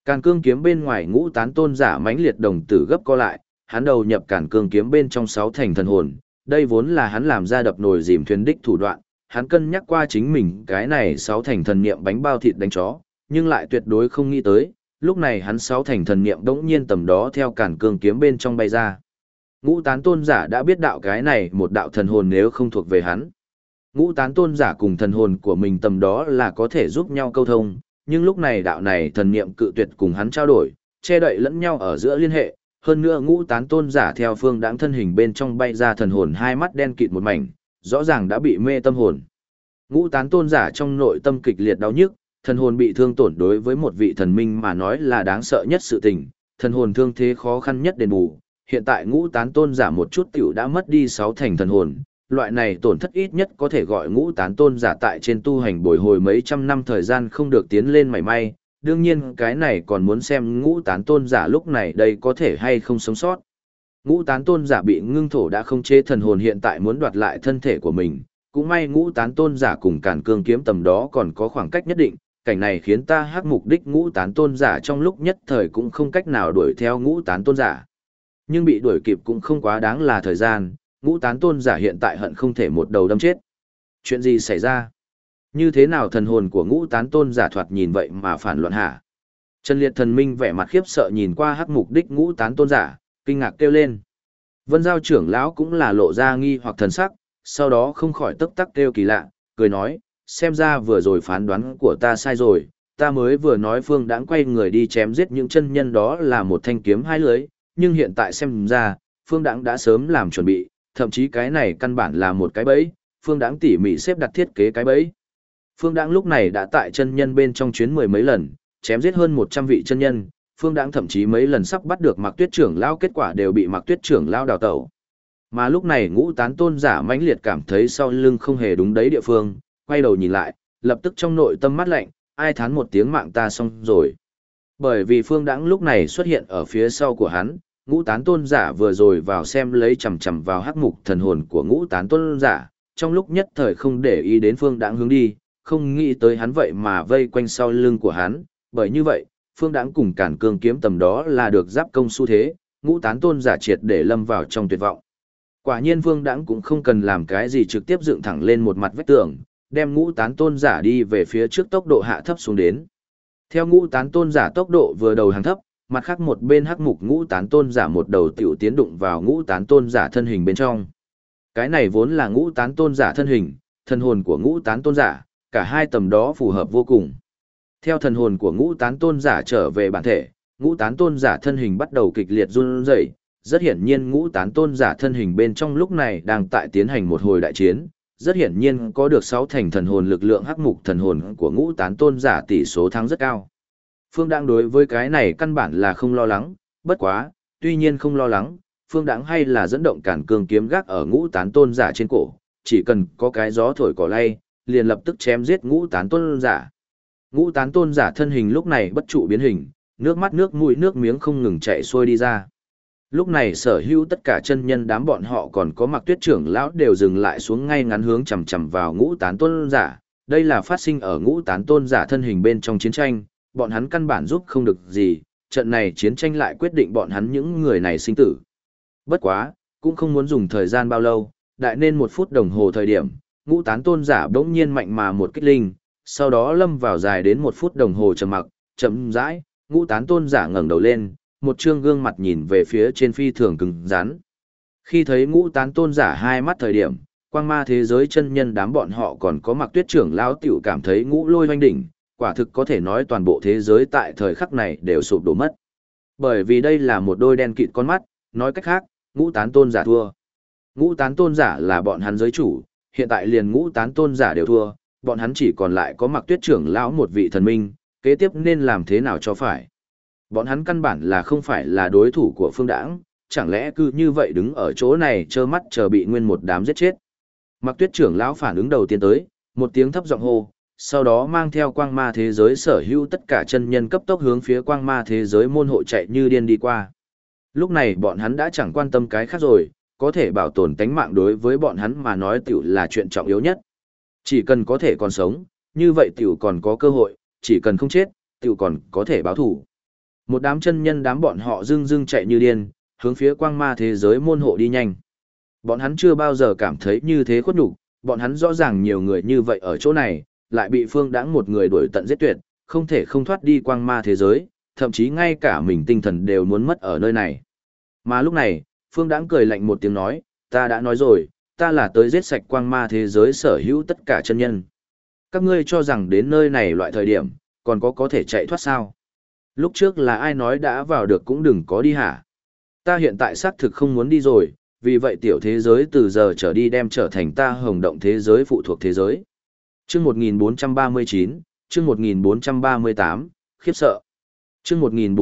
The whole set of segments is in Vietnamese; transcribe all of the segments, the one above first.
Càn cương kiếm bên ngoài ngũ tán tôn giả mãnh liệt đồng tử gấp co lại, hắn đầu nhập càn cương kiếm bên trong sáu thành thần hồn, đây vốn là hắn làm ra đập nồi dìm thuyền đích thủ đoạn, hắn cân nhắc qua chính mình cái này sáu thành thần niệm bánh bao thịt đánh chó, nhưng lại tuyệt đối không nghĩ tới, lúc này hắn sáu thành thần niệm đống nhiên tầm đó theo càn cương kiếm bên trong bay ra. Ngũ tán tôn giả đã biết đạo cái này một đạo thần hồn nếu không thuộc về hắn. Ngũ tán tôn giả cùng thần hồn của mình tầm đó là có thể giúp nhau câu thông, nhưng lúc này đạo này thần niệm cự tuyệt cùng hắn trao đổi, che đậy lẫn nhau ở giữa liên hệ. Hơn nữa ngũ tán tôn giả theo phương đãng thân hình bên trong bay ra thần hồn hai mắt đen kịt một mảnh, rõ ràng đã bị mê tâm hồn. Ngũ tán tôn giả trong nội tâm kịch liệt đau nhức, thần hồn bị thương tổn đối với một vị thần minh mà nói là đáng sợ nhất sự tình, thần hồn thương thế khó khăn nhất đền bù. Hiện tại ngũ tán tôn giả một chút tiểu đã mất đi sáu thành thần hồn, loại này tổn thất ít nhất có thể gọi ngũ tán tôn giả tại trên tu hành bồi hồi mấy trăm năm thời gian không được tiến lên mảy may. Đương nhiên cái này còn muốn xem ngũ tán tôn giả lúc này đây có thể hay không sống sót. Ngũ tán tôn giả bị ngưng thổ đã không chế thần hồn hiện tại muốn đoạt lại thân thể của mình, cũng may ngũ tán tôn giả cùng càn cương kiếm tầm đó còn có khoảng cách nhất định, cảnh này khiến ta hắc mục đích ngũ tán tôn giả trong lúc nhất thời cũng không cách nào đuổi theo ngũ tán tôn giả. Nhưng bị đuổi kịp cũng không quá đáng là thời gian, ngũ tán tôn giả hiện tại hận không thể một đầu đâm chết. Chuyện gì xảy ra? Như thế nào thần hồn của ngũ tán tôn giả thoạt nhìn vậy mà phản loạn hả? Trần Liệt thần minh vẻ mặt khiếp sợ nhìn qua hắc mục đích ngũ tán tôn giả, kinh ngạc kêu lên. Vân Giao trưởng lão cũng là lộ ra nghi hoặc thần sắc, sau đó không khỏi tức tắc kêu kỳ lạ, cười nói, xem ra vừa rồi phán đoán của ta sai rồi, ta mới vừa nói Phương Đãng quay người đi chém giết những chân nhân đó là một thanh kiếm hai lưới, nhưng hiện tại xem ra, Phương Đãng đã sớm làm chuẩn bị, thậm chí cái này căn bản là một cái bẫy, Phương Đãng tỉ mỉ xếp đặt thiết kế cái bẫy. Phương Đãng lúc này đã tại chân nhân bên trong chuyến mười mấy lần, chém giết hơn 100 vị chân nhân, Phương Đãng thậm chí mấy lần sắp bắt được Mạc Tuyết trưởng lão, kết quả đều bị Mạc Tuyết trưởng lão đào tẩu. Mà lúc này ngũ tán tôn giả mãnh liệt cảm thấy sau lưng không hề đúng đấy địa phương, quay đầu nhìn lại, lập tức trong nội tâm mát lạnh, ai thán một tiếng mạng ta xong rồi. Bởi vì Phương Đãng lúc này xuất hiện ở phía sau của hắn, ngũ tán tôn giả vừa rồi vào xem lấy chằm chằm vào hắc mục thần hồn của ngũ tán tôn giả, trong lúc nhất thời không để ý đến Phương Đãng hướng đi, không nghĩ tới hắn vậy mà vây quanh sau lưng của hắn, bởi như vậy, Phương Đãng cùng cản cương kiếm tầm đó là được giáp công xu thế, ngũ tán tôn giả triệt để lâm vào trong tuyệt vọng. Quả nhiên Phương Đãng cũng không cần làm cái gì, trực tiếp dựng thẳng lên một mặt vách tường, đem ngũ tán tôn giả đi về phía trước, tốc độ hạ thấp xuống đến. Theo ngũ tán tôn giả tốc độ vừa đầu hàng thấp, mặt khác một bên hắc mục ngũ tán tôn giả một đầu tiểu tiến đụng vào ngũ tán tôn giả thân hình bên trong. Cái này vốn là ngũ tán tôn giả thân hình, thần hồn của ngũ tán tôn giả, cả hai tầm đó phù hợp vô cùng. Theo thần hồn của ngũ tán tôn giả trở về bản thể, ngũ tán tôn giả thân hình bắt đầu kịch liệt run rẩy. Rất hiển nhiên ngũ tán tôn giả thân hình bên trong lúc này đang tại tiến hành một hồi đại chiến, rất hiển nhiên có được 6 thành thần hồn lực lượng hắc mục thần hồn của ngũ tán tôn giả tỷ số thắng rất cao. Phương Đãng đối với cái này căn bản là không lo lắng, bất quá, tuy nhiên không lo lắng, Phương Đãng hay là dẫn động cản cương kiếm gác ở ngũ tán tôn giả trên cổ, chỉ cần có cái gió thổi cỏ lay, liền lập tức chém giết ngũ tán tôn giả. Ngũ tán tôn giả thân hình lúc này bất trụ biến hình, nước mắt nước mũi nước miếng không ngừng chảy xuôi đi ra. Lúc này sở hữu tất cả chân nhân đám bọn họ còn có Mạc Tuyết trưởng lão đều dừng lại xuống ngay ngắn hướng chằm chằm vào ngũ tán tôn giả. Đây là phát sinh ở ngũ tán tôn giả thân hình bên trong chiến tranh, bọn hắn căn bản giúp không được gì, trận này chiến tranh lại quyết định bọn hắn những người này sinh tử. Bất quá, cũng không muốn dùng thời gian bao lâu, đại nên 1 phút đồng hồ thời điểm, ngũ tán tôn giả bỗng nhiên mạnh mà một kích linh, sau đó lâm vào dài đến 1 phút đồng hồ trầm mặc, chậm rãi, ngũ tán tôn giả ngẩng đầu lên, một trương gương mặt nhìn về phía trên phi thường cứng rắn. Khi thấy ngũ tán tôn giả hai mắt thời điểm, quang ma thế giới chân nhân đám bọn họ còn có Mạc Tuyết trưởng lão tiểu cảm thấy ngũ lôi hoanh đỉnh, quả thực có thể nói toàn bộ thế giới tại thời khắc này đều sụp đổ mất. Bởi vì đây là một đôi đen kịt con mắt, nói cách khác, ngũ tán tôn giả thua. Ngũ tán tôn giả là bọn hắn giới chủ, hiện tại liền ngũ tán tôn giả đều thua, bọn hắn chỉ còn lại có Mạc Tuyết trưởng lão một vị thần minh, kế tiếp nên làm thế nào cho phải. Bọn hắn căn bản là không phải là đối thủ của Phương Đãng, chẳng lẽ cứ như vậy đứng ở chỗ này trơ mắt chờ bị nguyên một đám giết chết. Mạc Tuyết trưởng lão phản ứng đầu tiên tới, một tiếng thấp giọng hô, sau đó mang theo quang ma thế giới sở hữu tất cả chân nhân cấp tốc hướng phía quang ma thế giới môn hộ chạy như điên đi qua. Lúc này bọn hắn đã chẳng quan tâm cái khác rồi, có thể bảo tồn tánh mạng đối với bọn hắn mà nói tiểu là chuyện trọng yếu nhất. Chỉ cần có thể còn sống, như vậy tiểu còn có cơ hội, chỉ cần không chết, tiểu còn có thể báo thủ. Một đám chân nhân đám bọn họ dưng dưng chạy như điên, hướng phía quang ma thế giới môn hộ đi nhanh. Bọn hắn chưa bao giờ cảm thấy như thế khuất nhục, bọn hắn rõ ràng nhiều người như vậy ở chỗ này, lại bị Phương Đãng một người đuổi tận giết tuyệt, không thể không thoát đi quang ma thế giới, thậm chí ngay cả mình tinh thần đều muốn mất ở nơi này. Mà lúc này, Phương Đãng cười lạnh một tiếng nói, ta đã nói rồi, ta là tới giết sạch quang ma thế giới sở hữu tất cả chân nhân. Các ngươi cho rằng đến nơi này loại thời điểm, còn có thể chạy thoát sao? Lúc trước là ai nói đã vào được cũng đừng có đi hả? Ta hiện tại xác thực không muốn đi rồi, vì vậy tiểu thế giới từ giờ trở đi đem trở thành ta hồng động thế giới phụ thuộc thế giới. Chương 1439, chương 1438, khiếp sợ. Chương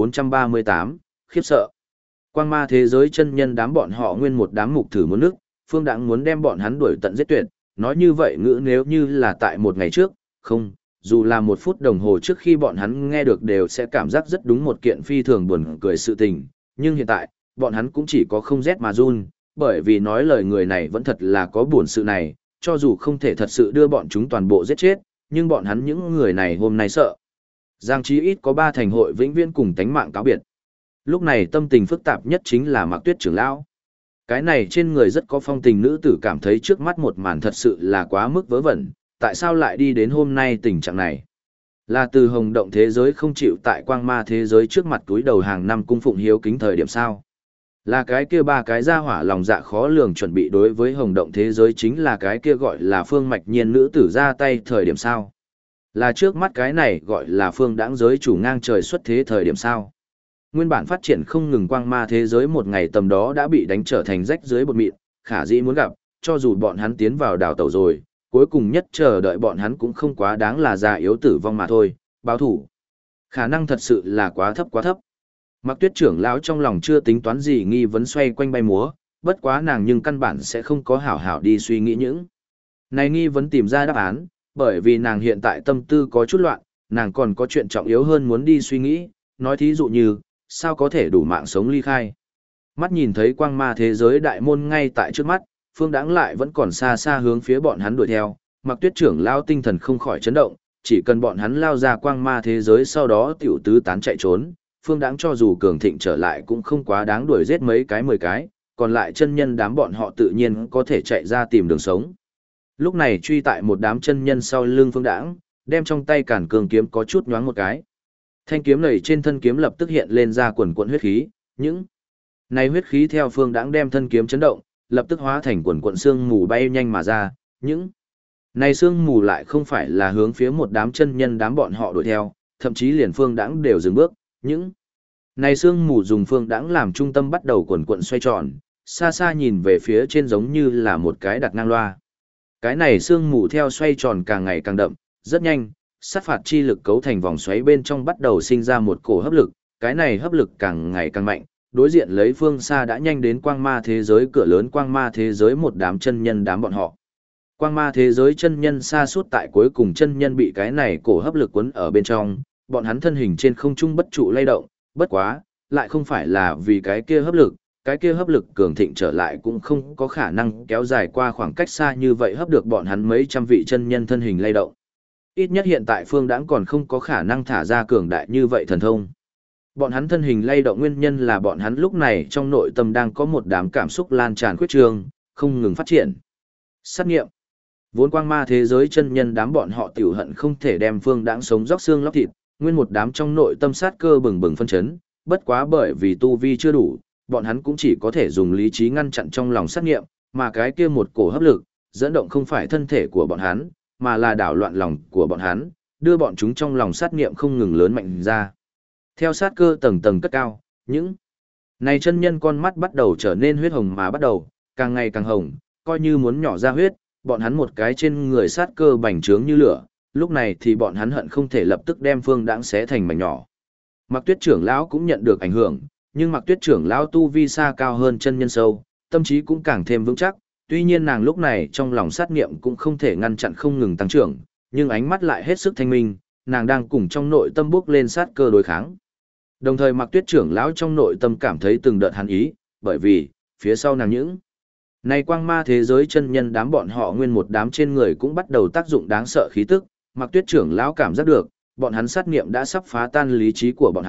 1438, khiếp sợ. Quang ma thế giới chân nhân đám bọn họ nguyên một đám mục thử muốn nước, Phương Đãng muốn đem bọn hắn đuổi tận giết tuyệt, nói như vậy ngữ nếu như là tại một ngày trước, không, dù là một phút đồng hồ trước khi bọn hắn nghe được đều sẽ cảm giác rất đúng một kiện phi thường buồn cười sự tình, nhưng hiện tại, bọn hắn cũng chỉ có không rét mà run, bởi vì nói lời người này vẫn thật là có buồn sự này, cho dù không thể thật sự đưa bọn chúng toàn bộ giết chết, nhưng bọn hắn những người này hôm nay sợ. Giang chí ít có 3 thành hội vĩnh viễn cùng tánh mạng cáo biệt. Lúc này tâm tình phức tạp nhất chính là Mạc Tuyết trưởng lão. Cái này trên người rất có phong tình nữ tử cảm thấy trước mắt một màn thật sự là quá mức vớ vẩn, tại sao lại đi đến hôm nay tình trạng này? Là từ hồng động thế giới không chịu tại quang ma thế giới trước mặt túi đầu hàng năm cung phụng hiếu kính thời điểm sao? Là cái kia 3 cái gia hỏa lòng dạ khó lường chuẩn bị đối với hồng động thế giới chính là cái kia gọi là Phương Mạch Nhiên nữ tử ra tay thời điểm sao? Là trước mắt cái này gọi là Phương Đãng giới chủ ngang trời xuất thế thời điểm sao? Nguyên bản phát triển không ngừng quang ma thế giới một ngày tầm đó đã bị đánh trở thành rách dưới bột mịn, khả dĩ muốn gặp, cho dù bọn hắn tiến vào đào tẩu rồi, cuối cùng nhất chờ đợi bọn hắn cũng không quá đáng là già yếu tử vong mà thôi, báo thủ. Khả năng thật sự là quá thấp quá thấp. Mạc Tuyết trưởng lão trong lòng chưa tính toán gì nghi vấn xoay quanh bay múa, bất quá nàng nhưng căn bản sẽ không có hảo hảo đi suy nghĩ những. Này nghi vấn tìm ra đáp án, bởi vì nàng hiện tại tâm tư có chút loạn, nàng còn có chuyện trọng yếu hơn muốn đi suy nghĩ, nói thí dụ như, sao có thể đủ mạng sống ly khai. Mắt nhìn thấy quang ma thế giới đại môn ngay tại trước mắt, Phương Đãng lại vẫn còn xa xa hướng phía bọn hắn đuổi theo, Mạc Tuyết trưởng lao tinh thần không khỏi chấn động, chỉ cần bọn hắn lao ra quang ma thế giới sau đó tiểu tứ tán chạy trốn, Phương Đãng cho dù cường thịnh trở lại cũng không quá đáng đuổi giết mấy cái 10 cái, còn lại chân nhân đám bọn họ tự nhiên có thể chạy ra tìm đường sống. Lúc này truy tại một đám chân nhân sau lưng Phương Đãng, đem trong tay cản cường kiếm có chút nhoáng một cái. Thanh kiếm này trên thân kiếm lập tức hiện lên ra quần quần huyết khí, những này huyết khí theo Phương Đãng đem thân kiếm chấn động, lập tức hóa thành quần quần xương mù bay nhanh mà ra, những này xương mù lại không phải là hướng phía một đám chân nhân đám bọn họ đuổi theo, thậm chí liền Phương Đãng đều dừng bước, những này xương mù dùng Phương Đãng làm trung tâm bắt đầu quần quần xoay tròn, xa xa nhìn về phía trên giống như là một cái đặt ngang loa. Cái này xương mù theo xoay tròn càng ngày càng đậm, rất nhanh, sát phạt chi lực cấu thành vòng xoáy bên trong bắt đầu sinh ra một cổ hấp lực, cái này hấp lực càng ngày càng mạnh, đối diện lấy phương xa đã nhanh đến quang ma thế giới cửa lớn quang ma thế giới một đám chân nhân đám bọn họ. Quang ma thế giới chân nhân xa suốt tại cuối cùng chân nhân bị cái này cổ hấp lực quấn ở bên trong, bọn hắn thân hình trên không trung bất trụ lay động, bất quá, lại không phải là vì cái kia hấp lực cường thịnh trở lại cũng không có khả năng kéo dài qua khoảng cách xa như vậy hấp được bọn hắn mấy trăm vị chân nhân thân hình lay động. Ít nhất hiện tại Phương Đãng còn không có khả năng thả ra cường đại như vậy thần thông. Bọn hắn thân hình lay động nguyên nhân là bọn hắn lúc này trong nội tâm đang có một đám cảm xúc lan tràn khuyết trương, không ngừng phát triển. Sát nghiệm. Vốn quang ma thế giới chân nhân đám bọn họ tiểu hận không thể đem Phương Đãng sống róc xương lóc thịt, nguyên một đám trong nội tâm sát cơ bừng bừng phân chấn, bất quá bởi vì tu vi chưa đủ, bọn hắn cũng chỉ có thể dùng lý trí ngăn chặn trong lòng sát nghiệm, mà cái kia một cổ hấp lực, dẫn động không phải thân thể của bọn hắn, mà là đảo loạn lòng của bọn hắn, đưa bọn chúng trong lòng sát nghiệm không ngừng lớn mạnh ra. Theo sát cơ tầng tầng cất cao, những này chân nhân con mắt bắt đầu trở nên huyết hồng mà bắt đầu, càng ngày càng hồng, coi như muốn nhỏ ra huyết, bọn hắn một cái trên người sát cơ bành trướng như lửa, lúc này thì bọn hắn hận không thể lập tức đem Phương Đãng xé thành mảnh nhỏ. Mạc Tuyết trưởng lão cũng nhận được ảnh hưởng, nhưng Mạc Tuyết trưởng lão tu vi xa cao hơn chân nhân sâu, tâm trí cũng càng thêm vững chắc, tuy nhiên nàng lúc này trong lòng sát niệm cũng không thể ngăn chặn không ngừng tăng trưởng, nhưng ánh mắt lại hết sức thanh minh, nàng đang cùng trong nội tâm bước lên sát cơ đối kháng. Đồng thời Mạc Tuyết trưởng lão trong nội tâm cảm thấy từng đợt hàn ý, bởi vì, phía sau nàng những này quang ma thế giới chân nhân đám bọn họ nguyên một đám trên người cũng bắt đầu tác dụng đáng sợ khí tức, Mạc Tuyết trưởng lão cảm giác được, bọn hắn sát niệm đã sắp phá tan lý trí của bọn hắn,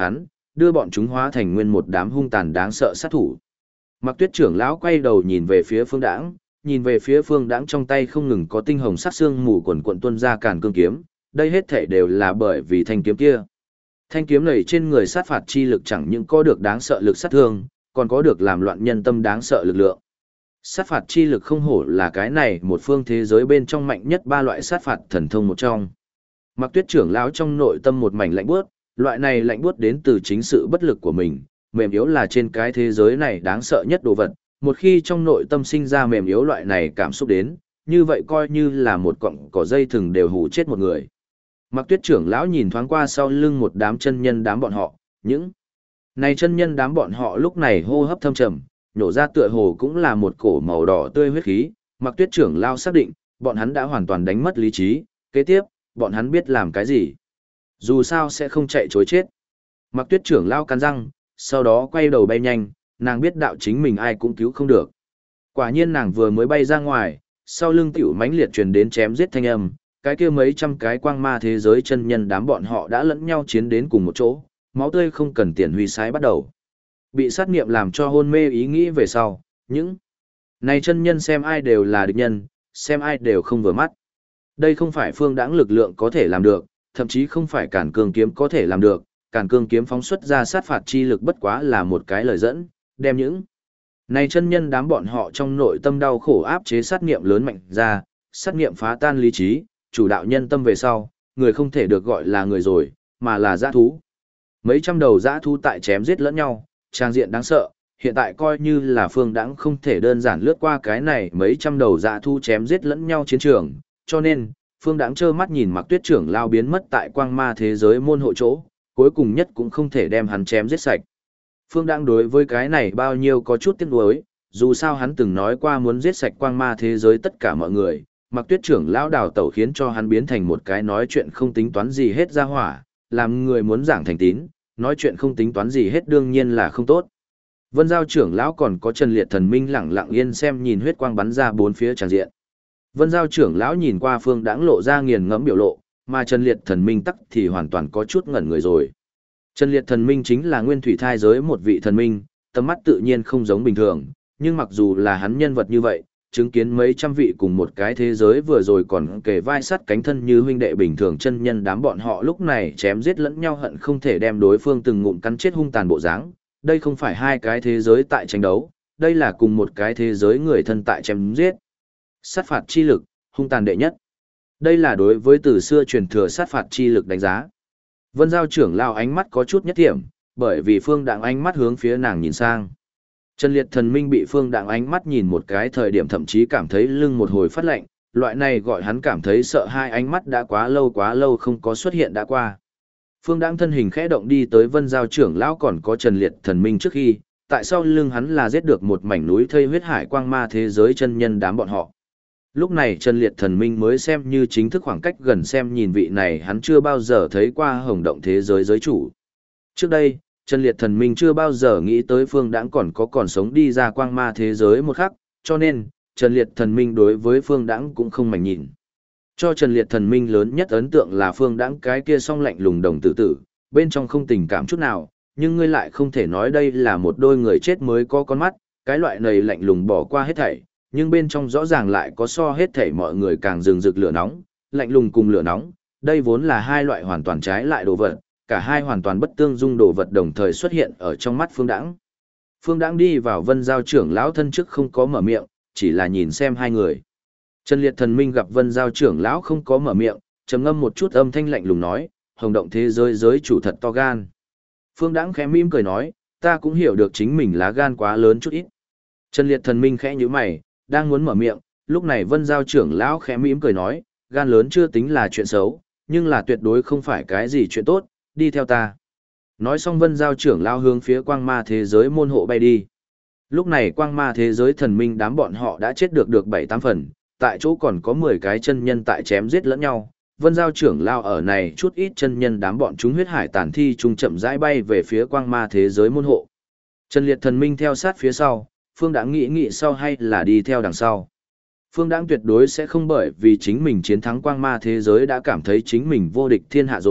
đưa bọn chúng hóa thành nguyên một đám hung tàn đáng sợ sát thủ. Mặc Tuyết trưởng lão quay đầu nhìn về phía Phương Đãng, nhìn về phía Phương Đãng trong tay không ngừng có tinh hồng sắc xương mù quần quần tuôn ra càn cương kiếm, đây hết thảy đều là bởi vì thanh kiếm kia. Thanh kiếm này trên người sát phạt chi lực chẳng những có được đáng sợ lực sát thương, còn có được làm loạn nhân tâm đáng sợ lực lượng. Sát phạt chi lực không hổ là cái này một phương thế giới bên trong mạnh nhất ba loại sát phạt thần thông một trong. Mặc Tuyết trưởng lão trong nội tâm một mảnh lạnh buốt, loại này lạnh buốt đến từ chính sự bất lực của mình, mềm yếu là trên cái thế giới này đáng sợ nhất đồ vật, một khi trong nội tâm sinh ra mềm yếu loại này cảm xúc đến, như vậy coi như là một cọng cỏ dây thừng đều hủ chết một người. Mặc Tuyết trưởng lão nhìn thoáng qua sau lưng một đám chân nhân đám bọn họ, những này chân nhân đám bọn họ lúc này hô hấp thâm trầm, nhổ ra tựa hồ cũng là một cổ màu đỏ tươi huyết khí, Mặc Tuyết trưởng lão xác định, bọn hắn đã hoàn toàn đánh mất lý trí, kế tiếp, bọn hắn biết làm cái gì. Dù sao sẽ không chạy chối chết. Mặc Tuyết trưởng lão cắn răng, sau đó quay đầu bay nhanh, nàng biết đạo chính mình ai cũng cứu không được. Quả nhiên nàng vừa mới bay ra ngoài, sau lưng tiểu mãnh liệt truyền đến chém giết thanh âm, cái kia mấy trăm cái quang ma thế giới chân nhân đám bọn họ đã lẫn nhau chiến đến cùng một chỗ, máu tươi không cần tiền huy sái bắt đầu. Bị sát nghiệm làm cho hôn mê ý nghĩ về sau, những này chân nhân xem ai đều là địch nhân, xem ai đều không vừa mắt. Đây không phải Phương Đãng lực lượng có thể làm được, thậm chí không phải Càn Cương kiếm có thể làm được, Càn Cương kiếm phóng xuất ra sát phạt chi lực bất quá là một cái lời dẫn, đem những này chân nhân đám bọn họ trong nội tâm đau khổ áp chế sát nghiệm lớn mạnh ra, sát nghiệm phá tan lý trí, chủ đạo nhân tâm về sau, người không thể được gọi là người rồi, mà là dã thú. Mấy trăm đầu dã thú tại chém giết lẫn nhau, trang diện đáng sợ, hiện tại coi như là Phương Đãng không thể đơn giản lướt qua cái này mấy trăm đầu dã thú chém giết lẫn nhau chiến trường, cho nên, Phương Đãng trơ mắt nhìn Mặc Tuyết trưởng lao biến mất tại quang ma thế giới môn hộ chỗ, cuối cùng nhất cũng không thể đem hắn chém giết sạch. Phương Đãng đối với cái này bao nhiêu có chút tiếc nuối, dù sao hắn từng nói qua muốn giết sạch quang ma thế giới tất cả mọi người, Mặc Tuyết trưởng lão đào tẩu khiến cho hắn biến thành một cái nói chuyện không tính toán gì hết ra hỏa, làm người muốn giảng thành tín, nói chuyện không tính toán gì hết đương nhiên là không tốt. Vân Giao trưởng lão còn có Trần Liệt thần minh lặng lặng yên xem nhìn huyết quang bắn ra bốn phía tràn diện. Vân Giao trưởng lão nhìn qua Phương Đãng lộ ra nghiền ngẫm biểu lộ, mà Trần Liệt thần minh tắc thì hoàn toàn có chút ngẩn người rồi. Trần Liệt thần minh chính là nguyên thủy thai giới một vị thần minh, tầm mắt tự nhiên không giống bình thường, nhưng mặc dù là hắn nhân vật như vậy, chứng kiến mấy trăm vị cùng một cái thế giới vừa rồi còn kề vai sắt cánh thân như huynh đệ bình thường chân nhân đám bọn họ lúc này chém giết lẫn nhau hận không thể đem đối phương từng ngụm cắn chết hung tàn bộ dáng. Đây không phải hai cái thế giới tại tranh đấu, đây là cùng một cái thế giới người thân tại chém giết. Sát phạt chi lực, hung tàn đệ nhất. Đây là đối với từ xưa truyền thừa sát phạt chi lực đánh giá. Vân Giao trưởng lao ánh mắt có chút nhất thiểm, bởi vì Phương Đãng ánh mắt hướng phía nàng nhìn sang. Trần Liệt thần minh bị Phương Đãng ánh mắt nhìn một cái thời điểm thậm chí cảm thấy lưng một hồi phát lạnh, loại này gọi hắn cảm thấy sợ hai ánh mắt đã quá lâu không có xuất hiện đã qua. Phương Đãng thân hình khẽ động đi tới Vân Giao trưởng lão còn có Trần Liệt thần minh trước khi, tại sao lưng hắn là giết được một mảnh núi thây huyết hải quang ma thế giới chân nhân đám bọn họ. Lúc này Trần Liệt thần minh mới xem như chính thức khoảng cách gần xem nhìn vị này hắn chưa bao giờ thấy qua hồng động thế giới giới chủ. Trước đây, Trần Liệt thần minh chưa bao giờ nghĩ tới Phương Đãng còn sống đi ra quang ma thế giới một khắc, cho nên, Trần Liệt thần minh đối với Phương Đãng cũng không mảnh nhìn. Cho Trần Liệt thần minh lớn nhất ấn tượng là Phương Đãng cái kia song lạnh lùng đồng tử, bên trong không tình cảm chút nào, nhưng ngươi lại không thể nói đây là một đôi người chết mới có con mắt, cái loại này lạnh lùng bỏ qua hết thảy, nhưng bên trong rõ ràng lại có so hết thảy mọi người càng rừng rực lửa nóng, lạnh lùng cùng lửa nóng, đây vốn là hai loại hoàn toàn trái lại đồ vật, cả hai hoàn toàn bất tương dung đồ vật đồng thời xuất hiện ở trong mắt Phương Đãng. Phương Đãng đi vào Vân Giao trưởng lão thân trước không có mở miệng, chỉ là nhìn xem hai người. Trần Liệt thần minh gặp Vân Giao trưởng lão không có mở miệng, trầm ngâm một chút âm thanh lạnh lùng nói, hồng động thế giới giới chủ thật to gan. Phương Đãng khẽ mỉm cười nói, ta cũng hiểu được chính mình lá gan quá lớn chút ít. Trần Liệt thần minh khẽ nhíu mày, đang muốn mở miệng, lúc này Vân Giao trưởng lão khẽ mỉm cười nói, gan lớn chưa tính là chuyện xấu, nhưng là tuyệt đối không phải cái gì chuyện tốt, đi theo ta. Nói xong Vân Giao trưởng lão hướng phía quang ma thế giới môn hộ bay đi. Lúc này quang ma thế giới thần minh đám bọn họ đã chết được 7-8 phần, tại chỗ còn có 10 cái chân nhân tại chém giết lẫn nhau. Vân Giao trưởng lão ở này chút ít chân nhân đám bọn chúng huyết hải tàn thi trung chậm rãi bay về phía quang ma thế giới môn hộ. Trần Liệt thần minh theo sát phía sau, Phương Đãng nghĩ sau hay là đi theo đằng sau. Phương Đãng tuyệt đối sẽ không bởi vì chính mình chiến thắng quang ma thế giới đã cảm thấy chính mình vô địch thiên hạ rồi,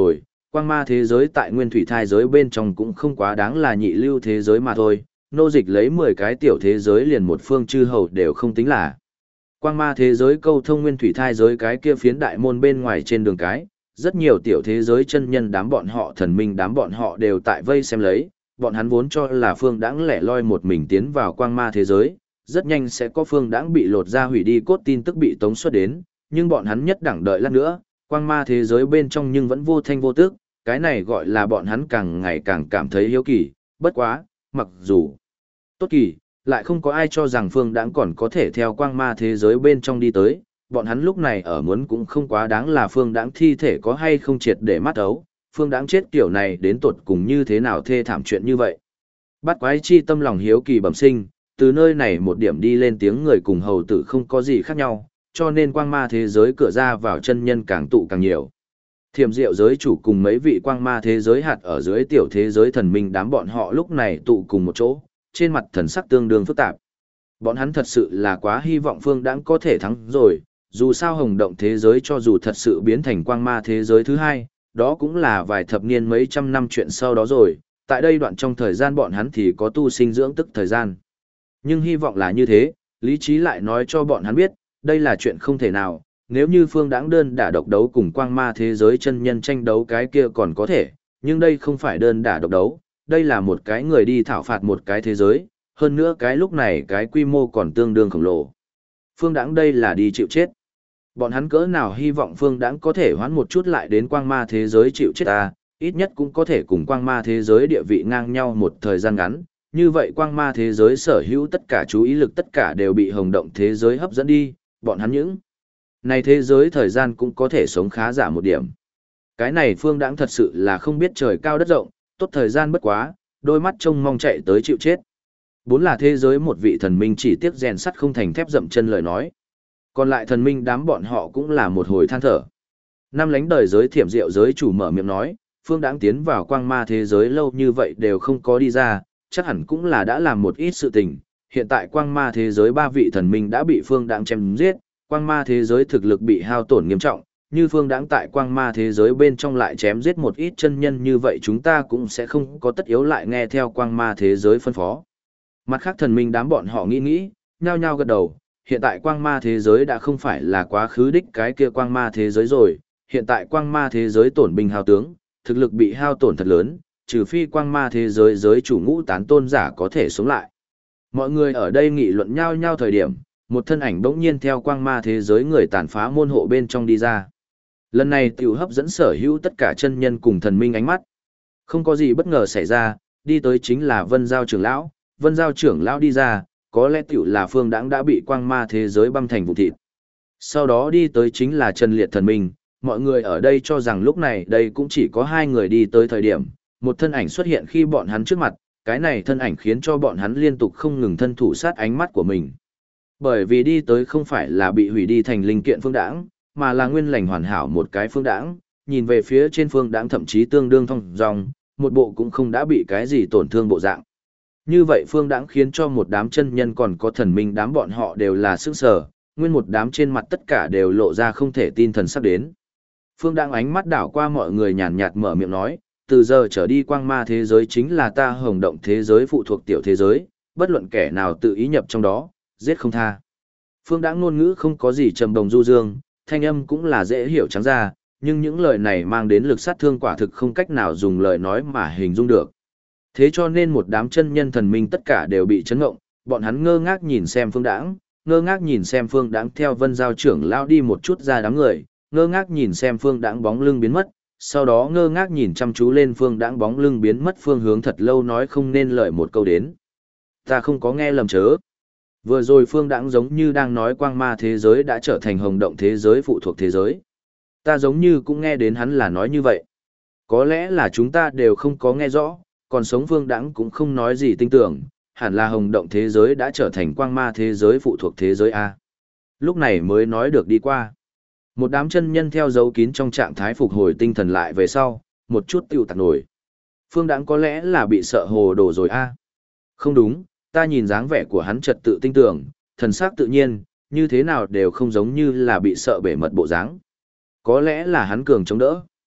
Quang ma thế giới tại nguyên thủy thai giới bên trong cũng không quá đáng là nhị lưu thế giới mà thôi, nô dịch lấy 10 cái tiểu thế giới liền một phương chư hầu đều không tính là. Quang ma thế giới câu thông nguyên thủy thai giới cái kia phiến đại môn bên ngoài trên đường cái, rất nhiều tiểu thế giới chân nhân đám bọn họ thần minh đám bọn họ đều tại vây xem lấy, bọn hắn vốn cho là phương đãng lẻ loi một mình tiến vào quang ma thế giới, rất nhanh sẽ có phương đãng bị lột ra hủy đi cốt tin tức bị tống xuất đến, nhưng bọn hắn nhất đẳng đợi lát nữa, quang ma thế giới bên trong nhưng vẫn vô thanh vô tức, cái này gọi là bọn hắn càng ngày càng cảm thấy hiếu kỳ, bất quá, mặc dù tốt kỳ, lại không có ai cho rằng phương đãng còn có thể theo quang ma thế giới bên trong đi tới, bọn hắn lúc này ở muốn cũng không quá đáng là phương đãng thi thể có hay không triệt để mắt ấu, phương đãng chết kiểu này đến tột cùng như thế nào thê thảm chuyện như vậy. Bắt quái chi tâm lòng hiếu kỳ bẩm sinh, từ nơi này một điểm đi lên tiếng người cùng hầu tử không có gì khác nhau, cho nên quang ma thế giới cửa ra vào chân nhân càng tụ càng nhiều. Thiểm diệu giới chủ cùng mấy vị quang ma thế giới hạt ở dưới tiểu thế giới thần minh đám bọn họ lúc này tụ cùng một chỗ, trên mặt thần sắc tương đương phức tạp. Bọn hắn thật sự là quá hy vọng phương đãng có thể thắng rồi, dù sao hồng động thế giới cho dù thật sự biến thành quang ma thế giới thứ hai, đó cũng là vài thập niên mấy trăm năm chuyện sau đó rồi, tại đây đoạn trong thời gian bọn hắn thì có tu sinh dưỡng tức thời gian. Nhưng hy vọng là như thế, lý trí lại nói cho bọn hắn biết, đây là chuyện không thể nào, nếu như phương đãng đơn đả độc đấu cùng quang ma thế giới chân nhân tranh đấu cái kia còn có thể, nhưng đây không phải đơn đả độc đấu, đây là một cái người đi thảo phạt một cái thế giới, hơn nữa cái lúc này cái quy mô còn tương đương khổng lồ. Phương đãng đây là đi chịu chết. Bọn hắn cỡ nào hy vọng phương đãng có thể hoán một chút lại đến quang ma thế giới chịu chết ta, ít nhất cũng có thể cùng quang ma thế giới địa vị ngang nhau một thời gian ngắn, như vậy quang ma thế giới sở hữu tất cả chú ý lực tất cả đều bị hồng động thế giới hấp dẫn đi, bọn hắn những này thế giới thời gian cũng có thể sống khá giả một điểm. Cái này phương đãng thật sự là không biết trời cao đất rộng, tốt thời gian bất quá, đôi mắt trông mong chạy tới chịu chết. Bốn là thế giới một vị thần minh chỉ tiếc rèn sắt không thành thép dậm chân lời nói. Còn lại thần minh đám bọn họ cũng là một hồi than thở. Năm lánh đời giới thiểm diệu giới chủ mở miệng nói, phương đãng tiến vào quang ma thế giới lâu như vậy đều không có đi ra, chắc hẳn cũng là đã làm một ít sự tình. Hiện tại quang ma thế giới ba vị thần minh đã bị phương đãng chém giết, quang ma thế giới thực lực bị hao tổn nghiêm trọng, như phương đãng tại quang ma thế giới bên trong lại chém giết một ít chân nhân như vậy chúng ta cũng sẽ không có tất yếu lại nghe theo quang ma thế giới phân phó. Mặt khác thần minh đám bọn họ nghĩ, nhao nhao gật đầu, hiện tại quang ma thế giới đã không phải là quá khứ đích cái kia quang ma thế giới rồi, hiện tại quang ma thế giới tổn binh hao tướng, thực lực bị hao tổn thật lớn, trừ phi quang ma thế giới giới chủ ngũ tán tôn giả có thể sống lại. Mọi người ở đây nghị luận nhau nhau thời điểm, một thân ảnh bỗng nhiên theo quang ma thế giới người tàn phá môn hộ bên trong đi ra. Lần này tiểu hấp dẫn sở hữu tất cả chân nhân cùng thần minh ánh mắt. Không có gì bất ngờ xảy ra, đi tới chính là Vân Giao trưởng lão, Vân Giao trưởng lão đi ra, có lẽ tiểu là phương đãng đã bị quang ma thế giới băm thành vụn thịt. Sau đó đi tới chính là Trần Liệt thần minh, mọi người ở đây cho rằng lúc này đây cũng chỉ có hai người đi tới thời điểm, một thân ảnh xuất hiện khi bọn hắn trước mặt, cái này thân ảnh khiến cho bọn hắn liên tục không ngừng thân thủ sát ánh mắt của mình. Bởi vì đi tới không phải là bị hủy đi thành linh kiện phương đãng, mà là nguyên lành hoàn hảo một cái phương đãng, nhìn về phía trên phương đãng thậm chí tương đương thong dong, một bộ cũng không đã bị cái gì tổn thương bộ dạng. Như vậy phương đãng khiến cho một đám chân nhân còn có thần minh đám bọn họ đều là sức sở, nguyên một đám trên mặt tất cả đều lộ ra không thể tin thần sắp đến. Phương đãng ánh mắt đảo qua mọi người nhàn nhạt mở miệng nói, từ giờ trở đi quang ma thế giới chính là ta hồng động thế giới phụ thuộc tiểu thế giới, bất luận kẻ nào tự ý nhập trong đó, giết không tha. Phương đãng ngôn ngữ không có gì trầm đồng du dương, thanh âm cũng là dễ hiểu trắng ra, nhưng những lời này mang đến lực sát thương quả thực không cách nào dùng lời nói mà hình dung được. Thế cho nên một đám chân nhân thần minh tất cả đều bị chấn ngộng, bọn hắn ngơ ngác nhìn xem phương đãng, ngơ ngác nhìn xem phương đãng theo Vân Giao trưởng lao đi một chút ra đám người, ngơ ngác nhìn xem phương đãng bóng lưng biến mất, sau đó ngơ ngác nhìn chăm chú lên phương đãng bóng lưng biến mất phương hướng thật lâu nói không nên lời một câu đến. Ta không có nghe lầm chớ. Vừa rồi phương đãng giống như đang nói quang ma thế giới đã trở thành hồng động thế giới phụ thuộc thế giới. Ta giống như cũng nghe đến hắn là nói như vậy. Có lẽ là chúng ta đều không có nghe rõ, còn sống phương đãng cũng không nói gì tinh tưởng, hẳn là hồng động thế giới đã trở thành quang ma thế giới phụ thuộc thế giới A. Lúc này mới nói được đi qua. Một đám chân nhân theo dấu kín trong trạng thái phục hồi tinh thần lại về sau, một chút tiêu tạc nổi. Phương đãng có lẽ là bị sợ hồ đồ rồi A. Không đúng, ta nhìn dáng vẻ của hắn trật tự tinh tưởng, thần sắc tự nhiên, như thế nào đều không giống như là bị sợ bể mật bộ dáng. Có lẽ là hắn cường chống đỡ.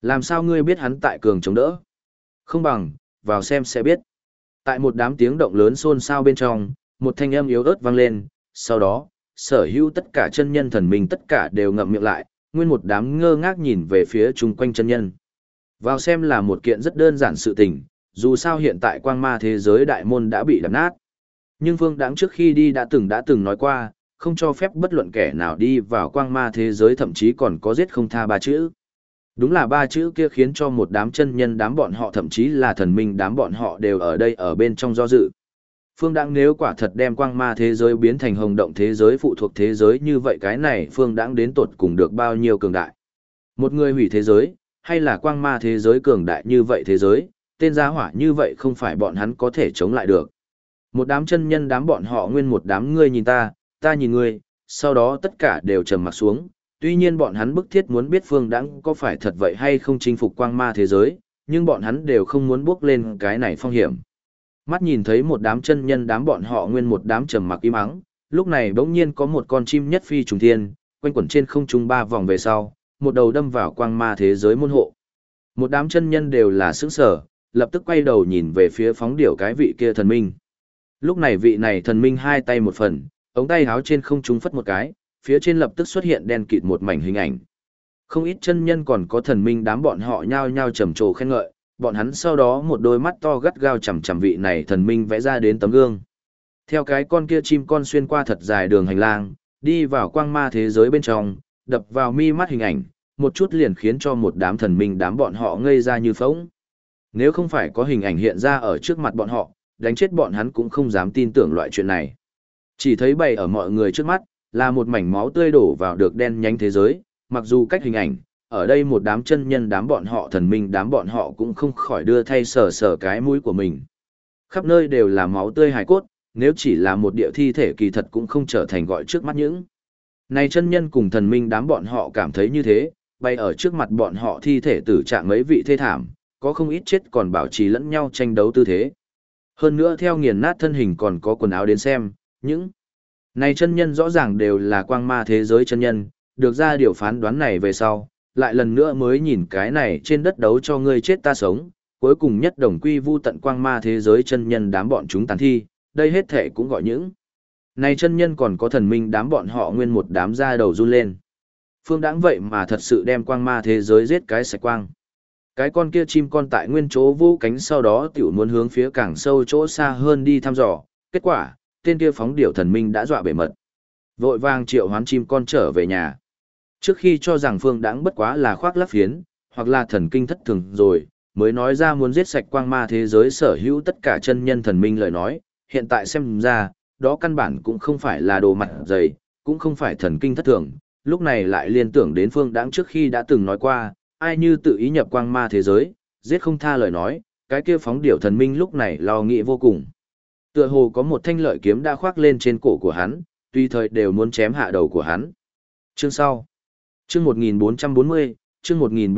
Làm sao ngươi biết hắn tại cường chống đỡ? Không bằng, vào xem sẽ biết. Tại một đám tiếng động lớn xôn xao bên trong, một thanh âm yếu ớt vang lên, sau đó, sở hữu tất cả chân nhân thần minh tất cả đều ngậm miệng lại, nguyên một đám ngơ ngác nhìn về phía chung quanh chân nhân. Vào xem là một kiện rất đơn giản sự tình, dù sao hiện tại quang ma thế giới đại môn đã bị đập nát. Nhưng Phương Đãng trước khi đi đã từng nói qua, không cho phép bất luận kẻ nào đi vào quang ma thế giới, thậm chí còn có giết không tha ba chữ. Đúng là ba chữ kia khiến cho một đám chân nhân đám bọn họ, thậm chí là thần minh đám bọn họ đều ở đây ở bên trong do dự. Phương Đãng nếu quả thật đem quang ma thế giới biến thành hồng động thế giới phụ thuộc thế giới như vậy, cái này Phương Đãng đến tột cùng được bao nhiêu cường đại. Một người hủy thế giới, hay là quang ma thế giới cường đại như vậy thế giới, tên gia hỏa như vậy không phải bọn hắn có thể chống lại được. Một đám chân nhân đám bọn họ nguyên một đám ngươi nhìn ta nhìn ngươi, sau đó tất cả đều trầm mặt xuống. Tuy nhiên bọn hắn bức thiết muốn biết Phương Đãng có phải thật vậy hay không chinh phục quang ma thế giới, nhưng bọn hắn đều không muốn bước lên cái này phong hiểm. Mắt nhìn thấy một đám chân nhân đám bọn họ nguyên một đám trầm mặc im ắng, lúc này bỗng nhiên có một con chim nhất phi trùng thiên, quanh quẩn trên không trung 3 vòng về sau, một đầu đâm vào quang ma thế giới môn hộ. Một đám chân nhân đều là sững sờ, lập tức quay đầu nhìn về phía phóng điểu cái vị kia thần minh. Lúc này vị này thần minh hai tay một phần, ống tay háo trên không trung phất một cái, phía trên lập tức xuất hiện đen kịt một mảnh hình ảnh. Không ít chân nhân còn có thần minh đám bọn họ nhao nhao trầm trồ khen ngợi, bọn hắn sau đó một đôi mắt to gắt gao chằm chằm vị này thần minh vẽ ra đến tấm gương. Theo cái con kia chim con xuyên qua thật dài đường hành lang, đi vào quang ma thế giới bên trong, đập vào mi mắt hình ảnh, một chút liền khiến cho một đám thần minh đám bọn họ ngây ra như phỗng. Nếu không phải có hình ảnh hiện ra ở trước mặt bọn họ, đánh chết bọn hắn cũng không dám tin tưởng loại chuyện này. Chỉ thấy bày ở mọi người trước mắt, là một mảnh máu tươi đổ vào được đen nhánh thế giới, mặc dù cách hình ảnh, ở đây một đám chân nhân đám bọn họ thần minh đám bọn họ cũng không khỏi đưa thay sờ sờ cái mũi của mình. Khắp nơi đều là máu tươi hài cốt, nếu chỉ là một địa thi thể kỳ thật cũng không trở thành gọi trước mắt những. Này chân nhân cùng thần minh đám bọn họ cảm thấy như thế, bay ở trước mặt bọn họ thi thể tử trạng mấy vị thê thảm, có không ít chết còn bảo trì lẫn nhau tranh đấu tư thế. Hơn nữa theo nghiền nát thân hình còn có quần áo đến xem, những này chân nhân rõ ràng đều là quang ma thế giới chân nhân, được ra điều phán đoán này về sau, lại lần nữa mới nhìn cái này trên đất đấu cho ngươi chết ta sống, cuối cùng nhất đồng quy vu tận quang ma thế giới chân nhân đám bọn chúng tàn thi, đây hết thể cũng gọi những. Này chân nhân còn có thần minh đám bọn họ nguyên một đám da đầu run lên. Phương Đãng vậy mà thật sự đem quang ma thế giới giết cái sạch quang. Cái con kia chim con tại nguyên chỗ vô cánh sau đó tiểu muốn hướng phía càng sâu chỗ xa hơn đi thăm dò, kết quả, tên kia phóng điểu thần minh đã dọa bể mật. Vội vàng triệu hoán chim con trở về nhà. Trước khi cho rằng Phương Đãng bất quá là khoác lác phiến, hoặc là thần kinh thất thường rồi, mới nói ra muốn giết sạch quang ma thế giới sở hữu tất cả chân nhân thần minh lời nói, hiện tại xem ra, đó căn bản cũng không phải là đồ mặt dày, cũng không phải thần kinh thất thường, lúc này lại liên tưởng đến Phương Đãng trước khi đã từng nói qua, ai như tự ý nhập quang ma thế giới, giết không tha lời nói, cái kia phóng điểu thần minh lúc này lo nghĩ vô cùng. Tựa hồ có một thanh lợi kiếm đã khoác lên trên cổ của hắn, tùy thời đều muốn chém hạ đầu của hắn. Chương sau. Chương 1440, chương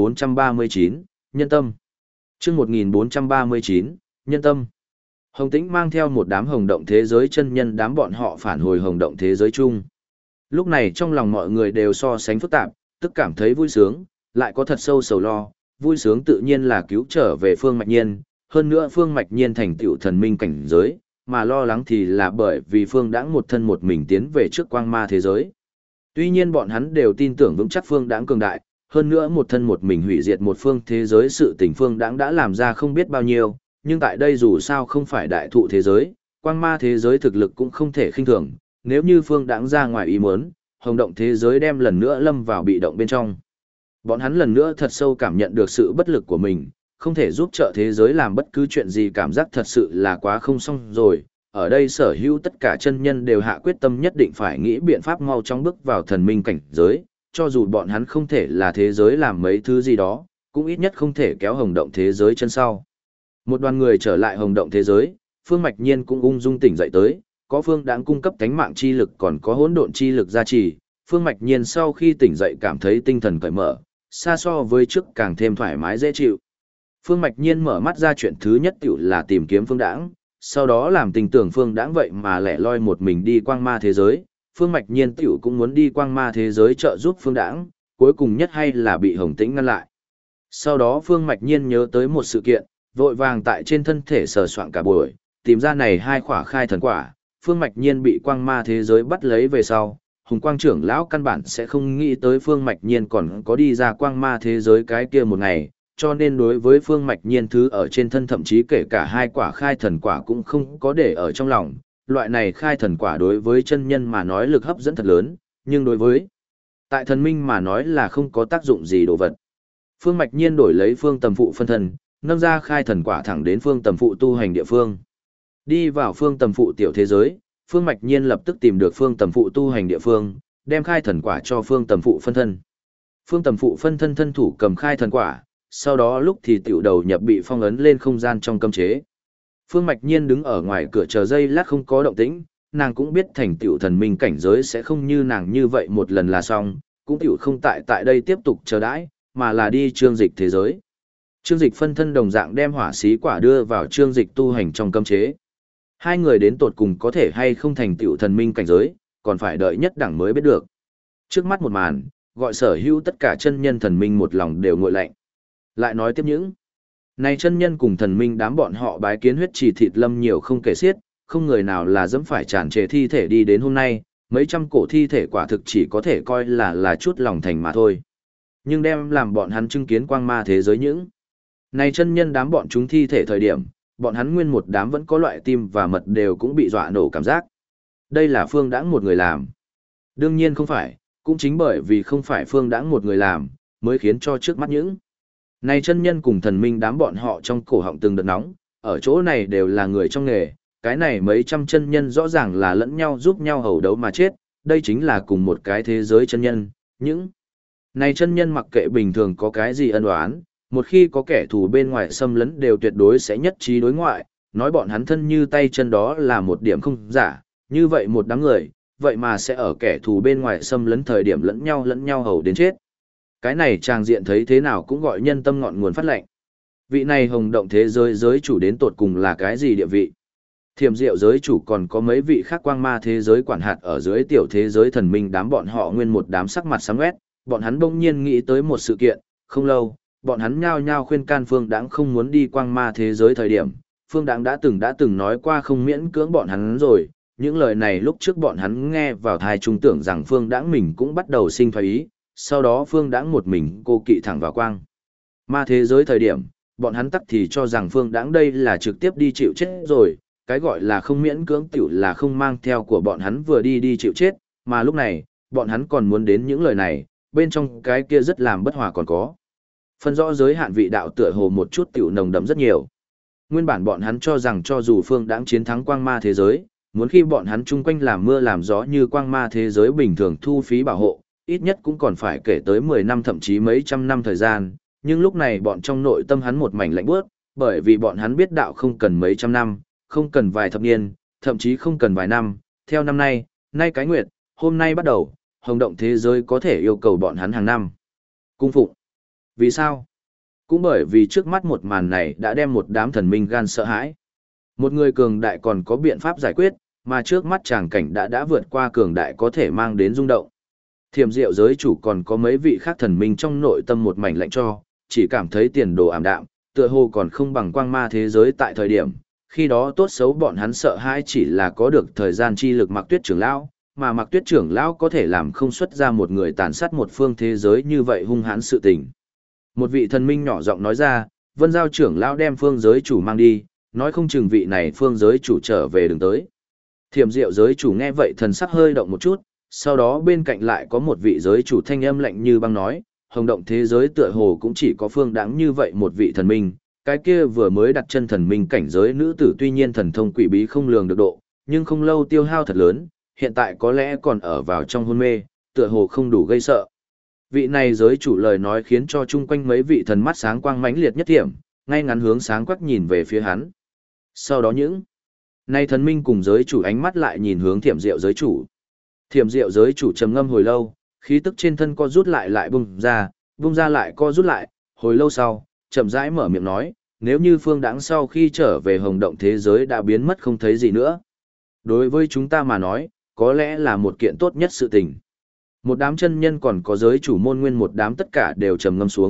1439, nhân tâm. Chương 1439, nhân tâm. Hồng Tĩnh mang theo một đám hồng động thế giới chân nhân đám bọn họ phản hồi hồng động thế giới chung. Lúc này trong lòng mọi người đều so sánh phức tạp, tức cảm thấy vui sướng, lại có thật sâu sầu lo. Vui sướng tự nhiên là cứu trở về Phương Mạch Nhiên, hơn nữa Phương Mạch Nhiên thành tựu thần minh cảnh giới, mà lo lắng thì là bởi vì Phương Đãng một thân một mình tiến về trước quang ma thế giới. Tuy nhiên bọn hắn đều tin tưởng vững chắc Phương Đãng cường đại, hơn nữa một thân một mình hủy diệt một phương thế giới sự tình Phương Đãng đã làm ra không biết bao nhiêu, nhưng tại đây dù sao không phải đại thụ thế giới, quang ma thế giới thực lực cũng không thể khinh thường, nếu như Phương Đãng ra ngoài ý muốn, hồng động thế giới đem lần nữa lâm vào bị động bên trong. Bọn hắn lần nữa thật sâu cảm nhận được sự bất lực của mình, không thể giúp trợ thế giới làm bất cứ chuyện gì, cảm giác thật sự là quá không xong rồi. Ở đây sở hữu tất cả chân nhân đều hạ quyết tâm nhất định phải nghĩ biện pháp mau chóng bước vào thần minh cảnh giới, cho dù bọn hắn không thể là thế giới làm mấy thứ gì đó, cũng ít nhất không thể kéo hồng động thế giới chân sau. Một đoàn người trở lại hồng động thế giới, Phương Mạch Nhiên cũng ung dung tỉnh dậy tới, có Phương Đãng cung cấp tánh mạng chi lực còn có hỗn độn chi lực gia trì, Phương Mạch Nhiên sau khi tỉnh dậy cảm thấy tinh thần cởi mở, xa so với trước càng thêm thoải mái dễ chịu. Phương Mạch Nhiên mở mắt ra chuyện thứ nhất tiểu là tìm kiếm Phương Đãng, sau đó làm tình tưởng Phương Đãng vậy mà lẻ loi một mình đi quang ma thế giới, Phương Mạch Nhiên tiểu cũng muốn đi quang ma thế giới trợ giúp Phương Đãng, cuối cùng nhất hay là bị Hồng Tĩnh ngăn lại. Sau đó Phương Mạch Nhiên nhớ tới một sự kiện, vội vàng tại trên thân thể sờ soạng cả buổi, tìm ra này hai khỏa khai thần quả, Phương Mạch Nhiên bị quang ma thế giới bắt lấy về sau, Hùng Quang trưởng lão căn bản sẽ không nghĩ tới Phương Mạch Nhiên còn có đi ra quang ma thế giới cái kia một ngày, cho nên đối với Phương Mạch Nhiên thứ ở trên thân thậm chí kể cả hai quả khai thần quả cũng không có để ở trong lòng. Loại này khai thần quả đối với chân nhân mà nói lực hấp dẫn thật lớn, nhưng đối với tại thần minh mà nói là không có tác dụng gì đồ vật. Phương Mạch Nhiên đổi lấy Phương Tầm Phụ phân thân, nâng ra khai thần quả thẳng đến Phương Tầm Phụ tu hành địa phương. Đi vào Phương Tầm Phụ tiểu thế giới, Phương Mạch Nhiên lập tức tìm được Phương Tầm Phụ tu hành địa phương, đem khai thần quả cho Phương Tầm Phụ phân thân. Phương Tầm Phụ phân thân thân thủ cầm khai thần quả, sau đó lúc thì tiểu đầu nhập bị phong ấn lên không gian trong cấm chế. Phương Mạch Nhiên đứng ở ngoài cửa chờ giây lát không có động tĩnh, nàng cũng biết thành tiểu thần minh cảnh giới sẽ không như nàng như vậy một lần là xong, cũng tiểu không tại đây tiếp tục chờ đãi, mà là đi trương dịch thế giới. Trương dịch phân thân đồng dạng đem hỏa xí quả đưa vào trương dịch tu hành trong cấm chế. Hai người đến tột cùng có thể hay không thành tiểu thần minh cảnh giới, còn phải đợi nhất đẳng mới biết được. Trước mắt một màn, gọi sở hữu tất cả chân nhân thần minh một lòng đều nguội lạnh. Lại nói tiếp những này chân nhân cùng thần minh đám bọn họ bái kiến huyết trì thịt lâm nhiều không kể xiết, không người nào là dẫm phải tràn trề thi thể đi đến hôm nay, mấy trăm cổ thi thể quả thực chỉ có thể coi là chút lòng thành mà thôi. Nhưng đem làm bọn hắn chứng kiến quang ma thế giới những này chân nhân đám bọn chúng thi thể thời điểm, bọn hắn nguyên một đám vẫn có loại tim và mật đều cũng bị dọa nổ cảm giác. Đây là Phương Đãng một người làm. Đương nhiên không phải, cũng chính bởi vì không phải Phương Đãng một người làm, mới khiến cho trước mắt những này chân nhân cùng thần minh đám bọn họ trong cổ họng từng đợt nóng, ở chỗ này đều là người trong nghề, cái này mấy trăm chân nhân rõ ràng là lẫn nhau giúp nhau hầu đấu mà chết, đây chính là cùng một cái thế giới chân nhân, những này chân nhân mặc kệ bình thường có cái gì ân oán, một khi có kẻ thù bên ngoài xâm lấn đều tuyệt đối sẽ nhất trí đối ngoại, nói bọn hắn thân như tay chân đó là một điểm không giả, như vậy một đám người, vậy mà sẽ ở kẻ thù bên ngoài xâm lấn thời điểm lẫn nhau hầu đến chết. Cái này tràng diện thấy thế nào cũng gọi nhân tâm ngọn nguồn phát lệnh. Vị này hồng động thế giới giới chủ đến tột cùng là cái gì địa vị? Thiểm diệu giới chủ còn có mấy vị khác quang ma thế giới quản hạt ở dưới tiểu thế giới thần minh đám bọn họ nguyên một đám sắc mặt sáng quét, bọn hắn bỗng nhiên nghĩ tới một sự kiện, không lâu, bọn hắn nhao nhao khuyên can Phương Đãng không muốn đi quang ma thế giới thời điểm, Phương Đãng đã từng nói qua không miễn cưỡng bọn hắn rồi, những lời này lúc trước bọn hắn nghe vào tai trung tưởng rằng Phương Đãng mình cũng bắt đầu sinh thoái ý, sau đó Phương Đãng một mình cô kỵ thẳng vào quang ma thế giới thời điểm, bọn hắn tắc thì cho rằng Phương Đãng đây là trực tiếp đi chịu chết rồi, cái gọi là không miễn cưỡng tiểu là không mang theo của bọn hắn vừa đi chịu chết, mà lúc này, bọn hắn còn muốn đến những lời này, bên trong cái kia rất làm bất hòa còn có. Phân rõ giới hạn vị đạo tựa hồ một chút tiểu nồng đậm rất nhiều. Nguyên bản bọn hắn cho rằng cho dù Phương Đãng chiến thắng quang ma thế giới, muốn khi bọn hắn chung quanh làm mưa làm gió như quang ma thế giới bình thường thu phí bảo hộ, ít nhất cũng còn phải kể tới 10 năm thậm chí mấy trăm năm thời gian, nhưng lúc này bọn trong nội tâm hắn một mảnh lạnh bước, bởi vì bọn hắn biết đạo không cần mấy trăm năm, không cần vài thập niên, thậm chí không cần vài năm, theo năm nay, nay cái nguyệt, hôm nay bắt đầu, hồng động thế giới có thể yêu cầu bọn hắn hàng năm cung phụng. Vì sao? Cũng bởi vì trước mắt một màn này đã đem một đám thần minh gan sợ hãi. Một người cường đại còn có biện pháp giải quyết, mà trước mắt tràng cảnh đã vượt qua cường đại có thể mang đến rung động. Thiểm diệu giới chủ còn có mấy vị khác thần minh trong nội tâm một mảnh lạnh cho, chỉ cảm thấy tiền đồ ảm đạm, tựa hồ còn không bằng quang ma thế giới tại thời điểm, khi đó tốt xấu bọn hắn sợ hãi chỉ là có được thời gian chi lực Mạc Tuyết trưởng lão, mà Mạc Tuyết trưởng lão có thể làm không xuất ra một người tàn sát một phương thế giới như vậy hung hãn sự tình. Một vị thần minh nhỏ giọng nói ra, Vân Giao trưởng lão đem phương giới chủ mang đi, nói không chừng vị này phương giới chủ trở về đường tới. Thiểm diệu giới chủ nghe vậy thần sắc hơi động một chút, sau đó bên cạnh lại có một vị giới chủ thanh âm lạnh như băng nói, hồng động thế giới tựa hồ cũng chỉ có Phương Đãng như vậy một vị thần minh, cái kia vừa mới đặt chân thần minh cảnh giới nữ tử tuy nhiên thần thông quỷ bí không lường được độ, nhưng không lâu tiêu hao thật lớn, hiện tại có lẽ còn ở vào trong hôn mê, tựa hồ không đủ gây sợ. Vị này giới chủ lời nói khiến cho chung quanh mấy vị thần mắt sáng quang mãnh liệt nhất thiểm, ngay ngắn hướng sáng quắc nhìn về phía hắn. Sau đó những nay thần minh cùng giới chủ ánh mắt lại nhìn hướng Thiểm Diệu giới chủ. Thiểm Diệu giới chủ trầm ngâm hồi lâu, khí tức trên thân co rút lại bung ra lại co rút lại, hồi lâu sau, chậm rãi mở miệng nói, nếu như Phương Đãng sau khi trở về hồng động thế giới đã biến mất không thấy gì nữa. Đối với chúng ta mà nói, có lẽ là một kiện tốt nhất sự tình. Một đám chân nhân còn có giới chủ môn nguyên một đám tất cả đều trầm ngâm xuống,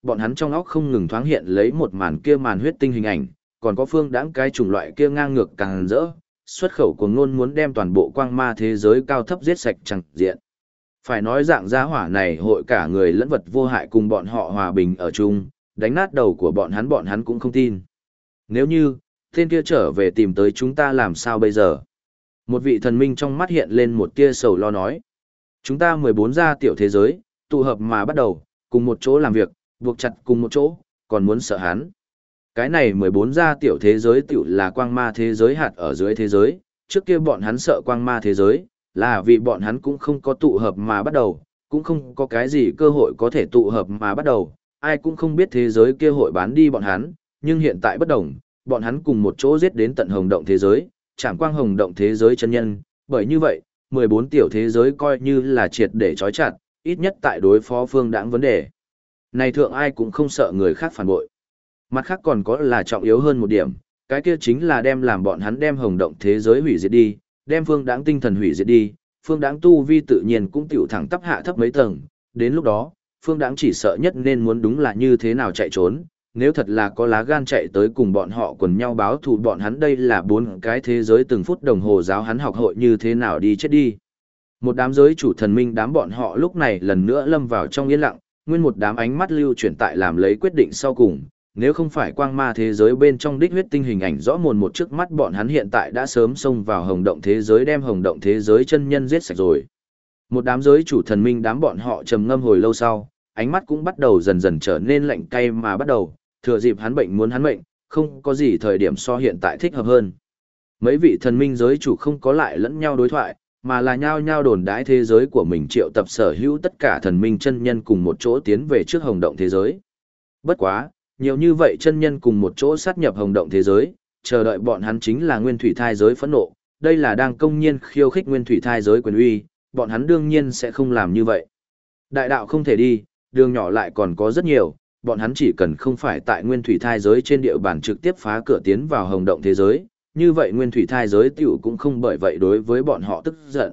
bọn hắn trong óc không ngừng thoáng hiện lấy một màn kia màn huyết tinh hình ảnh, còn có Phương Đãng cái chủng loại kia ngang ngược càng rỡ, xuất khẩu của ngôn muốn đem toàn bộ quang ma thế giới cao thấp giết sạch chẳng diện. Phải nói dạng gia hỏa này hội cả người lẫn vật vô hại cùng bọn họ hòa bình ở chung, đánh nát đầu của bọn hắn cũng không tin. Nếu như, tên kia trở về tìm tới chúng ta làm sao bây giờ? Một vị thần minh trong mắt hiện lên một tia sầu lo nói. Chúng ta 14 gia tiểu thế giới, tụ hợp mà bắt đầu, cùng một chỗ làm việc, buộc chặt cùng một chỗ, còn muốn sợ hắn. Cái này 14 gia tiểu thế giới tiểu là quang ma thế giới hạt ở dưới thế giới, trước kia bọn hắn sợ quang ma thế giới, là vì bọn hắn cũng không có tụ hợp mà bắt đầu, cũng không có cái gì cơ hội có thể tụ hợp mà bắt đầu, ai cũng không biết thế giới kia hội bán đi bọn hắn, nhưng hiện tại bất đồng, bọn hắn cùng một chỗ giết đến tận hồng động thế giới, chạm quang hồng động thế giới chân nhân, bởi như vậy, 14 tiểu thế giới coi như là triệt để trói chặt, ít nhất tại đối phó Phương Đãng vấn đề. Này thượng ai cũng không sợ người khác phản bội. Mặt khác còn có là trọng yếu hơn một điểm, cái kia chính là đem làm bọn hắn đem hồng động thế giới hủy diệt đi, đem Phương Đãng tinh thần hủy diệt đi, Phương Đãng tu vi tự nhiên cũng tiểu thẳng tắp hạ thấp mấy tầng, đến lúc đó, Phương Đãng chỉ sợ nhất nên muốn đúng là như thế nào chạy trốn, nếu thật là có lá gan chạy tới cùng bọn họ quần nhau báo thù bọn hắn đây là 4 cái thế giới từng phút đồng hồ giáo hắn học hội như thế nào đi chết đi. Một đám giới chủ thần minh đám bọn họ lúc này lần nữa lâm vào trong yên lặng, nguyên một đám ánh mắt lưu chuyển tại làm lấy quyết định sau cùng, nếu không phải quang ma thế giới bên trong đích huyết tinh hình ảnh rõ mồn một trước mắt bọn hắn hiện tại đã sớm xông vào hồng động thế giới đem hồng động thế giới chân nhân giết sạch rồi. Một đám giới chủ thần minh đám bọn họ trầm ngâm hồi lâu sau, ánh mắt cũng bắt đầu dần dần trở nên lạnh cay mà bắt đầu, thừa dịp hắn bệnh muốn hắn mệnh, không có gì thời điểm so hiện tại thích hợp hơn. Mấy vị thần minh giới chủ không có lại lẫn nhau đối thoại, mà là nhao nhao đồn đãi thế giới của mình triệu tập sở hữu tất cả thần minh chân nhân cùng một chỗ tiến về trước hồng động thế giới. Bất quá, nhiều như vậy chân nhân cùng một chỗ sát nhập hồng động thế giới, chờ đợi bọn hắn chính là nguyên thủy thai giới phẫn nộ, đây là đang công nhiên khiêu khích nguyên thủy thai giới quyền uy, bọn hắn đương nhiên sẽ không làm như vậy. Đại đạo không thể đi, đường nhỏ lại còn có rất nhiều, bọn hắn chỉ cần không phải tại nguyên thủy thai giới trên địa bàn trực tiếp phá cửa tiến vào hồng động thế giới, như vậy nguyên thủy thai giới tiểu cũng không bởi vậy đối với bọn họ tức giận.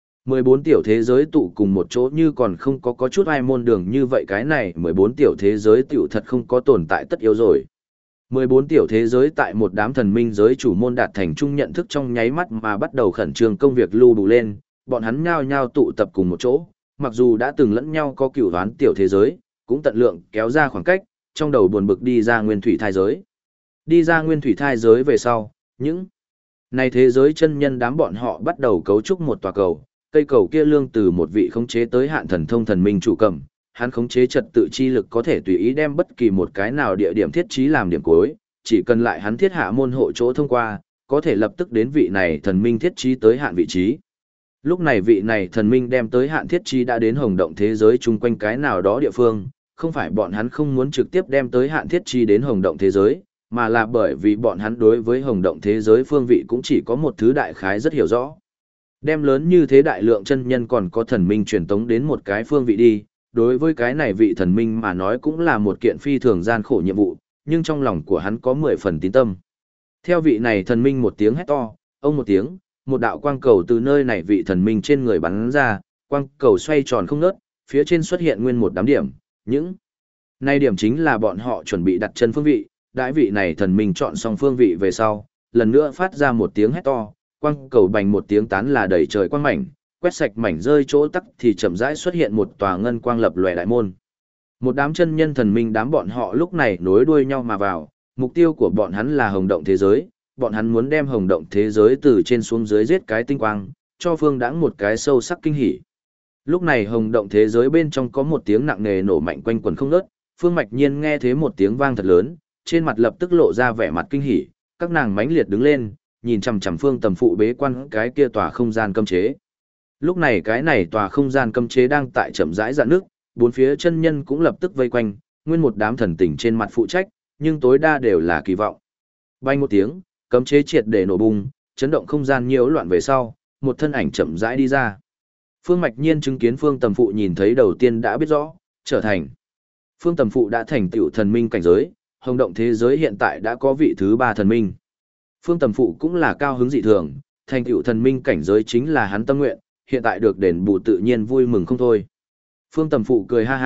14 tiểu thế giới tụ cùng một chỗ như còn không có chút ai môn đường như vậy cái này 14 tiểu thế giới tiểu thật không có tồn tại tất yếu rồi. 14 tiểu thế giới tại một đám thần minh giới chủ môn đạt thành chung nhận thức trong nháy mắt mà bắt đầu khẩn trương công việc lưu đủ lên, bọn hắn nhao nhao tụ tập cùng một chỗ, mặc dù đã từng lẫn nhau có cửu đoán tiểu thế giới, cũng tận lượng kéo ra khoảng cách, trong đầu buồn bực đi ra nguyên thủy thai giới. Đi ra nguyên thủy thai giới về sau, những này thế giới chân nhân đám bọn họ bắt đầu cấu trúc một tòa cầu, cây cầu kia lương từ một vị khống chế tới hạn thần thông thần minh chủ cầm, hắn khống chế trật tự chi lực có thể tùy ý đem bất kỳ một cái nào địa điểm thiết trí làm điểm cuối, chỉ cần lại hắn thiết hạ môn hộ chỗ thông qua, có thể lập tức đến vị này thần minh thiết trí tới hạn vị trí. Lúc này vị này thần minh đem tới hạn thiết trí đã đến hồng động thế giới chung quanh cái nào đó địa phương, không phải bọn hắn không muốn trực tiếp đem tới hạn thiết trí đến hồng động thế giới, mà là bởi vì bọn hắn đối với hồng động thế giới phương vị cũng chỉ có một thứ đại khái rất hiểu rõ. Đem lớn như thế đại lượng chân nhân còn có thần minh truyền tống đến một cái phương vị đi, đối với cái này vị thần minh mà nói cũng là một kiện phi thường gian khổ nhiệm vụ, nhưng trong lòng của hắn có 10 phần tín tâm. Theo vị này thần minh một tiếng hét to, ông một tiếng, một đạo quang cầu từ nơi này vị thần minh trên người bắn ra, quang cầu xoay tròn không ngớt, phía trên xuất hiện nguyên một đám điểm, những này điểm chính là bọn họ chuẩn bị đặt chân phương vị, đại vị này thần minh chọn xong phương vị về sau, lần nữa phát ra một tiếng hét to, quang cầu bành một tiếng tán là đầy trời quang mảnh, quét sạch mảnh rơi chỗ tắc thì chậm rãi xuất hiện một tòa ngân quang lập lòe đại môn. Một đám chân nhân thần minh đám bọn họ lúc này nối đuôi nhau mà vào, mục tiêu của bọn hắn là hồng động thế giới, bọn hắn muốn đem hồng động thế giới từ trên xuống dưới giết cái tinh quang, cho Phương Đãng một cái sâu sắc kinh hỉ. Lúc này hồng động thế giới bên trong có một tiếng nặng nề nổ mạnh quanh quần không ngớt, Phương Mạch Nhiên nghe thế một tiếng vang thật lớn, trên mặt lập tức lộ ra vẻ mặt kinh hỉ, các nàng mãnh liệt đứng lên, nhìn chằm chằm Phương Tầm Phụ bế quan cái kia tòa không gian cấm chế. Lúc này cái này tòa không gian cấm chế đang tại chậm rãi rạn nước, bốn phía chân nhân cũng lập tức vây quanh, nguyên một đám thần tình trên mặt phụ trách, nhưng tối đa đều là kỳ vọng. Bay một tiếng, cấm chế triệt để nổ bung, chấn động không gian nhiễu loạn về sau, một thân ảnh chậm rãi đi ra. Phương Mạch Nhiên chứng kiến Phương Tầm Phụ nhìn thấy đầu tiên đã biết rõ, trở thành. Phương Tầm Phụ đã thành tựu thần minh cảnh giới, hồng động thế giới hiện tại đã có vị thứ 3 thần minh. Phương Tầm Phụ cũng là cao hứng dị thường, thành tựu thần minh cảnh giới chính là hắn tâm nguyện, hiện tại được đền bù tự nhiên vui mừng không thôi. Phương Tầm Phụ cười ha ha,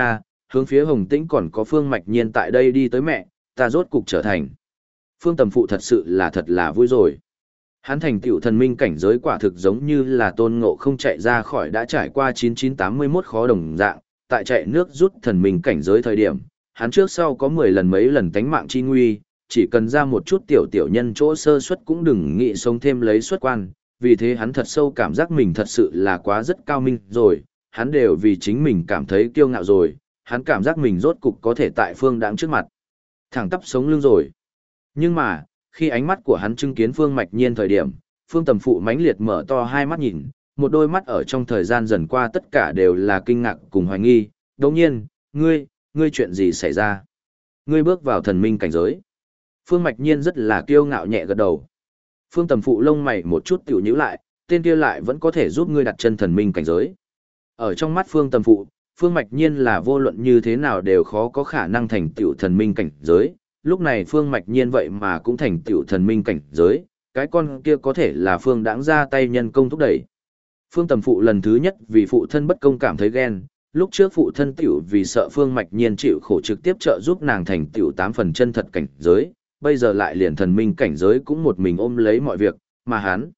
hướng phía Hồng Tĩnh còn có Phương Mạch Nhiên tại đây đi tới mẹ, ta rốt cục trở thành. Phương Tầm Phụ thật sự là thật là vui rồi. Hắn thành tựu thần minh cảnh giới quả thực giống như là Tôn Ngộ Không chạy ra khỏi đã trải qua 9981 khó đồng dạng, tại chạy nước rút thần minh cảnh giới thời điểm, hắn trước sau có 10 lần mấy lần tánh mạng chi nguy, chỉ cần ra một chút tiểu tiểu nhân chỗ sơ suất cũng đừng nghĩ sống thêm lấy xuất quan, vì thế hắn thật sâu cảm giác mình thật sự là quá rất cao minh rồi, hắn đều vì chính mình cảm thấy kiêu ngạo rồi, hắn cảm giác mình rốt cục có thể tại Phương Đãng trước mặt thẳng tắp sống lưng rồi. Nhưng mà, khi ánh mắt của hắn chứng kiến Phương Mạch Nhiên thời điểm, Phương Tầm Phụ mãnh liệt mở to hai mắt nhìn, một đôi mắt ở trong thời gian dần qua tất cả đều là kinh ngạc cùng hoài nghi. Đồng nhiên, ngươi chuyện gì xảy ra? Ngươi bước vào thần minh cảnh giới. Phương Mạch Nhiên rất là kiêu ngạo nhẹ gật đầu. Phương Tầm Phụ lông mày một chút tiểu nhíu lại, tên kia lại vẫn có thể giúp ngươi đặt chân thần minh cảnh giới. Ở trong mắt Phương Tầm Phụ, Phương Mạch Nhiên là vô luận như thế nào đều khó có khả năng thành tựu thần minh cảnh giới. Lúc này Phương Mạch Nhiên vậy mà cũng thành tựu thần minh cảnh giới, cái con kia có thể là Phương Đãng ra tay nhân công thúc đẩy. Phương Tầm Phụ lần thứ nhất vì phụ thân bất công cảm thấy ghen, lúc trước phụ thân tiểu vì sợ Phương Mạch Nhiên chịu khổ trực tiếp trợ giúp nàng thành tựu 8 phần chân thật cảnh giới, bây giờ lại liền thần minh cảnh giới cũng một mình ôm lấy mọi việc, mà hắn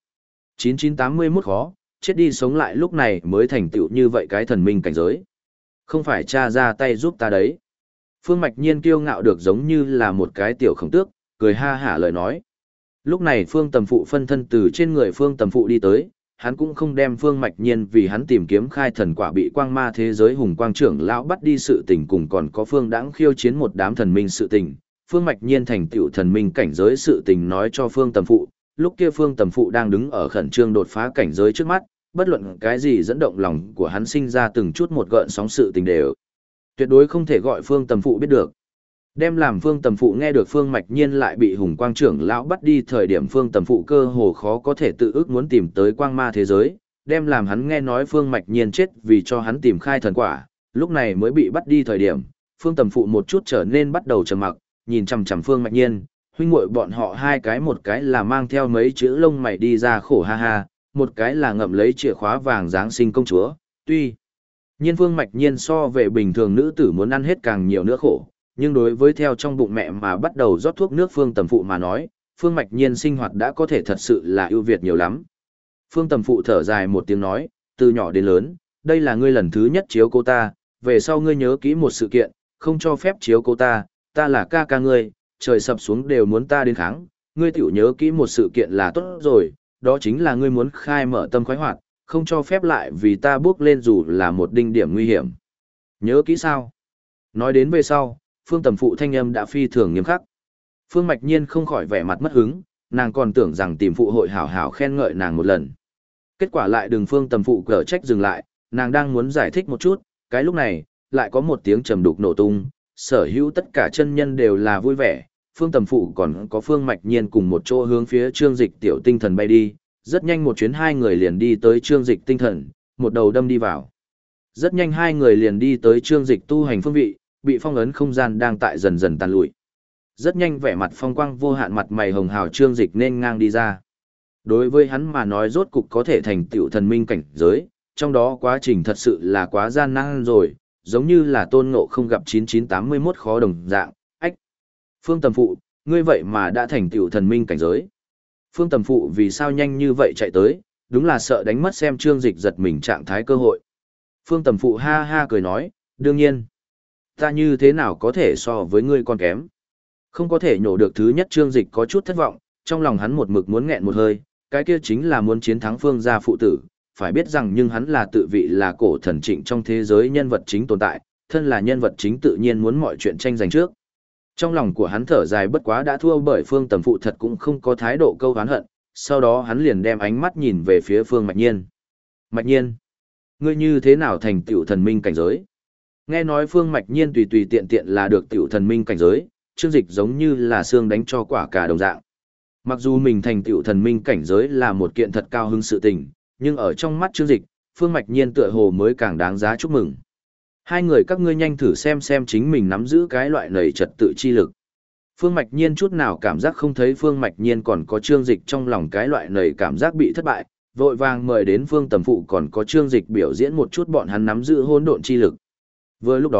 9981 khó, chết đi sống lại lúc này mới thành tựu như vậy cái thần minh cảnh giới. Không phải cha ra tay giúp ta đấy. Phương Mạch Nhiên kiêu ngạo được giống như là một cái tiểu khổng tước, cười ha hả lời nói. Lúc này Phương Tầm Phụ phân thân từ trên người Phương Tầm Phụ đi tới, hắn cũng không đem Phương Mạch Nhiên vì hắn tìm kiếm khai thần quả bị quang ma thế giới hùng quang trưởng lão bắt đi sự tình cùng còn có Phương Đãng khiêu chiến một đám thần minh sự tình. Phương Mạch Nhiên thành tựu thần minh cảnh giới sự tình nói cho Phương Tầm Phụ, lúc kia Phương Tầm Phụ đang đứng ở khẩn trương đột phá cảnh giới trước mắt, bất luận cái gì dẫn động lòng của hắn sinh ra từng chút một gợn sóng sự tình đều tuyệt đối không thể gọi Phương Tầm Phụ biết được. Đem làm Phương Tầm Phụ nghe được Phương Mạch Nhiên lại bị hùng quang trưởng lão bắt đi thời điểm Phương Tầm Phụ cơ hồ khó có thể tự ước muốn tìm tới quang ma thế giới, đem làm hắn nghe nói Phương Mạch Nhiên chết vì cho hắn tìm khai thần quả, lúc này mới bị bắt đi thời điểm, Phương Tầm Phụ một chút trở nên bắt đầu trầm mặc, nhìn chằm chằm Phương Mạch Nhiên, huynh muội bọn họ hai cái, một cái là mang theo mấy chữ lông mày đi ra khổ ha ha, một cái là ngậm lấy chìa khóa vàng giáng sinh công chúa, tuy nhiên Phương Mạch Nhiên so về bình thường nữ tử muốn ăn hết càng nhiều nữa khổ, nhưng đối với theo trong bụng mẹ mà bắt đầu rót thuốc nước Phương Tầm Phụ mà nói, Phương Mạch Nhiên sinh hoạt đã có thể thật sự là ưu việt nhiều lắm. Phương Tầm Phụ thở dài một tiếng nói, từ nhỏ đến lớn, đây là ngươi lần thứ nhất chiếu cô ta, về sau ngươi nhớ kỹ một sự kiện, không cho phép chiếu cô ta, ta là ca ca ngươi, trời sập xuống đều muốn ta đến kháng, ngươi tiểu nhớ kỹ một sự kiện là tốt rồi, đó chính là ngươi muốn khai mở tâm khoái hoạt, không cho phép lại vì ta bước lên dù là một đinh điểm nguy hiểm. Nhớ kỹ sao? Nói đến về sau, Phương Tầm Phụ thanh âm đã phi thường nghiêm khắc. Phương Mạch Nhiên không khỏi vẻ mặt mất hứng, nàng còn tưởng rằng tìm phụ hội hảo hảo khen ngợi nàng một lần. Kết quả lại đừng Phương Tầm Phụ cở trách dừng lại, nàng đang muốn giải thích một chút, cái lúc này, lại có một tiếng trầm đục nổ tung, sở hữu tất cả chân nhân đều là vui vẻ, Phương Tầm Phụ còn có Phương Mạch Nhiên cùng một chỗ hướng phía Trương Dịch tiểu tinh thần bay đi, rất nhanh một chuyến hai người liền đi tới Trương Dịch tinh thần, một đầu đâm đi vào. Rất nhanh hai người liền đi tới Trương Dịch tu hành phương vị, bị phong ấn không gian đang tại dần dần tàn lụi. Rất nhanh vẻ mặt phong quang vô hạn mặt mày hồng hào Trương Dịch nên ngang đi ra. Đối với hắn mà nói rốt cục có thể thành tựu thần minh cảnh giới, trong đó quá trình thật sự là quá gian nan rồi, giống như là Tôn Ngộ Không gặp 9981 khó đồng dạng. Ách! Phương Tầm Phụ, ngươi vậy mà đã thành tựu thần minh cảnh giới. Phương Tầm Phụ vì sao nhanh như vậy chạy tới, đúng là sợ đánh mất xem Trương Dịch giật mình trạng thái cơ hội. Phương Tầm Phụ ha ha cười nói, đương nhiên. Ta như thế nào có thể so với ngươi con kém. Không có thể nhổ được thứ nhất Trương Dịch có chút thất vọng, trong lòng hắn một mực muốn nghẹn một hơi, cái kia chính là muốn chiến thắng Phương gia phụ tử, phải biết rằng nhưng hắn là tự vị là cổ thần trịnh trong thế giới nhân vật chính tồn tại, thân là nhân vật chính tự nhiên muốn mọi chuyện tranh giành trước. Trong lòng của hắn thở dài bất quá đã thua bởi Phương Tầm Phụ thật cũng không có thái độ câu oán hận, sau đó hắn liền đem ánh mắt nhìn về phía Phương Mạch Nhiên. Mạch Nhiên, ngươi như thế nào thành tựu thần minh cảnh giới? Nghe nói Phương Mạch Nhiên tùy tùy tiện tiện là được tựu thần minh cảnh giới, Trương Dịch giống như là xương đánh cho quả cà đồng dạng. Mặc dù mình thành tựu thần minh cảnh giới là một kiện thật cao hứng sự tình, nhưng ở trong mắt Trương Dịch, Phương Mạch Nhiên tựa hồ mới càng đáng giá chúc mừng. Hai người các ngươi nhanh thử xem chính mình nắm giữ cái loại nảy trật tự chi lực. Phương Mạch Nhiên chút nào cảm giác không thấy Phương Mạch Nhiên còn có Trương Dịch trong lòng cái loại nảy cảm giác bị thất bại, vội vàng mời đến Phương Tầm Phụ còn có Trương Dịch biểu diễn một chút bọn hắn nắm giữ hỗn độn chi lực. Vừa lúc đó,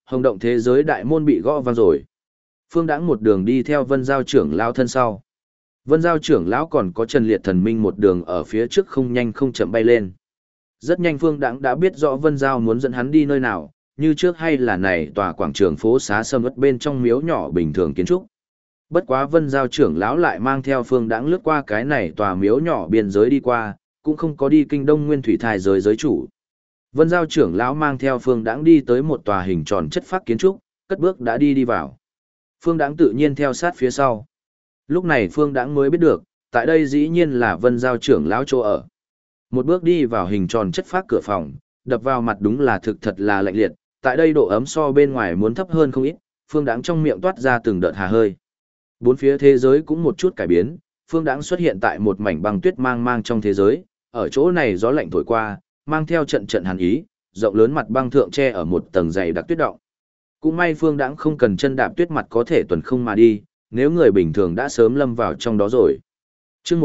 Hồng động thế giới đại môn bị gõ vang rồi. Phương Đãng một đường đi theo Vân Giao trưởng lão thân sau. Vân Giao trưởng lão còn có Trần Liệt thần minh một đường ở phía trước không nhanh không chậm bay lên. Rất nhanh Phương Đãng đã biết rõ Vân Giao muốn dẫn hắn đi nơi nào, như trước hay là này tòa quảng trường phố xá sầm uất bên trong miếu nhỏ bình thường kiến trúc. Bất quá Vân Giao trưởng lão lại mang theo Phương Đãng lướt qua cái này tòa miếu nhỏ biên giới đi qua, cũng không có đi kinh đông nguyên thủy thai giới giới chủ. Vân Giao trưởng lão mang theo Phương Đãng đi tới một tòa hình tròn chất phác kiến trúc, cất bước đã đi vào. Phương Đãng tự nhiên theo sát phía sau. Lúc này Phương Đãng mới biết được, tại đây dĩ nhiên là Vân Giao trưởng lão chỗ ở. Một bước đi vào hình tròn chất phác cửa phòng, đập vào mặt đúng là thực thật là lạnh liệt, tại đây độ ấm so bên ngoài muốn thấp hơn không ít, Phương Đãng trong miệng toát ra từng đợt hà hơi. Bốn phía thế giới cũng một chút cải biến, Phương Đãng xuất hiện tại một mảnh băng tuyết mang mang trong thế giới, ở chỗ này gió lạnh thổi qua, mang theo trận trận hàn ý, rộng lớn mặt băng thượng che ở một tầng dày đặc tuyết động. Cũng may Phương Đãng không cần chân đạp tuyết mặt có thể tuần không mà đi, nếu người bình thường đã sớm lâm vào trong đó rồi. Chương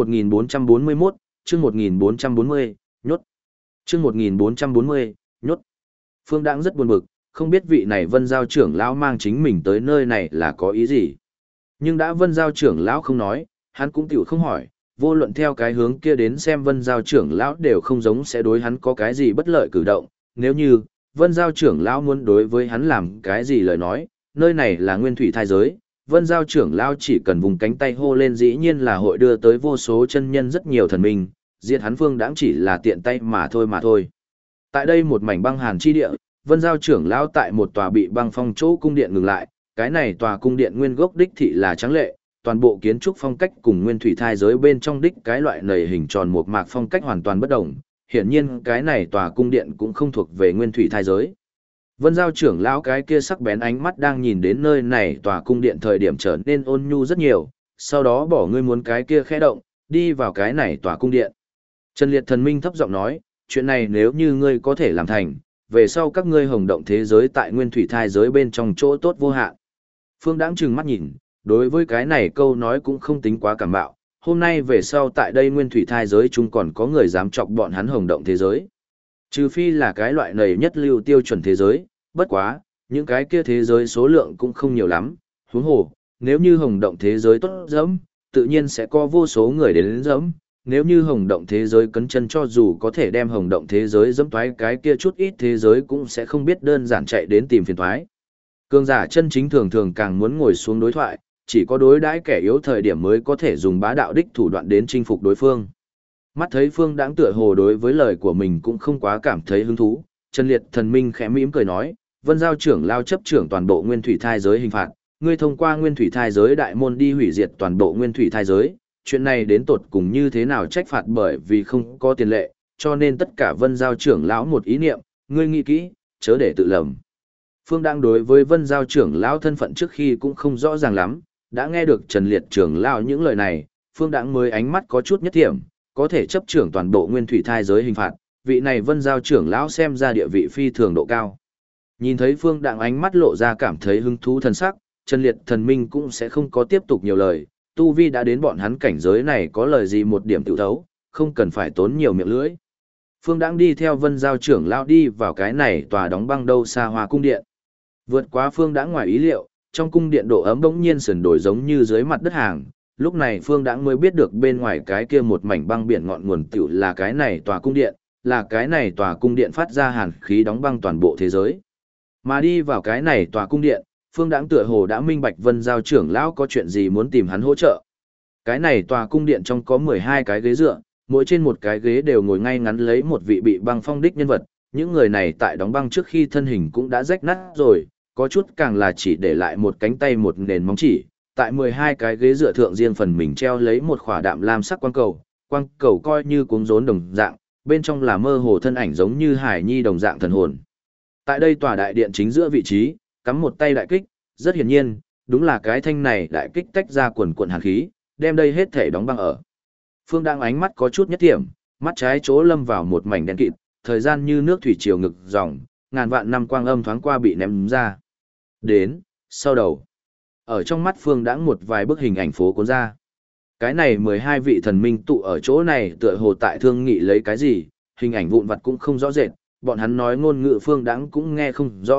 1441, chương 1440, nhốt. Chương 1440, nhốt. Phương Đãng rất buồn bực, không biết vị này Vân Giao trưởng lão mang chính mình tới nơi này là có ý gì. Nhưng đã Vân Giao trưởng lão không nói, hắn cũng tiểu không hỏi, vô luận theo cái hướng kia đến xem Vân Giao trưởng lão đều không giống sẽ đối hắn có cái gì bất lợi cử động, nếu như Vân Giao trưởng lão muốn đối với hắn làm cái gì lời nói, nơi này là nguyên thủy thai giới, Vân Giao trưởng lão chỉ cần vùng cánh tay hô lên dĩ nhiên là hội đưa tới vô số chân nhân rất nhiều thần minh, diệt hắn Phương Đãng chỉ là tiện tay mà thôi. Tại đây một mảnh băng hàn chi địa, Vân Giao trưởng lão tại một tòa bị băng phong chỗ cung điện ngừng lại, cái này tòa cung điện nguyên gốc đích thị là trắng lệ, toàn bộ kiến trúc phong cách cùng nguyên thủy thai giới bên trong đích cái loại nầy hình tròn một mạc phong cách hoàn toàn bất đồng. Hiển nhiên cái này tòa cung điện cũng không thuộc về nguyên thủy thai giới. Vân Giao trưởng lão cái kia sắc bén ánh mắt đang nhìn đến nơi này tòa cung điện thời điểm trở nên ôn nhu rất nhiều, sau đó bỏ ngươi muốn cái kia khẽ động, đi vào cái này tòa cung điện. Trần Liệt thần minh thấp giọng nói, chuyện này nếu như ngươi có thể làm thành, về sau các ngươi hồng động thế giới tại nguyên thủy thai giới bên trong chỗ tốt vô hạn. Phương Đãng trừng mắt nhìn, đối với cái này câu nói cũng không tính quá cảm bạo, hôm nay về sau tại đây nguyên thủy thai giới chung còn có người dám chọc bọn hắn hồng động thế giới. Trừ phi là cái loại này nhất lưu tiêu chuẩn thế giới, bất quá, những cái kia thế giới số lượng cũng không nhiều lắm, huống hồ, nếu như hồng động thế giới tốt dẫm, tự nhiên sẽ có vô số người đến dẫm, nếu như hồng động thế giới cấn chân cho dù có thể đem hồng động thế giới dẫm thoái cái kia chút ít thế giới cũng sẽ không biết đơn giản chạy đến tìm phiền thoái. Cường giả chân chính thường thường càng muốn ngồi xuống đối thoại, chỉ có đối đãi kẻ yếu thời điểm mới có thể dùng bá đạo đích thủ đoạn đến chinh phục đối phương. Mắt thấy Phương Đãng tựa hồ đối với lời của mình cũng không quá cảm thấy hứng thú, Trần Liệt thần minh khẽ mỉm cười nói, Vân Giao trưởng lao chấp trưởng toàn bộ nguyên thủy thai giới hình phạt, ngươi thông qua nguyên thủy thai giới đại môn đi hủy diệt toàn bộ nguyên thủy thai giới, chuyện này đến tột cùng như thế nào trách phạt bởi vì không có tiền lệ, cho nên tất cả Vân Giao trưởng lão một ý niệm, ngươi nghĩ kỹ, chớ để tự lầm. Phương Đãng đối với Vân Giao trưởng lão thân phận trước khi cũng không rõ ràng lắm, đã nghe được Trần Liệt trưởng lão những lời này, Phương Đãng mới ánh mắt có chút nhất thiểm, có thể chấp trưởng toàn bộ nguyên thủy thai giới hình phạt, vị này Vân Giao trưởng lão xem ra địa vị phi thường độ cao. Nhìn thấy Phương Đãng ánh mắt lộ ra cảm thấy hứng thú thần sắc, Trần Liệt thần minh cũng sẽ không có tiếp tục nhiều lời, tu vi đã đến bọn hắn cảnh giới này có lời gì một điểm tự thấu, không cần phải tốn nhiều miệng lưỡi. Phương Đãng đi theo Vân Giao trưởng lão đi vào cái này tòa đóng băng đâu xa hoa cung điện. Vượt quá Phương Đãng ngoài ý liệu, trong cung điện độ ấm bỗng nhiên sườn đổi giống như dưới mặt đất hàng, lúc này Phương Đãng mới biết được bên ngoài cái kia một mảnh băng biển ngọn nguồn tiểu là cái này tòa cung điện, là cái này tòa cung điện phát ra hàn khí đóng băng toàn bộ thế giới. Mà đi vào cái này tòa cung điện, Phương Đãng tựa hồ đã minh bạch Vân Giao trưởng lão có chuyện gì muốn tìm hắn hỗ trợ. Cái này tòa cung điện trong có 12 cái ghế dựa, mỗi trên một cái ghế đều ngồi ngay ngắn lấy một vị bị băng phong đích nhân vật, những người này tại đóng băng trước khi thân hình cũng đã rách nát rồi, có chút càng là chỉ để lại một cánh tay một nền móng chỉ, tại 12 cái ghế dựa thượng riêng phần mình treo lấy một khỏa đạm lam sắc quang cầu coi như cuống rốn đồng dạng, bên trong là mơ hồ thân ảnh giống như hải nhi đồng dạng thần hồn. Tại đây tòa đại điện chính giữa vị trí, cắm một tay đại kích, rất hiển nhiên, đúng là cái thanh này đại kích tách ra quần quần hàn khí, đem đây hết thể đóng băng ở. Phương Đãng ánh mắt có chút nhất điểm, mắt trái chỗ lâm vào một mảnh đen kịt, thời gian như nước thủy triều ngực dòng, ngàn vạn năm quang âm thoáng qua bị ném ra. Đến, sau đầu. Ở trong mắt Phương Đãng một vài bức hình ảnh phố cuốn ra. Cái này 12 vị thần minh tụ ở chỗ này tựa hồ tại thương nghị lấy cái gì, hình ảnh vụn vặt cũng không rõ rệt, bọn hắn nói ngôn ngữ Phương Đãng cũng nghe không rõ,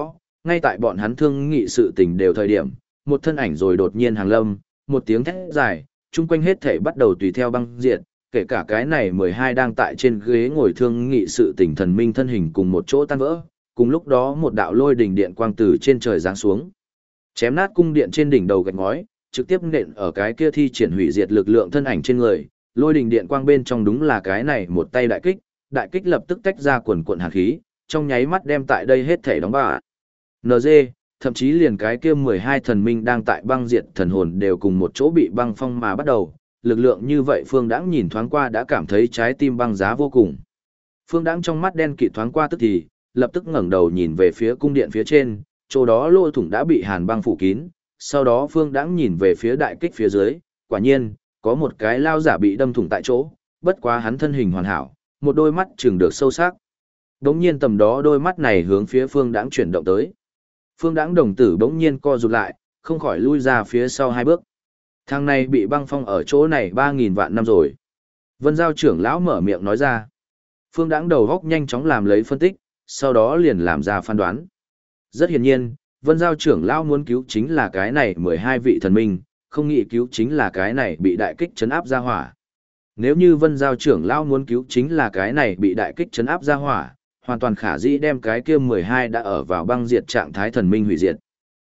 ngay tại bọn hắn thương nghị sự tình đều thời điểm, một thân ảnh rồi đột nhiên hàng lâm, một tiếng thét dài, chung quanh hết thể bắt đầu tùy theo băng diệt, kể cả cái này 12 đang tại trên ghế ngồi thương nghị sự tình thần minh thân hình cùng một chỗ tan vỡ, cùng lúc đó một đạo lôi đỉnh điện quang từ trên trời giáng xuống. Chém nát cung điện trên đỉnh đầu gạch ngói, trực tiếp nện ở cái kia thi triển hủy diệt lực lượng thân ảnh trên người, lôi đỉnh điện quang bên trong đúng là cái này một tay đại kích lập tức tách ra quần cuộn hàn khí, trong nháy mắt đem tại đây hết thể đóng băng. NG, thậm chí liền cái kia 12 thần minh đang tại băng diệt thần hồn đều cùng một chỗ bị băng phong mà bắt đầu, lực lượng như vậy Phương Đãng nhìn thoáng qua đã cảm thấy trái tim băng giá vô cùng. Phương Đãng trong mắt đen kịt thoáng qua tức thì, lập tức ngẩng đầu nhìn về phía cung điện phía trên, chỗ đó lỗ thủng đã bị hàn băng phủ kín, sau đó Phương Đãng nhìn về phía đại kích phía dưới, quả nhiên, có một cái lao giả bị đâm thủng tại chỗ, bất quá hắn thân hình hoàn hảo, một đôi mắt trừng được sâu sắc. Đống nhiên tầm đó đôi mắt này hướng phía Phương Đãng chuyển động tới. Phương Đãng đồng tử bỗng nhiên co rụt lại, không khỏi lui ra phía sau 2 bước. Thằng này bị băng phong ở chỗ này 3.000 vạn năm rồi. Vân Giao trưởng lão mở miệng nói ra. Phương Đãng đầu góc nhanh chóng làm lấy phân tích, sau đó liền làm ra phán đoán. Rất hiển nhiên, Vân Giao trưởng lão muốn cứu chính là cái này 12 vị thần minh, không nghĩ cứu chính là cái này bị đại kích trấn áp ra hỏa. Nếu như Vân Giao trưởng lão muốn cứu chính là cái này bị đại kích trấn áp ra hỏa, hoàn toàn khả dĩ đem cái kia 12 đã ở vào băng diệt trạng thái thần minh hủy diệt.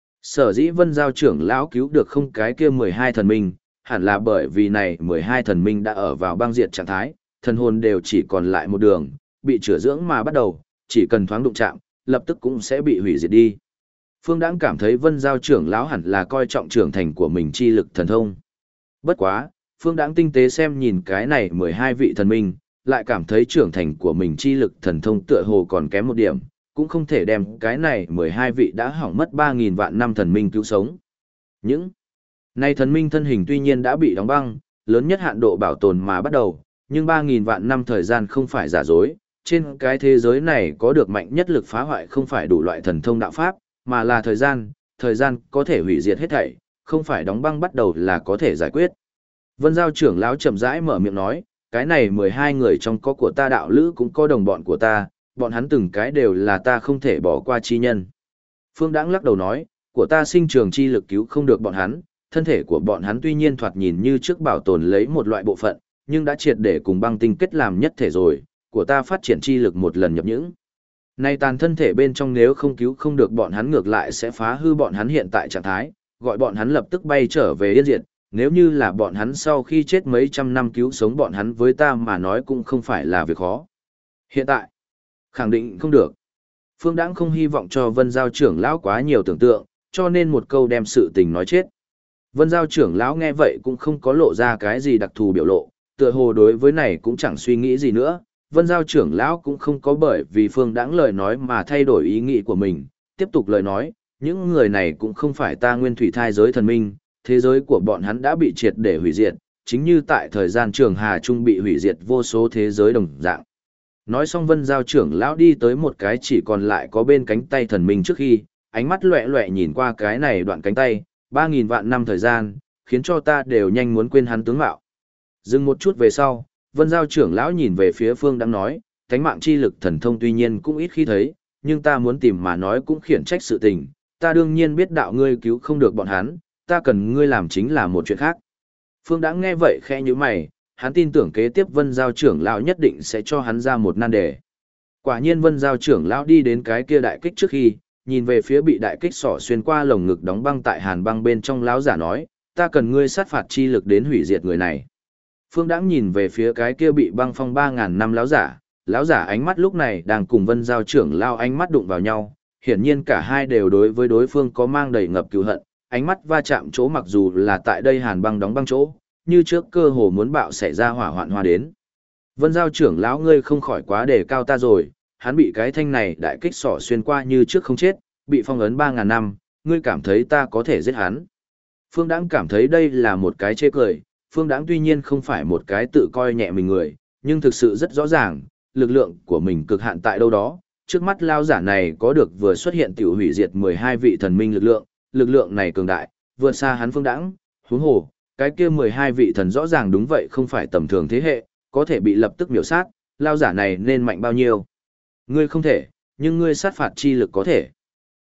Sở dĩ Vân Giao trưởng lão cứu được không cái kia 12 thần minh, hẳn là bởi vì này 12 thần minh đã ở vào băng diệt trạng thái, thần hồn đều chỉ còn lại một đường, bị chữa dưỡng mà bắt đầu, chỉ cần thoáng đụng chạm, lập tức cũng sẽ bị hủy diệt đi. Phương Đãng cảm thấy Vân Giao trưởng lão hẳn là coi trọng trưởng thành của mình chi lực thần thông. Bất quá, Phương Đãng tinh tế xem nhìn cái này 12 vị thần minh, lại cảm thấy trưởng thành của mình chi lực thần thông tựa hồ còn kém một điểm, cũng không thể đem cái này 12 vị đã hỏng mất 3.000 vạn năm thần minh cứu sống. Những này thần minh thân hình tuy nhiên đã bị đóng băng, lớn nhất hạn độ bảo tồn mà bắt đầu, nhưng 3.000 vạn năm thời gian không phải giả dối, trên cái thế giới này có được mạnh nhất lực phá hoại không phải đủ loại thần thông đạo pháp, mà là thời gian có thể hủy diệt hết thảy, không phải đóng băng bắt đầu là có thể giải quyết. Vân Giao trưởng lão chậm rãi mở miệng nói, cái này 12 người trong có của ta đạo lữ cũng có đồng bọn của ta, bọn hắn từng cái đều là ta không thể bỏ qua chi nhân. Phương Đãng lắc đầu nói, của ta sinh trường chi lực cứu không được bọn hắn, thân thể của bọn hắn tuy nhiên thoạt nhìn như trước bảo tồn lấy một loại bộ phận, nhưng đã triệt để cùng băng tinh kết làm nhất thể rồi, của ta phát triển chi lực một lần nhập những. Nay tàn thân thể bên trong nếu không cứu không được bọn hắn ngược lại sẽ phá hư bọn hắn hiện tại trạng thái, gọi bọn hắn lập tức bay trở về yên diệt, nếu như là bọn hắn sau khi chết mấy trăm năm cứu sống bọn hắn với ta mà nói cũng không phải là việc khó. Hiện tại, khẳng định không được. Phương Đãng không hy vọng cho Vân Giao trưởng lão quá nhiều tưởng tượng, cho nên một câu đem sự tình nói chết. Vân Giao trưởng lão nghe vậy cũng không có lộ ra cái gì đặc thù biểu lộ, tựa hồ đối với này cũng chẳng suy nghĩ gì nữa. Vân Giao trưởng lão cũng không có bởi vì Phương Đãng lời nói mà thay đổi ý nghĩ của mình, tiếp tục lời nói, những người này cũng không phải ta nguyên thủy thai giới thần minh, thế giới của bọn hắn đã bị triệt để hủy diệt, chính như tại thời gian Trường Hà Trung bị hủy diệt vô số thế giới đồng dạng. Nói xong Vân Giao trưởng lão đi tới một cái chỉ còn lại có bên cánh tay thần minh trước khi, ánh mắt loẹ loẹ nhìn qua cái này đoạn cánh tay, 3.000 vạn năm thời gian, khiến cho ta đều nhanh muốn quên hắn tướng mạo. Dừng một chút về sau, Vân Giao trưởng lão nhìn về phía Phương Đãng nói, cánh mạng chi lực thần thông tuy nhiên cũng ít khi thấy, nhưng ta muốn tìm mà nói cũng khiển trách sự tình, ta đương nhiên biết đạo ngươi cứu không được bọn hắn, ta cần ngươi làm chính là một chuyện khác. Phương Đãng nghe vậy khẽ nhíu mày, hắn tin tưởng kế tiếp Vân Giao trưởng lão nhất định sẽ cho hắn ra một nan đề. Quả nhiên Vân Giao trưởng lão đi đến cái kia đại kích trước khi, nhìn về phía bị đại kích xỏ xuyên qua lồng ngực đóng băng tại hàn băng bên trong lão giả nói, ta cần ngươi sát phạt chi lực đến hủy diệt người này. Phương Đãng nhìn về phía cái kia bị băng phong 3.000 năm lão giả ánh mắt lúc này đang cùng Vân Giao trưởng lão ánh mắt đụng vào nhau, hiển nhiên cả hai đều đối với đối phương có mang đầy ngập cừu hận, ánh mắt va chạm chỗ mặc dù là tại đây hàn băng đóng băng chỗ, như trước cơ hồ muốn bạo xảy ra hỏa hoạn hoa đến. Vân Giao trưởng lão ngươi không khỏi quá đề cao ta rồi, hắn bị cái thanh này đại kích xỏ xuyên qua như trước không chết, bị phong ấn 3.000 năm, ngươi cảm thấy ta có thể giết hắn. Phương Đãng cảm thấy đây là một cái chê cười, Phương Đãng tuy nhiên không phải một cái tự coi nhẹ mình người, nhưng thực sự rất rõ ràng, lực lượng của mình cực hạn tại đâu đó, trước mắt lao giả này có được vừa xuất hiện tiểu hủy diệt 12 vị thần minh lực lượng này cường đại, vượt xa hắn Phương Đãng, huống hồ, cái kia 12 vị thần rõ ràng đúng vậy không phải tầm thường thế hệ, có thể bị lập tức miểu sát, lao giả này nên mạnh bao nhiêu. Ngươi không thể, nhưng ngươi sát phạt chi lực có thể.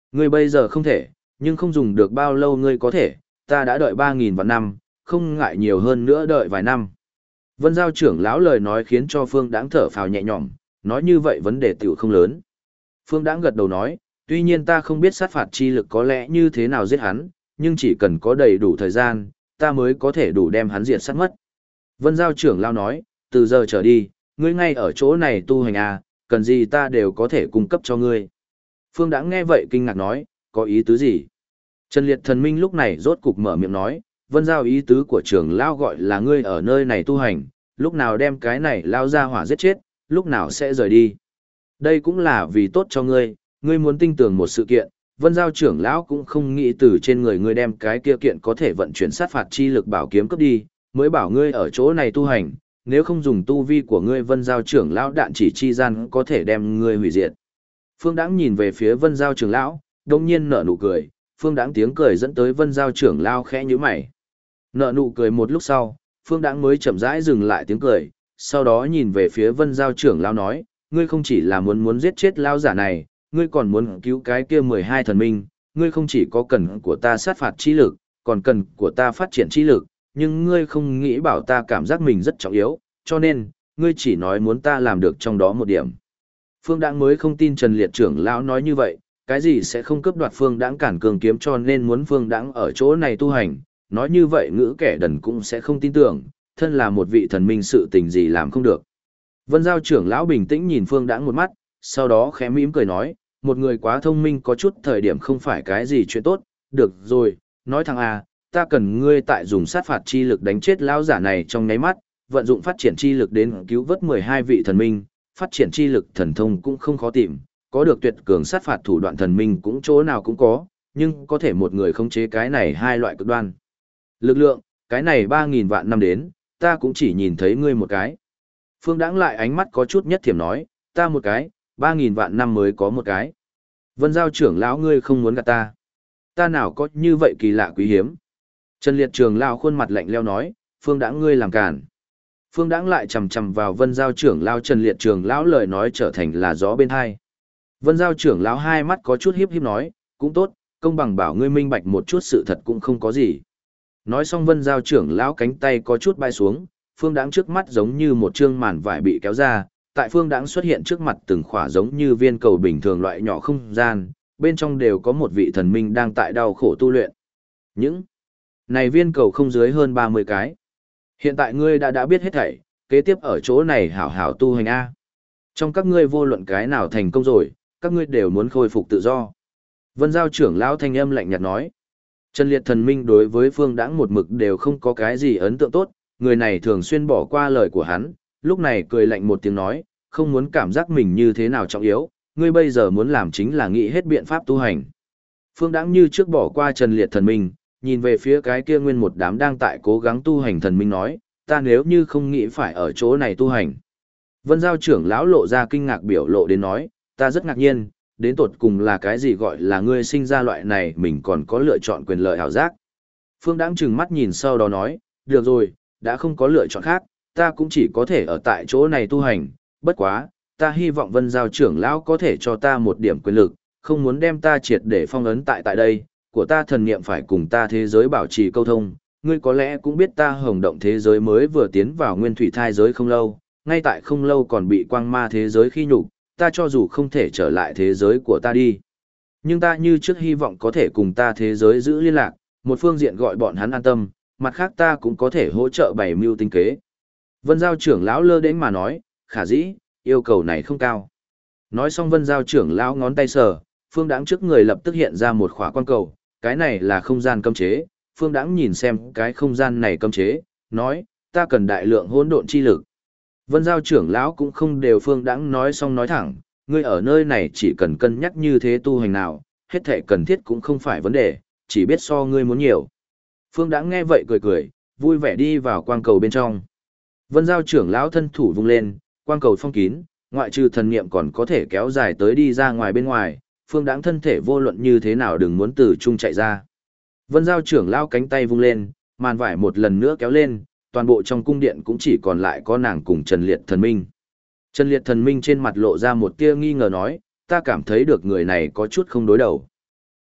Ngươi bây giờ không thể, nhưng không dùng được bao lâu ngươi có thể, ta đã đợi 3.000 vạn năm, không ngại nhiều hơn nữa đợi vài năm. Vân Giao trưởng lão lời nói khiến cho Phương Đãng thở phào nhẹ nhõm, nói như vậy vấn đề tiểu không lớn. Phương Đãng gật đầu nói, tuy nhiên ta không biết sát phạt chi lực có lẽ như thế nào giết hắn, nhưng chỉ cần có đầy đủ thời gian, ta mới có thể đủ đem hắn diệt sát mất. Vân Giao trưởng lão nói, từ giờ trở đi, ngươi ngay ở chỗ này tu hành à, cần gì ta đều có thể cung cấp cho ngươi. Phương Đãng nghe vậy kinh ngạc nói, có ý tứ gì? Trần Liệt Thần Minh lúc này rốt cục mở miệng nói, Vân Giao ý tứ của trưởng lão gọi là ngươi ở nơi này tu hành, lúc nào đem cái này lao ra hỏa giết chết, lúc nào sẽ rời đi. Đây cũng là vì tốt cho ngươi, ngươi muốn tin tưởng một sự kiện, Vân Giao trưởng lão cũng không nghĩ từ trên người ngươi đem cái kia kiện có thể vận chuyển sát phạt chi lực bảo kiếm cướp đi, mới bảo ngươi ở chỗ này tu hành, nếu không dùng tu vi của ngươi Vân Giao trưởng lão đạn chỉ chi gian có thể đem ngươi hủy diệt. Phương Đãng nhìn về phía Vân Giao trưởng lão, đông nhiên nở nụ cười, Phương Đãng tiếng cười dẫn tới Vân Giao trưởng lão khẽ nhíu mày. Nở nụ cười một lúc sau, Phương Đãng mới chậm rãi dừng lại tiếng cười, sau đó nhìn về phía Vân Giao trưởng lão nói, ngươi không chỉ là muốn giết chết lão giả này, ngươi còn muốn cứu cái kia 12 thần minh, ngươi không chỉ có cần của ta sát phạt chi lực, còn cần của ta phát triển chi lực, nhưng ngươi không nghĩ bảo ta cảm giác mình rất trọng yếu, cho nên, ngươi chỉ nói muốn ta làm được trong đó một điểm. Phương Đãng mới không tin Trần Liệt trưởng lão nói như vậy, cái gì sẽ không cướp đoạt Phương Đãng cản cường kiếm cho nên muốn Phương Đãng ở chỗ này tu hành, nói như vậy ngữ kẻ đần cũng sẽ không tin tưởng, thân là một vị thần minh sự tình gì làm không được. Vân Giao trưởng lão bình tĩnh nhìn Phương Đãng một mắt, sau đó khẽ mỉm cười nói, một người quá thông minh có chút thời điểm không phải cái gì chuyện tốt, được rồi, nói thằng à, ta cần ngươi tại dùng sát phạt chi lực đánh chết lão giả này trong nháy mắt, vận dụng phát triển chi lực đến cứu vớt 12 vị thần minh, phát triển chi lực thần thông cũng không khó tìm, có được tuyệt cường sát phạt thủ đoạn thần minh cũng chỗ nào cũng có, nhưng có thể một người khống chế cái này hai loại cực đoan. Lực lượng, cái này 3.000 vạn năm đến, ta cũng chỉ nhìn thấy ngươi một cái. Phương Đãng lại ánh mắt có chút nhất thiểm nói, ta một cái, 3.000 vạn năm mới có một cái. Vân Giao trưởng lão ngươi không muốn gạt ta. Ta nào có như vậy kỳ lạ quý hiếm. Trần Liệt trưởng lão khuôn mặt lạnh lẽo nói, Phương Đãng ngươi làm cản. Phương Đãng lại chầm chầm vào Vân Giao trưởng lão Trần Liệt trưởng lão lời nói trở thành là gió bên hai. Vân Giao trưởng lão hai mắt có chút hiếp hiếp nói, cũng tốt, công bằng bảo ngươi minh bạch một chút sự thật cũng không có gì. Nói xong Vân Giao trưởng lão cánh tay có chút bay xuống, Phương Đãng trước mắt giống như một trương màn vải bị kéo ra, tại Phương Đãng xuất hiện trước mặt từng khỏa giống như viên cầu bình thường loại nhỏ không gian, bên trong đều có một vị thần minh đang tại đau khổ tu luyện. Những này viên cầu không dưới hơn 30 cái. Hiện tại ngươi đã biết hết thảy, kế tiếp ở chỗ này hảo hảo tu hành A. Trong các ngươi vô luận cái nào thành công rồi, các ngươi đều muốn khôi phục tự do. Vân Giao trưởng lão thanh âm lạnh nhạt nói. Trần Liệt thần minh đối với Phương Đãng một mực đều không có cái gì ấn tượng tốt, người này thường xuyên bỏ qua lời của hắn, lúc này cười lạnh một tiếng nói, không muốn cảm giác mình như thế nào trọng yếu, ngươi bây giờ muốn làm chính là nghĩ hết biện pháp tu hành. Phương Đãng như trước bỏ qua Trần Liệt thần minh, nhìn về phía cái kia nguyên một đám đang tại cố gắng tu hành thần minh nói, ta nếu như không nghĩ phải ở chỗ này tu hành. Vân Giao trưởng lão lộ ra kinh ngạc biểu lộ đến nói, ta rất ngạc nhiên, đến tột cùng là cái gì gọi là ngươi sinh ra loại này mình còn có lựa chọn quyền lợi hảo giác. Phương Đãng trừng mắt nhìn sau đó nói, được rồi, đã không có lựa chọn khác, ta cũng chỉ có thể ở tại chỗ này tu hành, bất quá, ta hy vọng Vân Giao trưởng lão có thể cho ta một điểm quyền lực, không muốn đem ta triệt để phong ấn tại đây, của ta thần niệm phải cùng ta thế giới bảo trì câu thông, ngươi có lẽ cũng biết ta hồng động thế giới mới vừa tiến vào nguyên thủy thai giới không lâu, ngay tại không lâu còn bị quang ma thế giới khi nhục, ta cho dù không thể trở lại thế giới của ta đi. Nhưng ta như trước hy vọng có thể cùng ta thế giới giữ liên lạc, một phương diện gọi bọn hắn an tâm, mặt khác ta cũng có thể hỗ trợ bày mưu tinh kế. Vân Giao trưởng lão lơ đến mà nói, khả dĩ, yêu cầu này không cao. Nói xong Vân Giao trưởng lão ngón tay sờ, Phương Đãng trước người lập tức hiện ra một khóa quan cầu, cái này là không gian cấm chế, Phương Đãng nhìn xem cái không gian này cấm chế, nói, ta cần đại lượng hỗn độn chi lực. Vân Giao trưởng lão cũng không đều Phương Đãng nói xong nói thẳng, ngươi ở nơi này chỉ cần cân nhắc như thế tu hành nào, hết thảy cần thiết cũng không phải vấn đề, chỉ biết so ngươi muốn nhiều. Phương Đãng nghe vậy cười cười, vui vẻ đi vào quang cầu bên trong. Vân Giao trưởng lão thân thủ vung lên, quang cầu phong kín, ngoại trừ thần niệm còn có thể kéo dài tới đi ra ngoài bên ngoài, Phương Đãng thân thể vô luận như thế nào đừng muốn từ chung chạy ra. Vân Giao trưởng lão cánh tay vung lên, màn vải một lần nữa kéo lên, toàn bộ trong cung điện cũng chỉ còn lại có nàng cùng Trần Liệt thần minh. Trần Liệt thần minh trên mặt lộ ra một tia nghi ngờ nói, ta cảm thấy được người này có chút không đối đầu.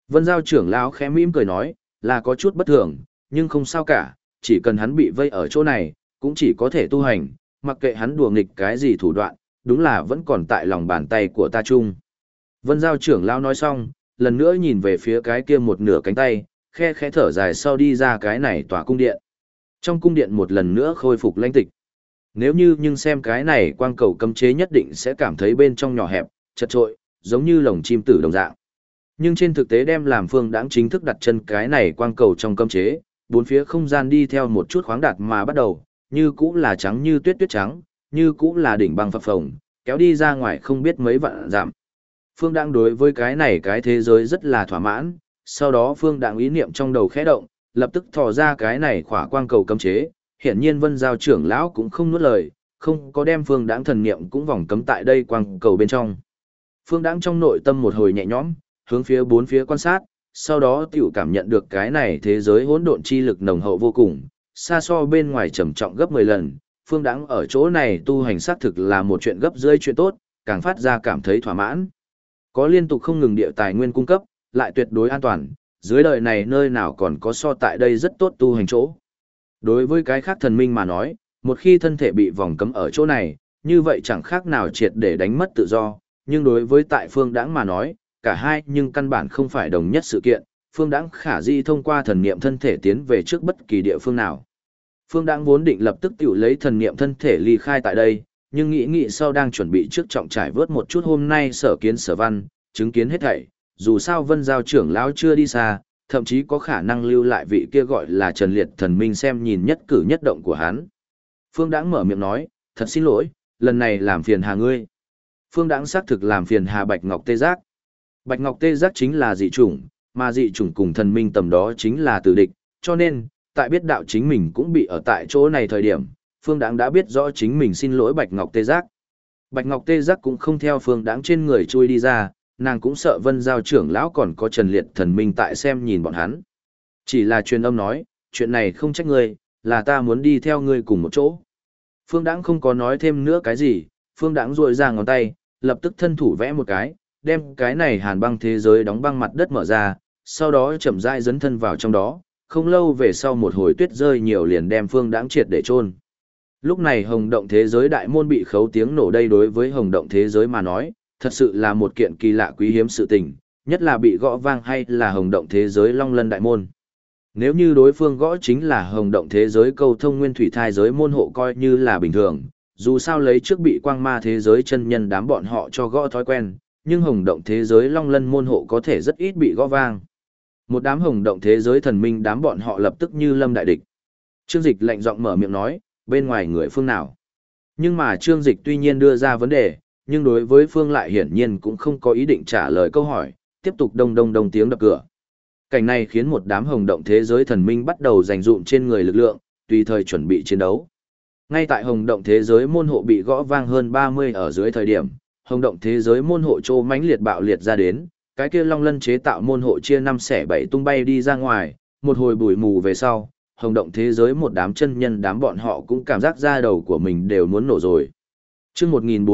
Vân Giao trưởng lão khẽ mỉm cười nói, là có chút bất thường, nhưng không sao cả, chỉ cần hắn bị vây ở chỗ này, cũng chỉ có thể tu hành, mặc kệ hắn đùa nghịch cái gì thủ đoạn, đúng là vẫn còn tại lòng bàn tay của ta chung. Vân Giao trưởng lão nói xong, lần nữa nhìn về phía cái kia một nửa cánh tay, khe khẽ thở dài sau đi ra cái này tòa cung điện. Trong cung điện một lần nữa khôi phục lãnh tịch. Nếu như nhưng xem cái này quang cầu cấm chế nhất định sẽ cảm thấy bên trong nhỏ hẹp, chật trội, giống như lồng chim tử đồng dạng. Nhưng trên thực tế đem làm Phương Đãng chính thức đặt chân cái này quang cầu trong cấm chế, bốn phía không gian đi theo một chút khoáng đạt mà bắt đầu, như cũ là trắng như tuyết tuyết trắng, như cũ là đỉnh băng phập phồng, kéo đi ra ngoài không biết mấy vạn dặm. Phương Đãng đối với cái này cái thế giới rất là thỏa mãn, sau đó Phương Đãng ý niệm trong đầu khẽ động, lập tức thò ra cái này khỏa quang cầu cấm chế, hiển nhiên Vân Giao trưởng lão cũng không nuốt lời, không có đem Phương Đãng thần niệm cũng vòng cấm tại đây quang cầu bên trong. Phương Đãng trong nội tâm một hồi nhẹ nhõm, hướng phía bốn phía quan sát, sau đó tiểu cảm nhận được cái này thế giới hỗn độn chi lực nồng hậu vô cùng, xa so bên ngoài trầm trọng gấp 10 lần. Phương Đãng ở chỗ này tu hành xác thực là một chuyện gấp rưỡi chuyện tốt, càng phát ra cảm thấy thỏa mãn. Có liên tục không ngừng địa tài nguyên cung cấp, lại tuyệt đối an toàn, dưới đời này nơi nào còn có so tại đây rất tốt tu hành chỗ. Đối với cái khác thần minh mà nói, một khi thân thể bị vòng cấm ở chỗ này, như vậy chẳng khác nào triệt để đánh mất tự do, nhưng đối với tại Phương Đãng mà nói, cả hai nhưng căn bản không phải đồng nhất sự kiện, Phương Đãng khả di thông qua thần niệm thân thể tiến về trước bất kỳ địa phương nào. Phương Đãng vốn định lập tức tiểu lấy thần niệm thân thể ly khai tại đây, nhưng nghĩ sau đang chuẩn bị trước trọng trải vớt một chút hôm nay sở kiến sở văn, chứng kiến hết thảy, dù sao Vân Giao trưởng lão chưa đi xa, thậm chí có khả năng lưu lại vị kia gọi là Trần Liệt thần minh xem nhìn nhất cử nhất động của hắn. Phương Đãng mở miệng nói, thật xin lỗi, lần này làm phiền hà ngươi. Phương Đãng xác thực làm phiền hà Bạch Ngọc Tê Giác. Bạch Ngọc Tê Giác chính là dị chủng, mà dị chủng cùng thần minh tầm đó chính là tử địch, cho nên, tại biết đạo chính mình cũng bị ở tại chỗ này thời điểm, Phương Đãng đã biết rõ chính mình xin lỗi Bạch Ngọc Tê Giác. Bạch Ngọc Tê Giác cũng không theo Phương Đãng trên người chui đi ra, nàng cũng sợ Vân Giao trưởng lão còn có Trần Liệt thần minh tại xem nhìn bọn hắn. Chỉ là truyền âm nói, chuyện này không trách ngươi, là ta muốn đi theo ngươi cùng một chỗ. Phương Đãng không có nói thêm nữa cái gì, Phương Đãng duỗi ra ngón tay, lập tức thân thủ vẽ một cái, đem cái này hàn băng thế giới đóng băng mặt đất mở ra, sau đó chậm rãi dấn thân vào trong đó, không lâu về sau một hồi tuyết rơi nhiều liền đem Phương Đãng triệt để chôn. Lúc này hồng động thế giới đại môn bị khấu tiếng nổ, đây đối với hồng động thế giới mà nói, thật sự là một kiện kỳ lạ quý hiếm sự tình, nhất là bị gõ vang hay là hồng động thế giới long lân đại môn. Nếu như đối phương gõ chính là hồng động thế giới câu thông nguyên thủy thai giới môn hộ coi như là bình thường, dù sao lấy trước bị quang ma thế giới chân nhân đám bọn họ cho gõ thói quen, nhưng hồng động thế giới long lân môn hộ có thể rất ít bị gõ vang. Một đám hồng động thế giới thần minh đám bọn họ lập tức như lâm đại địch. Trương Dịch lạnh giọng mở miệng nói, bên ngoài người phương nào. Nhưng mà Trương Dịch tuy nhiên đưa ra vấn đề, nhưng đối với phương lại hiển nhiên cũng không có ý định trả lời câu hỏi, tiếp tục đông đông đông tiếng đập cửa. Cảnh này khiến một đám hồng động thế giới thần minh bắt đầu dành dụm trên người lực lượng, tùy thời chuẩn bị chiến đấu. Ngay tại hồng động thế giới môn hộ bị gõ vang hơn 30 ở dưới thời điểm, hồng động thế giới môn hộ trô mãnh liệt bạo liệt ra đến, cái kia long lân chế tạo môn hộ chia 5 xẻ 7 tung bay đi ra ngoài, một hồi bụi mù về sau, hồng động thế giới một đám chân nhân đám bọn họ cũng cảm giác da đầu của mình đều muốn nổ rồi. Chương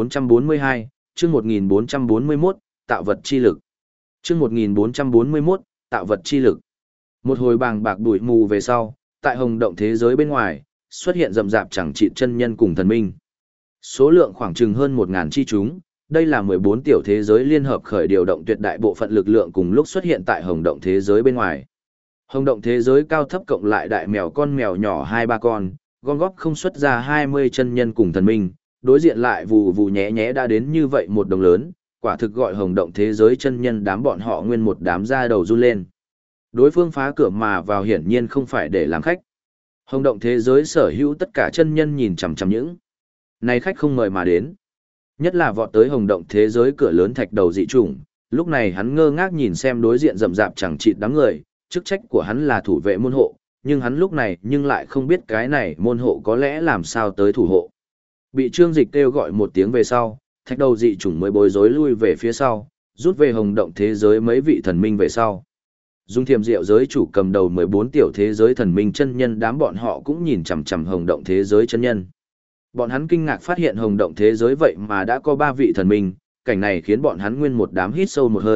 1442, chương 1441, tạo vật chi lực. Chương 1441, tạo vật chi lực. Một hồi bàng bạc bụi mù về sau, tại hồng động thế giới bên ngoài, xuất hiện rậm rạp chẳng trị chân nhân cùng thần minh. Số lượng khoảng chừng hơn 1000 chi chúng, đây là 14 tiểu thế giới liên hợp khởi điều động tuyệt đại bộ phận lực lượng cùng lúc xuất hiện tại hồng động thế giới bên ngoài. Hồng động thế giới cao thấp cộng lại đại mèo con mèo nhỏ 2-3 con, gom góp không xuất ra 20 chân nhân cùng thần minh, đối diện lại vù vù nhé nhé đã đến như vậy một đồng lớn, quả thực gọi hồng động thế giới chân nhân đám bọn họ nguyên một đám da đầu run lên. Đối phương phá cửa mà vào hiển nhiên không phải để làm khách. Hồng động thế giới sở hữu tất cả chân nhân nhìn chằm chằm những này khách không mời mà đến. Nhất là vọt tới hồng động thế giới cửa lớn thạch đầu dị chủng, lúc này hắn ngơ ngác nhìn xem đối diện rậm rạp chẳng chịt đám người, chức trách của hắn là thủ vệ môn hộ, nhưng hắn lúc này nhưng lại không biết cái này môn hộ có lẽ làm sao tới thủ hộ. Bị Trương Dịch kêu gọi một tiếng về sau, thạch đầu dị chủng mới bối rối lui về phía sau, rút về hồng động thế giới mấy vị thần minh về sau. Dung Thiềm Diệu giới chủ cầm đầu 14 tiểu thế giới thần minh chân nhân đám bọn họ cũng nhìn chằm chằm hồng động thế giới chân nhân. Bọn hắn kinh ngạc phát hiện hồng động thế giới vậy mà đã có 3 vị thần minh, cảnh này khiến bọn hắn nguyên một đám hít sâu một hơi,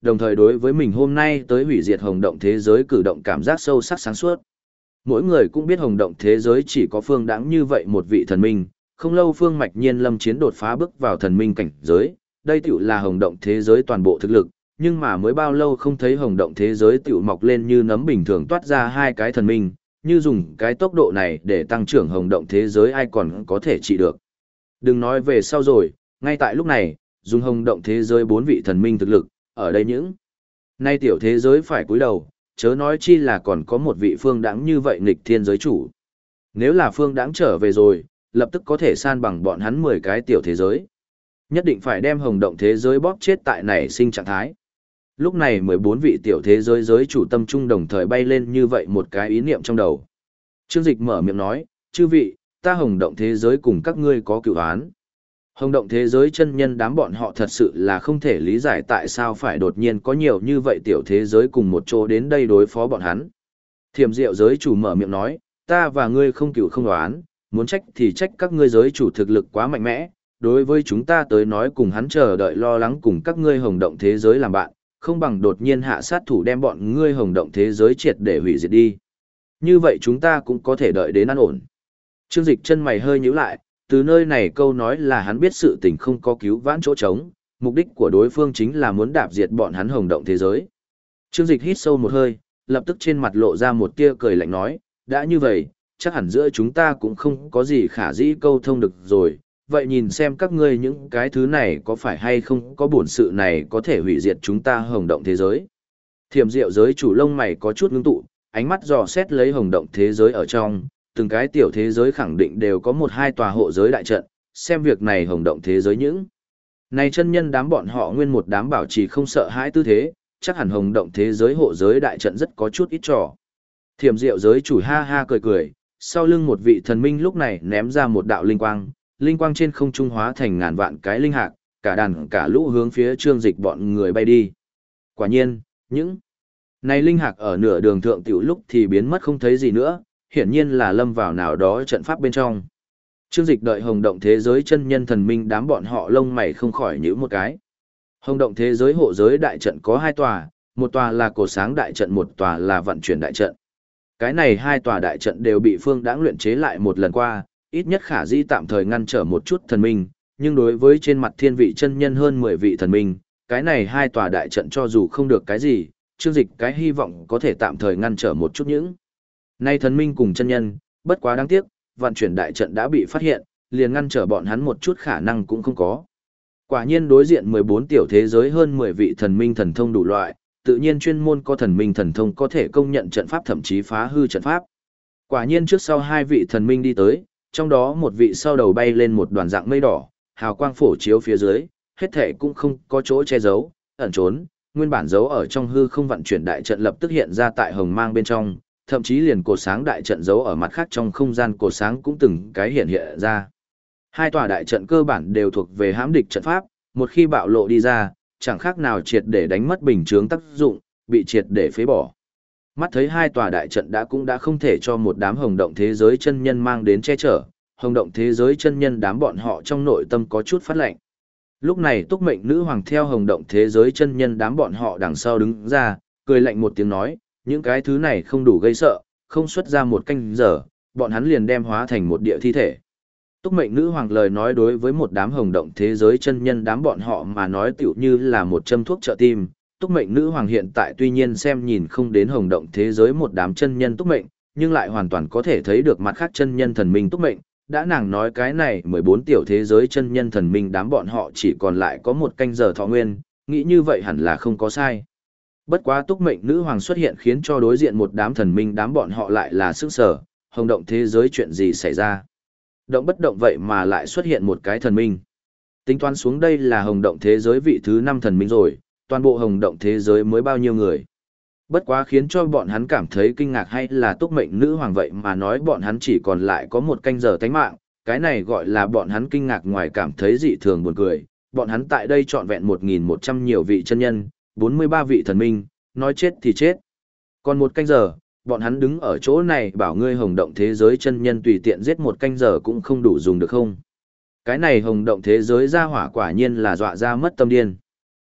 đồng thời đối với mình hôm nay tới hủy diệt hồng động thế giới cử động cảm giác sâu sắc sáng suốt. Mỗi người cũng biết hồng động thế giới chỉ có Phương Đãng như vậy một vị thần minh, không lâu Phương Mạch Nhiên lâm chiến đột phá bước vào thần minh cảnh giới, đây tiểu là hồng động thế giới toàn bộ thực lực, nhưng mà mới bao lâu không thấy hồng động thế giới tiểu mọc lên như nấm bình thường toát ra hai cái thần minh, như dùng cái tốc độ này để tăng trưởng hồng động thế giới ai còn có thể trị được. Đừng nói về sau rồi, ngay tại lúc này, dùng hồng động thế giới 4 vị thần minh thực lực, ở đây những nay tiểu thế giới phải cúi đầu, chớ nói chi là còn có một vị Phương Đãng như vậy nghịch thiên giới chủ. Nếu là Phương Đãng trở về rồi, lập tức có thể san bằng bọn hắn 10 cái tiểu thế giới. Nhất định phải đem hồng động thế giới bóp chết tại nảy sinh trạng thái. Lúc này 14 vị tiểu thế giới giới chủ tâm trung đồng thời bay lên như vậy một cái ý niệm trong đầu. Trương Dịch mở miệng nói, chư vị, ta hồng động thế giới cùng các ngươi có cựu án. Hồng động thế giới chân nhân đám bọn họ thật sự là không thể lý giải tại sao phải đột nhiên có nhiều như vậy tiểu thế giới cùng một chỗ đến đây đối phó bọn hắn. Thiểm Diệu giới chủ mở miệng nói, ta và ngươi không cựu không đoán, muốn trách thì trách các ngươi giới chủ thực lực quá mạnh mẽ, đối với chúng ta tới nói cùng hắn chờ đợi lo lắng cùng các ngươi hồng động thế giới làm bạn, không bằng đột nhiên hạ sát thủ đem bọn ngươi hồng động thế giới triệt để hủy diệt đi. Như vậy chúng ta cũng có thể đợi đến an ổn. Trương Dịch chân mày hơi nhíu lại, từ nơi này câu nói là hắn biết sự tình không có cứu vãn chỗ trống, mục đích của đối phương chính là muốn đạp diệt bọn hắn hồng động thế giới. Trương Dịch hít sâu một hơi, lập tức trên mặt lộ ra một tia cười lạnh nói, đã như vậy, chắc hẳn giữa chúng ta cũng không có gì khả dĩ câu thông được rồi, vậy nhìn xem các ngươi những cái thứ này có phải hay không có bổn sự này có thể hủy diệt chúng ta hồng động thế giới. Thiểm Diệu giới chủ lông mày có chút ngưng tụ, ánh mắt dò xét lấy hồng động thế giới ở trong, từng cái tiểu thế giới khẳng định đều có một hai tòa hộ giới đại trận, xem việc này hồng động thế giới những. Này chân nhân đám bọn họ nguyên một đám bảo trì không sợ hãi tư thế, chắc hẳn hồng động thế giới hộ giới đại trận rất có chút ít trò. Thiểm Diệu giới chủ ha ha cười cười, sau lưng một vị thần minh lúc này ném ra một đạo linh quang trên không trung hóa thành ngàn vạn cái linh hạc, cả đàn cả lũ hướng phía Trương Dịch bọn người bay đi. Quả nhiên, những này linh hạc ở nửa đường thượng tiểu lúc thì biến mất không thấy gì nữa, hiển nhiên là lâm vào nào đó trận pháp bên trong. Trương Dịch đợi hồng động thế giới chân nhân thần minh đám bọn họ lông mày không khỏi nhíu một cái. Hồng động thế giới hộ giới đại trận có 2 tòa, một tòa là cổ sáng đại trận, một tòa là vận chuyển đại trận. Cái này 2 tòa đại trận đều bị Phương Đãng luyện chế lại một lần qua, ít nhất khả dĩ tạm thời ngăn trở một chút thần minh, nhưng đối với trên mặt thiên vị chân nhân hơn 10 vị thần minh, cái này 2 tòa đại trận cho dù không được cái gì, Trương Dịch cái hy vọng có thể tạm thời ngăn trở một chút những. Nay thần minh cùng chân nhân, bất quá đáng tiếc, vận chuyển đại trận đã bị phát hiện, liền ngăn trở bọn hắn một chút khả năng cũng không có. Quả nhiên đối diện 14 tiểu thế giới hơn 10 vị thần minh thần thông đủ loại, tự nhiên chuyên môn có thần minh thần thông có thể công nhận trận pháp thậm chí phá hư trận pháp. Quả nhiên trước sau 2 vị thần minh đi tới, trong đó một vị sau đầu bay lên một đoàn dạng mây đỏ, hào quang phổ chiếu phía dưới, hết thể cũng không có chỗ che giấu, ẩn trốn, nguyên bản giấu ở trong hư không vận chuyển đại trận lập tức hiện ra tại hồng mang bên trong, thậm chí liền cột sáng đại trận giấu ở mặt khác trong không gian cột sáng cũng từng cái hiện hiện ra. 2 tòa đại trận cơ bản đều thuộc về hãm địch trận pháp, một khi bạo lộ đi ra, chẳng khác nào triệt để đánh mất bình chướng tác dụng, bị triệt để phế bỏ. Mắt thấy 2 tòa đại trận cũng đã không thể cho một đám hồng động thế giới chân nhân mang đến che chở, hồng động thế giới chân nhân đám bọn họ trong nội tâm có chút phát lạnh. Lúc này Túc Mệnh Nữ Hoàng theo hồng động thế giới chân nhân đám bọn họ đằng sau đứng ra, cười lạnh một tiếng nói, những cái thứ này không đủ gây sợ, không xuất ra một canh giờ, bọn hắn liền đem hóa thành một địa thi thể. Túc Mệnh Nữ Hoàng lời nói đối với một đám hồng động thế giới chân nhân đám bọn họ mà nói tựu như là một châm thuốc trợ tim. Túc Mệnh Nữ Hoàng hiện tại tuy nhiên xem nhìn không đến hồng động thế giới một đám chân nhân Túc Mệnh, nhưng lại hoàn toàn có thể thấy được mặt khác chân nhân thần minh Túc Mệnh. Đã nàng nói cái này 14 tiểu thế giới chân nhân thần minh đám bọn họ chỉ còn lại có một canh giờ thọ nguyên, nghĩ như vậy hẳn là không có sai. Bất quá Túc Mệnh Nữ Hoàng xuất hiện khiến cho đối diện một đám thần minh đám bọn họ lại là sức sở, hồng động thế giới chuyện gì xảy ra. Động bất động vậy mà lại xuất hiện một cái thần minh. Tính toán xuống đây là hồng động thế giới vị thứ 5 thần minh rồi, toàn bộ hồng động thế giới mới bao nhiêu người. Bất quá khiến cho bọn hắn cảm thấy kinh ngạc hay là Túc Mệnh Nữ Hoàng vậy mà nói bọn hắn chỉ còn lại có một canh giờ tánh mạng, cái này gọi là bọn hắn kinh ngạc ngoài cảm thấy dị thường buồn cười. Bọn hắn tại đây trọn vẹn 1.100 nhiều vị chân nhân, 43 vị thần minh, nói chết thì chết. Còn một canh giờ, bọn hắn đứng ở chỗ này bảo ngươi hồng động thế giới chân nhân tùy tiện giết một canh giờ cũng không đủ dùng được không? Cái này hồng động thế giới ra hỏa quả nhiên là dọa ra mất tâm điên.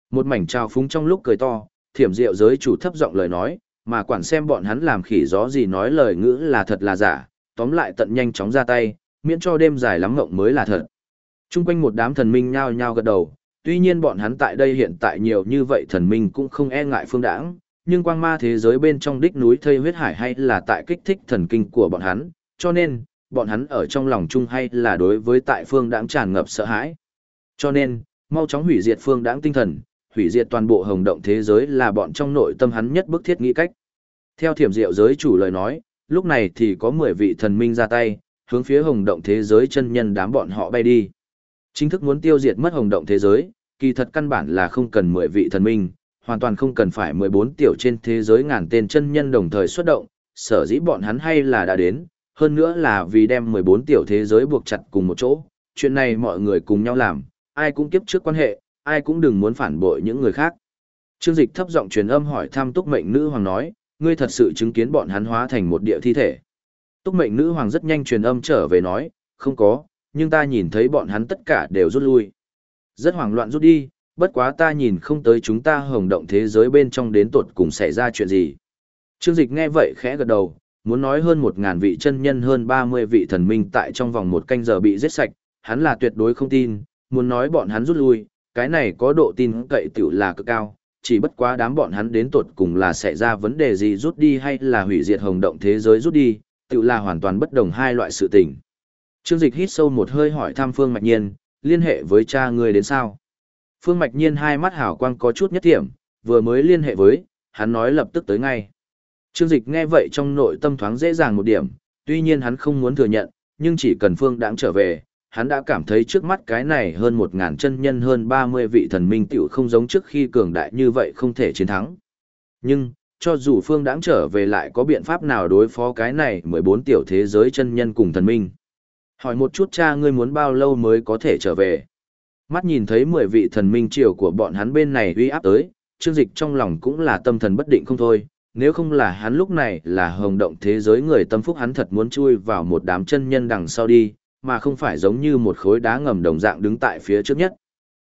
Một mảnh trào phúng trong lúc cười to, Thiểm Diệu giới chủ thấp giọng lời nói, mà quản xem bọn hắn làm khỉ gió gì nói lời ngữ là thật là giả, tóm lại tận nhanh chóng ra tay, miễn cho đêm dài lắm ngộng mới là thật. Trung quanh một đám thần minh nhao nhao gật đầu, tuy nhiên bọn hắn tại đây hiện tại nhiều như vậy thần minh cũng không e ngại Phương Đãng, nhưng quang ma thế giới bên trong đích núi thây huyết hải hay là tại kích thích thần kinh của bọn hắn, cho nên, bọn hắn ở trong lòng chung hay là đối với tại Phương Đãng tràn ngập sợ hãi. Cho nên, mau chóng hủy diệt Phương Đãng tinh thần, hủy diệt toàn bộ hồng động thế giới là bọn trong nội tâm hắn nhất bức thiết nghĩ cách. Theo Thiểm Diệu giới chủ lời nói, lúc này thì có 10 vị thần minh ra tay, hướng phía hồng động thế giới chân nhân đám bọn họ bay đi. Chính thức muốn tiêu diệt mất hồng động thế giới, kỳ thật căn bản là không cần 10 vị thần minh, hoàn toàn không cần phải 14 tiểu trên thế giới ngàn tên chân nhân đồng thời xuất động, sở dĩ bọn hắn hay là đã đến, hơn nữa là vì đem 14 tiểu thế giới buộc chặt cùng một chỗ, chuyện này mọi người cùng nhau làm, ai cũng kiếp trước quan hệ, ai cũng đừng muốn phản bội những người khác. Trương Dịch thấp giọng truyền âm hỏi thăm Túc Mệnh Nữ Hoàng nói, ngươi thật sự chứng kiến bọn hắn hóa thành một địa thi thể. Túc Mệnh Nữ Hoàng rất nhanh truyền âm trở về nói, không có, nhưng ta nhìn thấy bọn hắn tất cả đều rút lui. Rất hoảng loạn rút đi, bất quá ta nhìn không tới chúng ta hồng động thế giới bên trong đến tột cùng xảy ra chuyện gì. Trương Dịch nghe vậy khẽ gật đầu, muốn nói hơn 1000 vị chân nhân hơn 30 vị thần minh tại trong vòng một canh giờ bị giết sạch, hắn là tuyệt đối không tin, muốn nói bọn hắn rút lui, cái này có độ tin cậy tiểu là cực cao, chỉ bất quá đám bọn hắn đến tột cùng là xảy ra vấn đề gì rút đi hay là hủy diệt hồng động thế giới rút đi, tiểu là hoàn toàn bất đồng hai loại sự tình. Trương Dịch hít sâu một hơi hỏi thăm Phương Mạch Nhiên, liên hệ với cha ngươi đến sao? Phương Mạch Nhiên hai mắt hào quang có chút nhất điểm, vừa mới liên hệ với, hắn nói lập tức tới ngay. Trương Dịch nghe vậy trong nội tâm thoáng dễ dàng một điểm, tuy nhiên hắn không muốn thừa nhận, nhưng chỉ cần Phương Đãng trở về, hắn đã cảm thấy trước mắt cái này hơn 1000 chân nhân hơn 30 vị thần minh tiểu không giống trước khi cường đại như vậy không thể chiến thắng. Nhưng, cho dù Phương Đãng trở về lại có biện pháp nào đối phó cái này 14 tiểu thế giới chân nhân cùng thần minh? Hỏi một chút cha ngươi muốn bao lâu mới có thể trở về? Mắt nhìn thấy 10 vị thần minh triều của bọn hắn bên này uy áp tới, Trương Dịch trong lòng cũng là tâm thần bất định không thôi, nếu không là hắn lúc này là hồng động thế giới người tâm phúc hắn thật muốn chui vào một đám chân nhân đằng sau đi, mà không phải giống như một khối đá ngầm đồng dạng đứng tại phía trước nhất.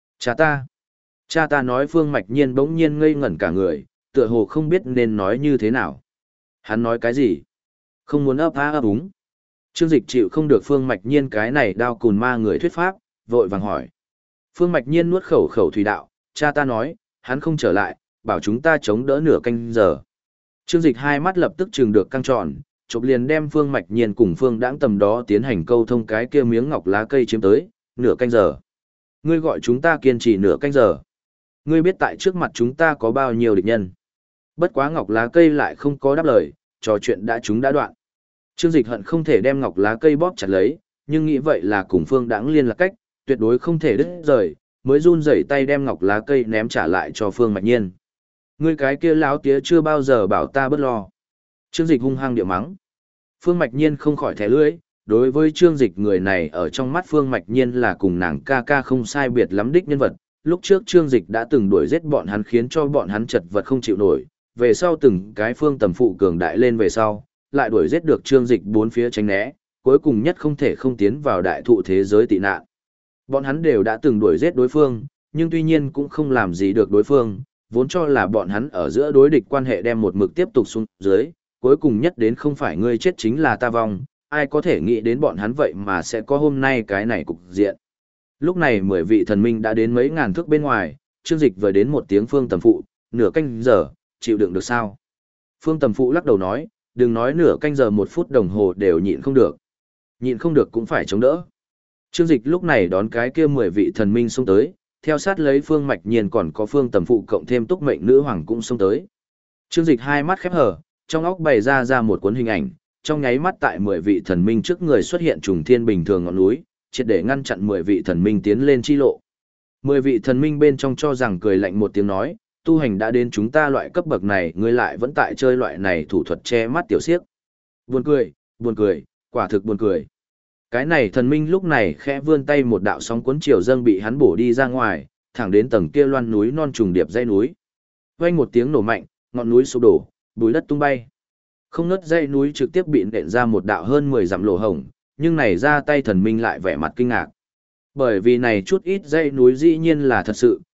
Cha ta nói Phương Mạch Nhiên bỗng nhiên ngây ngẩn cả người, tựa hồ không biết nên nói như thế nào. Hắn nói cái gì? Không muốn ấp á ấp úng. Trương Dịch chịu không được Phương Mạch Nhiên cái này đao cùn ma người thuyết pháp, vội vàng hỏi. Phương Mạch Nhiên nuốt khẩu thủy đạo, cha ta nói, hắn không trở lại, bảo chúng ta chống đỡ nửa canh giờ. Trương Dịch hai mắt lập tức trừng được căng tròn, chụp liền đem Phương Mạch Nhiên cùng Phương Đãng tầm đó tiến hành câu thông cái kia miếng ngọc lá cây chiếm tới, nửa canh giờ. Ngươi gọi chúng ta kiên trì nửa canh giờ. Ngươi biết tại trước mặt chúng ta có bao nhiêu địch nhân. Bất quá ngọc lá cây lại không có đáp lời, trò chuyện chúng đã đoạn. Trương Dịch hận không thể đem ngọc lá cây bóp chặt lấy, nhưng nghĩ vậy là cùng Phương Đãng liên lạc cách, tuyệt đối không thể đứt rời, mới run rẩy tay đem ngọc lá cây ném trả lại cho Phương Mạch Nhiên. Ngươi cái kia láo tía chưa bao giờ bảo ta bớt lo. Trương Dịch hung hăng địa mắng. Phương Mạch Nhiên không khỏi thẻ lưỡi, đối với Trương Dịch người này ở trong mắt Phương Mạch Nhiên là cùng nàng ca ca không sai biệt lắm đích nhân vật. Lúc trước Trương Dịch đã từng đuổi giết bọn hắn khiến cho bọn hắn chật vật không chịu nổi, về sau từng cái Phương Tầm Phụ cường đại lên về sau, lại đuổi giết được Trương Dịch bốn phía tránh né, cuối cùng nhất không thể không tiến vào đại thụ thế giới tị nạn. Bọn hắn đều đã từng đuổi giết đối phương, nhưng tuy nhiên cũng không làm gì được đối phương, vốn cho là bọn hắn ở giữa đối địch quan hệ đem một mực tiếp tục xuống dưới, cuối cùng nhất đến không phải ngươi chết chính là ta vong, ai có thể nghĩ đến bọn hắn vậy mà sẽ có hôm nay cái này cục diện. Lúc này 10 vị thần minh đã đến mấy ngàn thước bên ngoài, Trương Dịch vừa đến một tiếng Phương Tầm Phụ, nửa canh giờ, chịu đựng được sao? Phương Tầm Phụ lắc đầu nói, đừng nói nửa canh giờ 1 phút đồng hồ đều nhịn không được. Nhịn không được cũng phải chống đỡ. Trương Dịch lúc này đón cái kia 10 vị thần minh xông tới, theo sát lấy Phương Mạch Nhiên còn có Phương Tầm Phụ cộng thêm Túc Mệnh Nữ Hoàng cũng xông tới. Trương Dịch hai mắt khép hờ, trong óc bày ra một cuốn hình ảnh, trong nháy mắt tại 10 vị thần minh trước người xuất hiện trùng thiên bình thường ngọn núi, triệt để ngăn chặn 10 vị thần minh tiến lên chi lộ. 10 vị thần minh bên trong cho rằng cười lạnh một tiếng nói, tu hành đã đến chúng ta loại cấp bậc này, ngươi lại vẫn tại chơi loại này thủ thuật che mắt tiểu xiếc. Buồn cười, quả thực buồn cười. Cái này thần minh lúc này khẽ vươn tay một đạo sóng cuốn chiều dâng bị hắn bổ đi ra ngoài, thẳng đến tầng kia loan núi non trùng điệp dãy núi. Vang một tiếng nổ mạnh, ngọn núi sụp đổ, bùi đất tung bay. Không ngớt dãy núi trực tiếp bị nện ra một đạo hơn 10 dặm lỗ hổng, nhưng này ra tay thần minh lại vẻ mặt kinh ngạc. Bởi vì này chút ít dãy núi dĩ nhiên là thật sự,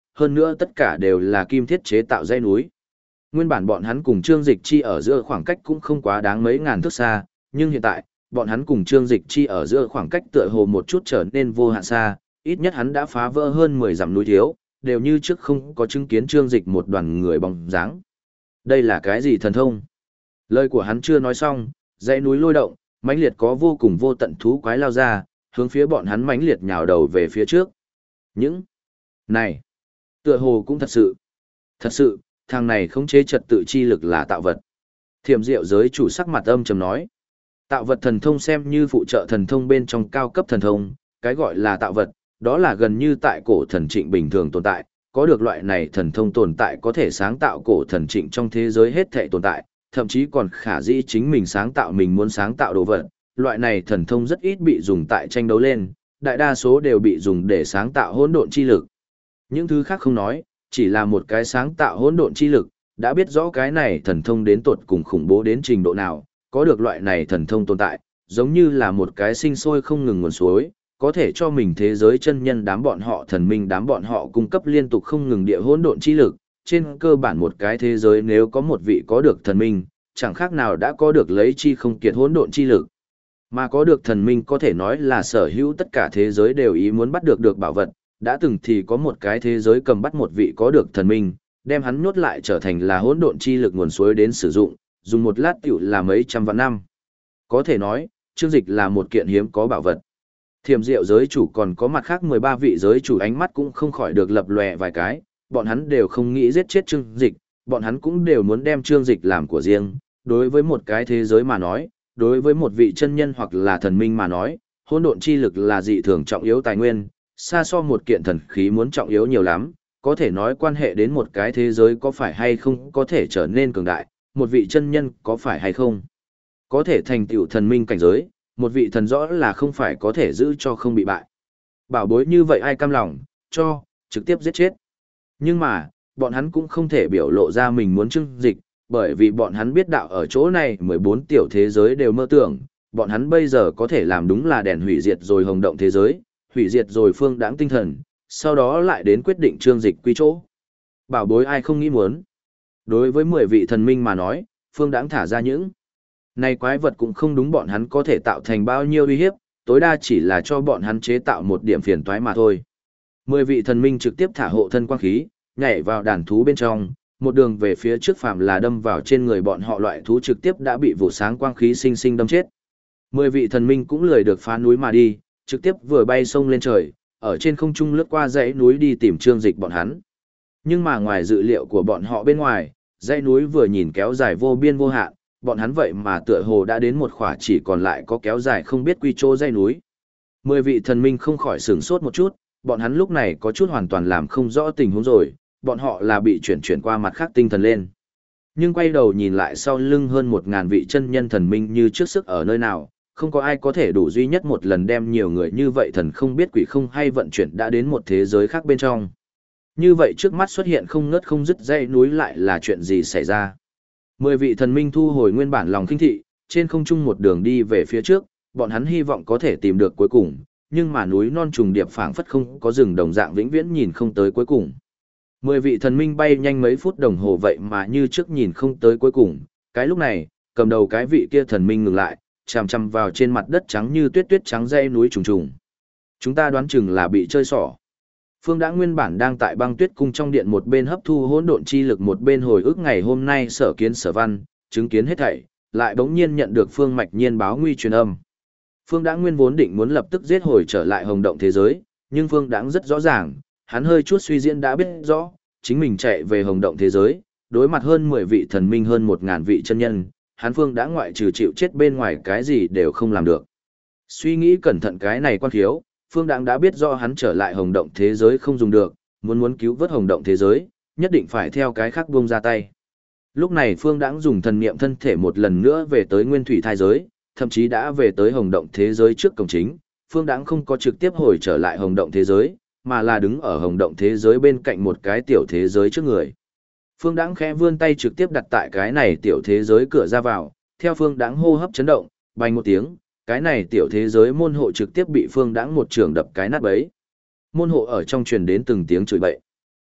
hơn nữa tất cả đều là kim thiết chế tạo dãy núi. Nguyên bản bọn hắn cùng Trương Dịch Chi ở giữa khoảng cách cũng không quá đáng mấy ngàn thước xa, nhưng hiện tại, bọn hắn cùng Trương Dịch Chi ở giữa khoảng cách tựa hồ một chút trở nên vô hạn xa, ít nhất hắn đã phá vỡ hơn 10 dặm núi thiếu, đều như trước không có chứng kiến Trương Dịch một đoàn người bóng dáng. Đây là cái gì thần thông? Lời của hắn chưa nói xong, dãy núi lôi động, mãnh liệt có vô cùng vô tận thú quái lao ra, hướng phía bọn hắn mãnh liệt nhào đầu về phía trước. Những này, tựa hồ cũng thật sự, thằng này khống chế trật tự chi lực là tạo vật. Thiểm Diệu giới chủ sắc mặt âm trầm nói, tạo vật thần thông xem như phụ trợ thần thông bên trong cao cấp thần thông, cái gọi là tạo vật, đó là gần như tại cổ thần trịnh bình thường tồn tại, có được loại này thần thông tồn tại có thể sáng tạo cổ thần trịnh trong thế giới hết thảy tồn tại, thậm chí còn khả dĩ chính mình sáng tạo mình muốn sáng tạo đồ vật. Loại này thần thông rất ít bị dùng tại tranh đấu lên, đại đa số đều bị dùng để sáng tạo hỗn độn chi lực. Những thứ khác không nói, chỉ là một cái sáng tạo hỗn độn chi lực, đã biết rõ cái này thần thông đến tột cùng khủng bố đến trình độ nào, có được loại này thần thông tồn tại, giống như là một cái sinh sôi không ngừng nguồn suối, có thể cho mình thế giới chân nhân đám bọn họ thần minh đám bọn họ cung cấp liên tục không ngừng địa hỗn độn chi lực. Trên cơ bản một cái thế giới nếu có một vị có được thần minh, chẳng khác nào đã có được lấy chi không kiệt hỗn độn chi lực. Mà có được thần minh có thể nói là sở hữu tất cả thế giới đều ý muốn bắt được bảo vật, đã từng thì có một cái thế giới cầm bắt một vị có được thần minh, đem hắn nhốt lại trở thành là hỗn độn chi lực nguồn suối đến sử dụng, dùng một lát tiểu là mấy trăm vạn năm. Có thể nói, Trương Dịch là một kiện hiếm có bảo vật. Thiểm Diệu giới chủ còn có mặt khác 13 vị giới chủ ánh mắt cũng không khỏi được lập lòe vài cái, bọn hắn đều không nghĩ giết chết Trương Dịch, bọn hắn cũng đều muốn đem Trương Dịch làm của riêng. Đối với một cái thế giới mà nói, đối với một vị chân nhân hoặc là thần minh mà nói, hỗn độn chi lực là dị thường trọng yếu tài nguyên, xa so một kiện thần khí muốn trọng yếu nhiều lắm, có thể nói quan hệ đến một cái thế giới có phải hay không có thể trở nên cường đại, một vị chân nhân có phải hay không có thể thành tựu thần minh cảnh giới, một vị thần rõ là không phải có thể giữ cho không bị bại. Bảo bối như vậy ai cam lòng, cho, trực tiếp giết chết. Nhưng mà, bọn hắn cũng không thể biểu lộ ra mình muốn Trương Dịch, bởi vì bọn hắn biết đạo ở chỗ này 14 tiểu thế giới đều mơ tưởng, bọn hắn bây giờ có thể làm đúng là đèn hủy diệt rồi hồng động thế giới, hủy diệt rồi phương đãng tinh thần, sau đó lại đến quyết định Trương Dịch quy chỗ. Bảo bối ai không nghĩ muốn. Đối với 10 vị thần minh mà nói, phương đãng thả ra những này quái vật cũng không đúng bọn hắn có thể tạo thành bao nhiêu uy hiếp, tối đa chỉ là cho bọn hắn chế tạo một điểm phiền toái mà thôi. 10 vị thần minh trực tiếp thả hộ thân quang khí, nhảy vào đàn thú bên trong, một đường về phía trước phàm là đâm vào trên người bọn họ loại thú trực tiếp đã bị vụ sáng quang khí sinh sinh đâm chết. 10 vị thần minh cũng lười được phá núi mà đi, trực tiếp vừa bay sông lên trời, ở trên không trung lướt qua dãy núi đi tìm Trương Dịch bọn hắn. Nhưng mà ngoài dự liệu của bọn họ bên ngoài, dãy núi vừa nhìn kéo dài vô biên vô hạn, bọn hắn vậy mà tựa hồ đã đến một khỏa chỉ còn lại có kéo dài không biết quy chỗ dãy núi. 10 vị thần minh không khỏi sửng sốt một chút, bọn hắn lúc này có chút hoàn toàn làm không rõ tình huống rồi, bọn họ là bị chuyển qua mặt khác tinh thần lên. Nhưng quay đầu nhìn lại sau lưng hơn 1000 vị chân nhân thần minh như trước sức ở nơi nào, không có ai có thể đủ duy nhất một lần đem nhiều người như vậy thần không biết quỷ không hay vận chuyển đã đến một thế giới khác bên trong. Như vậy trước mắt xuất hiện không ngớt không dứt dãy núi lại là chuyện gì xảy ra? 10 vị thần minh thu hồi nguyên bản lòng khinh thị, trên không trung một đường đi về phía trước, bọn hắn hy vọng có thể tìm được cuối cùng, nhưng mà núi non trùng điệp phảng phất không có rừng đồng dạng vĩnh viễn nhìn không tới cuối cùng. 10 vị thần minh bay nhanh mấy phút đồng hồ vậy mà như trước nhìn không tới cuối cùng, cái lúc này, cầm đầu cái vị kia thần minh ngừng lại, chằm chằm vào trên mặt đất trắng như tuyết tuyết trắng dãy núi trùng trùng. Chúng ta đoán chừng là bị chơi xỏ. Phương Đãng nguyên bản đang tại băng tuyết cung trong điện một bên hấp thu hỗn độn chi lực một bên hồi ức ngày hôm nay sở kiến sở văn, chứng kiến hết thảy, lại bỗng nhiên nhận được Phương Mạch Nhiên báo nguy truyền âm. Phương Đãng nguyên vốn định muốn lập tức giết hồi trở lại hồng động thế giới, nhưng Phương Đãng rất rõ ràng, hắn hơi chút suy diễn đã biết rõ, chính mình chạy về hồng động thế giới, đối mặt hơn 10 vị thần minh hơn 1000 vị chân nhân, hắn Phương Đãng ngoại trừ chịu chết bên ngoài cái gì đều không làm được. Suy nghĩ cẩn thận cái này quan khiếu, Phương Đãng đã biết rõ hắn trở lại hồng động thế giới không dùng được, muốn cứu vớt hồng động thế giới, nhất định phải theo cái khác buông ra tay. Lúc này Phương Đãng dùng thần niệm thân thể một lần nữa về tới nguyên thủy thai giới, thậm chí đã về tới hồng động thế giới trước cổng chính, Phương Đãng không có trực tiếp hồi trở lại hồng động thế giới, mà là đứng ở hồng động thế giới bên cạnh một cái tiểu thế giới trước người. Phương Đãng khẽ vươn tay trực tiếp đặt tại cái này tiểu thế giới cửa ra vào, theo Phương Đãng hô hấp chấn động, bành một tiếng, cái này tiểu thế giới môn hộ trực tiếp bị Phương Đãng một trường đập cái nát bấy. Môn hộ ở trong truyền đến từng tiếng chửi bậy.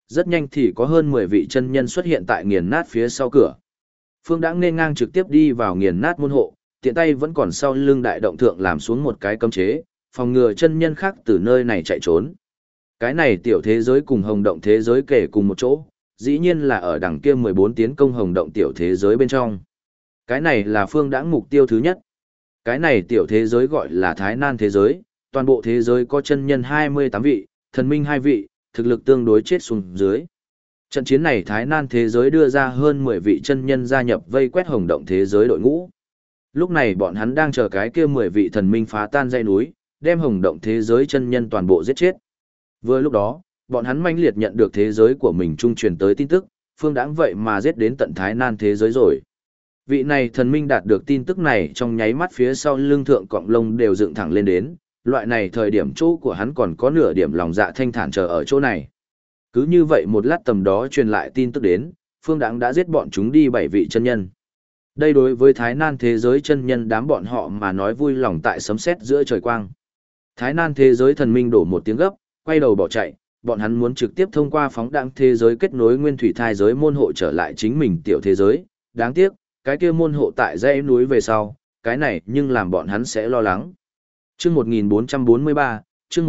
Rất nhanh thì có hơn 10 vị chân nhân xuất hiện tại nghiền nát phía sau cửa. Phương Đãng nên ngang trực tiếp đi vào nghiền nát môn hộ, tiện tay vẫn còn sau lưng đại động thượng làm xuống một cái cấm chế, phòng ngừa chân nhân khác từ nơi này chạy trốn. Cái này tiểu thế giới cùng hồng động thế giới kể cùng một chỗ, dĩ nhiên là ở đằng kia 14 tiến công hồng động tiểu thế giới bên trong. Cái này là Phương Đãng mục tiêu thứ nhất. Cái này tiểu thế giới gọi là Thái Nan thế giới, toàn bộ thế giới có chân nhân 28 vị, thần minh 2 vị, thực lực tương đối chết xuống dưới. Trận chiến này Thái Nan thế giới đưa ra hơn 10 vị chân nhân gia nhập vây quét hồng động thế giới đội ngũ. Lúc này bọn hắn đang chờ cái kia 10 vị thần minh phá tan dãy núi, đem hồng động thế giới chân nhân toàn bộ giết chết. Vừa lúc đó, bọn hắn manh liệt nhận được thế giới của mình trung truyền tới tin tức, Phương Đãng vậy mà giết đến tận Thái Nan thế giới rồi. Vị này thần minh đạt được tin tức này trong nháy mắt phía sau lưng thượng cọng lông đều dựng thẳng lên đến, loại này thời điểm chỗ của hắn còn có nửa điểm lòng dạ thanh thản chờ ở chỗ này. Cứ như vậy một lát tầm đó truyền lại tin tức đến, Phương Đãng đã giết bọn chúng đi 7 vị chân nhân. Đây đối với Thái Nan thế giới chân nhân đám bọn họ mà nói vui lòng tại sấm sét giữa trời quang. Thái Nan thế giới thần minh đổ một tiếng gấp, quay đầu bỏ chạy, bọn hắn muốn trực tiếp thông qua phóng đãng thế giới kết nối nguyên thủy thai giới môn hộ trở lại chính mình tiểu thế giới. Đáng tiếc, cái kia môn hộ tại dãy núi về sau, cái này nhưng làm bọn hắn sẽ lo lắng. Chương 1443, chương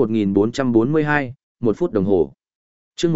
1442, 1 phút đồng hồ. Chương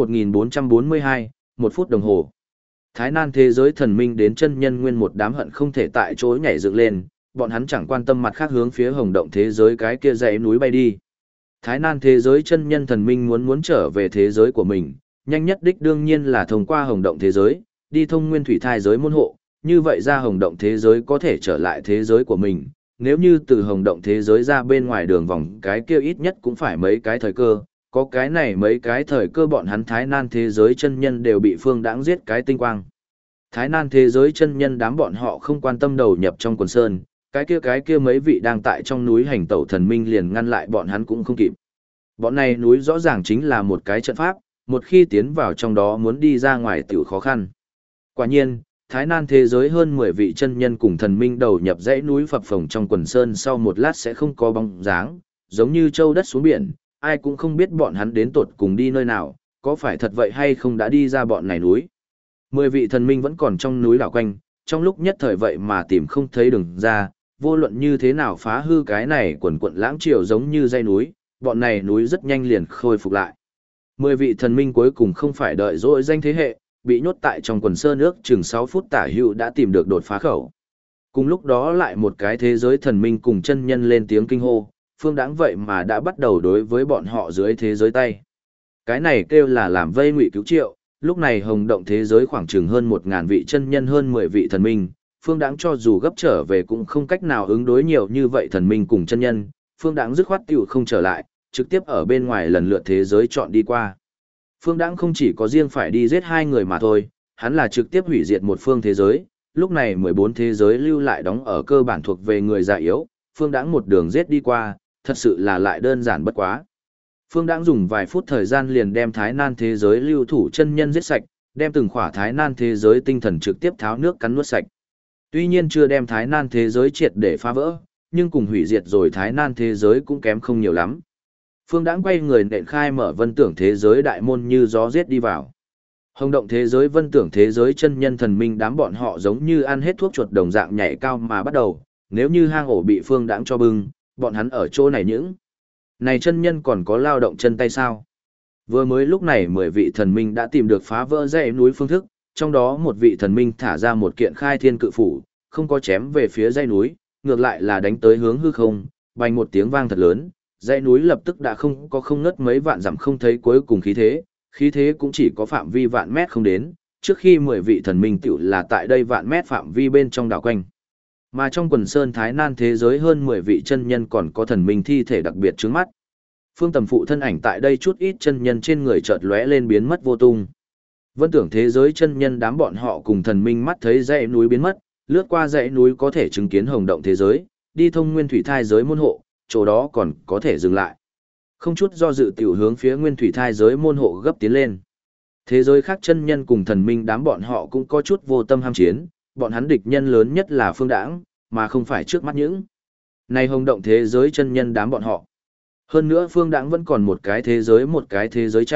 1442, 1 phút đồng hồ. Thái Nan thế giới thần minh đến chân nhân nguyên một đám hận không thể tại chỗ nhảy dựng lên, bọn hắn chẳng quan tâm mặt khác hướng phía hồng động thế giới cái kia dãy núi bay đi. Thái Nan thế giới chân nhân thần minh muốn trở về thế giới của mình, nhanh nhất đích đương nhiên là thông qua hồng động thế giới, đi thông nguyên thủy thai giới môn hộ, như vậy ra hồng động thế giới có thể trở lại thế giới của mình. Nếu như từ hồng động thế giới ra bên ngoài đường vòng cái kia ít nhất cũng phải mấy cái thời cơ, có cái này mấy cái thời cơ bọn hắn Thái Nan thế giới chân nhân đều bị Phương Đãng giết cái tinh quang. Thái Nan thế giới chân nhân đám bọn họ không quan tâm đầu nhập trong quần sơn, cái kia mấy vị đang tại trong núi hành tẩu thần minh liền ngăn lại bọn hắn cũng không kịp. Bọn này núi rõ ràng chính là một cái trận pháp, một khi tiến vào trong đó muốn đi ra ngoài tiểu khó khăn. Quả nhiên, Thái Nan thế giới hơn 10 vị chân nhân cùng thần minh đầu nhập dãy núi phập phồng trong quần sơn sau một lát sẽ không có bóng dáng, giống như châu đất xuống biển, ai cũng không biết bọn hắn đến tột cùng đi nơi nào, có phải thật vậy hay không đã đi ra bọn này núi. 10 vị thần minh vẫn còn trong núi đảo quanh, trong lúc nhất thời vậy mà tìm không thấy đường ra, vô luận như thế nào phá hư cái này quần quận lãng triều giống như dãy núi, bọn này núi rất nhanh liền khôi phục lại. 10 vị thần minh cuối cùng không phải đợi dỗi danh thế hệ, bị nhốt tại trong quần sơn nước chừng 6 phút tả hữu đã tìm được đột phá khẩu. Cùng lúc đó lại một cái thế giới thần minh cùng chân nhân lên tiếng kinh hô, Phương Đãng vậy mà đã bắt đầu đối với bọn họ dưới thế giới tay. Cái này kêu là làm vây ngụy cứu triệu, lúc này hồng động thế giới khoảng chừng hơn 1000 vị chân nhân hơn 10 vị thần minh, Phương Đãng cho dù gấp trở về cũng không cách nào ứng đối nhiều như vậy thần minh cùng chân nhân, Phương Đãng dứt khoát tiểu không trở lại, trực tiếp ở bên ngoài lần lượt thế giới chọn đi qua. Phương Đãng không chỉ có riêng phải đi giết 2 người mà thôi, hắn là trực tiếp hủy diệt một phương thế giới, lúc này 14 thế giới lưu lại đóng ở cơ bản thuộc về người già yếu, Phương Đãng một đường giết đi qua, thật sự là lại đơn giản bất quá. Phương Đãng dùng vài phút thời gian liền đem Thái Nan thế giới lưu thủ chân nhân giết sạch, đem từng khỏa Thái Nan thế giới tinh thần trực tiếp tháo nước cắn nuốt sạch. Tuy nhiên chưa đem Thái Nan thế giới triệt để phá vỡ, nhưng cùng hủy diệt rồi Thái Nan thế giới cũng kém không nhiều lắm. Phương Đãng quay người nện khai mở vân tưởng thế giới đại môn như gió giết đi vào. Hồng động thế giới vân tưởng thế giới chân nhân thần minh đám bọn họ giống như ăn hết thuốc chuột đồng dạng nhảy cao mà bắt đầu, nếu như hang ổ bị Phương Đãng cho bưng, bọn hắn ở chỗ này những này chân nhân còn có lao động chân tay sao? Vừa mới lúc này 10 vị thần minh đã tìm được phá vỡ dãy núi phương thức, trong đó một vị thần minh thả ra một kiện khai thiên cự phủ, không có chém về phía dãy núi, ngược lại là đánh tới hướng hư không, bành một tiếng vang thật lớn, dãy núi lập tức đã không ngất mấy vạn dặm không thấy cuối cùng khí thế cũng chỉ có phạm vi vạn mét không đến, trước khi 10 vị thần minh tiểu là tại đây vạn mét phạm vi bên trong đảo quanh. Mà trong quần sơn Thái Nan thế giới hơn 10 vị chân nhân còn có thần minh thi thể đặc biệt trước mắt. Phương Tầm Phụ thân ảnh tại đây chút ít chân nhân trên người chợt lóe lên biến mất vô tung. Vân tưởng thế giới chân nhân đám bọn họ cùng thần minh mắt thấy dãy núi biến mất, lướt qua dãy núi có thể chứng kiến hồng động thế giới, đi thông nguyên thủy thai giới môn hộ, chỗ đó còn có thể dừng lại. Không chút do dự tiểu hướng phía nguyên thủy thai giới môn hộ gấp tiến lên. Thế giới khác chân nhân cùng thần minh đám bọn họ cũng có chút vô tâm ham chiến, bọn hắn địch nhân lớn nhất là Phương Đãng, mà không phải trước mắt những này hồng động thế giới chân nhân đám bọn họ. Hơn nữa Phương Đãng vẫn còn một cái thế giới chạy,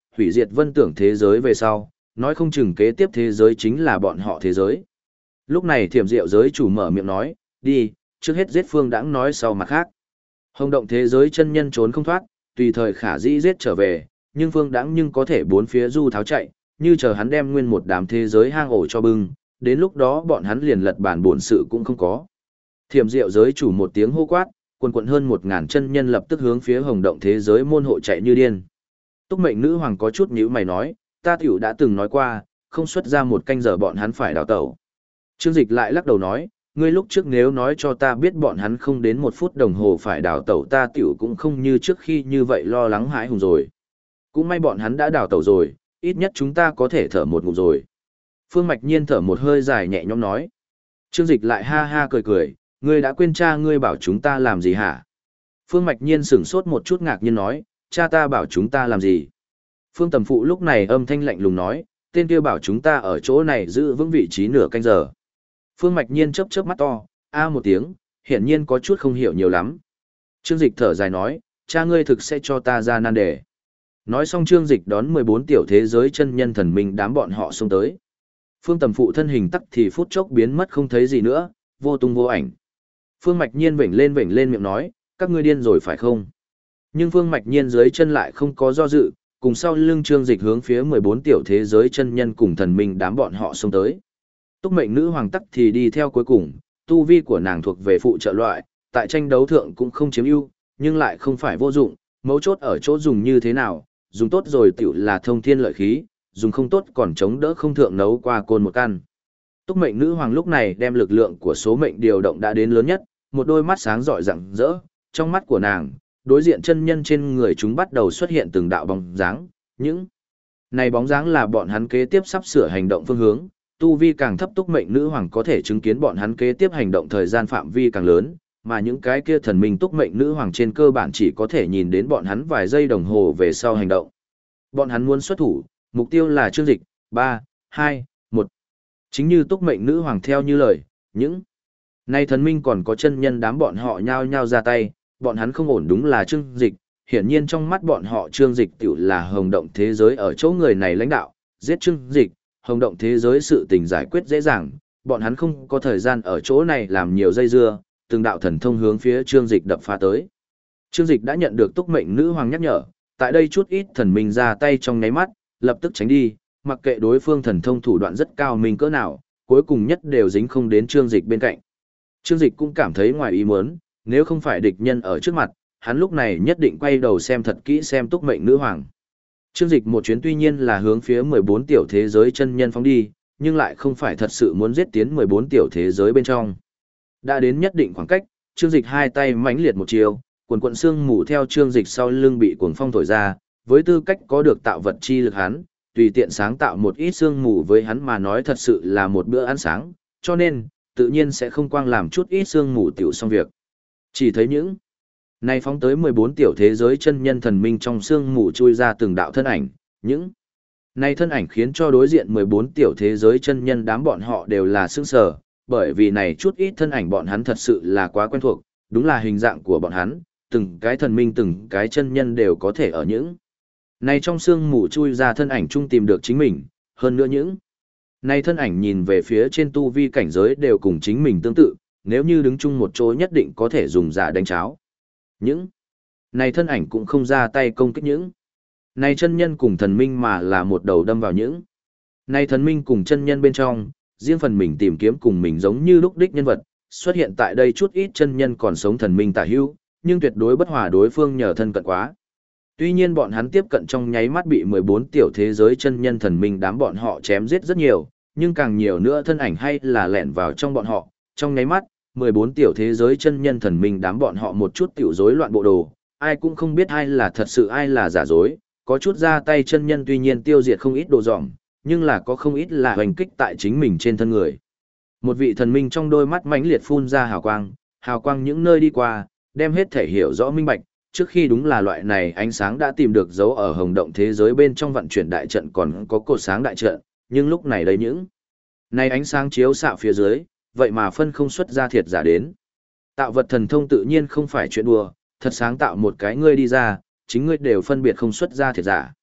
hủy diệt vân tưởng thế giới về sau, nói không chừng kế tiếp thế giới chính là bọn họ thế giới. Lúc này thiểm diệu giới chủ mở miệng nói, đi, trước hết giết Phương Đãng nói sau mặt khác. Hồng động thế giới chân nhân trốn không thoát, tùy thời khả dĩ giết trở về, nhưng Phương Đãng nhưng có thể bốn phía du tháo chạy, như chờ hắn đem nguyên một đám thế giới hang ổ cho bưng, đến lúc đó bọn hắn liền lật bản bổn sự cũng không có. Thiểm diệu giới chủ một tiếng hô quát, quần quận hơn 1000 chân nhân lập tức hướng phía hồng động thế giới môn hộ chạy như điên. Túc mệnh nữ hoàng có chút nhíu mày nói, ta tiểu đã từng nói qua, không xuất ra một canh giờ bọn hắn phải đào tẩu. Trương Dịch lại lắc đầu nói, ngươi lúc trước nếu nói cho ta biết bọn hắn không đến 1 phút đồng hồ phải đào tẩu ta tiểu cũng không như trước khi như vậy lo lắng hãi hùng rồi. Cũng may bọn hắn đã đào tẩu rồi, ít nhất chúng ta có thể thở một ngụm rồi. Phương Mạch Nhiên thở một hơi dài nhẹ nhõm nói. Trương Dịch lại ha ha cười cười, ngươi đã quên cha ngươi bảo chúng ta làm gì hả? Phương Mạch Nhiên sửng sốt một chút ngạc nhiên nói, cha ta bảo chúng ta làm gì? Phương Tầm Phụ lúc này âm thanh lạnh lùng nói, tên kia bảo chúng ta ở chỗ này giữ vững vị trí nửa canh giờ. Phương Mạch Nhiên chớp chớp mắt to, a một tiếng, hiển nhiên có chút không hiểu nhiều lắm. Trương Dịch thở dài nói, cha ngươi thực sẽ cho ta ra nan đề. Nói xong Trương Dịch đón 14 tiểu thế giới chân nhân thần minh đám bọn họ xông tới. Phương Tầm Phụ thân hình tắc thì phút chốc biến mất không thấy gì nữa, vô tung vô ảnh. Phương Mạch Nhiên vểnh lên miệng nói, các ngươi điên rồi phải không? Nhưng Phương Mạch Nhiên dưới chân lại không có do dự, cùng sau lưng Trương Dịch hướng phía 14 tiểu thế giới chân nhân cùng thần minh đám bọn họ xông tới. Túc mệnh nữ hoàng tắc thì đi theo cuối cùng, tu vi của nàng thuộc về phụ trợ loại, tại tranh đấu thượng cũng không chiếm ưu, nhưng lại không phải vô dụng, mấu chốt ở chỗ dùng như thế nào, dùng tốt rồi tiểu là thông thiên lợi khí, dùng không tốt còn chống đỡ không thượng nấu qua côn một căn. Túc mệnh nữ hoàng lúc này đem lực lượng của số mệnh điều động đã đến lớn nhất, một đôi mắt sáng rọi rạng rỡ, trong mắt của nàng, đối diện chân nhân trên người chúng bắt đầu xuất hiện từng đạo bóng dáng, những này bóng dáng là bọn hắn kế tiếp sắp sửa hành động phương hướng, tu vi càng thấp túc mệnh nữ hoàng có thể chứng kiến bọn hắn kế tiếp hành động thời gian phạm vi càng lớn, mà những cái kia thần minh túc mệnh nữ hoàng trên cơ bản chỉ có thể nhìn đến bọn hắn vài giây đồng hồ về sau hành động. Bọn hắn muốn xuất thủ, mục tiêu là Trương Dịch, 3, 2, 1. Chính như túc mệnh nữ hoàng theo như lời, những nay thần minh còn có chân nhân đám bọn họ nhao nhao ra tay, bọn hắn không ổn đúng là Trương Dịch, hiển nhiên trong mắt bọn họ Trương Dịch tiểu là hồng động thế giới ở chỗ người này lãnh đạo, giết Trương Dịch, hồng động thế giới sự tình giải quyết dễ dàng, bọn hắn không có thời gian ở chỗ này làm nhiều dây dưa, từng đạo thần thông hướng phía Trương Dịch đập phá tới. Trương Dịch đã nhận được túc mệnh nữ hoàng nhắc nhở, tại đây chút ít thần minh ra tay trong nháy mắt, lập tức tránh đi, mặc kệ đối phương thần thông thủ đoạn rất cao minh cỡ nào, cuối cùng nhất đều dính không đến Trương Dịch bên cạnh. Trương Dịch cũng cảm thấy ngoài ý muốn, nếu không phải địch nhân ở trước mặt, hắn lúc này nhất định quay đầu xem thật kỹ xem túc mệnh nữ hoàng. Trương Dịch một chuyến tuy nhiên là hướng phía 14 tiểu thế giới chân nhân phóng đi, nhưng lại không phải thật sự muốn giết tiến 14 tiểu thế giới bên trong. Đã đến nhất định khoảng cách, Trương Dịch hai tay mãnh liệt một chiều, quần quần xương mù theo Trương Dịch sau lưng bị cuồng phong thổi ra, với tư cách có được tạo vật chi lực hắn, tùy tiện sáng tạo một ít xương mù với hắn mà nói thật sự là một bữa ăn sáng, cho nên, tự nhiên sẽ không quang làm chút ít xương mù tiểu xong việc. Chỉ thấy những này phóng tới 14 tiểu thế giới chân nhân thần minh trong xương mù chui ra từng đạo thân ảnh, những này thân ảnh khiến cho đối diện 14 tiểu thế giới chân nhân đám bọn họ đều là sững sờ, bởi vì này chút ít thân ảnh bọn hắn thật sự là quá quen thuộc, đúng là hình dạng của bọn hắn, từng cái thần minh từng cái chân nhân đều có thể ở những này trong xương mù chui ra thân ảnh chung tìm được chính mình, hơn nữa những này thân ảnh nhìn về phía trên tu vi cảnh giới đều cùng chính mình tương tự, nếu như đứng chung một chỗ nhất định có thể dùng giả đánh cháo. Những này thân ảnh cũng không ra tay công kích những này chân nhân cùng thần minh mà là một đầu đâm vào những này thần minh cùng chân nhân bên trong, riêng phần mình tìm kiếm cùng mình giống như lúc đích nhân vật, xuất hiện tại đây chút ít chân nhân còn sống thần minh tả hữu, nhưng tuyệt đối bất hòa đối phương nhờ thân cận quá. Tuy nhiên bọn hắn tiếp cận trong nháy mắt bị 14 tiểu thế giới chân nhân thần minh đám bọn họ chém giết rất nhiều, nhưng càng nhiều nữa thân ảnh hay là lẻn vào trong bọn họ, trong nháy mắt, 14 tiểu thế giới chân nhân thần minh đám bọn họ một chút tiểu rối loạn bộ đồ, ai cũng không biết ai là thật sự ai là giả dối, có chút ra tay chân nhân tuy nhiên tiêu diệt không ít đồ dỏng, nhưng là có không ít là hoành kích tại chính mình trên thân người. Một vị thần minh trong đôi mắt mãnh liệt phun ra hào quang những nơi đi qua, đem hết thể hiểu rõ minh bạch, trước khi đúng là loại này ánh sáng đã tìm được dấu ở hồng động thế giới bên trong vận chuyển đại trận còn có cột sáng đại trận, nhưng lúc này đây những này ánh sáng chiếu xạ phía dưới, vậy mà phân không xuất ra thiệt giả đến. Tạo vật thần thông tự nhiên không phải chuyện đùa, thật sáng tạo một cái ngươi đi ra, chính ngươi đều phân biệt không xuất ra thiệt giả.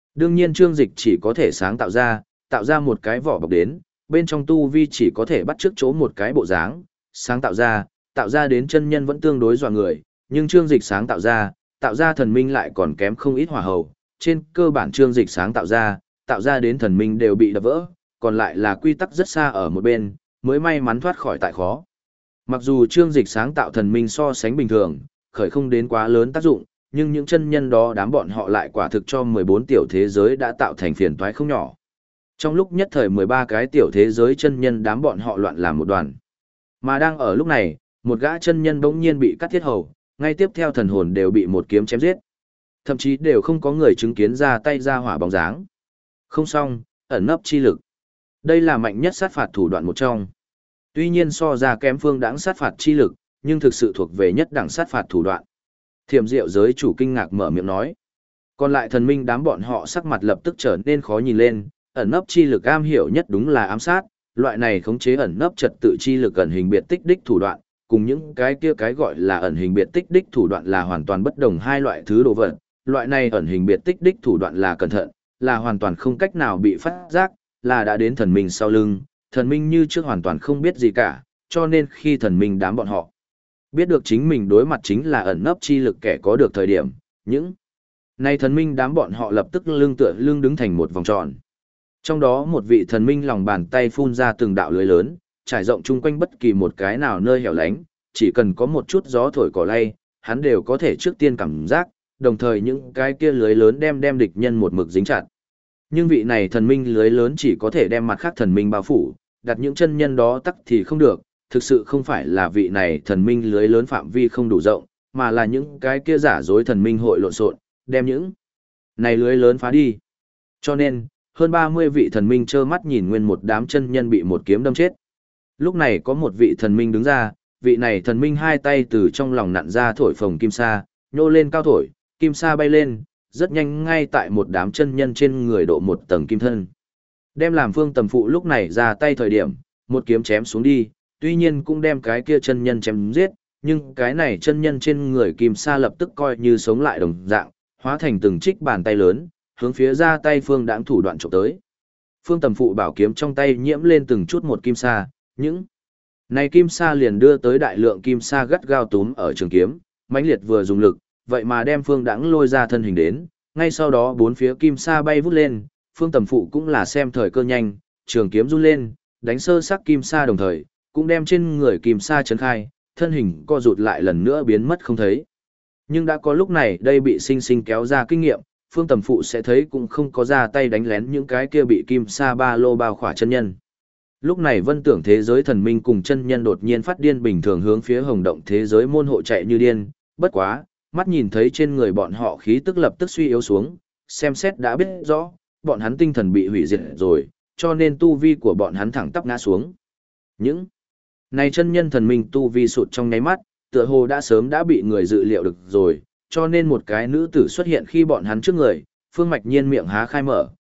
Đương nhiên Trương Dịch chỉ có thể sáng tạo ra một cái vỏ bọc đến, bên trong tu vi chỉ có thể bắt chước chỗ một cái bộ dáng, sáng tạo ra đến chân nhân vẫn tương đối dọa người, nhưng Trương Dịch sáng tạo ra thần minh lại còn kém không ít hỏa hầu, trên cơ bản Trương Dịch sáng tạo ra đến thần minh đều bị đập vỡ, còn lại là quy tắc rất xa ở một bên, mới may mắn thoát khỏi tại khó. Mặc dù Trương Dịch sáng tạo thần minh so sánh bình thường, khởi không đến quá lớn tác dụng, nhưng những chân nhân đó đám bọn họ lại quả thực cho 14 tiểu thế giới đã tạo thành phiền toái không nhỏ. Trong lúc nhất thời 13 cái tiểu thế giới chân nhân đám bọn họ loạn làm một đoàn. Mà đang ở lúc này, một gã chân nhân bỗng nhiên bị cắt thiết hầu, ngay tiếp theo thần hồn đều bị một kiếm chém giết. Thậm chí đều không có người chứng kiến ra tay ra hỏa bóng dáng. Không xong, ẩn nấp chi lực. Đây là mạnh nhất sát phạt thủ đoạn một trong. Tuy nhiên so ra kém Phương Đãng sát phạt chi lực, nhưng thực sự thuộc về nhất đẳng sát phạt thủ đoạn. Thiểm Diệu giới chủ kinh ngạc mở miệng nói. Còn lại thần minh đám bọn họ sắc mặt lập tức trở nên khó nhìn lên, ẩn nấp chi lực am hiểu nhất đúng là ám sát, loại này khống chế ẩn nấp trật tự chi lực ẩn hình biệt tích đích thủ đoạn, cùng những cái kia cái gọi là ẩn hình biệt tích đích thủ đoạn là hoàn toàn bất đồng hai loại thứ đồ vật. Loại này ẩn hình biệt tích đích thủ đoạn là cẩn thận, là hoàn toàn không cách nào bị phát giác, là đã đến thần minh sau lưng, thần minh như trước hoàn toàn không biết gì cả, cho nên khi thần minh đám bọn họ biết được chính mình đối mặt chính là ẩn nấp chi lực kẻ có được thời điểm, những này thần minh đám bọn họ lập tức lưng tựa lưng đứng thành một vòng tròn. Trong đó một vị thần minh lòng bàn tay phun ra từng đạo lưới lớn, trải rộng chung quanh bất kỳ một cái nào nơi hẻo lánh, chỉ cần có một chút gió thổi cỏ lay, hắn đều có thể trước tiên cảm giác, đồng thời những cái kia lưới lớn đem địch nhân một mực dính chặt. Nhưng vị này thần minh lưới lớn chỉ có thể đem mặt khác thần minh bao phủ, đặt những chân nhân đó tắc thì không được, thực sự không phải là vị này thần minh lưới lớn phạm vi không đủ rộng, mà là những cái kia giả dối thần minh hội lộn xộn, đem những này lưới lớn phá đi. Cho nên, hơn 30 vị thần minh trơ mắt nhìn nguyên một đám chân nhân bị một kiếm đâm chết. Lúc này có một vị thần minh đứng ra, vị này thần minh hai tay từ trong lòng nặn ra thổi phồng kim sa, nhô lên cao thổi, kim sa bay lên, rất nhanh ngay tại một đám chân nhân trên người độ một tầng kim thân. Đem làm Phương Tầm Phụ lúc này ra tay thời điểm, một kiếm chém xuống đi, tuy nhiên cũng đem cái kia chân nhân chém giết, nhưng cái này chân nhân trên người kim sa lập tức coi như sống lại đồng dạng, hóa thành từng trích bàn tay lớn, hướng phía ra tay Phương Đãng thủ đoạn chụp tới. Phương Tầm Phụ bảo kiếm trong tay nhiễm lên từng chút một kim sa, những này kim sa liền đưa tới đại lượng kim sa gắt gao túm ở trường kiếm, mãnh liệt vừa dùng lực, vậy mà đem Phương Đãng lôi ra thân hình đến, ngay sau đó bốn phía kim sa bay vút lên, Phương Tầm Phụ cũng là xem thời cơ nhanh, trường kiếm run lên, đánh sơ sắc kim sa đồng thời, cũng đem trên người kim sa chấn khai, thân hình co rụt lại lần nữa biến mất không thấy. Nhưng đã có lúc này đây bị sinh sinh kéo ra kinh nghiệm, Phương Tầm Phụ sẽ thấy cũng không có ra tay đánh lén những cái kia bị kim sa ba lô bao khỏa chân nhân. Lúc này Vân Tưởng thế giới thần minh cùng chân nhân đột nhiên phát điên bình thường hướng phía Hồng Động thế giới môn hộ chạy như điên, bất quá, mắt nhìn thấy trên người bọn họ khí tức lập tức suy yếu xuống, xem xét đã biết rõ, bọn hắn tinh thần bị hủy diệt rồi, cho nên tu vi của bọn hắn thẳng tắp ngã xuống. Những này chân nhân thần minh tu vi sụt trong nháy mắt, tựa hồ đã sớm đã bị người dự liệu được rồi, cho nên một cái nữ tử xuất hiện khi bọn hắn trước người, Phương Mạch Nhiên miệng há khai mở,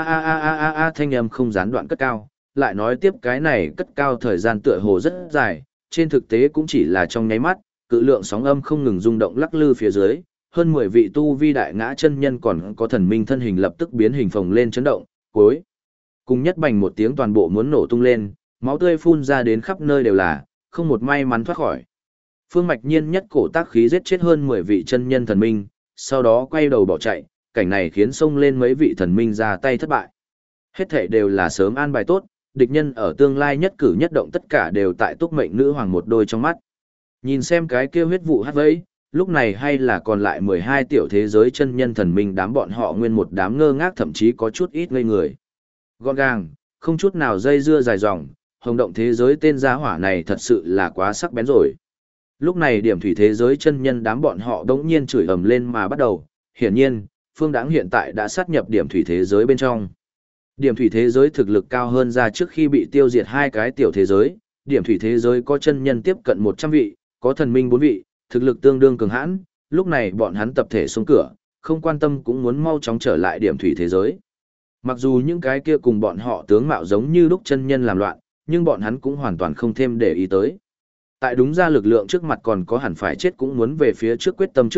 a thanh âm không gián đoạn cất cao, lại nói tiếp cái này cất cao thời gian tựa hồ rất dài, trên thực tế cũng chỉ là trong nháy mắt, cự lượng sóng âm không ngừng rung động lắc lư phía dưới, hơn 10 vị tu vi đại ngã chân nhân còn có thần minh thân hình lập tức biến hình phồng lên chấn động, cuối cùng nhất bành một tiếng toàn bộ muốn nổ tung lên, máu tươi phun ra đến khắp nơi đều là, không một may mắn thoát khỏi. Phương Mạch Nhiên nhất cổ tác khí giết chết hơn 10 vị chân nhân thần minh, sau đó quay đầu bỏ chạy, cảnh này khiến xông lên mấy vị thần minh ra tay thất bại. Hết thảy đều là sớm an bài tốt, địch nhân ở tương lai nhất cử nhất động tất cả đều tại Túc Mệnh Nữ Hoàng một đôi trong mắt. Nhìn xem cái kia huyết vụ hát vẫy, lúc này hay là còn lại 12 tiểu thế giới chân nhân thần minh đám bọn họ nguyên một đám ngơ ngác thậm chí có chút ít ngây người. Gọn gàng, không chút nào dây dưa dài dòng, Hồng Động thế giới tên gia hỏa này thật sự là quá sắc bén rồi. Lúc này điểm thủy thế giới chân nhân đám bọn họ đống nhiên chửi ầm lên mà bắt đầu, hiển nhiên, Phương Đãng hiện tại đã sát nhập điểm thủy thế giới bên trong. Điểm thủy thế giới thực lực cao hơn ra trước khi bị tiêu diệt hai cái tiểu thế giới, điểm thủy thế giới có chân nhân tiếp cận 100 vị, có thần minh 4 vị, thực lực tương đương cường hãn, lúc này bọn hắn tập thể xuống cửa, không quan tâm cũng muốn mau chóng trở lại điểm thủy thế giới. Mặc dù những cái kia cùng bọn họ tướng mạo giống như lúc chân nhân làm loạn, nhưng bọn hắn cũng hoàn toàn không thêm để ý tới. Tại đúng ra lực lượng trước mặt còn có hẳn phải chết cũng muốn về phía trước quyết tâm trước mặt,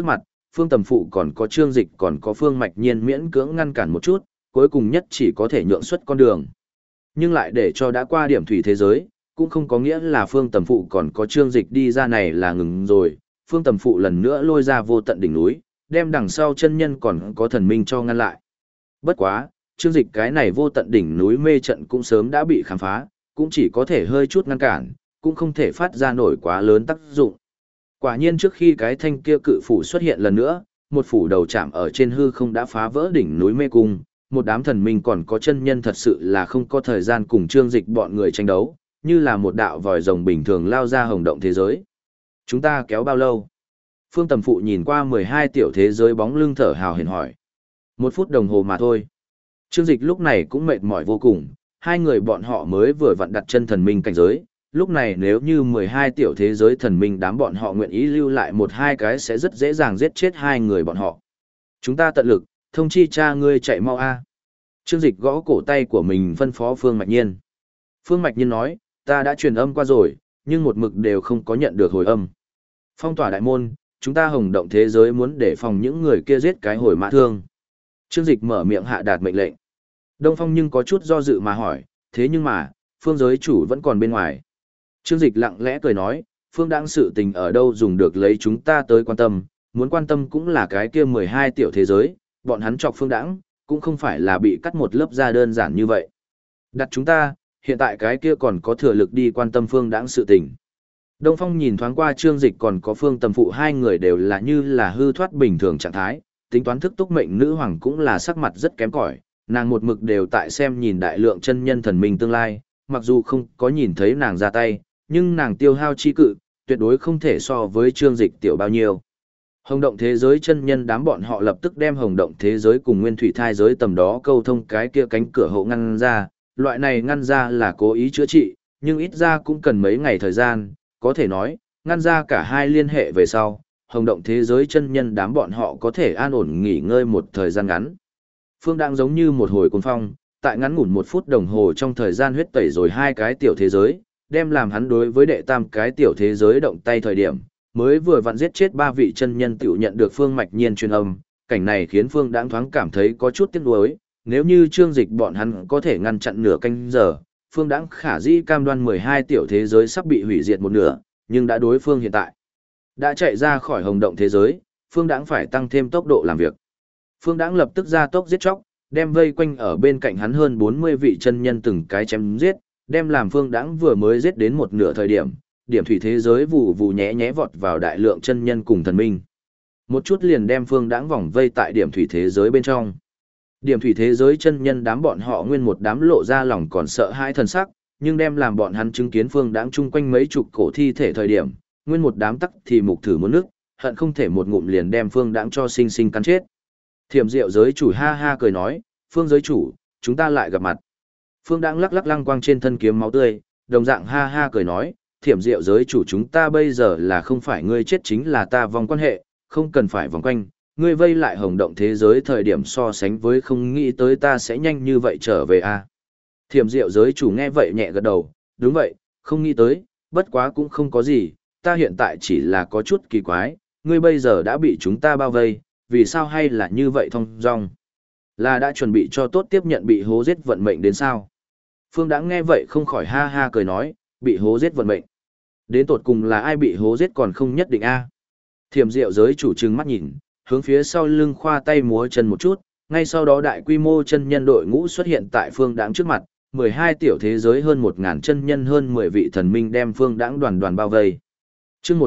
Phương Tầm Phụ còn có Trương Dịch còn có Phương Mạch Nhiên miễn cưỡng ngăn cản một chút, cuối cùng nhất chỉ có thể nhượng xuất con đường. Nhưng lại để cho đã qua điểm thủy thế giới, cũng không có nghĩa là Phương Tầm Phụ còn có Trương Dịch đi ra này là ngừng rồi. Phương Tầm Phụ lần nữa lôi ra vô tận đỉnh núi, đem đằng sau chân nhân còn có thần minh cho ngăn lại. Bất quá, Trương Dịch cái này vô tận đỉnh núi mê trận cũng sớm đã bị khám phá, cũng chỉ có thể hơi chút ngăn cản, cũng không thể phát ra nổi quá lớn tác dụng. Quả nhiên trước khi cái thanh kia cự phủ xuất hiện lần nữa, một phủ đầu chạm ở trên hư không đã phá vỡ đỉnh núi mê cung, một đám thần minh còn có chân nhân thật sự là không có thời gian cùng Trương Dịch bọn người tranh đấu, như là một đạo vòi rồng bình thường lao ra hồng động thế giới. Chúng ta kéo bao lâu? Phương Tầm Phụ nhìn qua 12 tiểu thế giới bóng lưng thở hào hển hỏi. 1 phút đồng hồ mà thôi. Trương Dịch lúc này cũng mệt mỏi vô cùng, hai người bọn họ mới vừa vặn đặt chân thần minh cảnh giới, lúc này nếu như 12 tiểu thế giới thần minh đám bọn họ nguyện ý lưu lại 1-2 cái sẽ rất dễ dàng giết chết hai người bọn họ. Chúng ta tận lực, thông chi cha ngươi chạy mau a. Trương Dịch gõ cổ tay của mình phân phó Phương Mạch Nhiên. Phương Mạch Nhiên nói, ta đã truyền âm qua rồi, nhưng một mực đều không có nhận được hồi âm. Phong tỏa đại môn, chúng ta hồng động thế giới muốn để phòng những người kia giết cái hồi mã thương. Trương Dịch mở miệng hạ đạt mệnh lệnh. Đông Phong nhưng có chút do dự mà hỏi, thế nhưng mà, phương giới chủ vẫn còn bên ngoài. Trương Dịch lặng lẽ cười nói, phương đãng sự tình ở đâu dùng được lấy chúng ta tới quan tâm, muốn quan tâm cũng là cái kia 12 tiểu thế giới, bọn hắn chọc phương đãng, cũng không phải là bị cắt một lớp da đơn giản như vậy. Đặt chúng ta, hiện tại cái kia còn có thừa lực đi quan tâm phương đãng sự tình. Đông Phong nhìn thoáng qua Trương Dịch còn có Phương Tầm Phụ hai người đều là như là hư thoát bình thường trạng thái, tính toán thức túc mệnh nữ hoàng cũng là sắc mặt rất kém cỏi, nàng một mực đều tại xem nhìn đại lượng chân nhân thần minh tương lai, mặc dù không có nhìn thấy nàng ra tay, nhưng nàng tiêu hao chi cự, tuyệt đối không thể so với Trương Dịch tiểu bao nhiêu. Hồng động thế giới chân nhân đám bọn họ lập tức đem hồng động thế giới cùng nguyên thủy thai giới tầm đó câu thông cái kia cánh cửa hộ ngăn ra, loại này ngăn ra là cố ý chữa trị, nhưng ít ra cũng cần mấy ngày thời gian, có thể nói, ngăn ra cả hai liên hệ về sau, hồng động thế giới chân nhân đám bọn họ có thể an ổn nghỉ ngơi một thời gian ngắn. Phương đang giống như một hồi cuồng phong, tại ngắn ngủn 1 phút đồng hồ trong thời gian huyết tẩy rồi 2 cái tiểu thế giới, đem làm hắn đối với đệ tam cái tiểu thế giới động tay thời điểm, mới vừa vặn giết chết 3 vị chân nhân tiểu nhận được Phương Mạch Nhiên truyền âm, cảnh này khiến Phương Đãng thoáng cảm thấy có chút tiếc nuối, nếu như Trương Dịch bọn hắn có thể ngăn chặn nửa canh giờ, Phương Đãng khả dĩ cam đoan 12 tiểu thế giới sắp bị hủy diệt một nửa, nhưng đã đối phương hiện tại đã chạy ra khỏi hồng động thế giới, Phương Đãng phải tăng thêm tốc độ làm việc. Phương Đãng lập tức ra tốc giết chóc, đem vây quanh ở bên cạnh hắn hơn 40 vị chân nhân từng cái chém giết, đem làm Phương Đãng vừa mới giết đến một nửa thời điểm, điểm thủy thế giới vụ vụ nhẹ nhẽ vọt vào đại lượng chân nhân cùng thần minh. Một chút liền đem Phương Đãng vòng vây tại điểm thủy thế giới bên trong. Điểm thủy thế giới chân nhân đám bọn họ nguyên một đám lộ ra lòng còn sợ hãi thần sắc, nhưng đem làm bọn hắn chứng kiến Phương Đãng chung quanh mấy chục cổ thi thể thời điểm, nguyên một đám tắc thì mục thử muốn nước, hận không thể một ngụm liền đem Phương Đãng cho sinh sinh cắn chết. Thiểm Diệu giới chủ ha ha cười nói, Phương giới chủ, chúng ta lại gặp mặt. Phương Đãng lắc lắc lăng quang trên thân kiếm máu tươi, đồng dạng ha ha cười nói, Thiểm Diệu giới chủ chúng ta bây giờ là không phải ngươi chết chính là ta vòng quan hệ, không cần phải vòng quanh, ngươi vây lại hồng động thế giới thời điểm so sánh với không nghĩ tới ta sẽ nhanh như vậy trở về a. Thiểm Diệu giới chủ nghe vậy nhẹ gật đầu, đúng vậy, không nghĩ tới, bất quá cũng không có gì, ta hiện tại chỉ là có chút kỳ quái, ngươi bây giờ đã bị chúng ta bao vây, vì sao hay là như vậy thong dong? Là đã chuẩn bị cho tốt tiếp nhận bị hố giết vận mệnh đến sao? Phương Đãng nghe vậy không khỏi ha ha cười nói, bị hố giết vận mệnh. Đến tột cùng là ai bị hố giết còn không nhất định a. Thiểm Diệu giới chủ trừng mắt nhìn, hướng phía sau lưng khoa tay múa chân một chút, ngay sau đó đại quy mô chân nhân đội ngũ xuất hiện tại Phương Đãng trước mặt, 12 tiểu thế giới hơn 1000 chân nhân hơn 10 vị thần minh đem Phương Đãng đoàn đoàn bao vây. Chương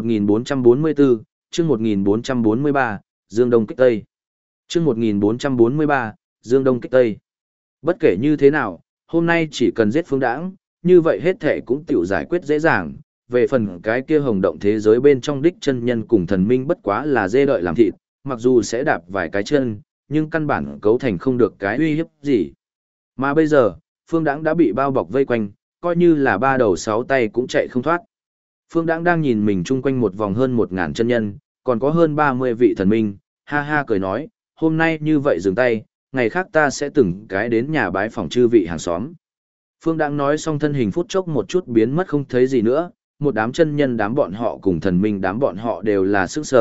1444, chương 1443, Dương Đông kích Tây. Chương 1443, Dương Đông kích Tây. Bất kể như thế nào, hôm nay chỉ cần giết Phương Đãng, như vậy hết thể cũng tiểu giải quyết dễ dàng. Về phần cái kia hồng động thế giới bên trong đích chân nhân cùng thần minh bất quá là dê đợi làm thịt, mặc dù sẽ đạp vài cái chân, nhưng căn bản cấu thành không được cái uy hiếp gì. Mà bây giờ, Phương Đãng đã bị bao bọc vây quanh, coi như là 3 đầu 6 tay cũng chạy không thoát. Phương Đãng đang nhìn mình chung quanh một vòng hơn 1000 chân nhân, còn có hơn 30 vị thần minh, ha ha cười nói, hôm nay như vậy dừng tay, ngày khác ta sẽ từng cái đến nhà bái phỏng chư vị hàng xóm. Phương Đãng nói xong thân hình phút chốc một chút biến mất không thấy gì nữa, một đám chân nhân đám bọn họ cùng thần minh đám bọn họ đều là sức sở,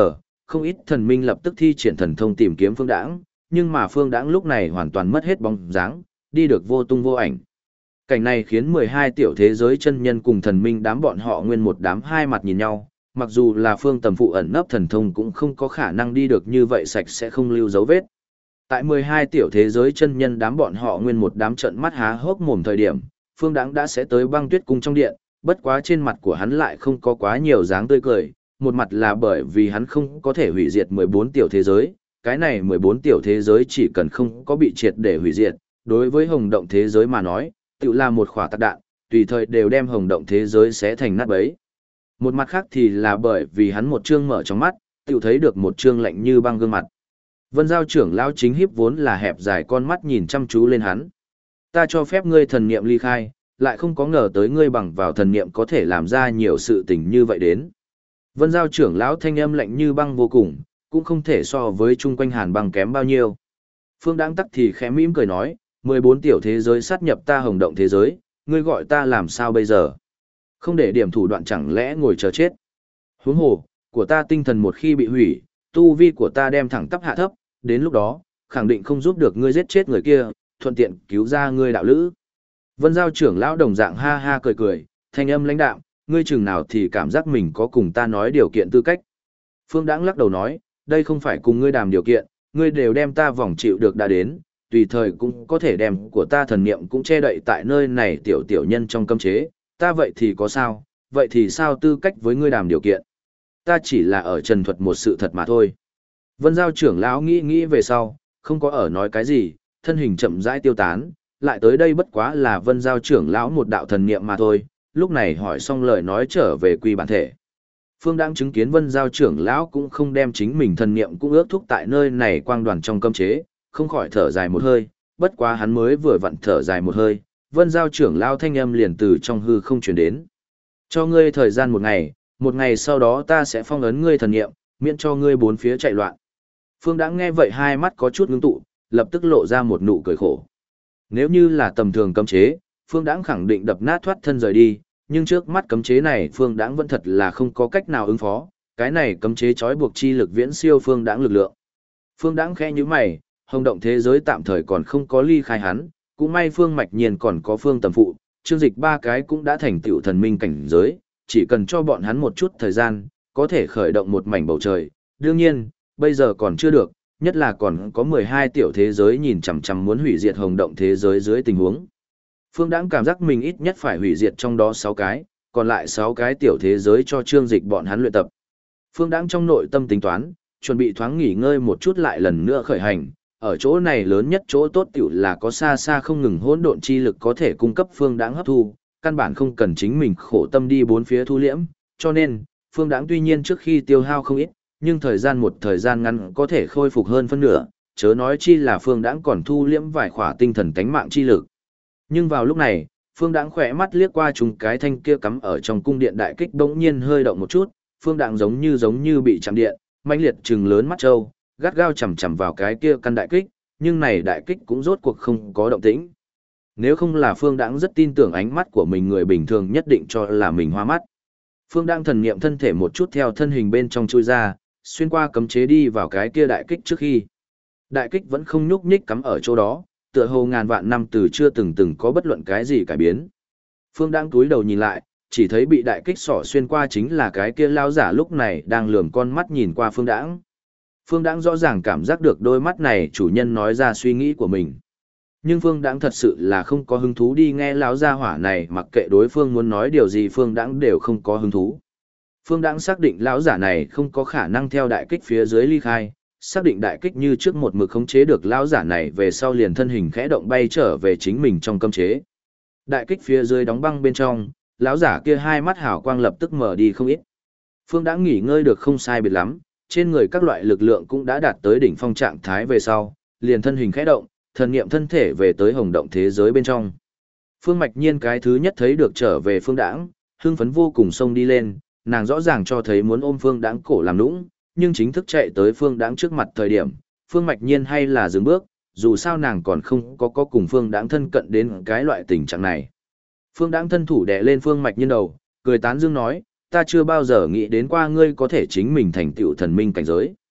không ít thần minh lập tức thi triển thần thông tìm kiếm Phương Đãng, nhưng mà Phương Đãng lúc này hoàn toàn mất hết bóng dáng, đi được vô tung vô ảnh. Cảnh này khiến 12 tiểu thế giới chân nhân cùng thần minh đám bọn họ nguyên một đám hai mặt nhìn nhau, mặc dù là Phương Tầm Phụ ẩn nấp thần thông cũng không có khả năng đi được như vậy sạch sẽ không lưu dấu vết. Tại 12 tiểu thế giới chân nhân đám bọn họ nguyên một đám trợn mắt há hốc mồm thời điểm, Phương Đãng đã sẽ tới Băng Tuyết cung trong điện, bất quá trên mặt của hắn lại không có quá nhiều dáng tươi cười, một mặt là bởi vì hắn không có thể hủy diệt 14 tiểu thế giới, cái này 14 tiểu thế giới chỉ cần không có bị triệt để hủy diệt, đối với hồng động thế giới mà nói, tự là một khỏa tạc đạn, tùy thời đều đem hồng động thế giới xé thành nát bấy. Một mặt khác thì là bởi vì hắn một trương mở trong mắt, tự thấy được một trương lạnh như băng gương mặt. Vân Giao trưởng lão chính hiếp vốn là hẹp dài con mắt nhìn chăm chú lên hắn. Ta cho phép ngươi thần niệm ly khai, lại không có ngờ tới ngươi bằng vào thần niệm có thể làm ra nhiều sự tình như vậy đến. Vân Giao trưởng lão thanh âm lạnh như băng vô cùng, cũng không thể so với chung quanh hàn băng kém bao nhiêu. Phương Đãng tắc thì khẽ mỉm cười nói, 14 tiểu thế giới sát nhập ta hồng động thế giới, ngươi gọi ta làm sao bây giờ? Không để điểm thủ đoạn chẳng lẽ ngồi chờ chết? Huống hồ, của ta tinh thần một khi bị hủy, tu vi của ta đem thẳng tắp hạ thấp, đến lúc đó, khẳng định không giúp được ngươi giết chết người kia, thuận tiện cứu ra ngươi đạo lữ. Vân Giao trưởng lão đồng dạng ha ha cười cười, thanh âm lãnh đạm, ngươi chừng nào thì cảm giác mình có cùng ta nói điều kiện tư cách. Phương Đãng lắc đầu nói, đây không phải cùng ngươi đàm điều kiện, ngươi đều đem ta vòng chịu được đã đến, tùy thời cũng có thể đem của ta thần niệm cũng che đậy tại nơi này tiểu tiểu nhân trong cấm chế, ta vậy thì có sao, vậy thì sao tư cách với ngươi đàm điều kiện. Ta chỉ là ở trần thuật một sự thật mà thôi. Vân Giao trưởng lão nghĩ về sau, không có ở nói cái gì, thân hình chậm rãi tiêu tán, lại tới đây bất quá là Vân Giao trưởng lão một đạo thần niệm mà thôi, lúc này hỏi xong lời nói trở về quy bản thể. Phương Đãng chứng kiến Vân Giao trưởng lão cũng không đem chính mình thần niệm cũng ước thúc tại nơi này quang đoàn trong cấm chế, không khỏi thở dài một hơi, bất quá hắn mới vừa vặn thở dài một hơi, Vân Giao trưởng lão thanh âm liền từ trong hư không truyền đến. Cho ngươi thời gian một ngày sau đó ta sẽ phong ấn ngươi thần niệm, miễn cho ngươi bốn phía chạy loạn. Phương Đãng nghe vậy hai mắt có chút ngưng tụ, lập tức lộ ra một nụ cười khổ. Nếu như là tầm thường cấm chế, Phương Đãng khẳng định đập nát thoát thân rời đi, nhưng trước mắt cấm chế này Phương Đãng vẫn thật là không có cách nào ứng phó, cái này cấm chế trói buộc chi lực viễn siêu Phương Đãng lực lượng. Phương Đãng khẽ nhíu mày, hồng động thế giới tạm thời còn không có ly khai hắn, cũng may Phương Mạch Nhiên còn có Phương Tầm Phụ, Trương Dịch ba cái cũng đã thành tựu thần minh cảnh giới, chỉ cần cho bọn hắn một chút thời gian, có thể khởi động một mảnh bầu trời. Đương nhiên, bây giờ còn chưa được, nhất là còn có 12 tiểu thế giới nhìn chằm chằm muốn hủy diệt hồng động thế giới dưới tình huống. Phương Đãng cảm giác mình ít nhất phải hủy diệt trong đó 6 cái, còn lại 6 cái tiểu thế giới cho Trương Dịch bọn hắn luyện tập. Phương Đãng trong nội tâm tính toán, chuẩn bị thoáng nghỉ ngơi một chút lại lần nữa khởi hành, ở chỗ này lớn nhất chỗ tốt tiểu là có xa xa không ngừng hỗn độn chi lực có thể cung cấp Phương Đãng hấp thu, căn bản không cần chính mình khổ tâm đi bốn phía thu liễm, cho nên, Phương Đãng tuy nhiên trước khi tiêu hao không ít, nhưng một thời gian ngắn có thể khôi phục hơn phân nửa, chớ nói chi là Phương Đãng còn thu liễm vài khỏa tinh thần tánh mạng chi lực. Nhưng vào lúc này, Phương Đãng khỏe mắt liếc qua chúng cái thanh kia cắm ở trong cung điện đại kích bỗng nhiên hơi động một chút, Phương Đãng giống như bị chạm điện, mãnh liệt trừng lớn mắt trâu, gắt gao chằm chằm vào cái kia căn đại kích, nhưng này đại kích cũng rốt cuộc không có động tĩnh. Nếu không là Phương Đãng rất tin tưởng ánh mắt của mình, người bình thường nhất định cho là mình hoa mắt. Phương Đãng thần niệm thân thể một chút theo thân hình bên trong chui ra, xuyên qua cấm chế đi vào cái kia đại kích trước khi. Đại kích vẫn không nhúc nhích cắm ở chỗ đó, tựa hồ ngàn vạn năm từ chưa từng có bất luận cái gì cải biến. Phương Đãng cúi đầu nhìn lại, chỉ thấy bị đại kích xỏ xuyên qua chính là cái kia lão giả lúc này đang lườm con mắt nhìn qua Phương Đãng. Phương Đãng rõ ràng cảm giác được đôi mắt này chủ nhân nói ra suy nghĩ của mình. Nhưng Phương Đãng thật sự là không có hứng thú đi nghe lão gia hỏa này, mặc kệ đối phương muốn nói điều gì Phương Đãng đều không có hứng thú. Phương Đãng xác định lão giả này không có khả năng theo đại kích phía dưới ly khai, xác định đại kích như trước một mực khống chế được lão giả này về sau liền thân hình khẽ động bay trở về chính mình trong cấm chế. Đại kích phía dưới đóng băng bên trong, lão giả kia hai mắt hào quang lập tức mở đi không ít. Phương Đãng nghỉ ngơi được không sai biệt lắm, trên người các loại lực lượng cũng đã đạt tới đỉnh phong trạng thái về sau, liền thân hình khẽ động, thần niệm thân thể về tới hồng động thế giới bên trong. Phương Mạch Nhiên cái thứ nhất thấy được trở về Phương Đãng, hưng phấn vô cùng xông đi lên, nàng rõ ràng cho thấy muốn ôm Phương Đãng cổ làm nũng, nhưng chính thức chạy tới Phương Đãng trước mặt thời điểm, Phương Mạch Nhiên hay là dừng bước, dù sao nàng còn không có cùng Phương Đãng thân cận đến cái loại tình trạng này. Phương Đãng thân thủ đè lên Phương Mạch Nhiên đầu, cười tán dương nói, ta chưa bao giờ nghĩ đến qua ngươi có thể chính mình thành tựu thần minh cảnh giới.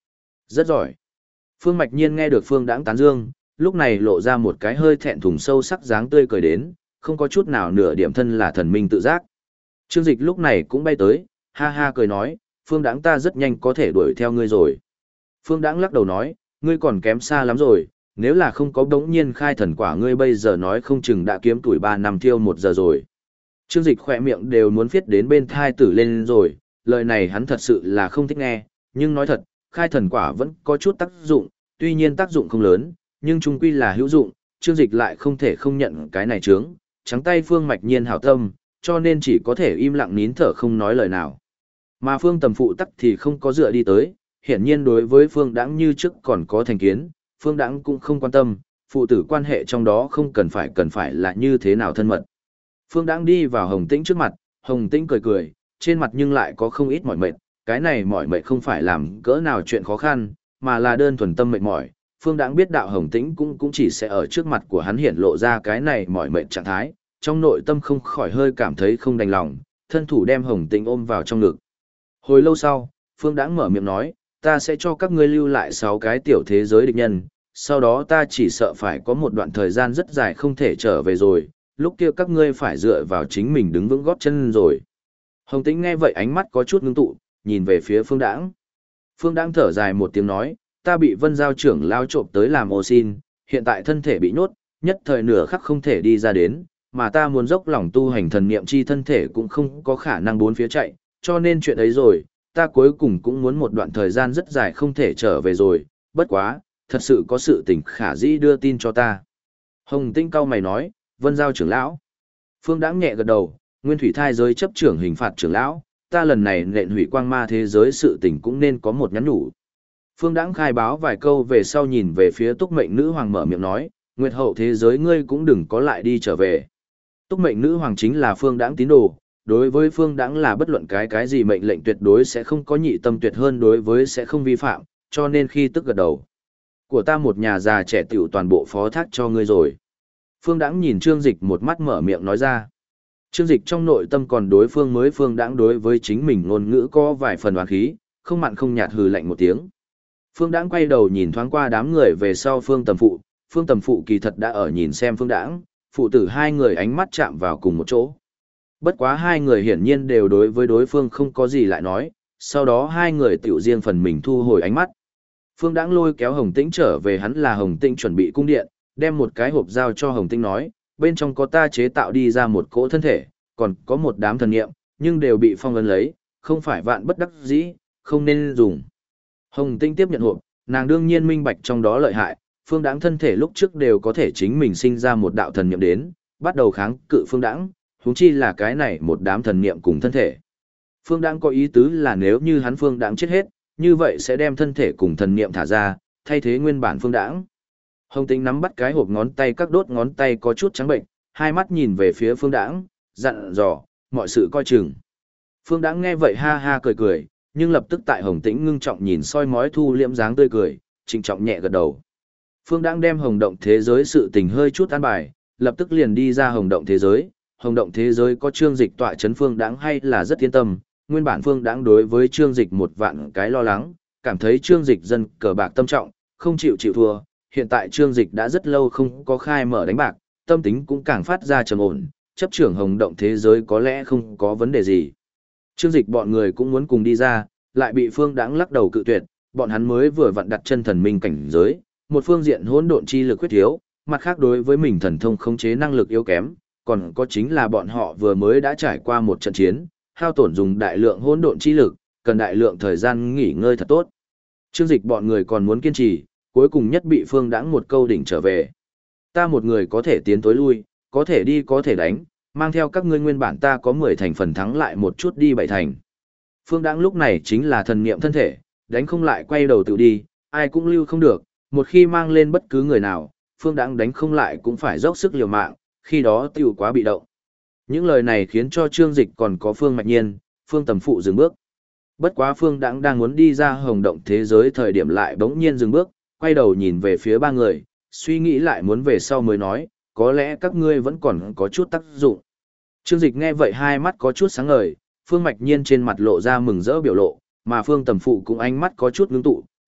Rất giỏi. Phương Mạch Nhiên nghe được Phương Đãng tán dương, lúc này lộ ra một cái hơi thẹn thùng sâu sắc dáng tươi cười đến, không có chút nào nửa điểm thân là thần minh tự giác. Trương Dịch lúc này cũng bay tới, ha ha cười nói, Phương Đãng ta rất nhanh có thể đuổi theo ngươi rồi. Phương Đãng lắc đầu nói, ngươi còn kém xa lắm rồi, nếu là không có đống nhiên khai thần quả ngươi bây giờ nói không chừng đã kiếm tuổi 3 năm thiêu 1 giờ rồi. Trương Dịch khỏe miệng đều muốn viết đến bên thai tử lên rồi, lời này hắn thật sự là không thích nghe, nhưng nói thật, khai thần quả vẫn có chút tác dụng, tuy nhiên tác dụng không lớn, nhưng chung quy là hữu dụng, Trương Dịch lại không thể không nhận cái này chướng, trắng tay Phương Mạch Nhiên hảo tâm, cho nên chỉ có thể im lặng nín thở không nói lời nào. Mà Phương Tầm Phụ tắc thì không có dựa đi tới, hiển nhiên đối với Phương Đãng như trước còn có thành kiến, Phương Đãng cũng không quan tâm, phụ tử quan hệ trong đó không cần phải là như thế nào thân mật. Phương Đãng đi vào Hồng Tĩnh trước mặt, Hồng Tĩnh cười cười, trên mặt nhưng lại có không ít mỏi mệt, cái này mỏi mệt không phải làm cỡ nào chuyện khó khăn, mà là đơn thuần tâm mệt mỏi. Phương Đãng biết đạo Hồng Tĩnh cũng chỉ sẽ ở trước mặt của hắn hiện lộ ra cái này mỏi mệt trạng thái, trong nội tâm không khỏi hơi cảm thấy không đành lòng, thân thủ đem Hồng Tĩnh ôm vào trong ngực. Hồi lâu sau, Phương Đãng mở miệng nói, ta sẽ cho các ngươi lưu lại 6 cái tiểu thế giới địch nhân, sau đó ta chỉ sợ phải có một đoạn thời gian rất dài không thể trở về rồi, lúc kia các ngươi phải dựa vào chính mình đứng vững gót chân rồi. Hồng Tĩnh nghe vậy ánh mắt có chút ngưng tụ, nhìn về phía Phương Đãng. Phương Đãng thở dài một tiếng nói, ta bị Vân Giao trưởng lao trộm tới làm ô xin, hiện tại thân thể bị nhốt, nhất thời nửa khắc không thể đi ra đến, mà ta muốn dốc lòng tu hành thần niệm chi thân thể cũng không có khả năng bốn phía chạy, cho nên chuyện ấy rồi, ta cuối cùng cũng muốn một đoạn thời gian rất dài không thể trở về rồi, bất quá, thật sự có sự tình khả dĩ đưa tin cho ta. Hồng Tĩnh cau mày nói, Vân Giao trưởng lão. Phương Đãng nhẹ gật đầu, Nguyên Thủy Thai giới chấp trưởng hình phạt trưởng lão, ta lần này nện hủy quang ma thế giới sự tình cũng nên có một nhắn nhủ. Phương Đãng khai báo vài câu về sau nhìn về phía Túc Mệnh Nữ Hoàng mở miệng nói, Nguyệt hậu thế giới ngươi cũng đừng có lại đi trở về. Túc Mệnh Nữ Hoàng chính là Phương Đãng tín đồ, đối với Phương Đãng là bất luận cái gì mệnh lệnh tuyệt đối sẽ không có nhị tâm tuyệt hơn đối với sẽ không vi phạm, cho nên khi tức gật đầu. Của ta một nhà già trẻ tiểu toàn bộ phó thác cho ngươi rồi. Phương Đãng nhìn Trương Dịch một mắt mở miệng nói ra. Trương Dịch trong nội tâm còn đối phương mới Phương Đãng đối với chính mình ngôn ngữ có vài phần oán khí, không mặn không nhạt hừ lạnh một tiếng. Phương Đãng quay đầu nhìn thoáng qua đám người về sau Phương Tầm Phụ, Phương Tầm Phụ kỳ thật đã ở nhìn xem Phương Đãng, phụ tử hai người ánh mắt chạm vào cùng một chỗ. Bất quá hai người hiển nhiên đều đối với đối phương không có gì lại nói, sau đó hai người tiểu riêng phần mình thu hồi ánh mắt. Phương Đãng lôi kéo Hồng Tĩnh trở về, hắn là Hồng Tĩnh chuẩn bị cung điện, đem một cái hộp giao cho Hồng Tĩnh nói, bên trong có ta chế tạo đi ra một cỗ thân thể, còn có một đám thần niệm, nhưng đều bị phong ấn lấy, không phải vạn bất đắc dĩ, không nên dùng. Hồng Tĩnh tiếp nhận hộp, nàng đương nhiên minh bạch trong đó lợi hại, Phương Đãng thân thể lúc trước đều có thể chính mình sinh ra một đạo thần niệm đến, bắt đầu kháng cự Phương Đãng, huống chi là cái này một đám thần niệm cùng thân thể. Phương Đãng có ý tứ là nếu như hắn Phương Đãng chết hết, như vậy sẽ đem thân thể cùng thần niệm thả ra, thay thế nguyên bản Phương Đãng. Hồng Tĩnh nắm bắt cái hộp ngón tay, các đốt ngón tay có chút trắng bệnh, hai mắt nhìn về phía Phương Đãng, dặn dò, mọi sự coi chừng. Phương Đãng nghe vậy ha ha cười cười, nhưng lập tức tại Hồng Tĩnh ngưng trọng nhìn soi mói thu liễm dáng tươi cười, trịnh trọng nhẹ gật đầu. Phương Đãng đem Hồng Động thế giới sự tình hơi chút an bài, lập tức liền đi ra Hồng Động thế giới. Hồng Động thế giới có Trương Dịch tọa chấn, Phương Đãng hay là rất yên tâm, nguyên bản Phương Đãng đối với Trương Dịch một vạn cái lo lắng, cảm thấy Trương Dịch dân cờ bạc tâm trọng, không chịu thua, hiện tại Trương Dịch đã rất lâu không có khai mở đánh bạc, tâm tính cũng càng phát ra trầm ổn, chấp trưởng Hồng Động thế giới có lẽ không có vấn đề gì. Trương Dịch bọn người cũng muốn cùng đi ra, lại bị Phương Đãng lắc đầu cự tuyệt, bọn hắn mới vừa vặn đặt chân thần minh cảnh giới, một phương diện hỗn độn chi lực khuyết thiếu, mặt khác đối với mình thần thông khống chế năng lực yếu kém, còn có chính là bọn họ vừa mới đã trải qua một trận chiến, hao tổn dùng đại lượng hỗn độn chi lực, cần đại lượng thời gian nghỉ ngơi thật tốt. Trương Dịch bọn người còn muốn kiên trì, cuối cùng nhất bị Phương Đãng một câu đỉnh trở về. Ta một người có thể tiến tối lui, có thể đi có thể đánh, mang theo các ngươi nguyên bản ta có 10 thành phần thắng lại một chút đi 7 thành. Phương Đãng lúc này chính là thần niệm thân thể, đánh không lại quay đầu tự đi, ai cũng lưu không được, một khi mang lên bất cứ người nào, Phương Đãng đánh không lại cũng phải dốc sức liều mạng, khi đó tiêu quá bị động. Những lời này khiến cho Trương Dịch còn có Phương Mạch Nhiên, Phương Tầm Phụ dừng bước. Bất quá Phương Đãng đang muốn đi ra Hồng Động thế giới thời điểm lại bỗng nhiên dừng bước, quay đầu nhìn về phía ba người, suy nghĩ lại muốn về sau mới nói, có lẽ các ngươi vẫn còn có chút tác dụng. Trương Dịch nghe vậy hai mắt có chút sáng ngời, Phương Mạch Nhiên trên mặt lộ ra mừng rỡ biểu lộ, mà Phương Tầm Phụ cũng ánh mắt có chút ngưng tụ,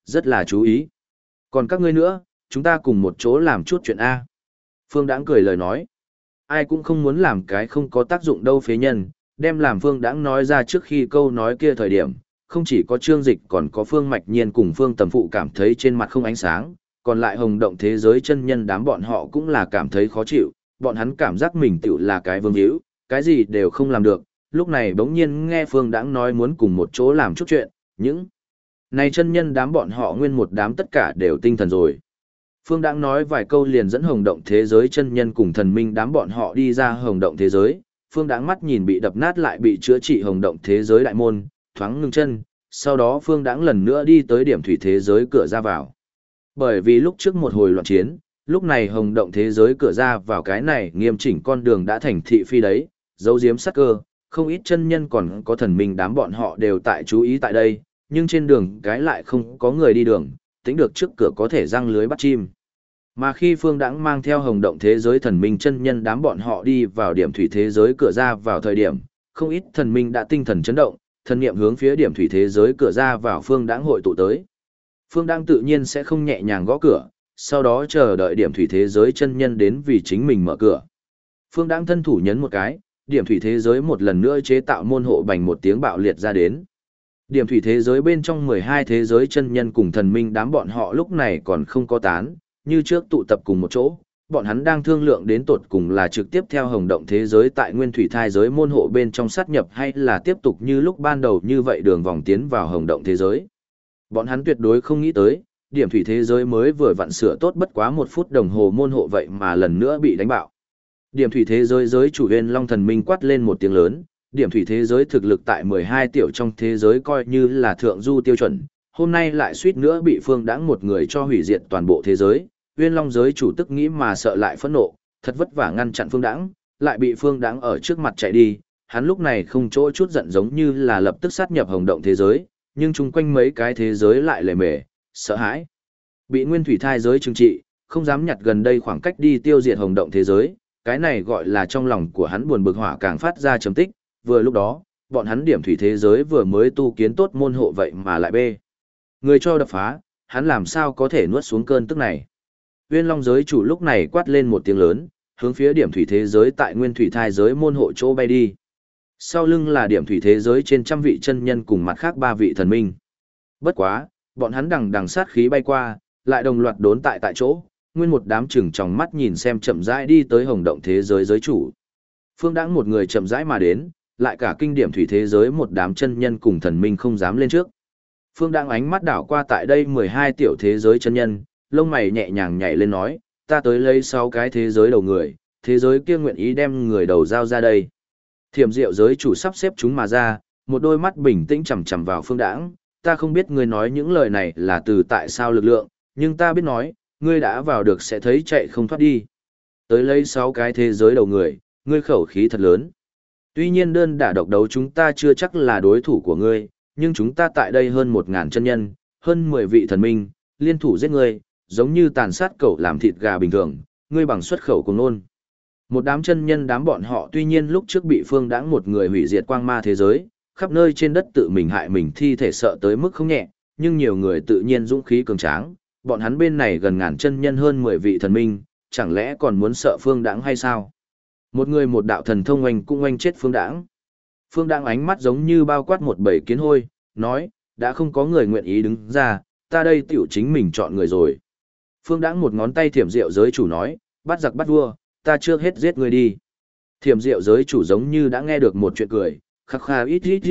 rất là chú ý. Còn các ngươi nữa, chúng ta cùng một chỗ làm chút chuyện A. Phương Đãng cười lời nói. Ai cũng không muốn làm cái không có tác dụng đâu phế nhân, đem làm Phương Đãng nói ra trước khi câu nói kia thời điểm, không chỉ có Trương Dịch còn có Phương Mạch Nhiên cùng Phương Tầm Phụ cảm thấy trên mặt không ánh sáng, còn lại hồng động thế giới chân nhân đám bọn họ cũng là cảm thấy khó chịu, bọn hắn cảm giác mình tựu là cái vương hữu, cái gì đều không làm được, lúc này bỗng nhiên nghe Phương Đãng nói muốn cùng một chỗ làm chút chuyện, những này chân nhân đám bọn họ nguyên một đám tất cả đều tinh thần rồi. Phương Đãng nói vài câu liền dẫn hồng động thế giới chân nhân cùng thần minh đám bọn họ đi ra hồng động thế giới, Phương Đãng mắt nhìn bị đập nát lại bị chữa trị hồng động thế giới đại môn, thoáng ngưng chân, sau đó Phương Đãng lần nữa đi tới điểm thủy thế giới cửa ra vào. Bởi vì lúc trước một hồi loạn chiến, lúc này hồng động thế giới cửa ra vào cái này nghiêm chỉnh con đường đã thành thị phi đấy, dấu diếm sắc cơ, không ít chân nhân còn có thần minh đám bọn họ đều tại chú ý tại đây, nhưng trên đường cái lại không có người đi đường, tính được trước cửa có thể răng lưới bắt chim. Mà khi Phương Đãng mang theo hồng động thế giới thần minh chân nhân đám bọn họ đi vào điểm thủy thế giới cửa ra vào thời điểm, không ít thần minh đã tinh thần chấn động, thần niệm hướng phía điểm thủy thế giới cửa ra vào Phương Đãng hội tụ tới. Phương Đãng tự nhiên sẽ không nhẹ nhàng gõ cửa, sau đó chờ đợi điểm thủy thế giới chân nhân đến vì chính mình mở cửa. Phương Đãng thân thủ nhấn một cái, điểm thủy thế giới một lần nữa chế tạo môn hộ bành một tiếng bạo liệt ra đến. Điểm thủy thế giới bên trong 12 thế giới chân nhân cùng thần minh đám bọn họ lúc này còn không có tán, như trước tụ tập cùng một chỗ, bọn hắn đang thương lượng đến tột cùng là trực tiếp theo hồng động thế giới tại nguyên thủy thai giới môn hộ bên trong sát nhập hay là tiếp tục như lúc ban đầu như vậy đường vòng tiến vào hồng động thế giới. Bọn hắn tuyệt đối không nghĩ tới, điểm thủy thế giới mới vừa vặn sửa tốt bất quá 1 phút đồng hồ môn hộ vậy mà lần nữa bị đánh bạo. Điểm thủy thế giới giới chủ Huyền Long thần minh quát lên một tiếng lớn, điểm thủy thế giới thực lực tại 12 tiểu trong thế giới coi như là thượng du tiêu chuẩn, hôm nay lại suýt nữa bị Phương Đãng một người cho hủy diệt toàn bộ thế giới. Huyền Long giới chủ tức nghĩ mà sợ lại phẫn nộ, thật vất vả ngăn chặn Phương Đãng, lại bị Phương Đãng ở trước mặt chạy đi, hắn lúc này không chỗ chút giận giống như là lập tức sát nhập hồng động thế giới, nhưng chung quanh mấy cái thế giới lại lề mề, sợ hãi. Bị nguyên thủy thai giới trừng trị, không dám nhặt gần đây khoảng cách đi tiêu diệt hồng động thế giới, cái này gọi là trong lòng của hắn buồn bực hỏa càng phát ra chấm tích, vừa lúc đó, bọn hắn điểm thủy thế giới vừa mới tu kiến tốt môn hộ vậy mà lại bê. Người cho đập phá, hắn làm sao có thể nuốt xuống cơn tức này. Uyên Long giới chủ lúc này quát lên một tiếng lớn, hướng phía điểm thủy thế giới tại nguyên thủy thai giới môn hộ chỗ bay đi. Sau lưng là điểm thủy thế giới trên trăm vị chân nhân cùng mặt khác 3 vị thần minh. Bất quá, bọn hắn đằng sát khí bay qua, lại đồng loạt đốn tại chỗ, nguyên một đám chừng tròng mắt nhìn xem chậm rãi đi tới hồng động thế giới giới chủ. Phương Đãng một người chậm rãi mà đến, lại cả kinh điểm thủy thế giới một đám chân nhân cùng thần minh không dám lên trước. Phương Đãng ánh mắt đảo qua tại đây 12 tiểu thế giới chân nhân, lông mày nhẹ nhàng nhảy lên nói, ta tới lấy 6 cái thế giới đầu người, thế giới kia nguyện ý đem người đầu giao ra đây. Thiểm Diệu giới chủ sắp xếp chúng mà ra, một đôi mắt bình tĩnh chằm chằm vào Phương Đãng, ta không biết ngươi nói những lời này là từ tại sao lực lượng, nhưng ta biết nói, ngươi đã vào được sẽ thấy chạy không thoát đi. Tới lấy 6 cái thế giới đầu người, ngươi khẩu khí thật lớn. Tuy nhiên đơn đả độc đấu chúng ta chưa chắc là đối thủ của ngươi, nhưng chúng ta tại đây hơn 1000 chân nhân, hơn 10 vị thần minh, liên thủ giết ngươi, giống như tàn sát cẩu làm thịt gà bình thường, ngươi bằng xuất khẩu cùng nôn. Một đám chân nhân đám bọn họ tuy nhiên lúc trước bị Phương Đãng một người hủy diệt quang ma thế giới, khắp nơi trên đất tự mình hại mình thi thể sợ tới mức không nhẹ, nhưng nhiều người tự nhiên dũng khí cường tráng, bọn hắn bên này gần ngàn chân nhân hơn 10 vị thần minh, chẳng lẽ còn muốn sợ Phương Đãng hay sao? Một người một đạo thần thông oanh cũng oanh chết Phương Đãng. Phương Đãng ánh mắt giống như bao quát một bầy kiến hôi, nói, đã không có người nguyện ý đứng ra, ta đây tiểu chính mình chọn người rồi. Phương Đãng một ngón tay Thiểm Diệu giới chủ nói, bắt giặc bắt vua, ta trước hết giết ngươi đi. Thiểm Diệu giới chủ giống như đã nghe được một chuyện cười, khắc khà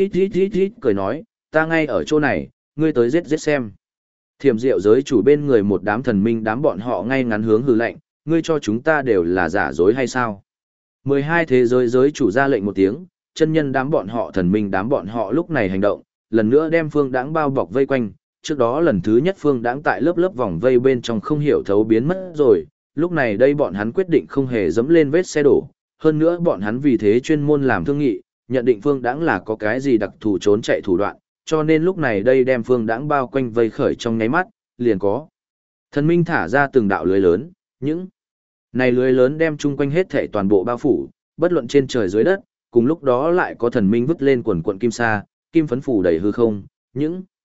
ít cười nói, ta ngay ở chỗ này, ngươi tới giết xem. Thiểm Diệu giới chủ bên người một đám thần minh đám bọn họ ngay ngắn hướng hừ lạnh, ngươi cho chúng ta đều là giả dối hay sao? 12 thế giới giới chủ ra lệnh một tiếng, chân nhân đám bọn họ thần minh đám bọn họ lúc này hành động, lần nữa đem Phương Đãng bao bọc vây quanh, trước đó lần thứ nhất Phương Đãng tại lớp vòng vây bên trong không hiểu thấu biến mất rồi, lúc này đây bọn hắn quyết định không hề dẫm lên vết xe đổ, hơn nữa bọn hắn vì thế chuyên môn làm thương nghị, nhận định Phương Đãng là có cái gì đặc thù trốn chạy thủ đoạn, cho nên lúc này đây đem Phương Đãng bao quanh vây khởi trong nháy mắt, liền có thần minh thả ra từng đạo lưới lớn, những này lưới lớn đem chung quanh hết thảy toàn bộ bao phủ, bất luận trên trời dưới đất, cùng lúc đó lại có thần minh vứt lên quần quận kim sa, kim phấn phủ đầy hư không, những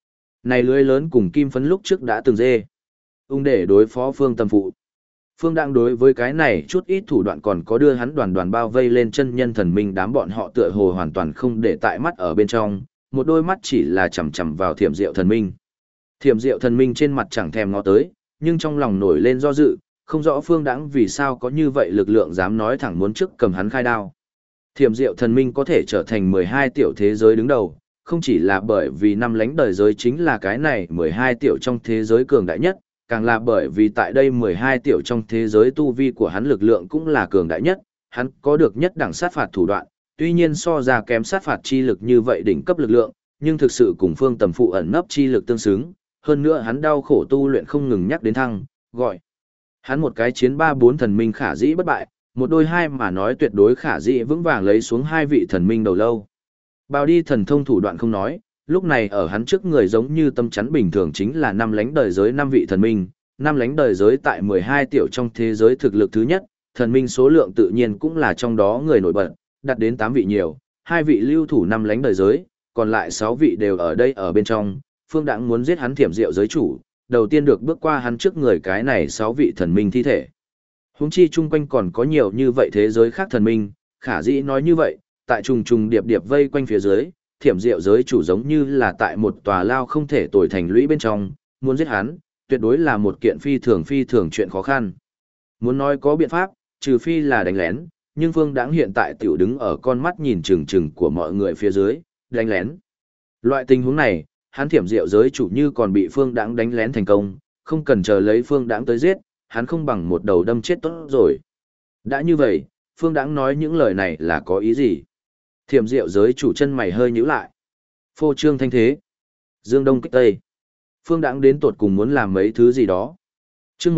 Này lưới lớn cùng kim phấn lúc trước đã từng dê. Ung để đối phó Phương Tâm Phụ. Phương Đãng đối với cái này chút ít thủ đoạn còn có đưa hắn đoàn đoàn bao vây lên chân nhân thần minh đám bọn họ tựa hồ hoàn toàn không để tại mắt ở bên trong, một đôi mắt chỉ là chằm chằm vào Thiểm Diệu thần minh. Thiểm Diệu thần minh trên mặt chẳng thèm ngó tới, nhưng trong lòng nổi lên do dự, không rõ Phương Đãng vì sao có như vậy lực lượng dám nói thẳng muốn trước cầm hắn khai đao. Thiểm Diệu thần minh có thể trở thành 12 tiểu thế giới đứng đầu, không chỉ là bởi vì năm lánh đời giới chính là cái này 12 tiểu trong thế giới cường đại nhất, càng là bởi vì tại đây 12 tiểu trong thế giới tu vi của hắn lực lượng cũng là cường đại nhất, hắn có được nhất đẳng sát phạt thủ đoạn, tuy nhiên so ra kém sát phạt chi lực như vậy đỉnh cấp lực lượng, nhưng thực sự cùng Phương Tầm Phụ ẩn nấp chi lực tương xứng, hơn nữa hắn đau khổ tu luyện không ngừng nhắc đến thăng, gọi. Hắn một cái chiến 3-4 thần minh khả dĩ bất bại, một đôi hai mà nói tuyệt đối khả dĩ vững vàng lấy xuống hai vị thần minh đầu lâu. Bao đi thần thông thủ đoạn không nói, lúc này ở hắn trước người giống như tâm chắn bình thường chính là năm lánh đời giới 5 vị thần minh, năm lánh đời giới tại 12 tiểu trong thế giới thực lực thứ nhất, thần minh số lượng tự nhiên cũng là trong đó người nổi bật, đạt đến 8 vị nhiều, 2 vị lưu thủ năm lánh đời giới, còn lại 6 vị đều ở đây ở bên trong, Phương Đãng muốn giết hắn Thiểm Diệu giới chủ, đầu tiên được bước qua hắn trước người cái này 6 vị thần minh thi thể. Huống chi chung quanh còn có nhiều như vậy thế giới khác thần minh, khả dĩ nói như vậy, tại trùng trùng điệp điệp vây quanh phía dưới, Thiểm Diệu giới chủ giống như là tại một tòa lao không thể tồi thành lũy bên trong, muốn giết hắn, tuyệt đối là một kiện phi thường chuyện khó khăn. Muốn nói có biện pháp, trừ phi là đánh lén, nhưng Phương Đãng hiện tại tiểu đứng ở con mắt nhìn chừng chừng của mọi người phía dưới, đánh lén. Loại tình huống này, hắn Thiểm Diệu giới chủ như còn bị Phương Đãng đánh lén thành công, không cần chờ lấy Phương Đãng tới giết, hắn không bằng một đầu đâm chết tốt rồi. Đã như vậy, Phương Đãng nói những lời này là có ý gì? Thiểm Diệu giới chủ chân mày hơi nhíu lại. Phô trương thanh thế. Dương Đông kích Tây. Phương Đãng đến tột cùng muốn làm mấy thứ gì đó. Chương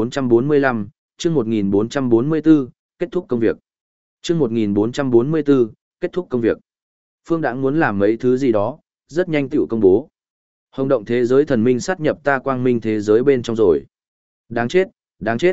1445, chương 1444, kết thúc công việc. Chương 1444, kết thúc công việc. Phương Đãng muốn làm mấy thứ gì đó, rất nhanh tựu công bố. Hồng động thế giới thần minh sát nhập ta quang minh thế giới bên trong rồi. Đáng chết, đáng chết.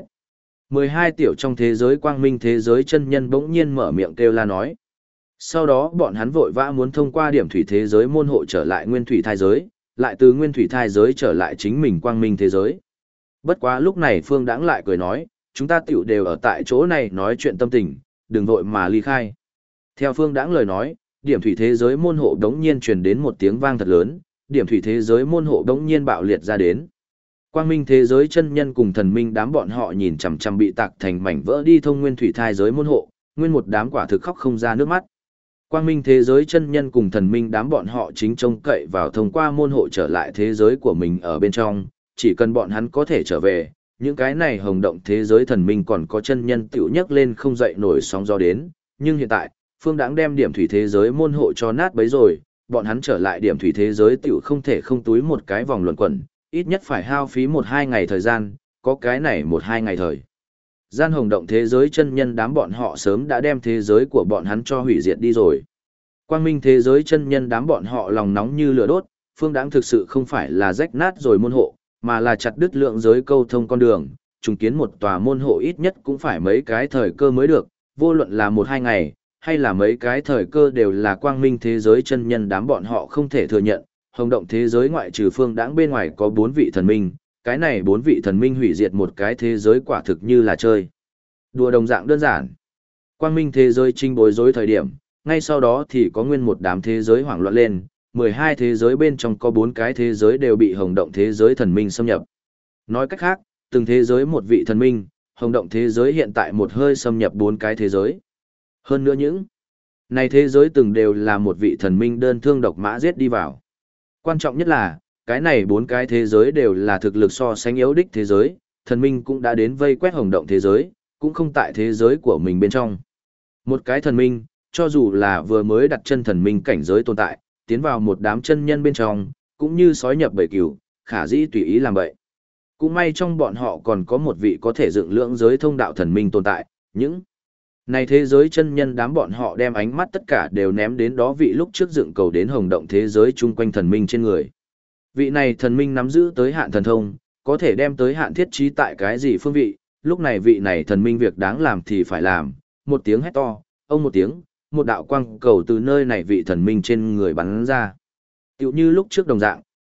12 tiểu trong thế giới quang minh thế giới chân nhân bỗng nhiên mở miệng kêu la nói. Sau đó bọn hắn vội vã muốn thông qua điểm thủy thế giới môn hộ trở lại nguyên thủy thai giới, lại từ nguyên thủy thai giới trở lại chính mình quang minh thế giới. Bất quá lúc này Phương Đãng lại cười nói, chúng ta tiểu đều ở tại chỗ này nói chuyện tâm tình, đừng vội mà ly khai. Theo Phương Đãng lời nói, điểm thủy thế giới môn hộ đống nhiên truyền đến một tiếng vang thật lớn, điểm thủy thế giới môn hộ đống nhiên bạo liệt ra đến. Quang minh thế giới chân nhân cùng thần minh đám bọn họ nhìn chằm chằm bị tạc thành mảnh vỡ đi thông nguyên thủy thai giới môn hộ, nguyên một đám quả thực khóc không ra nước mắt. Quang minh thế giới chân nhân cùng thần minh đám bọn họ chính trông cậy vào thông qua môn hộ trở lại thế giới của mình ở bên trong, chỉ cần bọn hắn có thể trở về, những cái này hồng động thế giới thần minh còn có chân nhân tiểu nhấc lên không dậy nổi sóng gió đến, nhưng hiện tại, Phương Đãng đem điểm thủy thế giới môn hộ cho nát bấy rồi, bọn hắn trở lại điểm thủy thế giới tiểu không thể không túi một cái vòng luẩn quẩn, ít nhất phải hao phí 1-2 ngày thời gian, có cái này 1-2 ngày thời gian hồng động thế giới chân nhân đám bọn họ sớm đã đem thế giới của bọn hắn cho hủy diệt đi rồi. Quang minh thế giới chân nhân đám bọn họ lòng nóng như lửa đốt, Phương Đãng thực sự không phải là rách nát rồi môn hộ, mà là chặt đứt lượng giới câu thông con đường, trùng kiến một tòa môn hộ ít nhất cũng phải mấy cái thời cơ mới được, vô luận là 1-2 ngày, hay là mấy cái thời cơ đều là quang minh thế giới chân nhân đám bọn họ không thể thừa nhận, hồng động thế giới ngoại trừ Phương Đãng bên ngoài có 4 vị thần minh, cái này 4 vị thần minh hủy diệt một cái thế giới quả thực như là chơi đùa đồng dạng đơn giản. Quang minh thế giới trinh bối rối thời điểm, ngay sau đó thì có nguyên một đám thế giới hoảng loạn lên, 12 thế giới bên trong có 4 cái thế giới đều bị hồng động thế giới thần minh xâm nhập. Nói cách khác, từng thế giới một vị thần minh, hồng động thế giới hiện tại một hơi xâm nhập 4 cái thế giới. Hơn nữa những này thế giới từng đều là một vị thần minh đơn thương độc mã giết đi vào. Quan trọng nhất là, cái này 4 cái thế giới đều là thực lực so sánh yếu đích thế giới, thần minh cũng đã đến vây quét hồng động thế giới, cũng không tại thế giới của mình bên trong. Một cái thần minh, cho dù là vừa mới đặt chân thần minh cảnh giới tồn tại, tiến vào một đám chân nhân bên trong, cũng như sói nhập bầy cừu, khả dĩ tùy ý làm vậy. Cũng may trong bọn họ còn có một vị có thể dựng lưỡng giới thông đạo thần minh tồn tại, những này thế giới chân nhân đám bọn họ đem ánh mắt tất cả đều ném đến đó vị lúc trước dựng cầu đến hồng động thế giới chung quanh thần minh trên người. Vị này thần minh nắm giữ tới hạn thần thông, có thể đem tới hạn thiết trí tại cái gì phương vị, lúc này vị này thần minh việc đáng làm thì phải làm, một tiếng hét to, ông một tiếng, một đạo quang cầu từ nơi này vị thần minh trên người bắn ra. Tựu như lúc trước đồng dạng,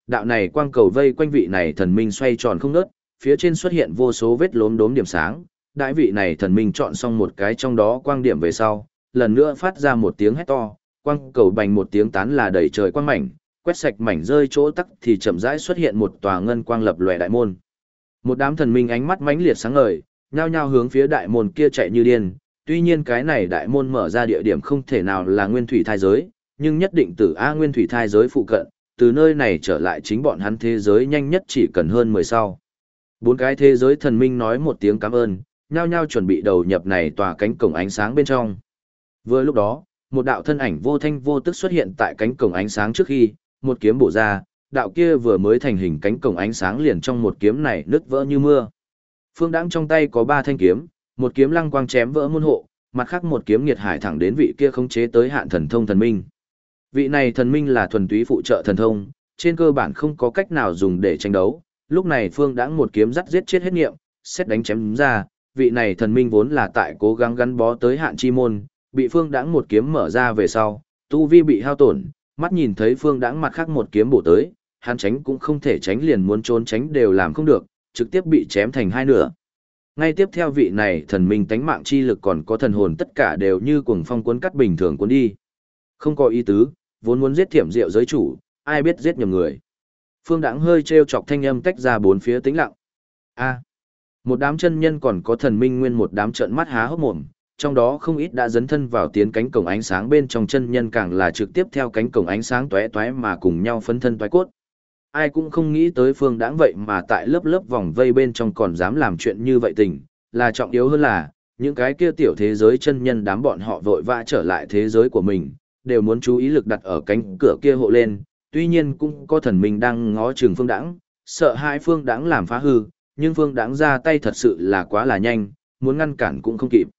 đạo này quang cầu vây quanh vị này thần minh xoay tròn không ngớt, phía trên xuất hiện vô số vết lốm đốm điểm sáng. Đại vị này thần minh chọn xong một cái trong đó quang điểm về sau, lần nữa phát ra một tiếng hét to, quang cầu bành một tiếng tán là đầy trời quang mảnh, quét sạch mảnh rơi chỗ tắc thì chậm rãi xuất hiện một tòa ngân quang lập lòe đại môn. Một đám thần minh ánh mắt mãnh liệt sáng ngời, nhao nhao hướng phía đại môn kia chạy như điên. Tuy nhiên cái này đại môn mở ra địa điểm không thể nào là nguyên thủy thai giới, nhưng nhất định từ nguyên thủy thai giới phụ cận, từ nơi này trở lại chính bọn hắn thế giới nhanh nhất chỉ cần hơn 10 sau. Bốn cái thế giới thần minh nói một tiếng cảm ơn, nhao nhao chuẩn bị đầu nhập này tòa cánh cổng ánh sáng bên trong. Vừa lúc đó, một đạo thân ảnh vô thanh vô tức xuất hiện tại cánh cổng ánh sáng trước khi, một kiếm bổ ra, đạo kia vừa mới thành hình cánh cổng ánh sáng liền trong một kiếm này nứt vỡ như mưa. Phương Đãng trong tay có 3 thanh kiếm, một kiếm lăng quang chém vỡ môn hộ, mặt khác một kiếm nghiệt hải thẳng đến vị kia khống chế tới hạn thần thông thần minh. Vị này thần minh là thuần túy phụ trợ thần thông, trên cơ bản không có cách nào dùng để tranh đấu. Lúc này Phương Đãng một kiếm dắt giết chết hết nghiệm, xét đánh chém ra, vị này thần minh vốn là tại cố gắng gắn bó tới hạn chi môn, bị Phương Đãng một kiếm mở ra về sau, tu vi bị hao tổn, mắt nhìn thấy Phương Đãng mặt khác một kiếm bổ tới, hắn tránh cũng không thể tránh, liền muốn trốn tránh đều làm không được, trực tiếp bị chém thành hai nửa. Ngay tiếp theo vị này thần minh tánh mạng chi lực còn có thần hồn tất cả đều như cuồng phong cuốn cắt bình thường cuốn đi. Không có ý tứ, vốn muốn giết Thiểm Diệu giới chủ, ai biết giết nhầm người. Phương Đãng hơi trêu chọc thanh âm tách ra bốn phía tĩnh lặng. Một đám chân nhân còn có thần minh nguyên một đám trợn mắt há hốc mồm, trong đó không ít đã dấn thân vào tiến cánh cổng ánh sáng bên trong, chân nhân càng là trực tiếp theo cánh cổng ánh sáng tóe tóe mà cùng nhau phấn thân toái cốt. Ai cũng không nghĩ tới Phương Đãng vậy mà tại lớp lớp vòng vây bên trong còn dám làm chuyện như vậy, tình là trọng yếu hơn là những cái kia tiểu thế giới chân nhân đám bọn họ vội vã trở lại thế giới của mình, đều muốn chú ý lực đặt ở cánh cửa kia hộ lên. Tuy nhiên cũng có thần minh đang ngó chừng Phương Đãng, sợ hãi Phương Đãng làm phá hư, nhưng Phương Đãng ra tay thật sự là quá là nhanh, muốn ngăn cản cũng không kịp.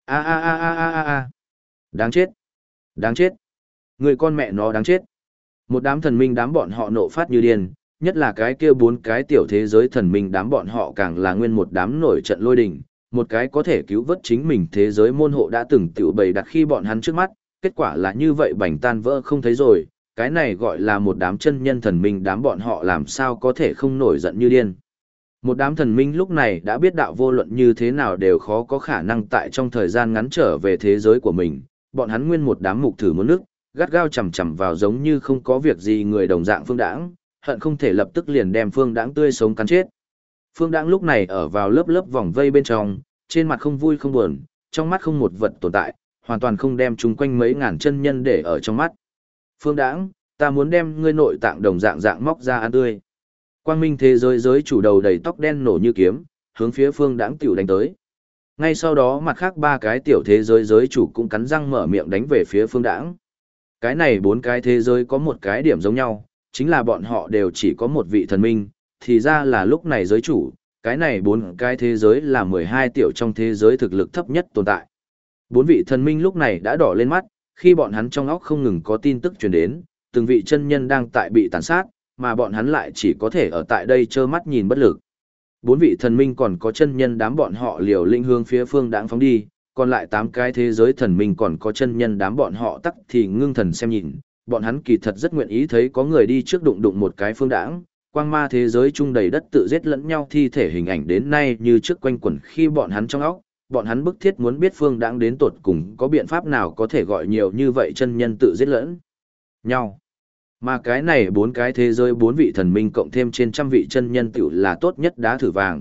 Đáng chết, đáng chết, người con mẹ nó đáng chết. Một đám thần minh đám bọn họ nộ phát như điên, nhất là cái kia 4 cái tiểu thế giới thần minh đám bọn họ càng là nguyên một đám nổi trận lôi đình. Một cái có thể cứu vớt chính mình thế giới môn hộ đã từng tiểu bày đặt khi bọn hắn trước mắt, kết quả là như vậy bành tan vỡ không thấy rồi. Cái này gọi là một đám chân nhân thần minh đám bọn họ làm sao có thể không nổi giận như điên. Một đám thần minh lúc này đã biết đạo vô luận như thế nào đều khó có khả năng tại trong thời gian ngắn trở về thế giới của mình, bọn hắn nguyên một đám mục thử muốn nước, gắt gao chầm chầm vào giống như không có việc gì người đồng dạng Phương Đãng, hận không thể lập tức liền đem Phương Đãng tươi sống cắn chết. Phương Đãng lúc này ở vào lớp lớp vòng vây bên trong, trên mặt không vui không buồn, trong mắt không một vật tồn tại, hoàn toàn không đem chung quanh mấy ngàn chân nhân để ở trong mắt. Phương Đãng, ta muốn đem ngươi nội tạng đồng dạng dạng móc ra ăn tươi. Quang minh thế giới giới chủ đầu đầy tóc đen nổ như kiếm, hướng phía Phương Đãng tiểu đánh tới. Ngay sau đó mặt khác 3 cái tiểu thế giới giới chủ cũng cắn răng mở miệng đánh về phía Phương Đãng. Cái này 4 cái thế giới có một cái điểm giống nhau, chính là bọn họ đều chỉ có một vị thần minh, thì ra là lúc này giới chủ, cái này 4 cái thế giới là 12 tiểu trong thế giới thực lực thấp nhất tồn tại. 4 vị thần minh lúc này đã đỏ lên mắt, khi bọn hắn trong óc không ngừng có tin tức truyền đến, từng vị chân nhân đang tại bị tàn sát, mà bọn hắn lại chỉ có thể ở tại đây trơ mắt nhìn bất lực. 4 vị thần minh còn có chân nhân đám bọn họ liều lĩnh hướng phía Phương Đãng phóng đi, còn lại 8 cái thế giới thần minh còn có chân nhân đám bọn họ tắc thì ngưng thần xem nhìn, bọn hắn kỳ thật rất nguyện ý thấy có người đi trước đụng đụng một cái Phương Đãng. Quang ma thế giới chung đầy đất tự giết lẫn nhau thi thể hình ảnh đến nay như trước quanh quẩn khi bọn hắn trong óc, bọn hắn bức thiết muốn biết Phương Đãng đến tột cùng có biện pháp nào có thể gọi nhiều như vậy chân nhân tự giết lẫn nhau. Mà cái này 4 cái thế giới 4 vị thần minh cộng thêm trên trăm vị chân nhân tiểu là tốt nhất đá thử vàng.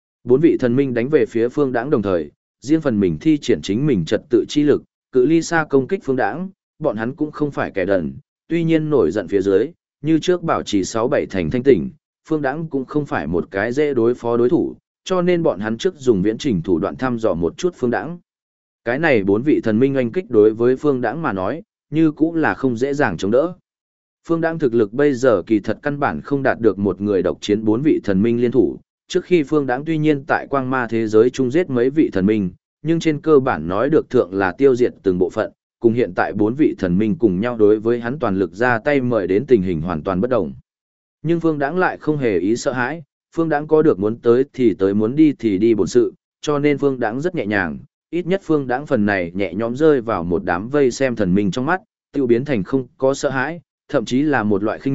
4 vị thần minh đánh về phía Phương Đãng đồng thời, riêng phần mình thi triển chính mình trật tự chi lực, cự ly xa công kích Phương Đãng, bọn hắn cũng không phải kẻ đần, tuy nhiên nổi giận phía dưới, như trước bảo trì 6-7 thành thanh tỉnh, Phương Đãng cũng không phải một cái dễ đối phó đối thủ, cho nên bọn hắn trước dùng viễn trình thủ đoạn thăm dò một chút Phương Đãng. Cái này 4 vị thần minh oanh kích đối với Phương Đãng mà nói, như cũng là không dễ dàng chống đỡ. Phương Đãng thực lực bây giờ kỳ thật căn bản không đạt được một người độc chiến 4 vị thần minh liên thủ. Trước khi Phương Đãng tuy nhiên tại quang ma thế giới chung giết mấy vị thần minh, nhưng trên cơ bản nói được thượng là tiêu diệt từng bộ phận, cùng hiện tại 4 vị thần minh cùng nhau đối với hắn toàn lực ra tay mời đến tình hình hoàn toàn bất động. Nhưng Phương Đãng lại không hề ý sợ hãi, Phương Đãng có được muốn tới thì tới, muốn đi thì đi bổn sự, cho nên Phương Đãng rất nhẹ nhàng, ít nhất Phương Đãng phần này nhẹ nhõm rơi vào một đám vây xem thần minh trong mắt, tiêu biến thành không có sợ hãi, thậm chí là một loại khinh miệt,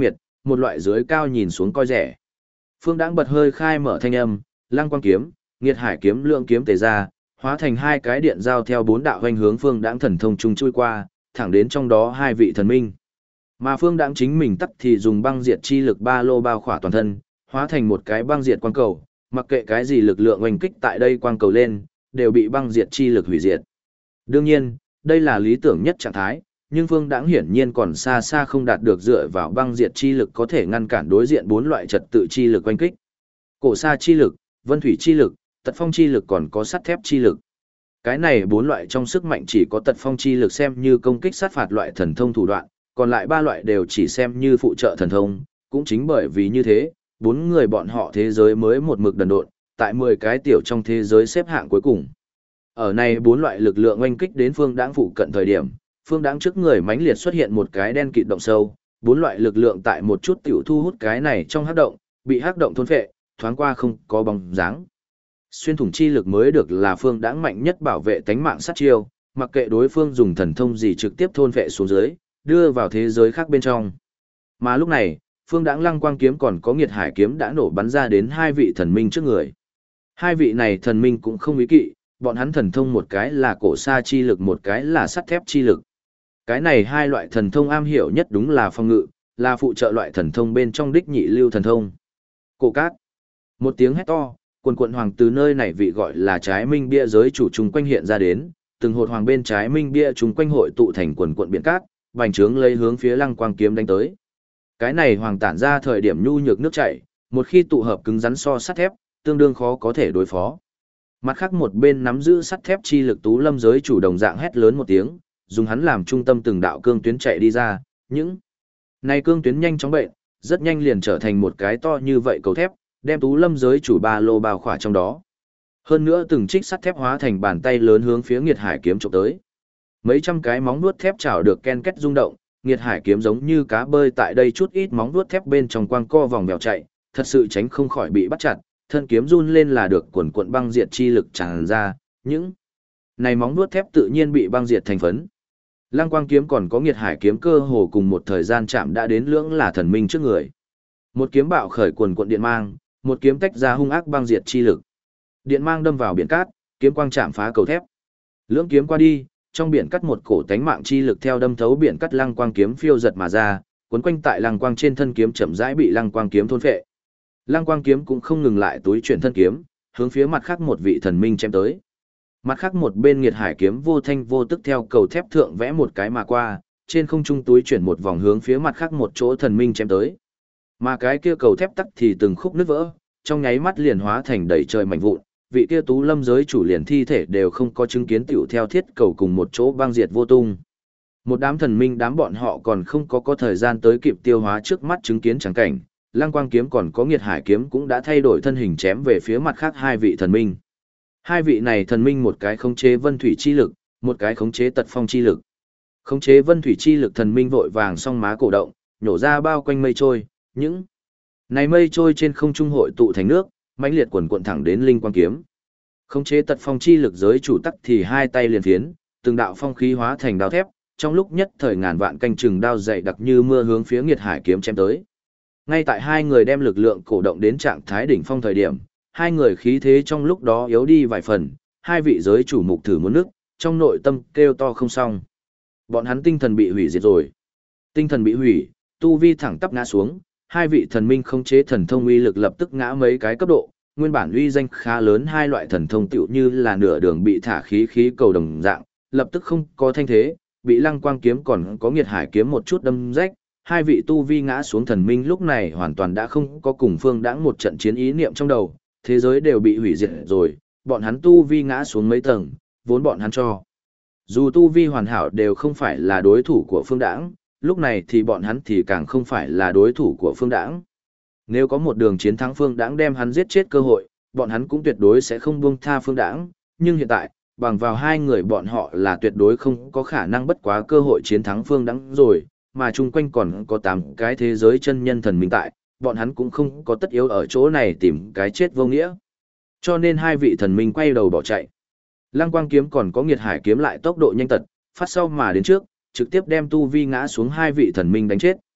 một loại dưới cao nhìn xuống coi rẻ. Phương Đãng bật hơi khai mở thanh âm, Lăng Quang kiếm, Nghiệt Hải kiếm lượng kiếm tề ra, hóa thành hai cái điện giao theo bốn đạo hoành hướng Phương Đãng thần thông trung chui qua, thẳng đến trong đó hai vị thần minh. Mà Phương Đãng chính mình tắc thì dùng băng diệt chi lực ba lô bao khỏa toàn thân, hóa thành một cái băng diệt quang cầu, mặc kệ cái gì lực lượng oanh kích tại đây quang cầu lên, đều bị băng diệt chi lực hủy diệt. Đương nhiên, đây là lý tưởng nhất trạng thái, nhưng Phương Đãng hiển nhiên còn xa xa không đạt được dựa vào băng diệt chi lực có thể ngăn cản đối diện bốn loại trật tự chi lực oanh kích. Cổ sa chi lực, vân thủy chi lực, tật phong chi lực còn có sắt thép chi lực. Cái này bốn loại trong sức mạnh chỉ có tật phong chi lực xem như công kích sát phạt loại thần thông thủ đoạn, còn lại ba loại đều chỉ xem như phụ trợ thần thông, cũng chính bởi vì như thế, bốn người bọn họ thế giới mới một mực đần độn, tại 10 cái tiểu trong thế giới xếp hạng cuối cùng. Ở này bốn loại lực lượng oanh kích đến Phương Đãng phụ cận thời điểm, Phương Đãng trước người mãnh liệt xuất hiện một cái đen kịt động sâu, bốn loại lực lượng tại một chút tiểu thu hút cái này trong hắc động, bị hắc động thôn phệ, thoáng qua không có bóng dáng. Xuyên thủng chi lực mới được là Phương Đãng mạnh nhất bảo vệ tánh mạng sát chiêu, mặc kệ đối phương dùng thần thông gì trực tiếp thôn phệ xuống dưới, đưa vào thế giới khác bên trong. Mà lúc này, Phương Đãng Lăng Quang kiếm còn có Nghiệt Hải kiếm đã nổ bắn ra đến hai vị thần minh trước người. Hai vị này thần minh cũng không ý kỵ, bọn hắn thần thông một cái là cổ sa chi lực, một cái là sắt thép chi lực. Cái này hai loại thần thông am hiểu nhất đúng là phòng ngự, là phụ trợ loại thần thông bên trong đích nhị lưu thần thông. Cổ cát. Một tiếng hét to, quần quận hoàng từ nơi này vị gọi là trái minh bia giới chủ chung quanh hiện ra đến, từng hột hoàng bên trái minh bia chung quanh hội tụ thành quần quận biển cát, bành trướng lấy hướng phía Lăng Quang kiếm đánh tới. Cái này hoàng tản ra thời điểm nhu nhược nước chảy, một khi tụ hợp cứng rắn so sắt thép, tương đương khó có thể đối phó. Mặt khác một bên nắm giữ sắt thép chi lực Tú Lâm giới chủ đồng dạng hét lớn một tiếng, dùng hắn làm trung tâm từng đạo cương tuyến chạy đi ra, những này cương tuyến nhanh chóng bệnh, rất nhanh liền trở thành một cái to như vậy cầu thép, đem Tú Lâm giới chủ ba lô bao khỏa trong đó. Hơn nữa từng trích sắt thép hóa thành bàn tay lớn hướng phía Nghiệt Hải kiếm chụp tới. Mấy trăm cái móng vuốt thép chảo được ken két rung động, Nghiệt Hải kiếm giống như cá bơi tại đây chút ít móng vuốt thép bên trong quang co vòng vèo chạy, thật sự tránh không khỏi bị bắt chặt, thân kiếm run lên là được quần quận băng diệt chi lực tràn ra, những này móng vuốt thép tự nhiên bị băng diệt thành phấn. Lăng Quang kiếm còn có Nghiệt Hải kiếm cơ hồ cùng một thời gian chạm đã đến lưỡng là thần minh trước người. Một kiếm bạo khởi quần quận điện mang, một kiếm tách ra hung ác băng diệt chi lực. Điện mang đâm vào biển cát, kiếm quang chạm phá cầu thép. Lưỡng kiếm qua đi, trong biển cắt một cổ tánh mạng chi lực theo đâm thấu biển cắt Lăng Quang kiếm phiêu giật mà ra, cuốn quanh tại Lăng Quang trên thân kiếm chậm rãi bị Lăng Quang kiếm thôn phệ. Lăng Quang kiếm cũng không ngừng lại túi chuyển thân kiếm, hướng phía mặt khác một vị thần minh chém tới. Mặt khác một bên Nghiệt Hải kiếm vô thanh vô tức theo cầu thép thượng vẽ một cái mà qua, trên không trung túi chuyển một vòng hướng phía mặt khác một chỗ thần minh chém tới. Mà cái kia cầu thép tắc thì từng khúc nứt vỡ, trong nháy mắt liền hóa thành đầy trời mảnh vụn, vị kia Tú Lâm giới chủ liền thi thể đều không có chứng kiến tiểu theo thiết cầu cùng một chỗ băng diệt vô tung. Một đám thần minh đám bọn họ còn không có thời gian tới kịp tiêu hóa trước mắt chứng kiến trắng cảnh, Lăng Quang kiếm còn có Nghiệt Hải kiếm cũng đã thay đổi thân hình chém về phía mặt khác hai vị thần minh. Hai vị này thần minh một cái khống chế vân thủy chi lực, một cái khống chế tật phong chi lực. Khống chế vân thủy chi lực thần minh vội vàng song má cổ động, nhổ ra bao quanh mây trôi, những này mây trôi trên không trung hội tụ thành nước, mãnh liệt quần cuộn thẳng đến Linh Quang kiếm. Khống chế tật phong chi lực giới chủ tắc thì hai tay liền phiến, từng đạo phong khí hóa thành đao thép, trong lúc nhất thời ngàn vạn canh chừng đao dày đặc như mưa hướng phía Nghiệt Hải kiếm chém tới. Ngay tại hai người đem lực lượng cổ động đến trạng thái đỉnh phong thời điểm, hai người khí thế trong lúc đó yếu đi vài phần, hai vị giới chủ mục thử muốn nước, trong nội tâm kêu to không xong. Bọn hắn tinh thần bị hủy diệt rồi. Tinh thần bị hủy, tu vi thẳng tắp ngã xuống, hai vị thần minh khống chế thần thông uy lực lập tức ngã mấy cái cấp độ, nguyên bản uy danh khá lớn hai loại thần thông tựu như là nửa đường bị thả khí cầu đồng dạng, lập tức không có thanh thế, bị Lăng Quang kiếm còn có Nghiệt Hải kiếm một chút đâm rách. Hai vị tu vi ngã xuống thần minh lúc này hoàn toàn đã không có cùng Phương Đãng một trận chiến ý niệm trong đầu, thế giới đều bị hủy diệt rồi, bọn hắn tu vi ngã xuống mấy tầng, vốn bọn hắn cho. Dù tu vi hoàn hảo đều không phải là đối thủ của Phương Đãng, lúc này thì bọn hắn thì càng không phải là đối thủ của Phương Đãng. Nếu có một đường chiến thắng Phương Đãng đem hắn giết chết cơ hội, bọn hắn cũng tuyệt đối sẽ không buông tha Phương Đãng, nhưng hiện tại, bằng vào hai người bọn họ là tuyệt đối không có khả năng bất quá cơ hội chiến thắng Phương Đãng rồi, mà chung quanh còn có 8 cái thế giới chân nhân thần minh tại, bọn hắn cũng không có tất yếu ở chỗ này tìm cái chết vô nghĩa. Cho nên hai vị thần minh quay đầu bỏ chạy. Lăng Quang kiếm còn có Nghiệt Hải kiếm lại tốc độ nhanh tật, phát sau mà đến trước, trực tiếp đem tu vi ngã xuống hai vị thần minh đánh chết.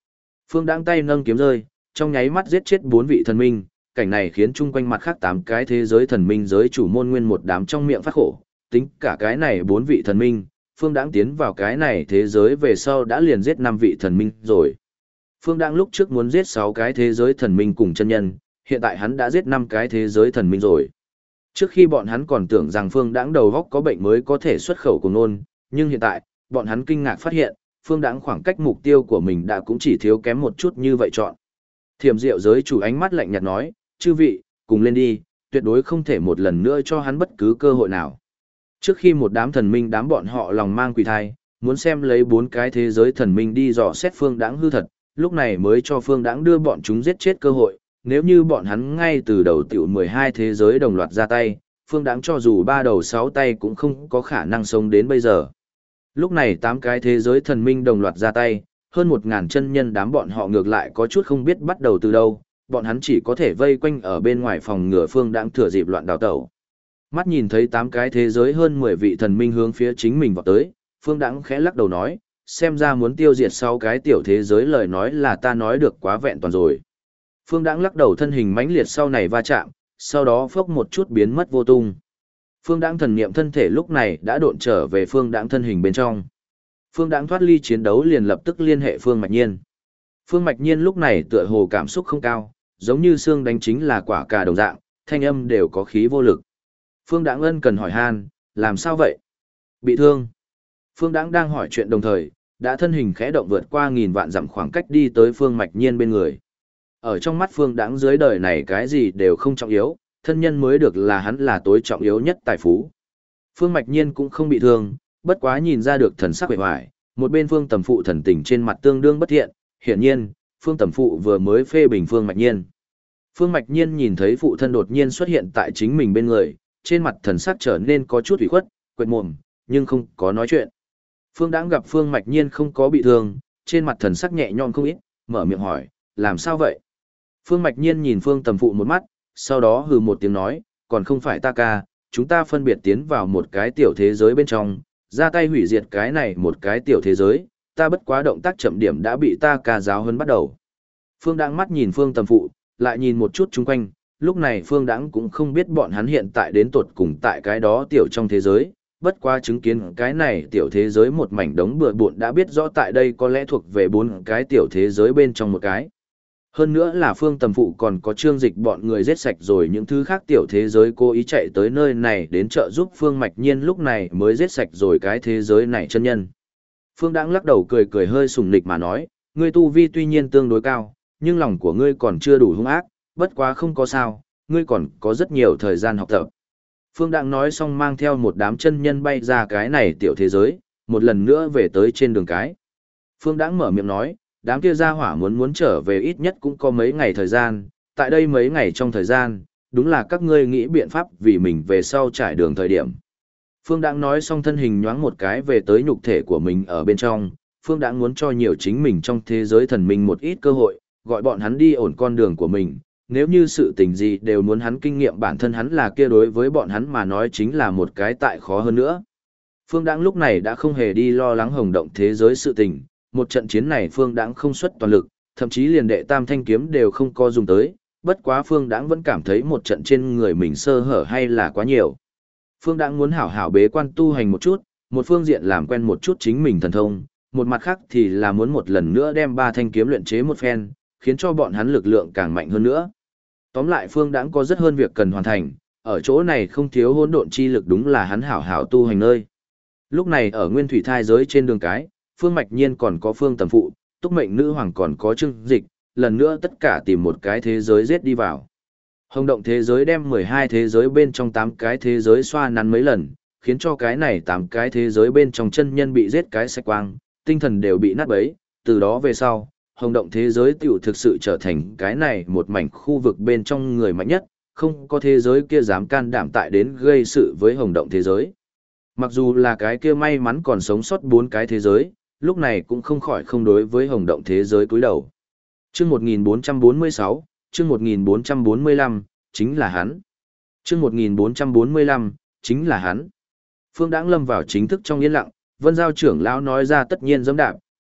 Phương Đãng tay nâng kiếm rơi, trong nháy mắt giết chết 4 vị thần minh, cảnh này khiến chung quanh mặt khác 8 cái thế giới thần minh giới chủ môn nguyên một đám trong miệng phát khổ, tính cả cái này 4 vị thần minh, Phương Đãng tiến vào cái này thế giới về sau đã liền giết 5 vị thần minh rồi. Phương Đãng lúc trước muốn giết 6 cái thế giới thần minh cùng chân nhân, hiện tại hắn đã giết 5 cái thế giới thần minh rồi. Trước khi bọn hắn còn tưởng rằng Phương Đãng đầu góc có bệnh mới có thể xuất khẩu cùng nôn, nhưng hiện tại, bọn hắn kinh ngạc phát hiện, Phương Đãng khoảng cách mục tiêu của mình đã cũng chỉ thiếu kém một chút như vậy chọn. Thiểm Diệu giới chủ ánh mắt lạnh nhạt nói, chư vị, cùng lên đi, tuyệt đối không thể một lần nữa cho hắn bất cứ cơ hội nào. Trước khi một đám thần minh đám bọn họ lòng mang quỷ thai, muốn xem lấy 4 cái thế giới thần minh đi dò xét Phương Đãng hư thật, lúc này mới cho Phương Đãng đưa bọn chúng giết chết cơ hội, nếu như bọn hắn ngay từ đầu tiểu 12 thế giới đồng loạt ra tay, Phương Đãng cho dù 3 đầu 6 tay cũng không có khả năng sống đến bây giờ. Lúc này 8 cái thế giới thần minh đồng loạt ra tay, hơn 1000 chân nhân đám bọn họ ngược lại có chút không biết bắt đầu từ đâu, bọn hắn chỉ có thể vây quanh ở bên ngoài phòng ngừa Phương Đãng thừa dịp loạn đào tẩu. Mắt nhìn thấy 8 cái thế giới hơn 10 vị thần minh hướng phía chính mình vào tới, Phương Đãng khẽ lắc đầu nói, xem ra muốn tiêu diệt 6 cái tiểu thế giới lời nói là ta nói được quá vẹn toàn rồi. Phương Đãng lắc đầu thân hình mãnh liệt sau này va chạm, sau đó phốc một chút biến mất vô tung. Phương Đãng thần niệm thân thể lúc này đã độn trở về Phương Đãng thân hình bên trong. Phương Đãng thoát ly chiến đấu liền lập tức liên hệ Phương Mạch Nhiên. Phương Mạch Nhiên lúc này tựa hồ cảm xúc không cao, giống như xương đánh chính là quả cà đồng dạng, thanh âm đều có khí vô lực. Phương Đãng ân cần hỏi han, làm sao vậy? Bị thương. Phương Đãng đang hỏi chuyện đồng thời, đã thân hình khẽ động vượt qua 1000 vạn dặm khoảng cách đi tới Phương Mạch Nhiên bên người. Ở trong mắt Phương Đãng dưới đời này cái gì đều không trọng yếu, thân nhân mới được là hắn là tối trọng yếu nhất tài phú. Phương Mạch Nhiên cũng không bị thương, bất quá nhìn ra được thần sắc bề ngoài, một bên Phương Tầm Phụ thần tình trên mặt tương đương bất thiện, hiển nhiên, Phương Tầm Phụ vừa mới phê bình Phương Mạch Nhiên. Phương Mạch Nhiên nhìn thấy phụ thân đột nhiên xuất hiện tại chính mình bên người, trên mặt thần sắc trở nên có chút ủy khuất, quệt mồm, nhưng không có nói chuyện. Phương Đãng gặp Phương Mạch Nhiên không có bị thương, trên mặt thần sắc nhẹ nhõm không ít, mở miệng hỏi, làm sao vậy? Phương Mạch Nhiên nhìn Phương Tầm Phụ một mắt, sau đó hừ một tiếng nói, còn không phải ta ca, chúng ta phân biệt tiến vào một cái tiểu thế giới bên trong, ra tay hủy diệt cái này một cái tiểu thế giới, ta bất quá động tác chậm điểm đã bị ta ca giáo hơn bắt đầu. Phương Đãng mắt nhìn Phương Tầm Phụ, lại nhìn một chút chung quanh, lúc này Phương Đãng cũng không biết bọn hắn hiện tại đến tột cùng tại cái đó tiểu trong thế giới, bất quá chứng kiến cái này tiểu thế giới một mảnh đống bừa bộn đã biết rõ tại đây có lẽ thuộc về 4 cái tiểu thế giới bên trong một cái. Hơn nữa là Phương Tầm Phụ còn có Trương Dịch bọn người giết sạch rồi những thứ khác tiểu thế giới cố ý chạy tới nơi này đến trợ giúp Phương Mạch Nhiên lúc này mới giết sạch rồi cái thế giới này chân nhân. Phương Đãng lắc đầu cười cười hơi sùng nịch mà nói, ngươi tu vi tuy nhiên tương đối cao, nhưng lòng của ngươi còn chưa đủ hung ác, bất quá không có sao, ngươi còn có rất nhiều thời gian học tập. Phương Đãng nói xong mang theo một đám chân nhân bay ra cái này tiểu thế giới, một lần nữa về tới trên đường cái. Phương Đãng mở miệng nói, đám kia gia hỏa muốn trở về ít nhất cũng có mấy ngày thời gian, tại đây mấy ngày trong thời gian, đúng là các ngươi nghĩ biện pháp vì mình về sau trải đường thời điểm. Phương Đãng nói xong thân hình nhoáng một cái về tới nhục thể của mình ở bên trong, Phương Đãng muốn cho nhiều chính mình trong thế giới thần minh một ít cơ hội, gọi bọn hắn đi ổn con đường của mình, nếu như sự tình gì đều muốn hắn kinh nghiệm bản thân hắn là kia đối với bọn hắn mà nói chính là một cái tại khó hơn nữa. Phương Đãng lúc này đã không hề đi lo lắng hồng động thế giới sự tình, một trận chiến này Phương Đãng không xuất toàn lực, thậm chí liền đệ tam thanh kiếm đều không có dùng tới, bất quá Phương Đãng vẫn cảm thấy một trận trên người mình sơ hở hay là quá nhiều. Phương Đãng muốn hảo hảo bế quan tu hành một chút, một phương diện làm quen một chút chính mình thần thông, một mặt khác thì là muốn một lần nữa đem 3 thanh kiếm luyện chế một phen, khiến cho bọn hắn lực lượng càng mạnh hơn nữa. Tóm lại Phương Đãng có rất hơn việc cần hoàn thành, ở chỗ này không thiếu hỗn độn chi lực đúng là hắn hảo hảo tu hành nơi. Lúc này ở Nguyên Thủy Thai giới trên đường cái, Phương Mạch Nhiên còn có Phương Tầm Phụ, Túc Mệnh Nữ Hoàng còn có Trương Dịch, lần nữa tất cả tìm một cái thế giới giết đi vào. Hồng động thế giới đem 12 thế giới bên trong 8 cái thế giới xoa nắn mấy lần, khiến cho cái này 8 cái thế giới bên trong chân nhân bị giết cái sạch quang, tinh thần đều bị nát bấy, từ đó về sau, hồng động thế giới tiểu thực sự trở thành cái này một mảnh khu vực bên trong người mạnh nhất, không có thế giới kia dám can đảm tại đến gây sự với hồng động thế giới. Mặc dù là cái kia may mắn còn sống sót 4 cái thế giới, lúc này cũng không khỏi không đối với hồng động thế giới cúi đầu. Chương 1446, chương 1445, chính là hắn. Chương 1445, chính là hắn. Phương Đãng lâm vào chính thức trong yên lặng, Vân Giao trưởng lão nói ra tất nhiên dẫm đạp,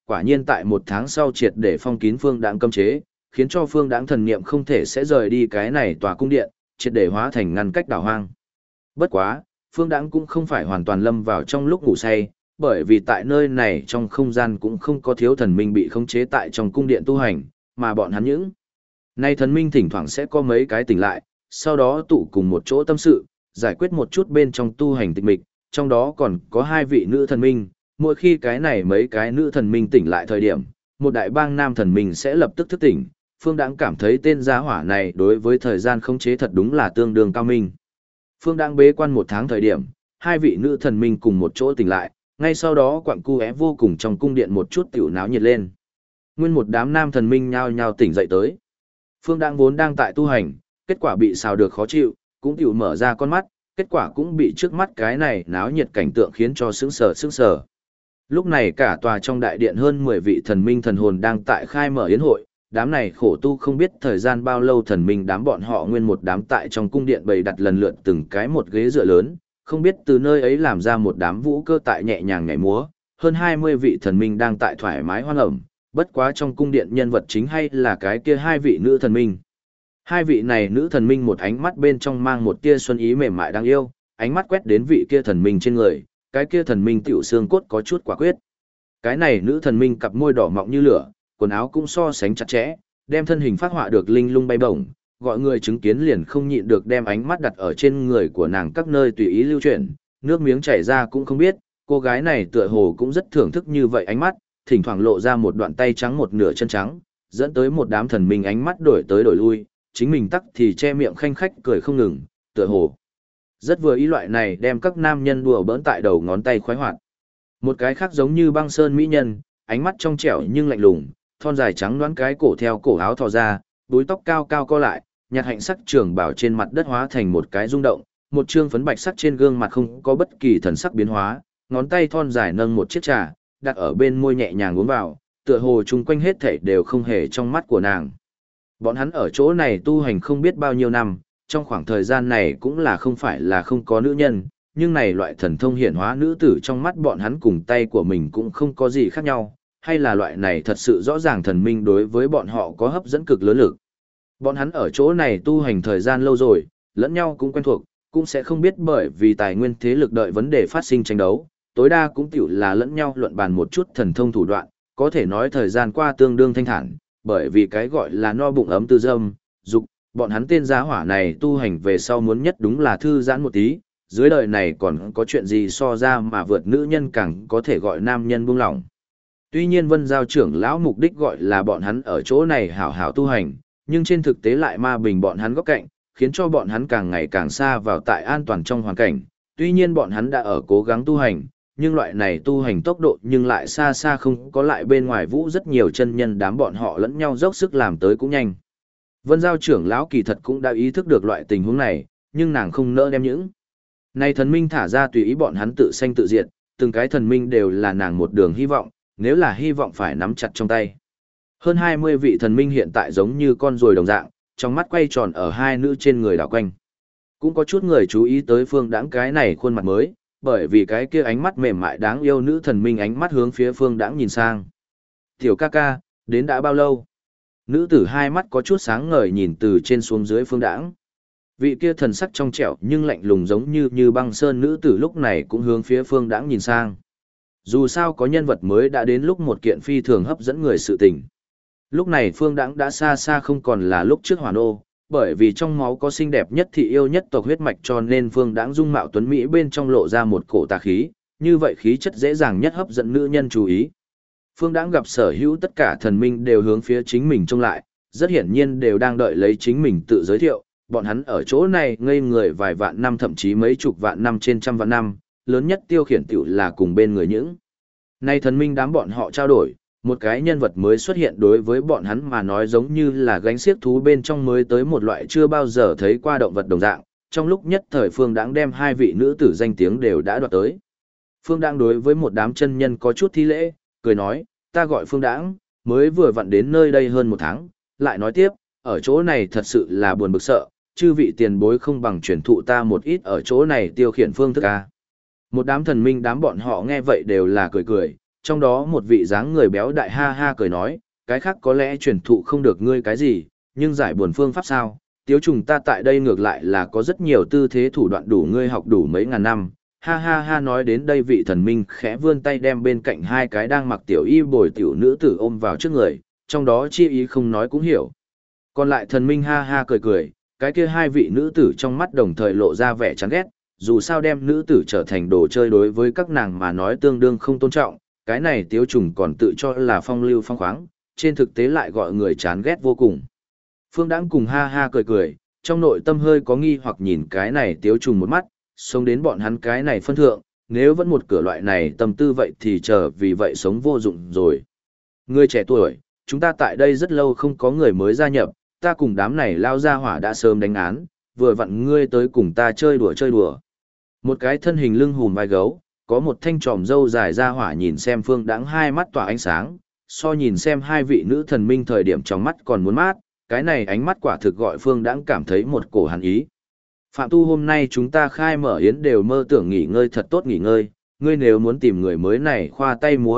quả nhiên tại một tháng sau triệt để phong kín Phương Đãng cấm chế, khiến cho Phương Đãng thần niệm không thể sẽ rời đi cái này tòa cung điện, triệt để hóa thành ngăn cách đảo hoang. Bất quá, Phương Đãng cũng không phải hoàn toàn lâm vào trong lúc ngủ say, bởi vì tại nơi này trong không gian cũng không có thiếu thần minh bị khống chế tại trong cung điện tu hành, mà bọn hắn những nay thần minh thỉnh thoảng sẽ có mấy cái tỉnh lại, sau đó tụ cùng một chỗ tâm sự, giải quyết một chút bên trong tu hành tịch mịch, trong đó còn có 2 vị nữ thần minh, mỗi khi cái này mấy cái nữ thần minh tỉnh lại thời điểm, một đại bang nam thần minh sẽ lập tức thức tỉnh. Phương Đãng cảm thấy tên gia hỏa này đối với thời gian khống chế thật đúng là tương đương cao minh. Phương Đãng bế quan 1 tháng thời điểm, 2 vị nữ thần minh cùng một chỗ tỉnh lại, ngay sau đó quặng cu é vô cùng trong cung điện một chút tiểu náo nhiệt lên. Nguyên một đám nam thần minh nhao nhao tỉnh dậy tới. Phương Đãng vốn đang tại tu hành, kết quả bị xào được khó chịu, cũng tiểu mở ra con mắt, kết quả cũng bị trước mắt cái này náo nhiệt cảnh tượng khiến cho sững sờ. Lúc này cả tòa trong đại điện hơn 10 vị thần minh thần hồn đang tại khai mở yến hội, đám này khổ tu không biết thời gian bao lâu thần minh đám bọn họ nguyên một đám tại trong cung điện bày đặt lần lượt từng cái một ghế dựa lớn, không biết từ nơi ấy làm ra một đám vũ cơ tại nhẹ nhàng nhảy múa, hơn 20 vị thần minh đang tại thoải mái hoan ẩm, bất quá trong cung điện nhân vật chính hay là cái kia 2 vị nữ thần minh. 2 vị này nữ thần minh một ánh mắt bên trong mang một tia xuân ý mềm mại đáng yêu, ánh mắt quét đến vị kia thần minh trên người, cái kia thần minh tiểu xương cốt có chút quả quyết. Cái này nữ thần minh cặp môi đỏ mọng như lửa, quần áo cũng so sánh chặt chẽ, đem thân hình phát họa được linh lung bay bổng, gọi người chứng kiến liền không nhịn được đem ánh mắt đặt ở trên người của nàng các nơi tùy ý lưu chuyển, nước miếng chảy ra cũng không biết, cô gái này tựa hồ cũng rất thưởng thức như vậy ánh mắt, thỉnh thoảng lộ ra một đoạn tay trắng một nửa chân trắng, dẫn tới một đám thần minh ánh mắt đổi tới đổi lui, chính mình tắc thì che miệng khanh khách cười không ngừng, tựa hồ rất vừa ý loại này đem các nam nhân đùa bỡn tại đầu ngón tay khoái hoạt. Một cái khác giống như băng sơn mỹ nhân, ánh mắt trong trẻo nhưng lạnh lùng, thon dài trắng đoán cái cổ theo cổ áo thò ra, búi tóc cao cao co lại, nhạt hạnh sắc trường bảo trên mặt đất hóa thành một cái rung động, một trương phấn bạch sắc trên gương mặt không có bất kỳ thần sắc biến hóa, ngón tay thon dài nâng một chiếc trà, đặt ở bên môi nhẹ nhàng uống vào, tựa hồ chung quanh hết thảy đều không hề trong mắt của nàng. Bọn hắn ở chỗ này tu hành không biết bao nhiêu năm, trong khoảng thời gian này cũng là không phải là không có nữ nhân, nhưng này loại thần thông hiển hóa nữ tử trong mắt bọn hắn cùng tay của mình cũng không có gì khác nhau, hay là loại này thật sự rõ ràng thần minh đối với bọn họ có hấp dẫn cực lớn lực. Bọn hắn ở chỗ này tu hành thời gian lâu rồi, lẫn nhau cũng quen thuộc, cũng sẽ không biết bởi vì tài nguyên thế lực đợi vấn đề phát sinh tranh đấu, tối đa cũng tiểu là lẫn nhau luận bàn một chút thần thông thủ đoạn, có thể nói thời gian qua tương đương thanh thản, bởi vì cái gọi là no bụng ấm tư dâm, dục, bọn hắn tên giá hỏa này tu hành về sau muốn nhất đúng là thư giãn một tí, dưới đời này còn có chuyện gì so ra mà vượt nữ nhân càng có thể gọi nam nhân buông lỏng. Tuy nhiên Vân Giao trưởng lão mục đích gọi là bọn hắn ở chỗ này hảo hảo tu hành, nhưng trên thực tế lại ma bình bọn hắn góc cạnh, khiến cho bọn hắn càng ngày càng xa vào tại an toàn trong hoàn cảnh. Tuy nhiên bọn hắn đã ở cố gắng tu hành, nhưng loại này tu hành tốc độ nhưng lại xa xa không có lại bên ngoài vũ rất nhiều chân nhân đám bọn họ lẫn nhau dốc sức làm tới cũng nhanh. Vân Giao trưởng lão kỳ thật cũng đã ý thức được loại tình huống này, nhưng nàng không nỡ đem những này thần minh thả ra tùy ý bọn hắn tự sanh tự diệt, từng cái thần minh đều là nàng một đường hy vọng, nếu là hy vọng phải nắm chặt trong tay. Hơn 20 vị thần minh hiện tại giống như con ruồi đồng dạng, trong mắt quay tròn ở 2 nữ trên người đảo quanh. Cũng có chút người chú ý tới Phương Đãng cái này khuôn mặt mới, bởi vì cái kia ánh mắt mềm mại đáng yêu nữ thần minh ánh mắt hướng phía Phương Đãng nhìn sang. Tiểu ca ca, đến đã bao lâu? Nữ tử 2 mắt có chút sáng ngời nhìn từ trên xuống dưới Phương Đãng. Vị kia thần sắc trong trẻo nhưng lạnh lùng giống như băng sơn nữ tử lúc này cũng hướng phía Phương Đãng nhìn sang. Dù sao có nhân vật mới đã đến lúc một kiện phi thường hấp dẫn người sự tình. Lúc này Phương Đãng đã xa xa không còn là lúc trước Hoàn Ô, bởi vì trong máu có xinh đẹp nhất thị yêu nhất tộc huyết mạch cho nên Phương Đãng dung mạo tuấn mỹ bên trong lộ ra một cổ tà khí, như vậy khí chất dễ dàng nhất hấp dẫn nữ nhân chú ý. Phương Đãng gặp sở hữu tất cả thần minh đều hướng phía chính mình trông lại, rất hiển nhiên đều đang đợi lấy chính mình tự giới thiệu, bọn hắn ở chỗ này ngây người vài vạn năm thậm chí mấy chục vạn năm trên trăm vạn năm, lớn nhất tiêu khiển tiểu là cùng bên người những. Nay thần minh đám bọn họ trao đổi, một cái nhân vật mới xuất hiện đối với bọn hắn mà nói giống như là gánh xiếc thú bên trong mới tới một loại chưa bao giờ thấy qua động vật đồng dạng, trong lúc nhất thời Phương Đãng đem 2 vị nữ tử danh tiếng đều đã đoạt tới. Phương Đãng đối với một đám chân nhân có chút thi lễ, cười nói, ta gọi Phương Đãng, mới vừa vặn đến nơi đây hơn 1 tháng, lại nói tiếp, ở chỗ này thật sự là buồn bực sợ, chư vị tiền bối không bằng truyền thụ ta một ít ở chỗ này tiêu khiển phương thức a. Một đám thần minh đám bọn họ nghe vậy đều là cười cười, Trong đó một vị dáng người béo đại ha ha cười nói, cái khác có lẽ truyền thụ không được ngươi cái gì, nhưng giải buồn phương pháp sao, tiếu trùng ta tại đây ngược lại là có rất nhiều tư thế thủ đoạn đủ ngươi học đủ mấy ngàn năm. Ha ha ha, nói đến đây vị thần minh khẽ vươn tay đem bên cạnh hai cái đang mặc tiểu y bồi tiểu nữ tử ôm vào trước người, trong đó chi ý không nói cũng hiểu. Còn lại thần minh ha ha cười cười, cái kia hai vị nữ tử trong mắt đồng thời lộ ra vẻ chán ghét, dù sao đem nữ tử trở thành đồ chơi đối với các nàng mà nói tương đương không tôn trọng, cái này tiếu trùng còn tự cho là phong lưu phong khoáng, trên thực tế lại gọi người chán ghét vô cùng. Phương Đãng cùng ha ha cười cười, trong nội tâm hơi có nghi hoặc nhìn cái này tiếu trùng một mắt, sống đến bọn hắn cái này phân thượng, nếu vẫn một cửa loại này tâm tư vậy thì chờ vì vậy sống vô dụng rồi. Người trẻ tuổi, chúng ta tại đây rất lâu không có người mới gia nhập, ta cùng đám này lao ra hỏa đã sớm đánh án, vừa vặn ngươi tới cùng ta chơi đùa chơi đùa. Một cái thân hình lưng hùm vai gấu, có một thanh tròm râu dài ra hỏa nhìn xem Phương Đãng hai mắt tỏa ánh sáng, so nhìn xem hai vị nữ thần minh thời điểm trong mắt còn muốn mát, cái này ánh mắt quả thực gọi Phương Đãng cảm thấy một cổ hàn ý. Phạm tu hôm nay chúng ta khai mở yến đều mơ tưởng nghỉ ngơi thật tốt nghỉ ngơi, ngươi nếu muốn tìm người mới này khoa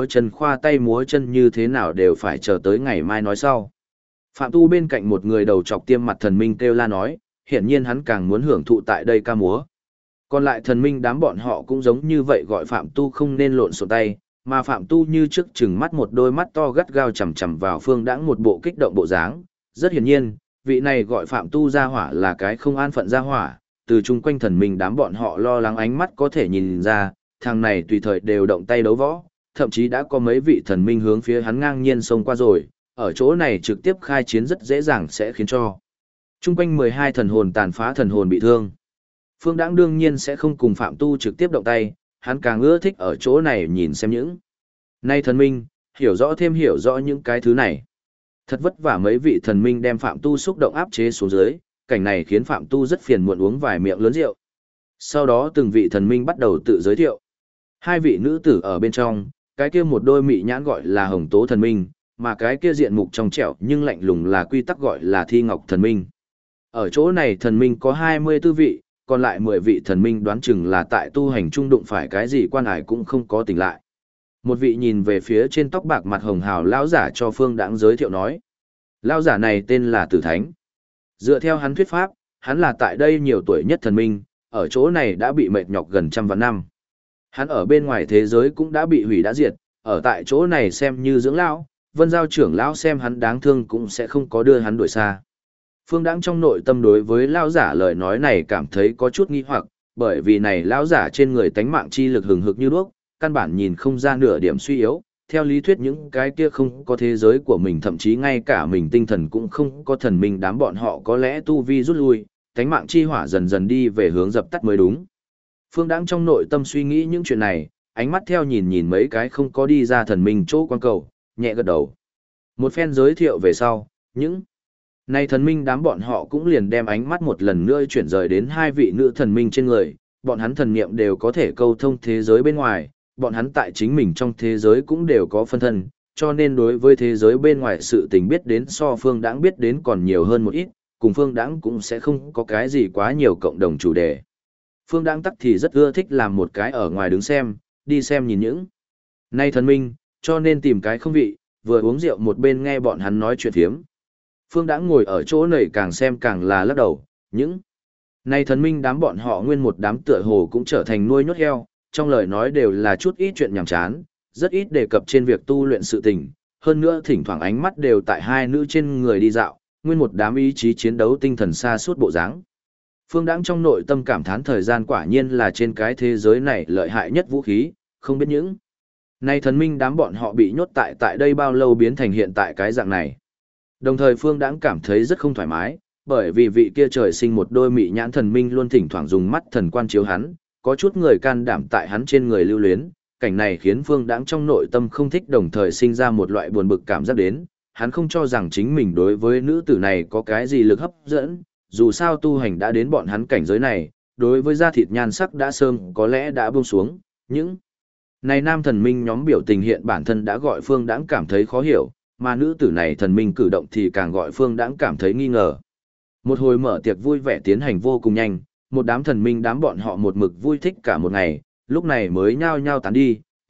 tay múa chân như thế nào đều phải chờ tới ngày mai nói sau. Phạm tu bên cạnh một người đầu chọc tiêm mặt thần minh kêu la nói, hiển nhiên hắn càng muốn hưởng thụ tại đây ca múa. Còn lại thần minh đám bọn họ cũng giống như vậy gọi Phạm tu không nên lộn xộn tay, mà Phạm tu như trước chừng mắt một đôi mắt to gắt gao chằm chằm vào Phương Đãng một bộ kích động bộ dáng. Rất hiển nhiên, vị này gọi Phạm tu ra hỏa là cái không an phận ra hỏa, từ chung quanh thần minh đám bọn họ lo lắng ánh mắt có thể nhìn ra, thằng này tùy thời đều động tay đấu võ, thậm chí đã có mấy vị thần minh hướng phía hắn ngang nhiên xông qua rồi, ở chỗ này trực tiếp khai chiến rất dễ dàng sẽ khiến cho chung quanh 12 thần hồn tàn phá thần hồn bị thương. Phương Đãng đương nhiên sẽ không cùng Phạm tu trực tiếp động tay, hắn càng ưa thích ở chỗ này nhìn xem những nay thần minh, hiểu rõ những cái thứ này. Thật vất vả mấy vị thần minh đem Phạm tu xúc động áp chế xuống dưới, cảnh này khiến Phạm tu rất phiền muộn uống vài miệng lớn rượu. Sau đó từng vị thần minh bắt đầu tự giới thiệu. Hai vị nữ tử ở bên trong, cái kia một đôi mị nhãn gọi là Hồng Tố thần minh, mà cái kia diện mục trong trẻo nhưng lạnh lùng là quy tắc gọi là Thi Ngọc thần minh. Ở chỗ này thần minh có 24 vị, còn lại 10 vị thần minh đoán chừng là tại tu hành trung đụng phải cái gì quan ải cũng không có tỉnh lại. Một vị nhìn về phía trên tóc bạc mặt hồng hào lão giả cho Phương Đãng giới thiệu nói. Lão giả này tên là Tử Thánh. Dựa theo hắn thuyết pháp, hắn là tại đây nhiều tuổi nhất thần minh, ở chỗ này đã bị mệt nhọc gần trăm vạn năm. Hắn ở bên ngoài thế giới cũng đã bị hủy đã diệt, ở tại chỗ này xem như dưỡng lão, Vân Giao trưởng lão xem hắn đáng thương cũng sẽ không có đưa hắn đuổi xa. Phương Đãng trong nội tâm đối với lão giả lời nói này cảm thấy có chút nghi hoặc, bởi vì này lão giả trên người tánh mạng chi lực hừng hực như đuốc, căn bản nhìn không ra nửa điểm suy yếu. Theo lý thuyết những cái kia không có thế giới của mình, thậm chí ngay cả mình tinh thần cũng không có thần minh đám bọn họ có lẽ tu vi rút lui, tánh mạng chi hỏa dần dần đi về hướng dập tắt mới đúng. Phương Đãng trong nội tâm suy nghĩ những chuyện này, ánh mắt theo nhìn mấy cái không có đi ra thần minh chỗ quan cầu, nhẹ gật đầu. Một phen giới thiệu về sau, những này thần minh đám bọn họ cũng liền đem ánh mắt một lần nữa chuyển rời đến hai vị nữ thần minh trên người, bọn hắn thần niệm đều có thể câu thông thế giới bên ngoài, bọn hắn tại chính mình trong thế giới cũng đều có phân thân, cho nên đối với thế giới bên ngoài sự tình biết đến so Phương Đãng biết đến còn nhiều hơn một ít, cùng Phương Đãng cũng sẽ không có cái gì quá nhiều cộng đồng chủ đề. Phương Đãng tắc thì rất ưa thích làm một cái ở ngoài đứng xem, đi xem nhìn những nay thần minh, cho nên tìm cái không vị, vừa uống rượu một bên nghe bọn hắn nói chuyện phiếm. Phương Đãng ngồi ở chỗ này càng xem càng là lắc đầu, những nay thần minh đám bọn họ nguyên một đám tựa hồ cũng trở thành nuôi nhốt heo, trong lời nói đều là chút ít chuyện nhảm chán, rất ít đề cập trên việc tu luyện sự tình, hơn nữa thỉnh thoảng ánh mắt đều tại hai nữ trên người đi dạo, nguyên một đám ý chí chiến đấu tinh thần xa suốt bộ dáng. Phương Đãng trong nội tâm cảm thán thời gian quả nhiên là trên cái thế giới này lợi hại nhất vũ khí, không biết những nay thần minh đám bọn họ bị nhốt tại đây bao lâu biến thành hiện tại cái dạng này. Đồng thời Phương Đãng cảm thấy rất không thoải mái, bởi vì vị kia trời sinh một đôi mị nhãn thần minh luôn thỉnh thoảng dùng mắt thần quan chiếu hắn, có chút người can đảm tại hắn trên người lưu luyến, cảnh này khiến Phương Đãng trong nội tâm không thích, đồng thời sinh ra một loại buồn bực cảm giác đến, hắn không cho rằng chính mình đối với nữ tử này có cái gì lực hấp dẫn, dù sao tu hành đã đến bọn hắn cảnh giới này, đối với da thịt nhan sắc đã sơm có lẽ đã buông xuống, những này nam thần minh nhóm biểu tình hiện bản thân đã gọi Phương Đãng cảm thấy khó hiểu, mà nữ tử này thần minh cử động thì càng gọi Phương Đãng cảm thấy nghi ngờ. Một hồi mở tiệc vui vẻ tiến hành vô cùng nhanh, một đám thần minh đám bọn họ một mực vui thích cả một ngày, lúc này mới nhao nhao tán đi,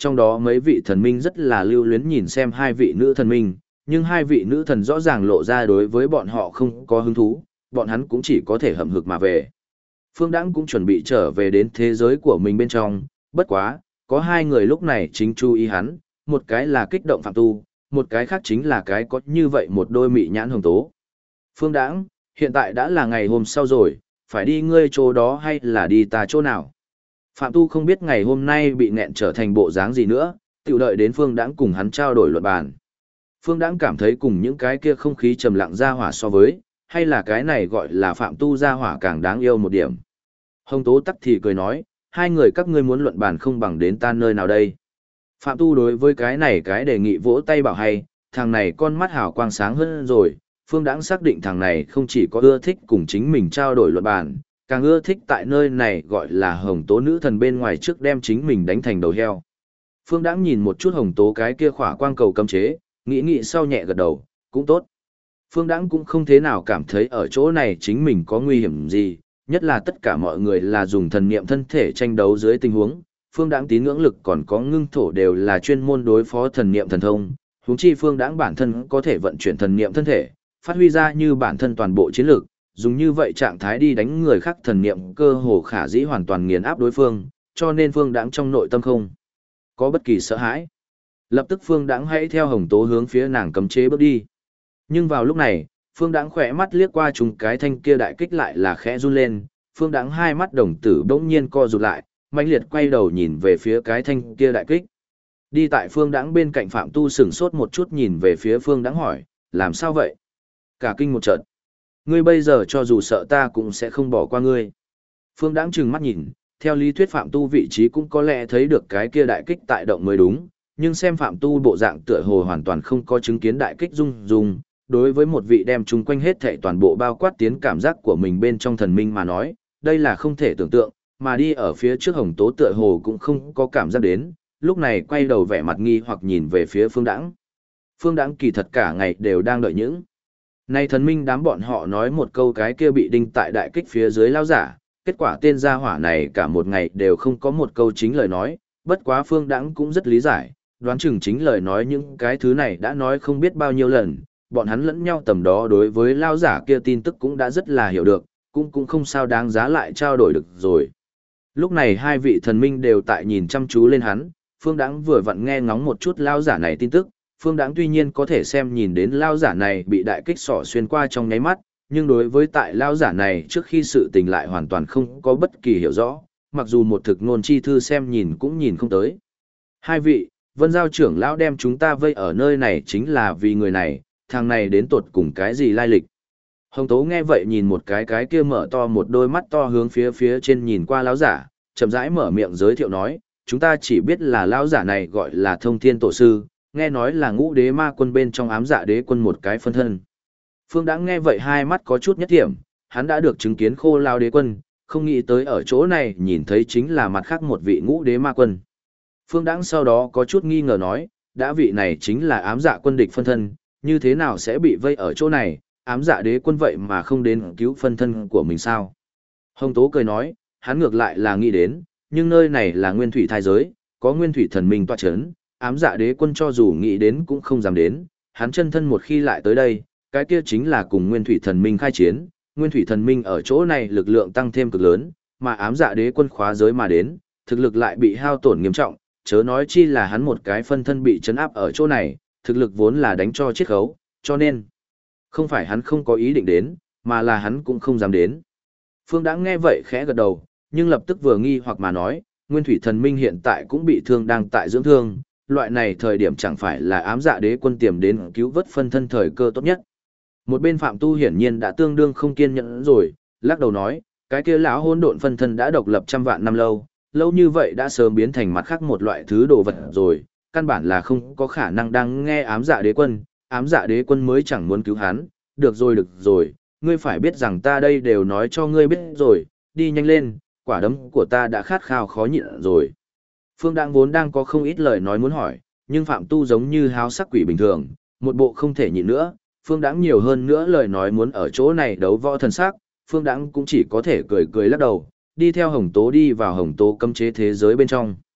trong đó mấy vị thần minh rất là lưu luyến nhìn xem hai vị nữ thần minh, nhưng hai vị nữ thần rõ ràng lộ ra đối với bọn họ không có hứng thú, bọn hắn cũng chỉ có thể hậm hực mà về. Phương Đãng cũng chuẩn bị trở về đến thế giới của mình bên trong, bất quá, có hai người lúc này chính chú ý hắn, một cái là kích động Phạm Tu, một cái khác chính là cái có như vậy một đôi mị nhãn hồng tố. Phương Đãng, hiện tại đã là ngày hôm sau rồi, phải đi ngươi chỗ đó hay là đi ta chỗ nào? Phạm Tu không biết ngày hôm nay bị nghẹn trở thành bộ dáng gì nữa, tự đợi đến Phương Đãng cùng hắn trao đổi luận bàn. Phương Đãng cảm thấy cùng những cái kia không khí trầm lặng ra hỏa so với, hay là cái này gọi là Phạm Tu ra hỏa càng đáng yêu một điểm. Hồng Tố tắc thì cười nói, hai người các ngươi muốn luận bàn không bằng đến ta nơi nào đây. Phạm Tu đối với cái này cái đề nghị vỗ tay bảo hay, thằng này con mắt hào quang sáng hơn rồi, Phương Đãng xác định thằng này không chỉ có ưa thích cùng chính mình trao đổi luận bàn, càng ưa thích tại nơi này gọi là Hồng Tố nữ thần bên ngoài trước đem chính mình đánh thành đầu heo. Phương Đãng nhìn một chút Hồng Tố cái kia khỏa quang cầu cấm chế, nghĩ sau nhẹ gật đầu, cũng tốt. Phương Đãng cũng không thế nào cảm thấy ở chỗ này chính mình có nguy hiểm gì, nhất là tất cả mọi người là dùng thần niệm thân thể tranh đấu dưới tình huống, Phương Đãng tín ngưỡng lực còn có ngưng thổ đều là chuyên môn đối phó thần niệm thần thông, huống chi Phương Đãng bản thân có thể vận chuyển thần niệm thân thể, phát huy ra như bản thân toàn bộ chiến lược, dùng như vậy trạng thái đi đánh người khác thần niệm cơ hồ khả dĩ hoàn toàn nghiền áp đối phương, cho nên Phương Đãng trong nội tâm không có bất kỳ sợ hãi. Lập tức Phương Đãng hãy theo Hồng Tố hướng phía nàng cấm chế bước đi. Nhưng vào lúc này, Phương Đãng khỏe mắt liếc qua chúng cái thanh kia đại kích lại là khẽ run lên, Phương Đãng hai mắt đồng tử bỗng nhiên co rụt lại, mãnh liệt quay đầu nhìn về phía cái thanh kia đại kích. Đi tại Phương Đãng bên cạnh Phạm Tu sửng sốt một chút nhìn về phía Phương Đãng hỏi, làm sao vậy? Cả kinh một trận. Ngươi bây giờ cho dù sợ ta cũng sẽ không bỏ qua ngươi. Phương Đãng trừng mắt nhìn, theo lý thuyết Phạm Tu vị trí cũng có lẽ thấy được cái kia đại kích tại động mới đúng, nhưng xem Phạm Tu bộ dạng tựa hồ hoàn toàn không có chứng kiến đại kích rung, đối với một vị đem chung quanh hết thảy toàn bộ bao quát tiến cảm giác của mình bên trong thần minh mà nói, đây là không thể tưởng tượng, mà đi ở phía trước Hồng Tố tựa hồ cũng không có cảm giác đến, lúc này quay đầu vẻ mặt nghi hoặc nhìn về phía Phương Đãng. Phương Đãng kỳ thật cả ngày đều đang đợi những nay thần minh đám bọn họ nói một câu cái kia bị đinh tại đại kích phía dưới lao giả, kết quả tên gia hỏa này cả một ngày đều không có một câu chính lời nói, bất quá Phương Đãng cũng rất lý giải, đoán chừng chính lời nói những cái thứ này đã nói không biết bao nhiêu lần, bọn hắn lẫn nhau tầm đó đối với lao giả kia tin tức cũng đã rất là hiểu được, cũng không sao đáng giá lại trao đổi được rồi. Lúc này hai vị thần minh đều tại nhìn chăm chú lên hắn, Phương Đãng vừa vặn nghe ngóng một chút lao giả này tin tức, Phương Đãng tuy nhiên có thể xem nhìn đến lao giả này bị đại kích sỏ xuyên qua trong nháy mắt, nhưng đối với tại lao giả này trước khi sự tình lại hoàn toàn không có bất kỳ hiểu rõ, mặc dù một thực ngôn chi thư xem nhìn cũng nhìn không tới. Hai vị, Vân Giao trưởng lão đem chúng ta vây ở nơi này chính là vì người này, thằng này đến tột cùng cái gì lai lịch. Hồng Tố nghe vậy nhìn một cái kia mở to một đôi mắt to hướng phía trên nhìn qua lão giả, chậm rãi mở miệng giới thiệu nói, chúng ta chỉ biết là lão giả này gọi là Thông Thiên Tổ Sư, nghe nói là Ngũ Đế Ma Quân bên trong Ám Dạ Đế Quân một cái phân thân. Phương Đãng nghe vậy hai mắt có chút nhất điểm, hắn đã được chứng kiến Khô Lao Đế Quân, không nghĩ tới ở chỗ này nhìn thấy chính là mặt khác một vị Ngũ Đế Ma Quân. Phương Đãng sau đó có chút nghi ngờ nói, đã vị này chính là Ám Dạ Quân địch phân thân, như thế nào sẽ bị vây ở chỗ này, Ám Dạ Đế Quân vậy mà không đến cứu phân thân của mình sao? Hồng Tố cười nói, hắn ngược lại là nghĩ đến, nhưng nơi này là nguyên thủy thai giới, có nguyên thủy thần minh tọa chấn, Ám Dạ Đế Quân cho dù nghĩ đến cũng không dám đến, hắn chân thân một khi lại tới đây, cái kia chính là cùng nguyên thủy thần minh khai chiến, nguyên thủy thần minh ở chỗ này lực lượng tăng thêm cực lớn, mà Ám Dạ Đế Quân khóa giới mà đến, thực lực lại bị hao tổn nghiêm trọng, chớ nói chi là hắn một cái phân thân bị chấn áp ở chỗ này, thực lực vốn là đánh cho chiết khấu, cho nên không phải hắn không có ý định đến, mà là hắn cũng không dám đến. Phương Đãng nghe vậy khẽ gật đầu, nhưng lập tức vừa nghi hoặc mà nói, Nguyên Thủy Thần Minh hiện tại cũng bị thương đang tại dưỡng thương, loại này thời điểm chẳng phải là Ám Dạ Đế Quân tiềm đến cứu vớt phân thân thời cơ tốt nhất. Một bên Phạm Tu hiển nhiên đã tương đương không kiên nhẫn rồi, lắc đầu nói, cái kia lão hỗn độn phân thân đã độc lập trăm vạn năm lâu, lâu như vậy đã sớm biến thành mặt khác một loại thứ đồ vật rồi, căn bản là không có khả năng đang nghe Ám Dạ Đế Quân, Ám Dạ Đế Quân mới chẳng muốn cứu hắn, được rồi, ngươi phải biết rằng ta đây đều nói cho ngươi biết rồi, đi nhanh lên, quả đấm của ta đã khát khao khó nhịn rồi. Phương Đãng vốn đang có không ít lời nói muốn hỏi, nhưng Phạm Tu giống như háo sắc quỷ bình thường, một bộ không thể nhịn nữa, Phương Đãng nhiều hơn nữa lời nói muốn ở chỗ này đấu võ thần sắc, Phương Đãng cũng chỉ có thể cười lắc đầu, đi theo Hồng Tố đi vào Hồng Tố cấm chế thế giới bên trong.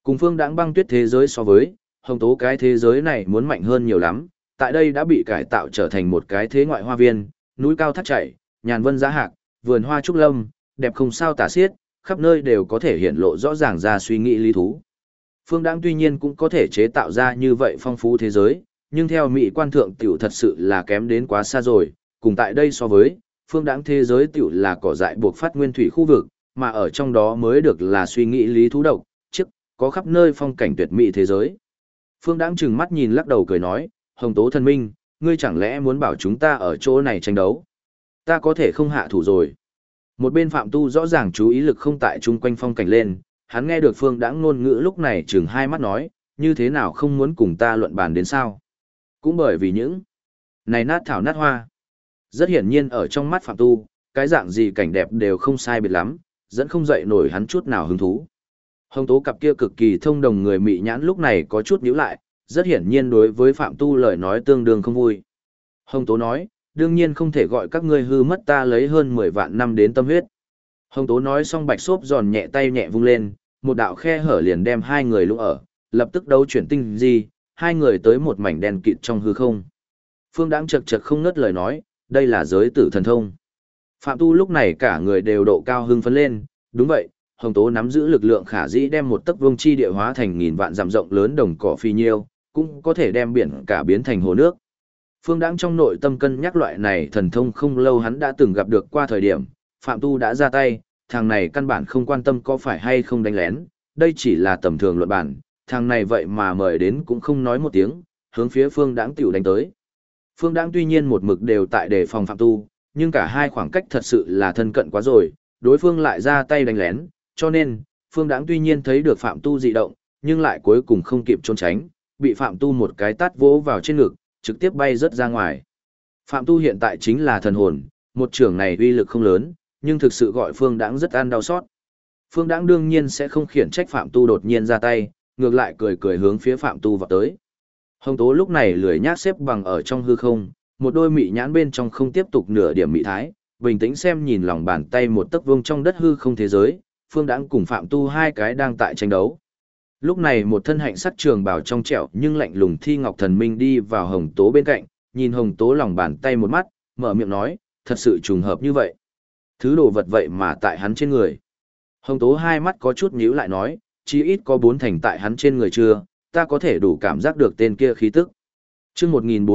Cùng Phương Đãng băng tuyết thế giới so với, hồng tố cái thế giới này muốn mạnh hơn nhiều lắm, tại đây đã bị cải tạo trở thành một cái thế ngoại hoa viên, núi cao thác chảy, nhàn vân giá hạc, vườn hoa trúc lâm, đẹp không sao tả xiết, khắp nơi đều có thể hiện lộ rõ ràng ra suy nghĩ lý thú. Phương Đãng tuy nhiên cũng có thể chế tạo ra như vậy phong phú thế giới, nhưng theo mỹ quan thượng tiểu thật sự là kém đến quá xa rồi, cùng tại đây so với, Phương Đãng thế giới tiểu là cỏ dại buộc phát nguyên thủy khu vực, mà ở trong đó mới được là suy nghĩ lý thú độc, trước, có khắp nơi phong cảnh tuyệt mỹ thế giới. Phương Đãng trừng mắt nhìn lắc đầu cười nói, Hồng Tố thần minh, ngươi chẳng lẽ muốn bảo chúng ta ở chỗ này tranh đấu? Ta có thể không hạ thủ rồi. Một bên Phạm Tu rõ ràng chú ý lực không tại chung quanh phong cảnh lên, hắn nghe được Phương Đãng ngôn ngữ lúc này chừng hai mắt nói, như thế nào không muốn cùng ta luận bàn đến sao? Cũng bởi vì những này nát thảo nát hoa. Rất hiển nhiên ở trong mắt Phạm Tu, cái dạng gì cảnh đẹp đều không sai biệt lắm, dẫn không dậy nổi hắn chút nào hứng thú. Hồng Tố cặp kia cực kỳ thông đồng người mị nhãn lúc này có chút nhíu lại, rất hiển nhiên đối với Phạm Tu lời nói tương đương không vui. Hồng Tố nói, đương nhiên không thể gọi các ngươi hư mất ta lấy hơn 10 vạn năm đến tâm huyết. Hồng Tố nói xong bạch xốp giòn nhẹ tay nhẹ vung lên, một đạo khe hở liền đem hai người lũng ở, lập tức đấu chuyển tinh di, hai người tới một mảnh đen kịt trong hư không. Phương Đãng chật chật không ngớt lời nói, đây là giới tử thần thông. Phạm Tu lúc này cả người đều độ cao hưng phấn lên, đúng vậy, Hồng Tố nắm giữ lực lượng khả dĩ đem một tấc vuông chi địa hóa thành nghìn vạn dặm rộng lớn đồng cỏ phi nhiêu, cũng có thể đem biển cả biến thành hồ nước. Phương Đãng trong nội tâm cân nhắc loại này thần thông không lâu hắn đã từng gặp được qua thời điểm, Phạm Tu đã ra tay, thằng này căn bản không quan tâm có phải hay không đánh lén, đây chỉ là tầm thường luận bản, thằng này vậy mà mời đến cũng không nói một tiếng, hướng phía Phương Đãng tiểu đánh tới. Phương Đãng tuy nhiên một mực đều tại đề phòng Phạm Tu, nhưng cả hai khoảng cách thật sự là thân cận quá rồi, đối phương lại ra tay đánh lén, cho nên, Phương Đãng tuy nhiên thấy được Phạm Tu dị động, nhưng lại cuối cùng không kịp trốn tránh, bị Phạm Tu một cái tát vỗ vào trên ngực, trực tiếp bay rớt ra ngoài. Phạm Tu hiện tại chính là thần hồn, một trường này uy lực không lớn, nhưng thực sự gọi Phương Đãng rất ăn đau xót. Phương Đãng đương nhiên sẽ không khiển trách Phạm Tu đột nhiên ra tay, ngược lại cười cười hướng phía Phạm Tu vào tới. Hồng Tố lúc này lười nhác xếp bằng ở trong hư không, một đôi mị nhãn bên trong không tiếp tục nửa điểm mị thái, bình tĩnh xem nhìn lòng bàn tay một tấc vuông trong đất hư không thế giới, Phương Đãng cùng Phạm Tu hai cái đang tại tranh đấu. Lúc này một thân hạnh sắc trường bào trong trẻo nhưng lạnh lùng Thi Ngọc Thần Minh đi vào Hồng Tố bên cạnh, nhìn Hồng Tố lòng bàn tay một mắt, mở miệng nói, thật sự trùng hợp như vậy. Thứ đồ vật vậy mà tại hắn trên người. Hồng Tố hai mắt có chút nhíu lại nói, chí ít có 4 thành tại hắn trên người chưa, ta có thể đủ cảm giác được tên kia khí tức. Chương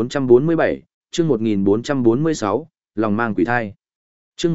1447, chương 1446, lòng mang quỷ thai. Chương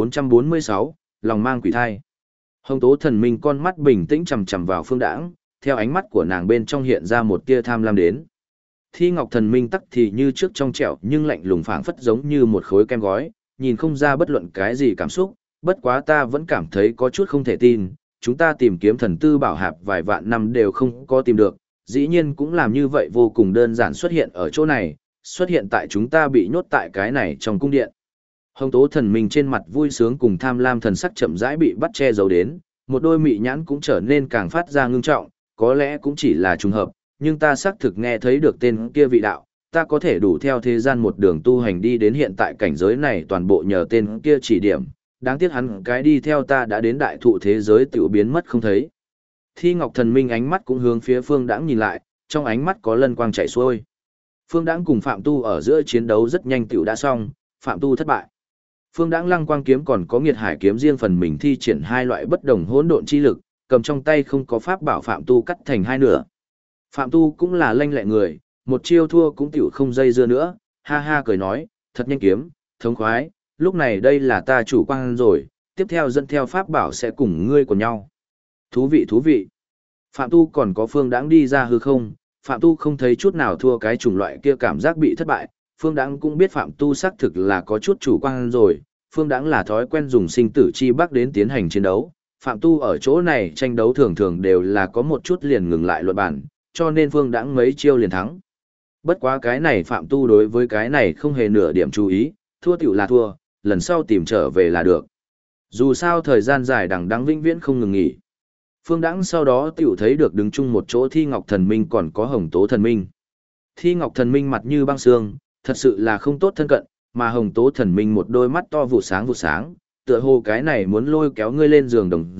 1446, lòng mang quỷ thai. Hồng Tố Thần Minh con mắt bình tĩnh chằm chằm vào Phương Đãng, theo ánh mắt của nàng bên trong hiện ra một tia tham lam đến. Thi Ngọc Thần Minh tắc thì như trước trong trẻo nhưng lạnh lùng phảng phất giống như một khối kem gói, nhìn không ra bất luận cái gì cảm xúc, bất quá ta vẫn cảm thấy có chút không thể tin, chúng ta tìm kiếm thần tư bảo hạp vài vạn năm đều không có tìm được, dĩ nhiên cũng làm như vậy vô cùng đơn giản xuất hiện ở chỗ này, xuất hiện tại chúng ta bị nhốt tại cái này trong cung điện. Hồng Tố Thần Minh trên mặt vui sướng cùng tham lam thần sắc chậm rãi bị bắt che giấu đến, một đôi mị nhãn cũng trở nên càng phát ra ngưng trọng, có lẽ cũng chỉ là trùng hợp, nhưng ta xác thực nghe thấy được tên kia vị đạo, ta có thể đủ theo thế gian một đường tu hành đi đến hiện tại cảnh giới này toàn bộ nhờ tên kia chỉ điểm, đáng tiếc hắn cái đi theo ta đã đến đại thụ thế giới tiểu biến mất không thấy. Thi Ngọc Thần Minh ánh mắt cũng hướng phía Phương Đãng nhìn lại, trong ánh mắt có lân quang chảy xuôi. Phương Đãng cùng Phạm Tu ở giữa chiến đấu rất nhanh tiểu đã xong, Phạm Tu thất bại. Phương Đãng Lăng Quang kiếm còn có Nghiệt Hải kiếm riêng phần mình thi triển hai loại bất đồng hỗn độn chi lực, cầm trong tay không có pháp bảo Phạm Tu cắt thành hai nửa. Phạm Tu cũng là lanh lẹ người, một chiêu thua cũng tiểu không dây dưa nữa, ha ha cười nói, thật nhanh kiếm, thống khoái, lúc này đây là ta chủ quan rồi, tiếp theo dẫn theo pháp bảo sẽ cùng ngươi của nhau. Thú vị thú vị. Phạm Tu còn có Phương Đãng đi ra hư không, Phạm Tu không thấy chút nào thua cái chủng loại kia cảm giác bị thất bại, Phương Đãng cũng biết Phạm Tu xác thực là có chút chủ quan rồi, Phương Đãng là thói quen dùng sinh tử chi bắc đến tiến hành chiến đấu, Phạm Tu ở chỗ này tranh đấu thường thường đều là có một chút liền ngừng lại luận bản, cho nên Phương Đãng mấy chiêu liền thắng. Bất quá cái này Phạm Tu đối với cái này không hề nửa điểm chú ý, thua tiểu là thua, lần sau tìm trở về là được. Dù sao thời gian dài đằng đẵng vĩnh viễn không ngừng nghỉ. Phương Đãng sau đó tiểu thấy được đứng chung một chỗ Thi Ngọc Thần Minh còn có Hồng Tố Thần Minh. Thi Ngọc Thần Minh mặt như băng xương, thật sự là không tốt thân cận, mà Hồng Tố Thần Minh một đôi mắt to vụ sáng, tựa hồ cái này muốn lôi kéo ngươi lên giường đồng dạng,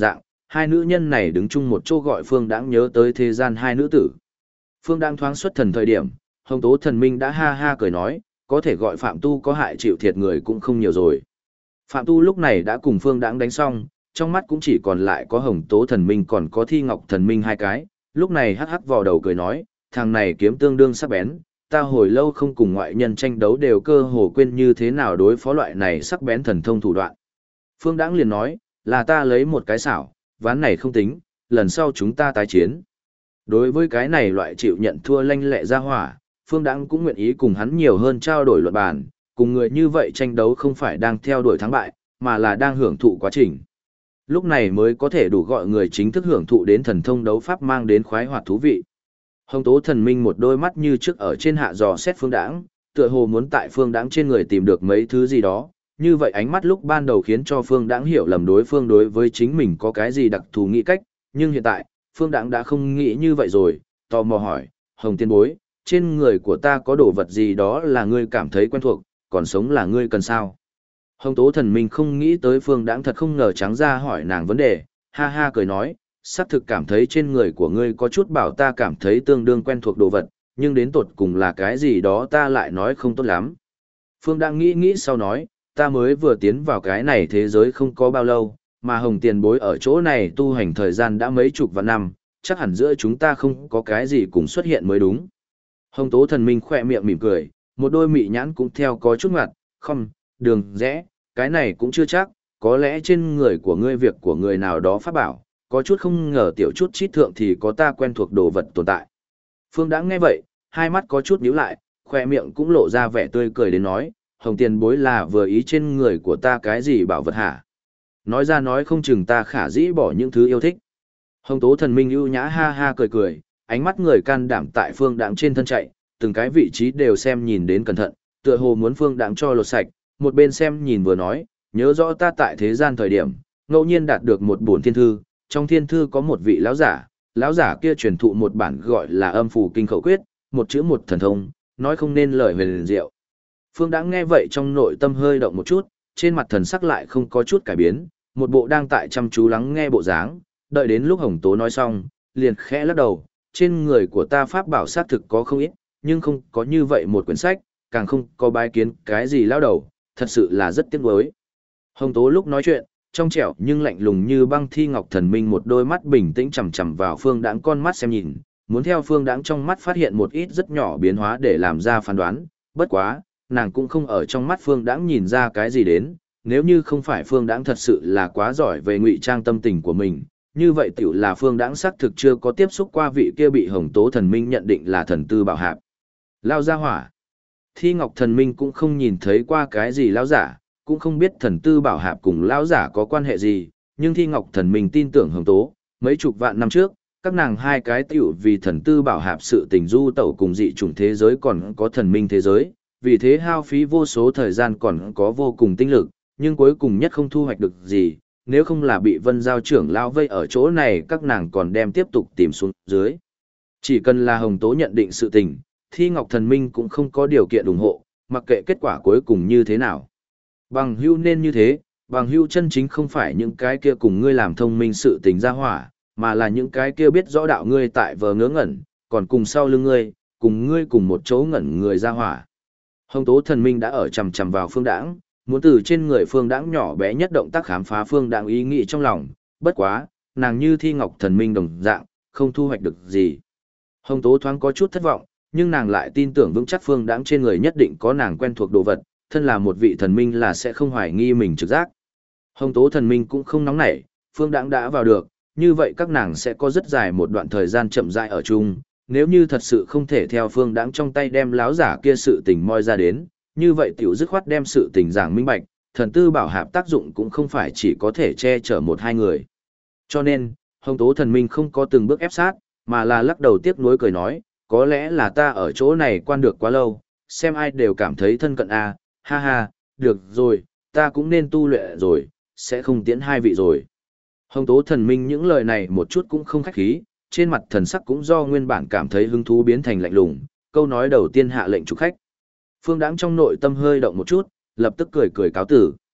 hai nữ nhân này đứng chung một chỗ gọi Phương Đãng nhớ tới thế gian hai nữ tử. Phương Đãng thoáng xuất thần thời điểm, Hồng Tố Thần Minh đã ha ha cười nói, có thể gọi Phạm Tu có hại chịu thiệt người cũng không nhiều rồi. Phạm Tu lúc này đã cùng Phương Đãng đánh xong, trong mắt cũng chỉ còn lại có Hồng Tố Thần Minh còn có Thi Ngọc Thần Minh hai cái, lúc này hắc hắc vò đầu cười nói, thằng này kiếm tương đương sắc bén, ta hồi lâu không cùng ngoại nhân tranh đấu đều cơ hồ quên như thế nào đối phó loại này sắc bén thần thông thủ đoạn. Phương Đãng liền nói, là ta lấy một cái xảo, ván này không tính, lần sau chúng ta tái chiến. Đối với cái này loại chịu nhận thua lanh lẹ ra hỏa, Phương Đãng cũng nguyện ý cùng hắn nhiều hơn trao đổi luận bàn, cùng người như vậy tranh đấu không phải đang theo đuổi thắng bại, mà là đang hưởng thụ quá trình. Lúc này mới có thể đủ gọi người chính thức hưởng thụ đến thần thông đấu pháp mang đến khoái hoạt thú vị. Hồng Tố Thần Minh một đôi mắt như trước ở trên hạ dò xét Phương Đãng, tựa hồ muốn tại Phương Đãng trên người tìm được mấy thứ gì đó, như vậy ánh mắt lúc ban đầu khiến cho Phương Đãng hiểu lầm đối phương đối với chính mình có cái gì đặc thù nghĩ cách, nhưng hiện tại, Phương Đãng đã không nghĩ như vậy rồi, tò mò hỏi, Hồng Tiên Bối, trên người của ta có đồ vật gì đó là ngươi cảm thấy quen thuộc, còn sống là ngươi cần sao? Hồng Tố Thần Minh không nghĩ tới Phương Đãng thật không ngờ trắng ra hỏi nàng vấn đề, ha ha cười nói, xác thực cảm thấy trên người của ngươi có chút bảo ta cảm thấy tương đương quen thuộc đồ vật, nhưng đến tột cùng là cái gì đó ta lại nói không tốt lắm. Phương Đãng nghĩ sau nói, ta mới vừa tiến vào cái này thế giới không có bao lâu, mà Hồng Tiền Bối ở chỗ này tu hành thời gian đã mấy chục vạn năm, chắc hẳn giữa chúng ta không có cái gì cùng xuất hiện mới đúng. Hồng Tố Thần Minh khỏe miệng mỉm cười, một đôi mị nhãn cũng theo có chút ngặt, không, đường rẽ, cái này cũng chưa chắc, có lẽ trên người của ngươi việc của người nào đó pháp bảo, có chút không ngờ tiểu chút chít thượng thì có ta quen thuộc đồ vật tồn tại. Phương Đãng nghe vậy, hai mắt có chút nhíu lại, khỏe miệng cũng lộ ra vẻ tươi cười đến nói, Hồng Tiền Bối là vừa ý trên người của ta cái gì bảo vật hả? Nói ra nói không chừng ta khả dĩ bỏ những thứ yêu thích. Hồng Tố Thần Minh ưu nhã ha ha cười cười, ánh mắt người can đảm tại Phương Đãng trên thân chạy, từng cái vị trí đều xem nhìn đến cẩn thận, tựa hồ muốn Phương Đãng cho lột sạch, một bên xem nhìn vừa nói, nhớ rõ ta tại thế gian thời điểm, ngẫu nhiên đạt được một bổn thiên thư, trong thiên thư có một vị lão giả kia truyền thụ một bản gọi là Âm Phù Kinh Khẩu Quyết, một chữ một thần thông, nói không nên lời huyền diệu. Phương Đãng nghe vậy trong nội tâm hơi động một chút, trên mặt thần sắc lại không có chút cải biến, một bộ đang tại chăm chú lắng nghe bộ dáng, đợi đến lúc Hồng Tố nói xong, liền khẽ lắc đầu, trên người của ta pháp bảo sát thực có không ít, nhưng không có như vậy một quyển sách, càng không có bái kiến cái gì lao đầu, thật sự là rất tiếc nuối. Hồng Tố lúc nói chuyện, trong trẻo nhưng lạnh lùng như băng Thi Ngọc Thần Minh một đôi mắt bình tĩnh chằm chằm vào Phương Đãng con mắt xem nhìn, muốn theo Phương Đãng trong mắt phát hiện một ít rất nhỏ biến hóa để làm ra phán đoán, bất quá, nàng cũng không ở trong mắt Phương Đãng nhìn ra cái gì đến, nếu như không phải Phương Đãng thật sự là quá giỏi về ngụy trang tâm tình của mình, như vậy tiểu là Phương Đãng xác thực chưa có tiếp xúc qua vị kia bị Hồng Tố Thần Minh nhận định là thần tư bảo hạp. Lao ra hỏa. Thi Ngọc Thần Minh cũng không nhìn thấy qua cái gì lão giả, cũng không biết thần tư bảo hạp cùng lão giả có quan hệ gì, nhưng Thi Ngọc Thần Minh tin tưởng Hồng Tố, mấy chục vạn năm trước, các nàng hai cái tiểu vì thần tư bảo hạp sự tình du tẩu cùng dị chủng thế giới còn có thần minh thế giới, vì thế hao phí vô số thời gian còn có vô cùng tinh lực, nhưng cuối cùng nhất không thu hoạch được gì, nếu không là bị Vân Giao trưởng lao vây ở chỗ này các nàng còn đem tiếp tục tìm xuống dưới. Chỉ cần là Hồng Tố nhận định sự tình, Thi Ngọc Thần Minh cũng không có điều kiện ủng hộ, mặc kệ kết quả cuối cùng như thế nào. Bằng hữu nên như thế, bằng hữu chân chính không phải những cái kia cùng ngươi làm thông minh sự tình ra hỏa, mà là những cái kia biết rõ đạo ngươi tại vờ ngớ ngẩn, còn cùng sau lưng ngươi, cùng ngươi cùng một chỗ ngẩn người ra hỏa. Hồng Tố Thần Minh đã ở chằm chằm vào Phương Đãng, muốn từ trên người Phương Đãng nhỏ bé nhất động tác khám phá Phương Đãng ý nghĩ trong lòng, bất quá, nàng như Thi Ngọc Thần Minh đồng dạng, không thu hoạch được gì. Hồng Tố thoáng có chút thất vọng, nhưng nàng lại tin tưởng vững chắc Phương Đãng trên người nhất định có nàng quen thuộc đồ vật, thân là một vị thần minh là sẽ không hoài nghi mình trực giác. Hồng Tố Thần Minh cũng không nóng nảy, Phương Đãng đã vào được, như vậy các nàng sẽ có rất dài một đoạn thời gian chậm rãi ở chung, nếu như thật sự không thể theo Phương Đãng trong tay đem láo giả kia sự tình moi ra đến, như vậy tiểu dứt khoát đem sự tình giảng minh bạch, thần tư bảo hạp tác dụng cũng không phải chỉ có thể che chở một hai người. Cho nên, Hồng Tố Thần Minh không có từng bước ép sát, mà là lắc đầu tiếc nuối cười nói, có lẽ là ta ở chỗ này quan được quá lâu, xem ai đều cảm thấy thân cận à, ha ha, được rồi, ta cũng nên tu luyện rồi, sẽ không tiễn hai vị rồi. Hồng Tố Thần Minh những lời này một chút cũng không khách khí, trên mặt thần sắc cũng do nguyên bản cảm thấy hứng thú biến thành lạnh lùng, câu nói đầu tiên hạ lệnh chủ khách. Phương Đãng trong nội tâm hơi động một chút, lập tức cười cười cáo tử.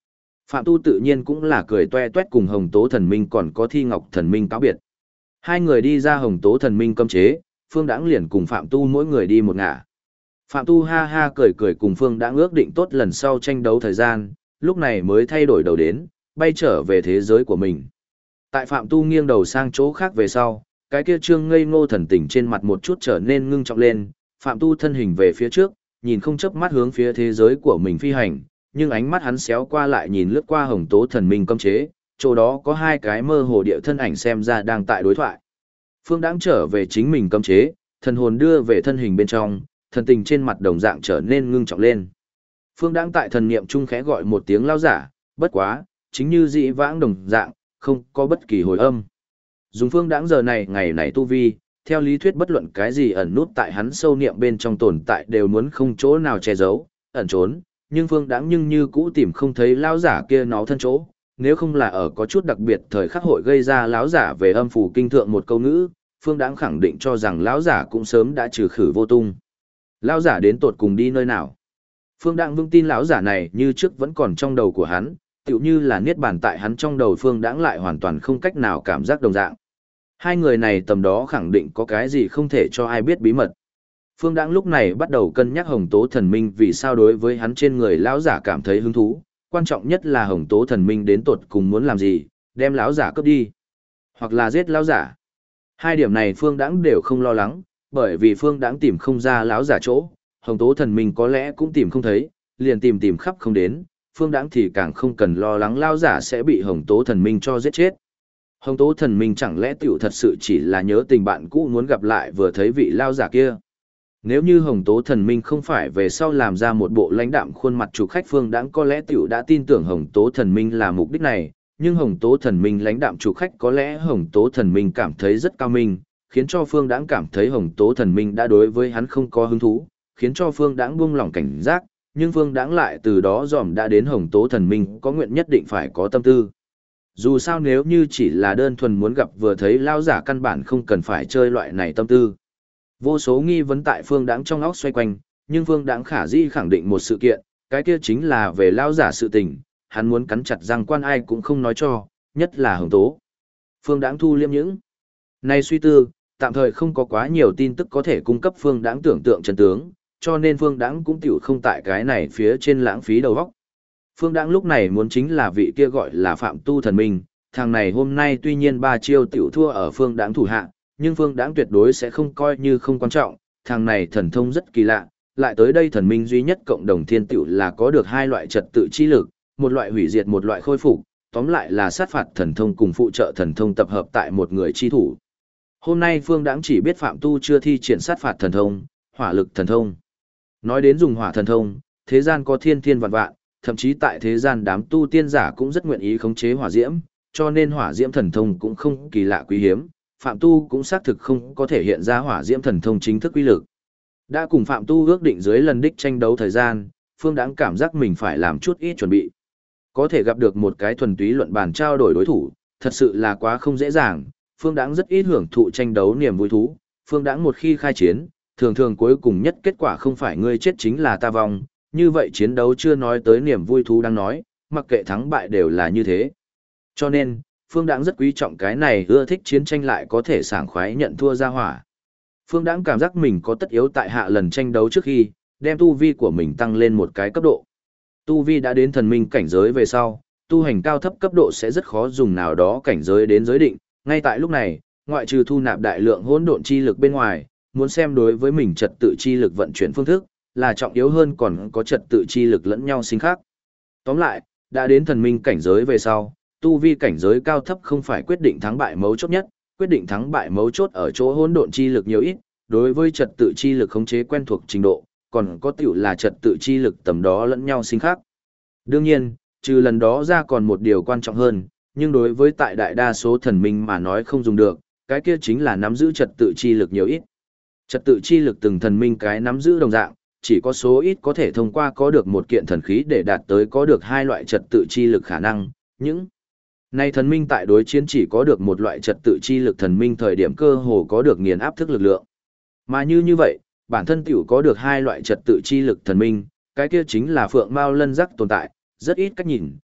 Phạm Tu tự nhiên cũng là cười toe toét cùng Hồng Tố Thần Minh còn có Thi Ngọc Thần Minh cáo biệt. Hai người đi ra Hồng Tố Thần Minh cấm chế, Phương Đãng liền cùng Phạm Tu mỗi người đi một ngả. Phạm Tu ha ha cười cười cùng Phương Đãng ước định tốt lần sau tranh đấu thời gian, lúc này mới thay đổi đầu đến, bay trở về thế giới của mình. Tại Phạm Tu nghiêng đầu sang chỗ khác về sau, cái kia trương ngây ngô thần tình trên mặt một chút trở nên ngưng trọng lên, Phạm Tu thân hình về phía trước, nhìn không chớp mắt hướng phía thế giới của mình phi hành, nhưng ánh mắt hắn xéo qua lại nhìn lướt qua Hồng Tố Thần Minh cấm chế, chỗ đó có hai cái mơ hồ địa thân ảnh xem ra đang tại đối thoại. Phương Đãng trở về chính mình cấm chế, thần hồn đưa về thân hình bên trong, thần tình trên mặt đồng dạng trở nên ngưng trọng lên. Phương Đãng tại thần niệm trung khẽ gọi một tiếng lao giả, bất quá, chính như dĩ vãng đồng dạng, không có bất kỳ hồi âm. Dùng Phương Đãng giờ này ngày này tu vi, theo lý thuyết bất luận cái gì ẩn nút tại hắn sâu niệm bên trong tồn tại đều muốn không chỗ nào che giấu, ẩn trốn, nhưng Phương Đãng nhưng như cũ tìm không thấy lão giả kia nó thân chỗ, nếu không là ở có chút đặc biệt thời khắc hội gây ra lão giả về âm phủ kinh thượng một câu ngữ, Phương Đãng khẳng định cho rằng lão giả cũng sớm đã trừ khử vô tung. Lão giả đến tột cùng đi nơi nào? Phương Đãng vững tin lão giả này như trước vẫn còn trong đầu của hắn, tựu như là niết bàn tại hắn trong đầu Phương Đãng lại hoàn toàn không cách nào cảm giác đồng dạng. Hai người này tầm đó khẳng định có cái gì không thể cho ai biết bí mật. Phương Đãng lúc này bắt đầu cân nhắc Hồng Tố Thần Minh vì sao đối với hắn trên người lão giả cảm thấy hứng thú, quan trọng nhất là Hồng Tố Thần Minh đến tột cùng muốn làm gì, đem lão giả cướp đi, hoặc là giết lão giả. Hai điểm này Phương Đãng đều không lo lắng, bởi vì Phương Đãng tìm không ra lão giả chỗ, Hồng Tố Thần Minh có lẽ cũng tìm không thấy, liền tìm khắp không đến, Phương Đãng thì càng không cần lo lắng lão giả sẽ bị Hồng Tố Thần Minh cho giết chết. Hồng Tố Thần Minh chẳng lẽ tiểu thật sự chỉ là nhớ tình bạn cũ muốn gặp lại vừa thấy vị lão giả kia. Nếu như Hồng Tố Thần Minh không phải về sau làm ra một bộ lãnh đạm khuôn mặt chủ khách, Phương Đãng có lẽ tiểu đã tin tưởng Hồng Tố Thần Minh là mục đích này, nhưng Hồng Tố Thần Minh lãnh đạm chủ khách có lẽ Hồng Tố Thần Minh cảm thấy rất cao minh, khiến cho Phương Đãng cảm thấy Hồng Tố Thần Minh đã đối với hắn không có hứng thú, khiến cho Phương Đãng buông lỏng cảnh giác, nhưng Phương Đãng lại từ đó dòm đã đến Hồng Tố Thần Minh có nguyện nhất định phải có tâm tư. Dù sao nếu như chỉ là đơn thuần muốn gặp vừa thấy lão giả căn bản không cần phải chơi loại này tâm tư. Vô số nghi vấn tại Phương Đãng trong óc xoay quanh, nhưng Phương Đãng khả dĩ khẳng định một sự kiện, cái kia chính là về lão giả sự tình, hắn muốn cắn chặt răng quan ai cũng không nói cho, nhất là Hồng Tố. Phương Đãng thu liêm những này suy tư, tạm thời không có quá nhiều tin tức có thể cung cấp Phương Đãng tưởng tượng chân tướng, cho nên Phương Đãng cũng tiểu không tại cái này phía trên lãng phí đầu óc. Phương Đãng lúc này muốn chính là vị kia gọi là Phạm Tu Thần Minh, thằng này hôm nay tuy nhiên 3 chiêu tiểu thua ở Phương Đãng thủ hạ, nhưng Phương Đãng tuyệt đối sẽ không coi như không quan trọng, thằng này thần thông rất kỳ lạ, lại tới đây thần minh duy nhất cộng đồng thiên tiểu là có được hai loại trật tự chi lực, một loại hủy diệt một loại khôi phục, tóm lại là sát phạt thần thông cùng phụ trợ thần thông tập hợp tại một người chi thủ. Hôm nay Phương Đãng chỉ biết Phạm Tu chưa thi triển sát phạt thần thông, hỏa lực thần thông. Nói đến dùng hỏa thần thông, thế gian có thiên thiên vạn vạn, thậm chí tại thế gian đám tu tiên giả cũng rất nguyện ý khống chế hỏa diễm, cho nên hỏa diễm thần thông cũng không kỳ lạ quý hiếm, Phạm Tu cũng xác thực không có thể hiện ra hỏa diễm thần thông chính thức uy lực. Đã cùng Phạm Tu ước định dưới lần đích tranh đấu thời gian, Phương Đãng cảm giác mình phải làm chút ít chuẩn bị. Có thể gặp được một cái thuần túy luận bàn trao đổi đối thủ, thật sự là quá không dễ dàng, Phương Đãng rất ít hưởng thụ tranh đấu niềm vui thú, Phương Đãng một khi khai chiến, thường thường cuối cùng nhất kết quả không phải ngươi chết chính là ta vong, như vậy chiến đấu chưa nói tới niềm vui thú đang nói, mặc kệ thắng bại đều là như thế. Cho nên, Phương Đãng rất quý trọng cái này ưa thích chiến tranh lại có thể sảng khoái nhận thua ra hỏa. Phương Đãng cảm giác mình có tất yếu tại hạ lần tranh đấu trước khi, đem tu vi của mình tăng lên một cái cấp độ. Tu vi đã đến thần minh cảnh giới về sau, tu hành cao thấp cấp độ sẽ rất khó dùng nào đó cảnh giới đến giới định, ngay tại lúc này, ngoại trừ thu nạp đại lượng hỗn độn chi lực bên ngoài, muốn xem đối với mình trật tự chi lực vận chuyển phương thức, là trọng yếu hơn còn có trật tự chi lực lẫn nhau sinh khác. Tóm lại, đã đến thần minh cảnh giới về sau, tu vi cảnh giới cao thấp không phải quyết định thắng bại mấu chốt nhất, quyết định thắng bại mấu chốt ở chỗ hỗn độn chi lực nhiều ít, đối với trật tự chi lực khống chế quen thuộc trình độ, còn có tiểu là trật tự chi lực tầm đó lẫn nhau sinh khác. Đương nhiên, trừ lần đó ra còn một điều quan trọng hơn, nhưng đối với tại đại đa số thần minh mà nói không dùng được, cái kia chính là nắm giữ trật tự chi lực nhiều ít. Trật tự chi lực từng thần minh cái nắm giữ đồng dạng, chỉ có số ít có thể thông qua có được một kiện thần khí để đạt tới có được hai loại trật tự chi lực khả năng, những nay thần minh tại đối chiến chỉ có được một loại trật tự chi lực thần minh thời điểm cơ hồ có được nghiền áp thức lực lượng. Mà như vậy, bản thân tiểu có được hai loại trật tự chi lực thần minh, cái kia chính là phượng mao lân giác tồn tại, rất ít cách nhìn,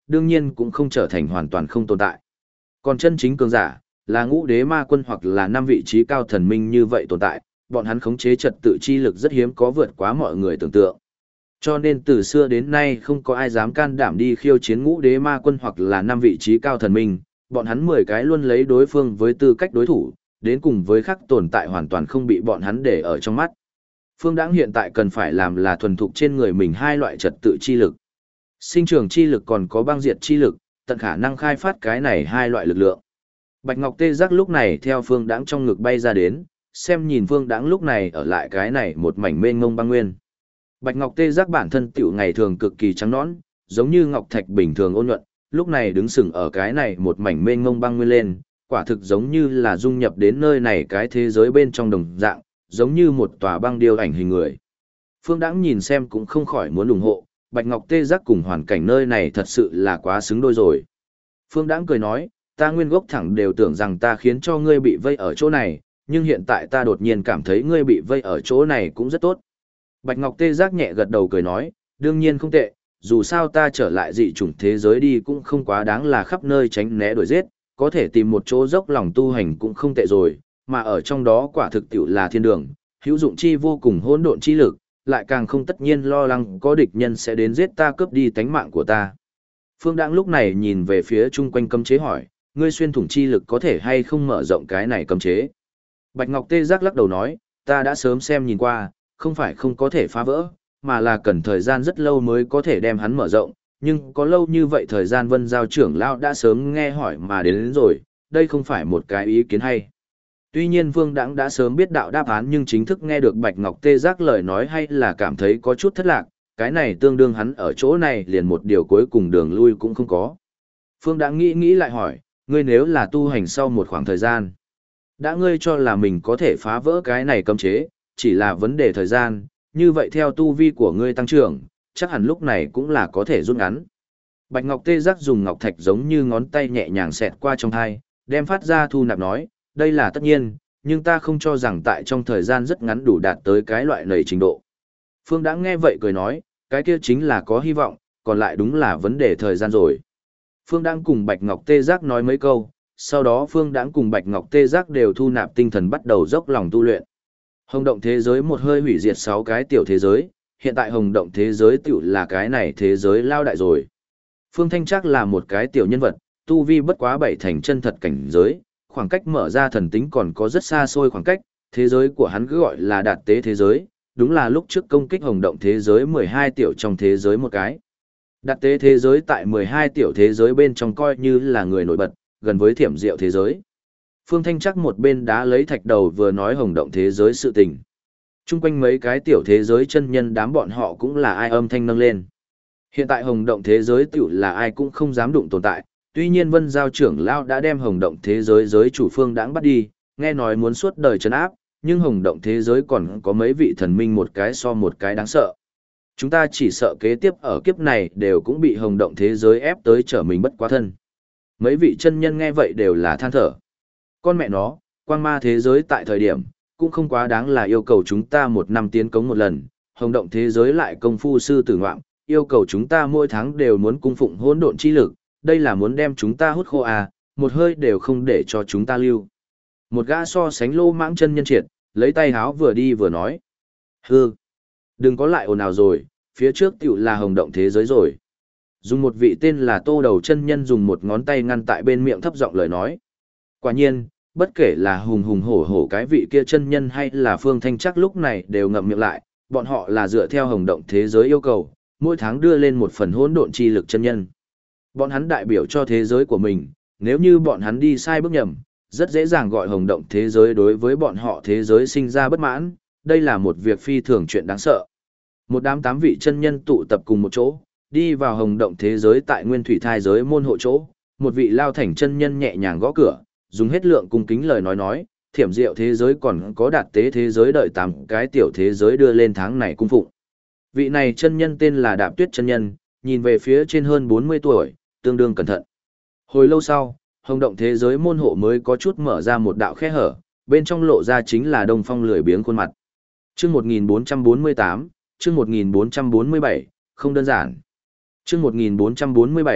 đương nhiên cũng không trở thành hoàn toàn không tồn tại. Còn chân chính cường giả, là ngũ đế ma quân hoặc là năm vị trí cao thần minh như vậy tồn tại, bọn hắn khống chế trật tự chi lực rất hiếm có vượt quá mọi người tưởng tượng. Cho nên từ xưa đến nay không có ai dám can đảm đi khiêu chiến ngũ đế ma quân hoặc là năm vị trí cao thần minh, bọn hắn 10 cái luôn lấy đối phương với tư cách đối thủ, đến cùng với khác tồn tại hoàn toàn không bị bọn hắn để ở trong mắt. Phương Đãng hiện tại cần phải làm là thuần thục trên người mình hai loại trật tự chi lực. Sinh trưởng chi lực còn có băng diệt chi lực, tận khả năng khai phát cái này hai loại lực lượng. Bạch Ngọc Tê Giác lúc này theo Phương Đãng trong ngực bay ra đến, xem nhìn Phương Đãng lúc này ở lại cái này một mảnh mênh mông băng nguyên. Bạch Ngọc Tê Giác bản thân tiểu ngày thường cực kỳ trắng nõn, giống như ngọc thạch bình thường ôn nhuận, lúc này đứng sừng ở cái này một mảnh mênh mông băng nguyên lên, quả thực giống như là dung nhập đến nơi này cái thế giới bên trong đồng dạng, giống như một tòa băng điêu ảnh hình người. Phương Đãng nhìn xem cũng không khỏi muốn ủng hộ, Bạch Ngọc Tê Giác cùng hoàn cảnh nơi này thật sự là quá xứng đôi rồi. Phương Đãng cười nói, ta nguyên gốc thẳng đều tưởng rằng ta khiến cho ngươi bị vây ở chỗ này, nhưng hiện tại ta đột nhiên cảm thấy ngươi bị vây ở chỗ này cũng rất tốt. Bạch Ngọc Tê Giác nhẹ gật đầu cười nói, đương nhiên không tệ, dù sao ta trở lại dị chủng thế giới đi cũng không quá đáng là khắp nơi tránh né đuổi giết, có thể tìm một chỗ dốc lòng tu hành cũng không tệ rồi, mà ở trong đó quả thực tiểu là thiên đường, hữu dụng chi vô cùng hỗn độn chi lực, lại càng không tất nhiên lo lắng có địch nhân sẽ đến giết ta cướp đi tánh mạng của ta. Phương Đãng lúc này nhìn về phía chung quanh cấm chế hỏi, ngươi xuyên thủng chi lực có thể hay không mở rộng cái này cấm chế? Bạch Ngọc Tê Giác lắc đầu nói, ta đã sớm xem nhìn qua, không phải không có thể phá vỡ, mà là cần thời gian rất lâu mới có thể đem hắn mở rộng, nhưng có lâu như vậy thời gian Vân Giao trưởng lão đã sớm nghe hỏi mà đến rồi, đây không phải một cái ý kiến hay. Tuy nhiên Vương Đãng đã sớm biết đạo đáp án nhưng chính thức nghe được Bạch Ngọc Tê Giác lời nói hay là cảm thấy có chút thất lạc, cái này tương đương hắn ở chỗ này liền một điều cuối cùng đường lui cũng không có. Phương Đãng nghĩ lại hỏi, ngươi nếu là tu hành sau một khoảng thời gian, đã ngươi cho là mình có thể phá vỡ cái này cấm chế, chỉ là vấn đề thời gian, như vậy theo tu vi của ngươi tăng trưởng, chắc hẳn lúc này cũng là có thể rút ngắn. Bạch Ngọc Tê Giác dùng ngọc thạch giống như ngón tay nhẹ nhàng xẹt qua trong thai, đem phát ra thu nạp nói, đây là tất nhiên, nhưng ta không cho rằng tại trong thời gian rất ngắn đủ đạt tới cái loại nầy trình độ. Phương đã nghe vậy cười nói, cái kia chính là có hy vọng, còn lại đúng là vấn đề thời gian rồi. Phương Đãng cùng Bạch Ngọc Tê Giác nói mấy câu, sau đó Phương Đãng cùng Bạch Ngọc Tê Giác đều thu nạp tinh thần bắt đầu dốc lòng tu luyện. Hồng động thế giới một hơi hủy diệt 6 cái tiểu thế giới, hiện tại hồng động thế giới tiểu là cái này thế giới lao đại rồi. Phương Thanh Trác là một cái tiểu nhân vật, tu vi bất quá 7 thành chân thật cảnh giới, khoảng cách mở ra thần tính còn có rất xa xôi khoảng cách, thế giới của hắn cứ gọi là đạt tế thế giới, đúng là lúc trước công kích hồng động thế giới 12 tiểu trong thế giới một cái. Đạt tế thế giới tại 12 tiểu thế giới bên trong coi như là người nổi bật, gần với thiểm diệu thế giới. Phương Thanh Trác một bên đá lấy thạch đầu vừa nói hồng động thế giới sự tình. Trung quanh mấy cái tiểu thế giới chân nhân đám bọn họ cũng là ai âm thanh nâng lên. Hiện tại hồng động thế giới tiểu là ai cũng không dám đụng tồn tại, tuy nhiên Vân Giao trưởng lão đã đem hồng động thế giới giới chủ Phương Đãng bắt đi, nghe nói muốn suốt đời trấn áp, nhưng hồng động thế giới còn có mấy vị thần minh một cái so một cái đáng sợ. Chúng ta chỉ sợ kế tiếp ở kiếp này đều cũng bị hồng động thế giới ép tới trở mình bất quá thân. Mấy vị chân nhân nghe vậy đều là than thở. Con mẹ nó, quang ma thế giới tại thời điểm, cũng không quá đáng là yêu cầu chúng ta một năm tiến cống một lần, hồng động thế giới lại công phu sư tử ngoạm, yêu cầu chúng ta mỗi tháng đều muốn cung phụng hỗn độn chi lực, đây là muốn đem chúng ta hút khô à, một hơi đều không để cho chúng ta lưu. Một gã so sánh lô mãng chân nhân triệt, lấy tay háo vừa đi vừa nói. Hừ, đừng có lại ồn ào rồi, phía trước tiểu là hồng động thế giới rồi. Dùng một vị tên là Tô Đầu chân nhân dùng một ngón tay ngăn tại bên miệng thấp giọng lời nói. Quả nhiên, bất kể là hùng hùng hổ hổ cái vị kia chân nhân hay là Phương Thanh Trác lúc này đều ngậm miệng lại, bọn họ là dựa theo hồng động thế giới yêu cầu, mỗi tháng đưa lên một phần hỗn độn chi lực chân nhân. Bọn hắn đại biểu cho thế giới của mình, nếu như bọn hắn đi sai bước nhầm, rất dễ dàng gọi hồng động thế giới đối với bọn họ thế giới sinh ra bất mãn, đây là một việc phi thường chuyện đáng sợ. Một đám 8 vị chân nhân tụ tập cùng một chỗ, đi vào hồng động thế giới tại nguyên thủy thai giới môn hộ chỗ, một vị lao thành chân nhân nhẹ nhàng gõ cửa, dùng hết lượng cung kính lời nói, thiểm diệu thế giới còn có đạt tế thế giới đợi 8 cái tiểu thế giới đưa lên tháng này cung phụng. Vị này chân nhân tên là Đạp Tuyết chân nhân, nhìn về phía trên hơn 40 tuổi, tương đương cẩn thận. Hồi lâu sau, hồng động thế giới môn hộ mới có chút mở ra một đạo khe hở, bên trong lộ ra chính là Đông Phong lười biếng khuôn mặt. Chương 1448, chương 1447, không đơn giản. Chương 1447,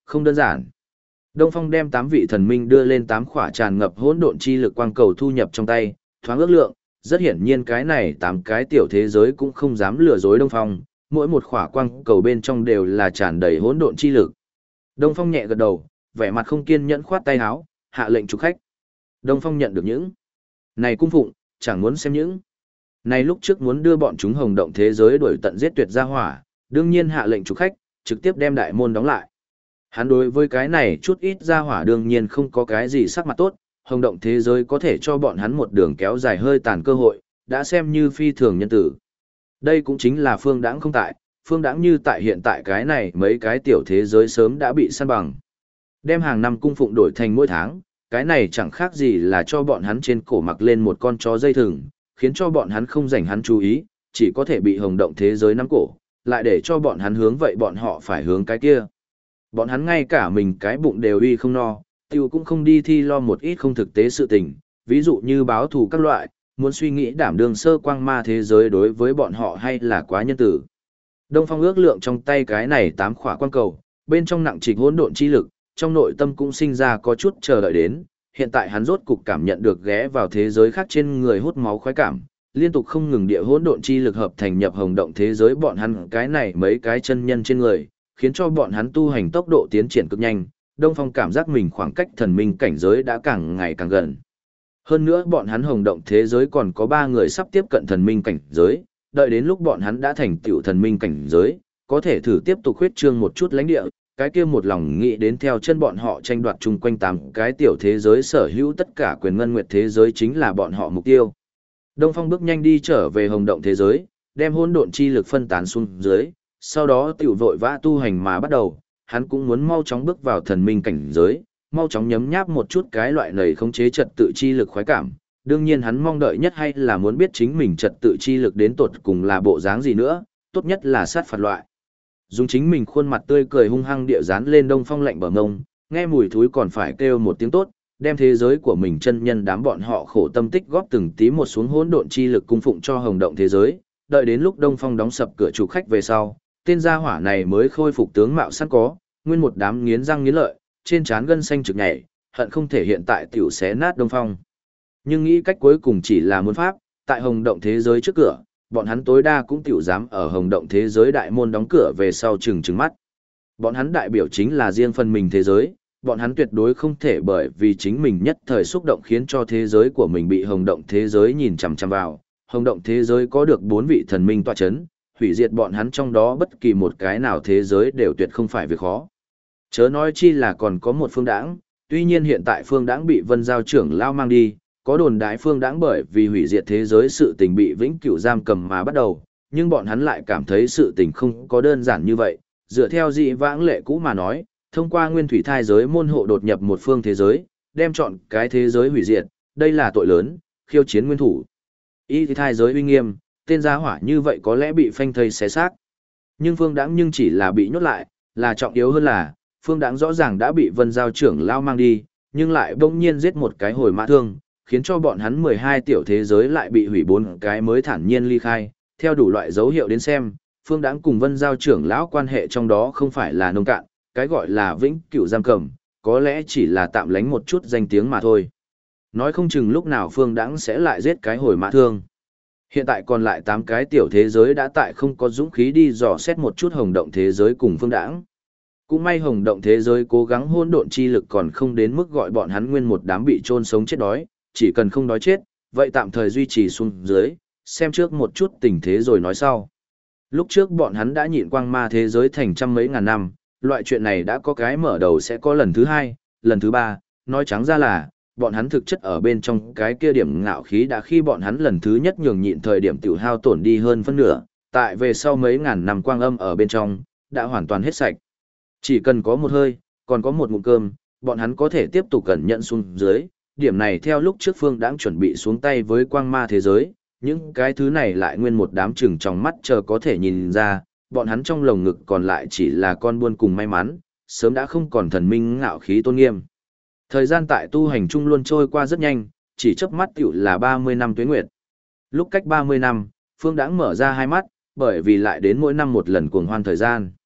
không đơn giản. Đông Phong đem 8 vị thần minh đưa lên 8 khỏa tràn ngập hỗn độn chi lực quang cầu thu nhập trong tay, thoáng ước lượng, rất hiển nhiên cái này 8 cái tiểu thế giới cũng không dám lừa dối Đông Phong, mỗi một khỏa quang cầu bên trong đều là tràn đầy hỗn độn chi lực. Đông Phong nhẹ gật đầu, vẻ mặt không kiên nhẫn khoát tay áo, hạ lệnh chúc khách. Đông Phong nhận được những này cung phụng, chẳng muốn xem những này lúc trước muốn đưa bọn chúng hồng động thế giới đuổi tận giết tuyệt ra hỏa, đương nhiên hạ lệnh chúc khách, trực tiếp đem đại môn đóng lại. Hắn đối với cái này chút ít ra hỏa đương nhiên không có cái gì sắc mặt tốt, hồng động thế giới có thể cho bọn hắn một đường kéo dài hơi tàn cơ hội, đã xem như phi thường nhân tử. Đây cũng chính là Phương Đãng không tại, Phương Đãng như tại hiện tại cái này mấy cái tiểu thế giới sớm đã bị săn bằng. Đem hàng năm cung phụng đổi thành mỗi tháng, cái này chẳng khác gì là cho bọn hắn trên cổ mặc lên một con chó dây thừng, khiến cho bọn hắn không dành hắn chú ý, chỉ có thể bị hồng động thế giới nắm cổ, lại để cho bọn hắn hướng vậy bọn họ phải hướng cái kia. Bọn hắn ngay cả mình cái bụng đều uy không no, tiêu cũng không đi thi lo một ít không thực tế sự tình, ví dụ như báo thù các loại, muốn suy nghĩ đảm đương sơ quang ma thế giới đối với bọn họ hay là quá nhân tử. Đông Phong ước lượng trong tay cái này 8 khỏa quang cầu, bên trong nặng trịch hỗn độn chi lực, trong nội tâm cũng sinh ra có chút chờ đợi đến, hiện tại hắn rốt cục cảm nhận được ghé vào thế giới khác trên người hút máu khoái cảm, liên tục không ngừng địa hỗn độn chi lực hợp thành nhập hồng động thế giới bọn hắn cái này mấy cái chân nhân trên người, khiến cho bọn hắn tu hành tốc độ tiến triển cực nhanh, Đông Phong cảm giác mình khoảng cách thần minh cảnh giới đã càng ngày càng gần. Hơn nữa bọn hắn hồng động thế giới còn có 3 người sắp tiếp cận thần minh cảnh giới, đợi đến lúc bọn hắn đã thành tựu thần minh cảnh giới, có thể thử tiếp tục huyết trương một chút lãnh địa, cái kia một lòng nghĩ đến theo chân bọn họ tranh đoạt chung quanh 8 cái tiểu thế giới sở hữu tất cả quyền ngân nguyệt thế giới chính là bọn họ mục tiêu. Đông Phong bước nhanh đi trở về hồng động thế giới, đem hỗn độn chi lực phân tán xuống dưới, sau đó tiểu vội vã tu hành mà bắt đầu, hắn cũng muốn mau chóng bước vào thần minh cảnh giới, mau chóng nhấm nháp một chút cái loại nầy khống chế trật tự chi lực khoái cảm. Đương nhiên hắn mong đợi nhất hay là muốn biết chính mình trật tự chi lực đến tột cùng là bộ dáng gì nữa, tốt nhất là sát phạt loại. Dùng chính mình khuôn mặt tươi cười hung hăng địa dán lên Đông Phong lạnh bờ ngông, nghe mùi thúi còn phải kêu một tiếng tốt, đem thế giới của mình chân nhân đám bọn họ khổ tâm tích góp từng tí một xuống hỗn độn chi lực cung phụng cho hồng động thế giới, đợi đến lúc Đông Phong đóng sập cửa chủ khách về sau, tên gia hỏa này mới khôi phục tướng mạo sẵn có, nguyên một đám nghiến răng nghiến lợi, trên trán gân xanh trực nhảy, hận không thể hiện tại tiểu xé nát Đông Phong. Nhưng nghĩ cách cuối cùng chỉ là muốn pháp, tại hồng động thế giới trước cửa, bọn hắn tối đa cũng tiểu dám ở hồng động thế giới đại môn đóng cửa về sau chừng mắt. Bọn hắn đại biểu chính là riêng phần mình thế giới, bọn hắn tuyệt đối không thể bởi vì chính mình nhất thời xúc động khiến cho thế giới của mình bị hồng động thế giới nhìn chằm chằm vào. Hồng động thế giới có được 4 vị thần minh tọa chấn, hủy diệt bọn hắn trong đó bất kỳ một cái nào thế giới đều tuyệt không phải việc khó. Chớ nói chi là còn có một Phương Đãng, tuy nhiên hiện tại Phương Đãng bị Vân Giao trưởng lao mang đi, có đồn đại Phương Đãng bởi vì hủy diệt thế giới sự tình bị vĩnh cửu giam cầm mà bắt đầu, nhưng bọn hắn lại cảm thấy sự tình không có đơn giản như vậy, dựa theo dị vãng lệ cũ mà nói, thông qua nguyên thủy thai giới môn hộ đột nhập một phương thế giới, đem chọn cái thế giới hủy diệt, đây là tội lớn, khiêu chiến nguyên thủ. Y thai giới uy nghiêm, tên gia hỏa như vậy có lẽ bị phanh thây xé xác. Nhưng Phương Đãng nhưng chỉ là bị nhốt lại, là trọng yếu hơn là, Phương Đãng rõ ràng đã bị Vân Giao trưởng lao mang đi, nhưng lại bỗng nhiên giết một cái hồi mã thương, khiến cho bọn hắn 12 tiểu thế giới lại bị hủy 4 cái mới thản nhiên ly khai. Theo đủ loại dấu hiệu đến xem, Phương Đãng cùng Vân Giao trưởng lão quan hệ trong đó không phải là nông cạn, cái gọi là vĩnh cửu giam cầm, có lẽ chỉ là tạm lánh một chút danh tiếng mà thôi. Nói không chừng lúc nào Phương Đãng sẽ lại giết cái hồi mã thương. Hiện tại còn lại 8 cái tiểu thế giới đã tại không có dũng khí đi dò xét một chút hồng động thế giới cùng Phương Đãng. Cũng may hồng động thế giới cố gắng hỗn độn chi lực còn không đến mức gọi bọn hắn nguyên một đám bị chôn sống chết đói, chỉ cần không đói chết, vậy tạm thời duy trì xuống dưới, xem trước một chút tình thế rồi nói sau. Lúc trước bọn hắn đã nhịn quang ma thế giới thành trăm mấy ngàn năm, loại chuyện này đã có cái mở đầu sẽ có lần thứ 2, lần thứ 3, nói trắng ra là, bọn hắn thực chất ở bên trong cái kia điểm ngạo khí đã khi bọn hắn lần thứ nhất nhường nhịn thời điểm tiểu hao tổn đi hơn phân nửa, tại về sau mấy ngàn năm quang âm ở bên trong, đã hoàn toàn hết sạch. Chỉ cần có một hơi, còn có một ngụm cơm, bọn hắn có thể tiếp tục cẩn nhận xuống dưới, điểm này theo lúc trước Phương Đãng chuẩn bị xuống tay với quang ma thế giới, những cái thứ này lại nguyên một đám chừng trong mắt chờ có thể nhìn ra, bọn hắn trong lồng ngực còn lại chỉ là con buôn cùng may mắn, sớm đã không còn thần minh ngạo khí tôn nghiêm. Thời gian tại tu hành chung luôn trôi qua rất nhanh, chỉ chớp mắt tiểu là 30 năm tuế nguyệt. Lúc cách 30 năm, Phương Đãng mở ra hai mắt, bởi vì lại đến mỗi năm một lần cuồng hoan thời gian.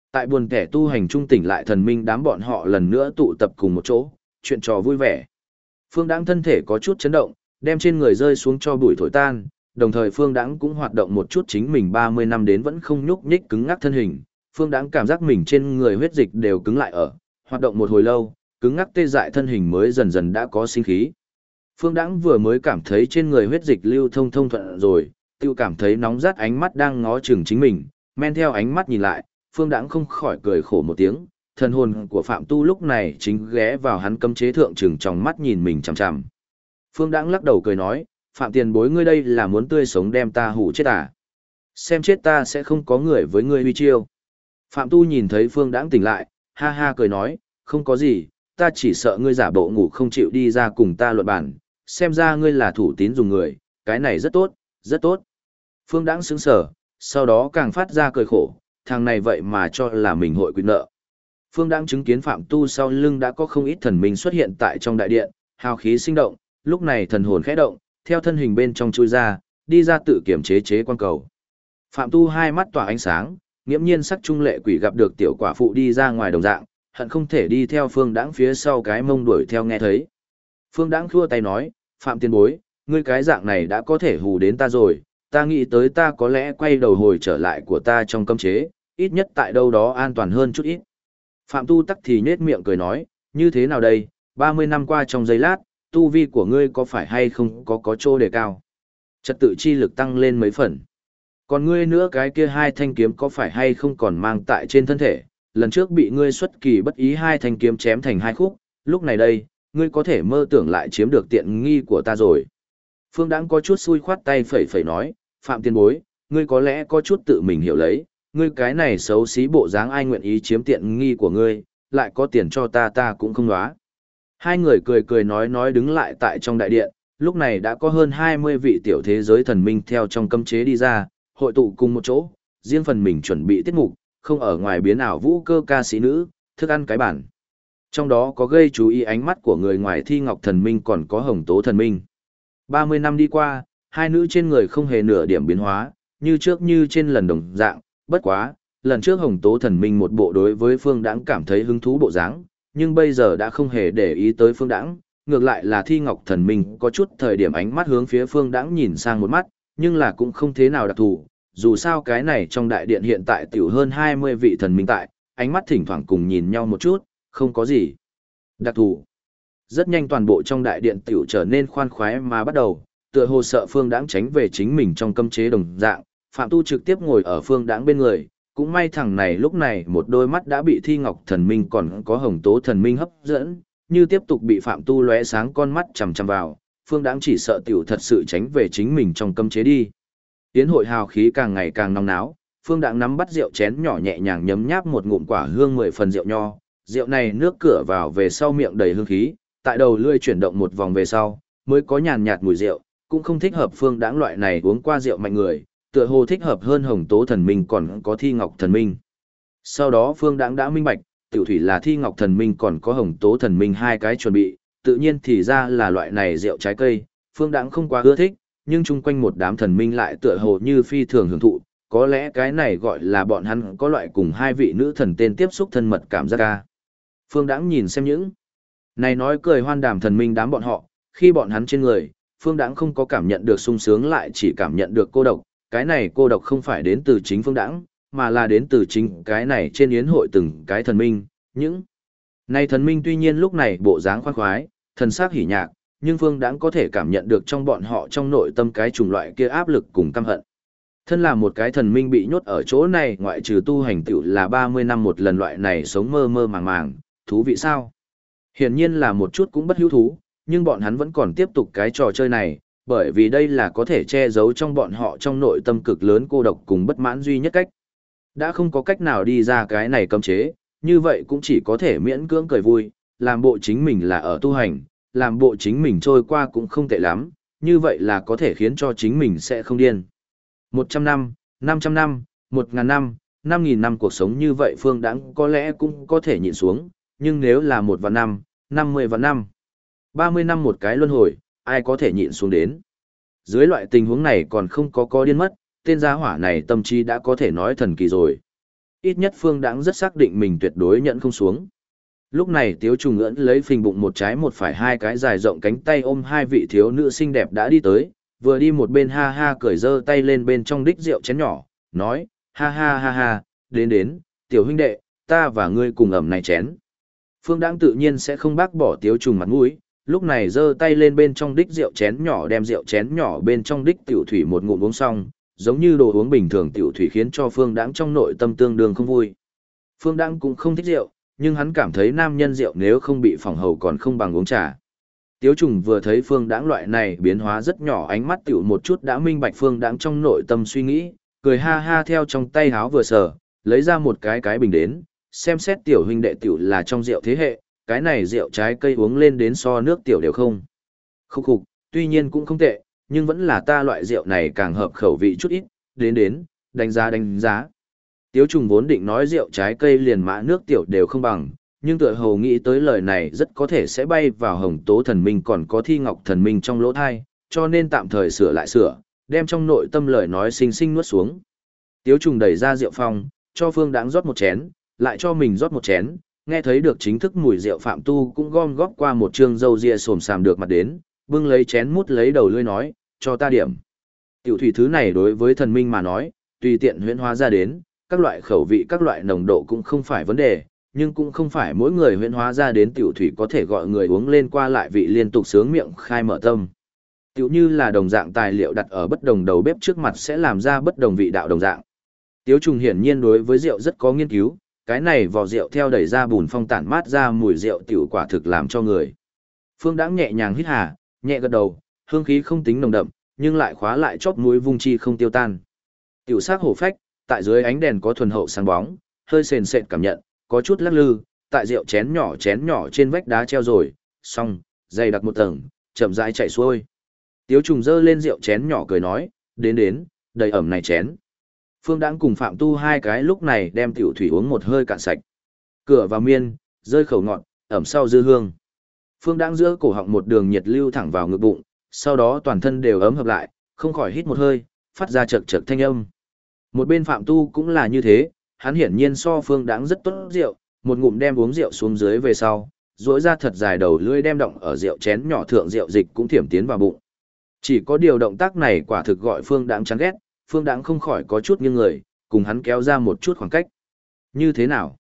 Tại buồn kẻ tu hành trung tỉnh lại thần minh đám bọn họ lần nữa tụ tập cùng một chỗ, chuyện trò vui vẻ. Phương Đãng thân thể có chút chấn động, đem trên người rơi xuống cho bụi thổi tan, đồng thời Phương Đãng cũng hoạt động một chút chính mình 30 năm đến vẫn không nhúc nhích cứng ngắc thân hình. Phương Đãng cảm giác mình trên người huyết dịch đều cứng lại ở, hoạt động một hồi lâu, cứng ngắc tê dại thân hình mới dần dần đã có sinh khí. Phương Đãng vừa mới cảm thấy trên người huyết dịch lưu thông thông thuận rồi, tiêu cảm thấy nóng rát ánh mắt đang ngó chừng chính mình, men theo ánh mắt nhìn lại, Phương Đãng không khỏi cười khổ một tiếng, thần hồn của Phạm Tu lúc này chính ghé vào hắn cấm chế thượng chừng trong mắt nhìn mình chằm chằm. Phương Đãng lắc đầu cười nói, Phạm tiền bối ngươi đây là muốn tươi sống đem ta hủ chết à? Xem chết ta sẽ không có người với ngươi huy chiêu. Phạm Tu nhìn thấy Phương Đãng tỉnh lại, ha ha cười nói, không có gì, ta chỉ sợ ngươi giả bộ ngủ không chịu đi ra cùng ta luận bản, xem ra ngươi là thủ tín dùng người, cái này rất tốt, rất tốt. Phương Đãng sững sờ, sau đó càng phát ra cười khổ, thằng này vậy mà cho là mình hội quy nợ. Phương Đãng chứng kiến Phạm Tu sau lưng đã có không ít thần minh xuất hiện tại trong đại điện, hào khí sinh động, lúc này thần hồn khẽ động, theo thân hình bên trong chui ra, đi ra tự kiểm chế quan cầu. Phạm Tu hai mắt tỏa ánh sáng, nghiễm nhiên sắc trung lệ quỷ gặp được tiểu quả phụ đi ra ngoài đồng dạng, hận không thể đi theo Phương Đãng phía sau cái mông đuổi theo nghe thấy. Phương Đãng khua tay nói, Phạm tiền bối, ngươi cái dạng này đã có thể hù đến ta rồi, ta nghĩ tới ta có lẽ quay đầu hồi trở lại của ta trong cấm chế, ít nhất tại đâu đó an toàn hơn chút ít. Phạm Tu tắc thì nhết miệng cười nói, như thế nào đây, 30 năm qua trong giây lát, tu vi của ngươi có phải hay không có chỗ đề cao. Trật tự chi lực tăng lên mấy phần. Còn ngươi nữa cái kia hai thanh kiếm có phải hay không còn mang tại trên thân thể, lần trước bị ngươi xuất kỳ bất ý hai thanh kiếm chém thành hai khúc, lúc này đây, ngươi có thể mơ tưởng lại chiếm được tiện nghi của ta rồi. Phương Đãng có chút xui khoát tay phẩy phẩy nói, Phạm tiền bối, ngươi có lẽ có chút tự mình hiểu lấy, ngươi cái này xấu xí bộ dáng ai nguyện ý chiếm tiện nghi của ngươi, lại có tiền cho ta cũng không đoá. Hai người cười cười nói đứng lại tại trong đại điện, lúc này đã có hơn 20 vị tiểu thế giới thần minh theo trong cấm chế đi ra, hội tụ cùng một chỗ, riêng phần mình chuẩn bị tiết mục, không ở ngoài biến ảo vũ cơ ca sĩ nữ, thức ăn cái bản. Trong đó có gây chú ý ánh mắt của người ngoài Thi Ngọc thần minh còn có Hồng Tố thần minh. 30 năm đi qua, hai nữ trên người không hề nửa điểm biến hóa, như trước như trên lần đồng dạng, bất quá, lần trước Hồng Tố thần minh một bộ đối với Phương Đãng cảm thấy hứng thú bộ dáng, nhưng bây giờ đã không hề để ý tới Phương Đãng, ngược lại là Thi Ngọc thần minh có chút thời điểm ánh mắt hướng phía Phương Đãng nhìn sang một mắt, nhưng là cũng không thế nào đặc thù, dù sao cái này trong đại điện hiện tại tiểu hơn 20 vị thần minh tại, ánh mắt thỉnh thoảng cùng nhìn nhau một chút, không có gì đặc thù. Rất nhanh toàn bộ trong đại điện tiểu trở nên khoan khoái mà bắt đầu, tựa hồ sợ Phương Đãng tránh về chính mình trong cấm chế đồng dạng, Phạm Tu trực tiếp ngồi ở Phương Đãng bên người, cũng may thằng này lúc này một đôi mắt đã bị Thi Ngọc thần minh còn có Hồng Tố thần minh hấp dẫn, như tiếp tục bị Phạm Tu lóe sáng con mắt chằm chằm vào, Phương Đãng chỉ sợ tiểu thật sự tránh về chính mình trong cấm chế đi. Tiến hội hào khí càng ngày càng nóng náo, Phương Đãng nắm bắt rượu chén nhỏ nhẹ nhàng nhấm nháp một ngụm quả hương 10 phần rượu nho, rượu này nước cửa vào về sau miệng đầy hương khí, tại đầu lưỡi chuyển động một vòng về sau, mới có nhàn nhạt mùi rượu, cũng không thích hợp Phương Đãng loại này uống qua rượu mạnh người, tựa hồ thích hợp hơn Hồng Tố thần minh còn có Thi Ngọc thần minh. Sau đó Phương Đãng đã minh bạch, tiểu thủy là Thi Ngọc thần minh còn có Hồng Tố thần minh hai cái chuẩn bị, tự nhiên thì ra là loại này rượu trái cây, Phương Đãng không quá ưa thích, nhưng chung quanh một đám thần minh lại tựa hồ như phi thường hưởng thụ, có lẽ cái này gọi là bọn hắn có loại cùng hai vị nữ thần tên tiếp xúc thân mật cảm giác ca. Phương Đãng nhìn xem những này nói cười hoan đàm thần minh đám bọn họ, khi bọn hắn trên người, Phương Đãng không có cảm nhận được sung sướng lại chỉ cảm nhận được cô độc, cái này cô độc không phải đến từ chính Phương Đãng, mà là đến từ chính cái này trên yến hội từng cái thần minh, những này thần minh tuy nhiên lúc này bộ dáng khoan khoái, thần sắc hỉ nhạc, nhưng Phương Đãng có thể cảm nhận được trong bọn họ trong nội tâm cái chủng loại kia áp lực cùng căm hận. Thân là một cái thần minh bị nhốt ở chỗ này ngoại trừ tu hành tiểu là 30 năm một lần loại này sống mơ mơ màng màng, thú vị sao? Hiển nhiên là một chút cũng bất hữu thú, nhưng bọn hắn vẫn còn tiếp tục cái trò chơi này, bởi vì đây là có thể che giấu trong bọn họ trong nội tâm cực lớn cô độc cùng bất mãn duy nhất cách. Đã không có cách nào đi ra cái này cấm chế, như vậy cũng chỉ có thể miễn cưỡng cười vui, làm bộ chính mình là ở tu hành, làm bộ chính mình trôi qua cũng không tệ lắm, như vậy là có thể khiến cho chính mình sẽ không điên. 100 năm, 500 năm, 1000 năm, 5000 năm cuộc sống như vậy Phương Đãng có lẽ cũng có thể nhịn xuống, nhưng nếu là 1 vạn năm, 50 vạn năm, 30 năm một cái luân hồi, ai có thể nhịn xuống đến. Dưới loại tình huống này còn không có điên mất, tên gia hỏa này tâm trí đã có thể nói thần kỳ rồi. Ít nhất Phương Đãng rất xác định mình tuyệt đối nhận không xuống. Lúc này Tiếu Trùng ưỡn lấy phình bụng một trái một phải hai cái dài rộng cánh tay ôm hai vị thiếu nữ xinh đẹp đã đi tới, vừa đi một bên ha ha cười giơ tay lên bên trong đích rượu chén nhỏ, nói, ha ha ha ha, đến, tiểu huynh đệ, ta và ngươi cùng ẩm này chén. Phương Đãng tự nhiên sẽ không bác bỏ Tiếu Trùng mặt mũi, lúc này giơ tay lên bên trong đích rượu chén nhỏ đem rượu chén nhỏ bên trong đích tiểu thủy một ngụm uống xong, giống như đồ uống bình thường tiểu thủy khiến cho Phương Đãng trong nội tâm tương đương không vui. Phương Đãng cũng không thích rượu, nhưng hắn cảm thấy nam nhân rượu nếu không bị phòng hầu còn không bằng uống trà. Tiếu Trùng vừa thấy Phương Đãng loại này biến hóa rất nhỏ, ánh mắt tiểu một chút đã minh bạch Phương Đãng trong nội tâm suy nghĩ, cười ha ha theo trong tay háo vừa sờ, lấy ra một cái bình đến, xem xét tiểu huynh đệ tiểu là trong rượu thế hệ, cái này rượu trái cây uống lên đến so nước tiểu đều không. Khúc khục, tuy nhiên cũng không tệ, nhưng vẫn là ta loại rượu này càng hợp khẩu vị chút ít, đến, đánh giá. Tiếu Trùng vốn định nói rượu trái cây liền mã nước tiểu đều không bằng, nhưng tựa hồ nghĩ tới lời này rất có thể sẽ bay vào Hồng Tố thần minh còn có Thi Ngọc thần minh trong lỗ thai, cho nên tạm thời sửa lại đem trong nội tâm lời nói xinh xinh nuốt xuống. Tiếu Trùng đẩy ra rượu phong, cho Phương Đãng rót một chén, lại cho mình rót một chén, nghe thấy được chính thức mùi rượu Phạm Tu cũng gom góp qua một trương râu ria xồm xàm được mặt đến, bưng lấy chén mút lấy đầu lưỡi nói, cho ta điểm. Tiểu thủy thứ này đối với thần minh mà nói, tùy tiện huyễn hóa ra đến, các loại khẩu vị các loại nồng độ cũng không phải vấn đề, nhưng cũng không phải mỗi người huyễn hóa ra đến tiểu thủy có thể gọi người uống lên qua lại vị liên tục sướng miệng khai mở tâm. Tiểu như là đồng dạng tài liệu đặt ở bất đồng đầu bếp trước mặt sẽ làm ra bất đồng vị đạo đồng dạng. Tiếu Trùng hiển nhiên đối với rượu rất có nghiên cứu, cái này vò rượu theo đẩy ra bùn phong tản mát ra mùi rượu tiểu quả thực làm cho người. Phương Đãng nhẹ nhàng hít hà, nhẹ gật đầu, hương khí không tính nồng đậm, nhưng lại khóa lại chóp mũi vung chi không tiêu tan. Tiểu sắc hổ phách, tại dưới ánh đèn có thuần hậu sáng bóng, hơi sền sệt cảm nhận, có chút lắc lư, tại rượu chén nhỏ trên vách đá treo rồi, xong, dày đặc một tầng, chậm rãi chảy xuôi. Tiếu Trùng dơ lên rượu chén nhỏ cười nói, đến, đầy ẩm này chén. Phương Đãng cùng Phạm Tu hai cái lúc này đem tiểu thủy uống một hơi cạn sạch. Cửa vào miên, rơi khẩu ngọt, ẩm sau dư hương. Phương Đãng giữa cổ họng một đường nhiệt lưu thẳng vào ngực bụng, sau đó toàn thân đều ấm hợp lại, không khỏi hít một hơi, phát ra chậc chậc thanh âm. Một bên Phạm Tu cũng là như thế, hắn hiển nhiên so Phương Đãng rất tốt rượu, một ngụm đem uống rượu xuống dưới về sau, rỗi ra thật dài đầu lưỡi đem động ở rượu chén nhỏ thượng rượu dịch cũng thiểm tiến vào bụng. Chỉ có điều động tác này quả thực gọi Phương Đãng chán ghét, Phương Đãng không khỏi có chút nghiêng người, cùng hắn kéo ra một chút khoảng cách. Như thế nào?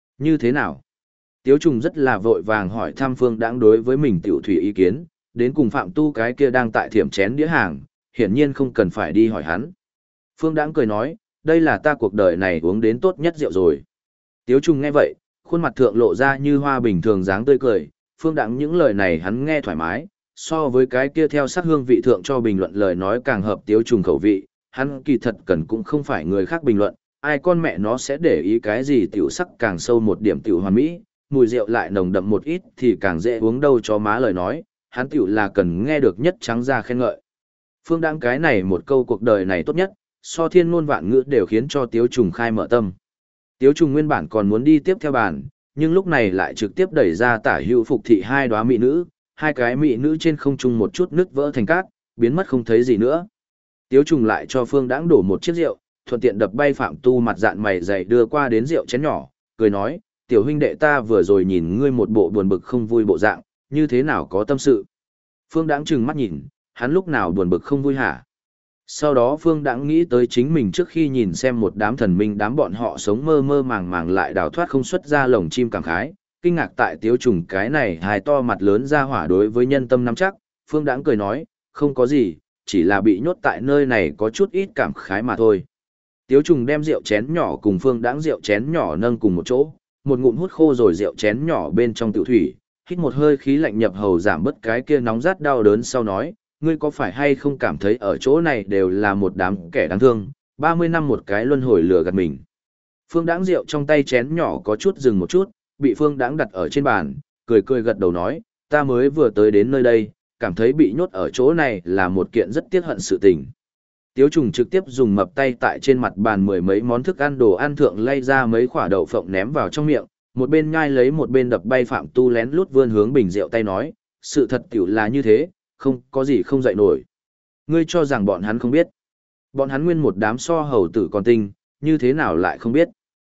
Tiếu Trùng rất là vội vàng hỏi thăm Phương Đãng đối với mình tiểu thủy ý kiến, đến cùng Phạm Tu cái kia đang tại thiểm chén đĩa hàng, hiển nhiên không cần phải đi hỏi hắn. Phương Đãng cười nói, đây là ta cuộc đời này uống đến tốt nhất rượu rồi. Tiếu Trùng nghe vậy, khuôn mặt thượng lộ ra như hoa bình thường dáng tươi cười, Phương Đãng những lời này hắn nghe thoải mái, so với cái kia theo sắc hương vị thượng cho bình luận lời nói càng hợp Tiếu Trùng khẩu vị, hắn kỳ thật cần cũng không phải người khác bình luận, ai con mẹ nó sẽ để ý cái gì tiểu sắc càng sâu một điểm tiểu hoàn mỹ, mùi rượu lại nồng đậm một ít thì càng dễ uống đâu cho má lời nói, hắn tiểu là cần nghe được nhất trắng ra khen ngợi. Phương Đãng cái này một câu cuộc đời này tốt nhất, so thiên ngôn vạn ngữ đều khiến cho Tiếu Trùng khai mở tâm. Tiếu Trùng nguyên bản còn muốn đi tiếp theo bàn, nhưng lúc này lại trực tiếp đẩy ra tả hữu phục thị hai đóa mỹ nữ, hai cái mỹ nữ trên không trung một chút nứt vỡ thành cát, biến mất không thấy gì nữa. Tiếu Trùng lại cho Phương Đãng đổ một chiếc rượu, thuận tiện đập bay Phạm Tu mặt dạn mày dày đưa qua đến rượu chén nhỏ, cười nói, tiểu huynh đệ ta vừa rồi nhìn ngươi một bộ buồn bực không vui bộ dạng, như thế nào có tâm sự. Phương Đãng trừng mắt nhìn, hắn lúc nào buồn bực không vui hả? Sau đó Phương Đãng nghĩ tới chính mình trước khi nhìn xem một đám thần minh đám bọn họ sống mơ mơ màng màng lại đào thoát không xuất ra lồng chim cảm khái, kinh ngạc tại Tiếu Trùng cái này hài to mặt lớn ra hỏa đối với nhân tâm nắm chắc, Phương Đãng cười nói, không có gì, chỉ là bị nhốt tại nơi này có chút ít cảm khái mà thôi. Tiếu Trùng đem rượu chén nhỏ cùng Phương Đãng rượu chén nhỏ nâng cùng một chỗ, một ngụm hút khô rồi rượu chén nhỏ bên trong tiểu thủy, hít một hơi khí lạnh nhập hầu giảm bớt cái kia nóng rát đau đớn sau nói, ngươi có phải hay không cảm thấy ở chỗ này đều là một đám kẻ đáng thương, 30 năm một cái luân hồi lừa gạt mình. Phương Đãng rượu trong tay chén nhỏ có chút dừng một chút, bị Phương Đãng đặt ở trên bàn, cười cười gật đầu nói, ta mới vừa tới đến nơi đây, cảm thấy bị nhốt ở chỗ này là một kiện rất tiếc hận sự tình. Tiếu Trùng trực tiếp dùng mập tay tại trên mặt bàn mười mấy món thức ăn đồ ăn thượng lay ra mấy quả đậu phộng ném vào trong miệng, một bên nhai lấy một bên đập bay Phạm Tu lén lút vươn hướng bình rượu tay nói, sự thật tiểu là như thế, không có gì không dậy nổi. Ngươi cho rằng bọn hắn không biết. Bọn hắn nguyên một đám so hầu tử còn tinh, như thế nào lại không biết.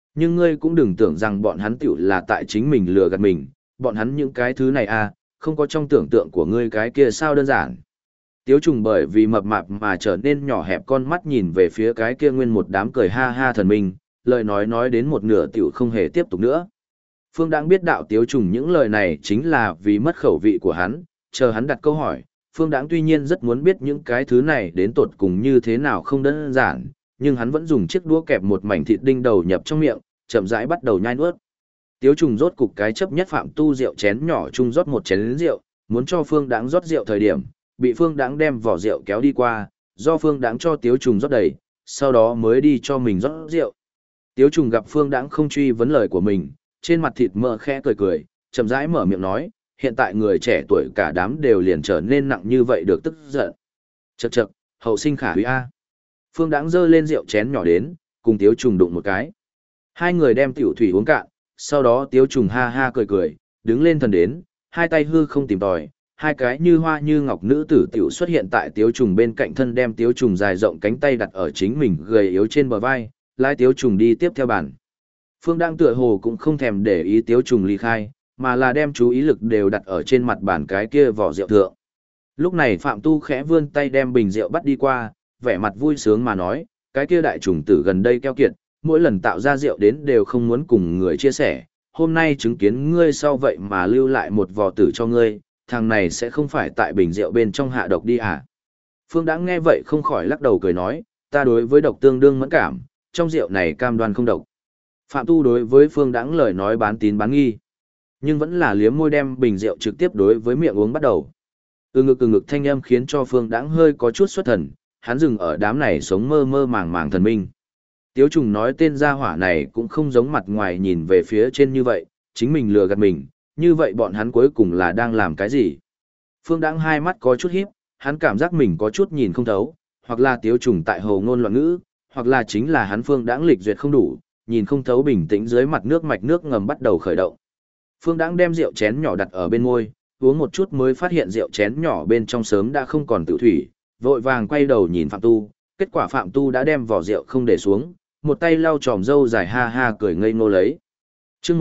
Nhưng ngươi cũng đừng tưởng rằng bọn hắn tiểu là tại chính mình lừa gạt mình, bọn hắn những cái thứ này à, không có trong tưởng tượng của ngươi cái kia sao đơn giản. Tiếu trùng bởi vì mập mạp mà trở nên nhỏ hẹp con mắt nhìn về phía cái kia nguyên một đám cười ha ha thần minh, lời nói đến một nửa tiểu không hề tiếp tục nữa. Phương Đãng biết đạo Tiếu trùng những lời này chính là vì mất khẩu vị của hắn, chờ hắn đặt câu hỏi, Phương Đãng tuy nhiên rất muốn biết những cái thứ này đến tột cùng như thế nào không đơn giản, nhưng hắn vẫn dùng chiếc đũa kẹp một mảnh thịt đinh đầu nhập trong miệng, chậm rãi bắt đầu nhai nuốt. Tiếu trùng rốt cục cái chấp nhất Phạm Tu rượu chén nhỏ chung rót một chén rượu, muốn cho Phương Đãng rót rượu thời điểm, bị Phương Đãng đem vỏ rượu kéo đi qua, do Phương Đãng cho Tiếu trùng rót đầy, sau đó mới đi cho mình rót rượu. Tiếu trùng gặp Phương Đãng không truy vấn lời của mình, trên mặt thịt mỡ khẽ cười cười, chậm rãi mở miệng nói, hiện tại người trẻ tuổi cả đám đều liền trở nên nặng như vậy được tức giận. Chậc chậc, hậu sinh khả hủy a. Phương Đãng giơ lên rượu chén nhỏ đến, cùng Tiếu trùng đụng một cái. Hai người đem tiểu thủy uống cạn, sau đó Tiếu trùng ha ha cười cười, đứng lên thần đến, hai tay hư không tìm tòi, hai cái như hoa như ngọc nữ tử tiểu xuất hiện tại Tiếu trùng bên cạnh thân, đem Tiếu trùng dài rộng cánh tay đặt ở chính mình gầy yếu trên bờ vai, lái Tiếu trùng đi tiếp theo bàn. Phương Đãng tựa hồ cũng không thèm để ý Tiếu trùng ly khai, mà là đem chú ý lực đều đặt ở trên mặt bàn cái kia vỏ rượu thượng. Lúc này Phạm Tu khẽ vươn tay đem bình rượu bắt đi qua, vẻ mặt vui sướng mà nói, cái kia đại trùng tử gần đây keo kiệt, mỗi lần tạo ra rượu đến đều không muốn cùng người chia sẻ, hôm nay chứng kiến ngươi sau vậy mà lưu lại một vò tử cho ngươi, thằng này sẽ không phải tại bình rượu bên trong hạ độc đi à? Phương Đãng nghe vậy không khỏi lắc đầu cười nói, ta đối với độc tương đương mẫn cảm, trong rượu này cam đoan không độc. Phạm Tu đối với Phương Đãng lời nói bán tín bán nghi, nhưng vẫn là liếm môi đem bình rượu trực tiếp đối với miệng uống bắt đầu. Ừ ngực thanh âm khiến cho Phương Đãng hơi có chút xuất thần, hắn dừng ở đám này sống mơ mơ màng màng thần minh. Tiếu trùng nói tên gia hỏa này cũng không giống mặt ngoài nhìn về phía trên như vậy, chính mình lừa gạt mình, như vậy bọn hắn cuối cùng là đang làm cái gì? Phương Đãng hai mắt có chút híp, hắn cảm giác mình có chút nhìn không thấu, hoặc là Tiếu trùng tại hồ ngôn loạn ngữ, hoặc là chính là hắn Phương Đãng lịch duyệt không đủ, nhìn không thấu bình tĩnh dưới mặt nước mạch nước ngầm bắt đầu khởi động. Phương Đãng đem rượu chén nhỏ đặt ở bên môi, uống một chút mới phát hiện rượu chén nhỏ bên trong sớm đã không còn tự thủy, vội vàng quay đầu nhìn Phạm Tu, kết quả Phạm Tu đã đem vỏ rượu không để xuống, một tay lau chòm râu dài ha ha cười ngây ngô lấy. Chương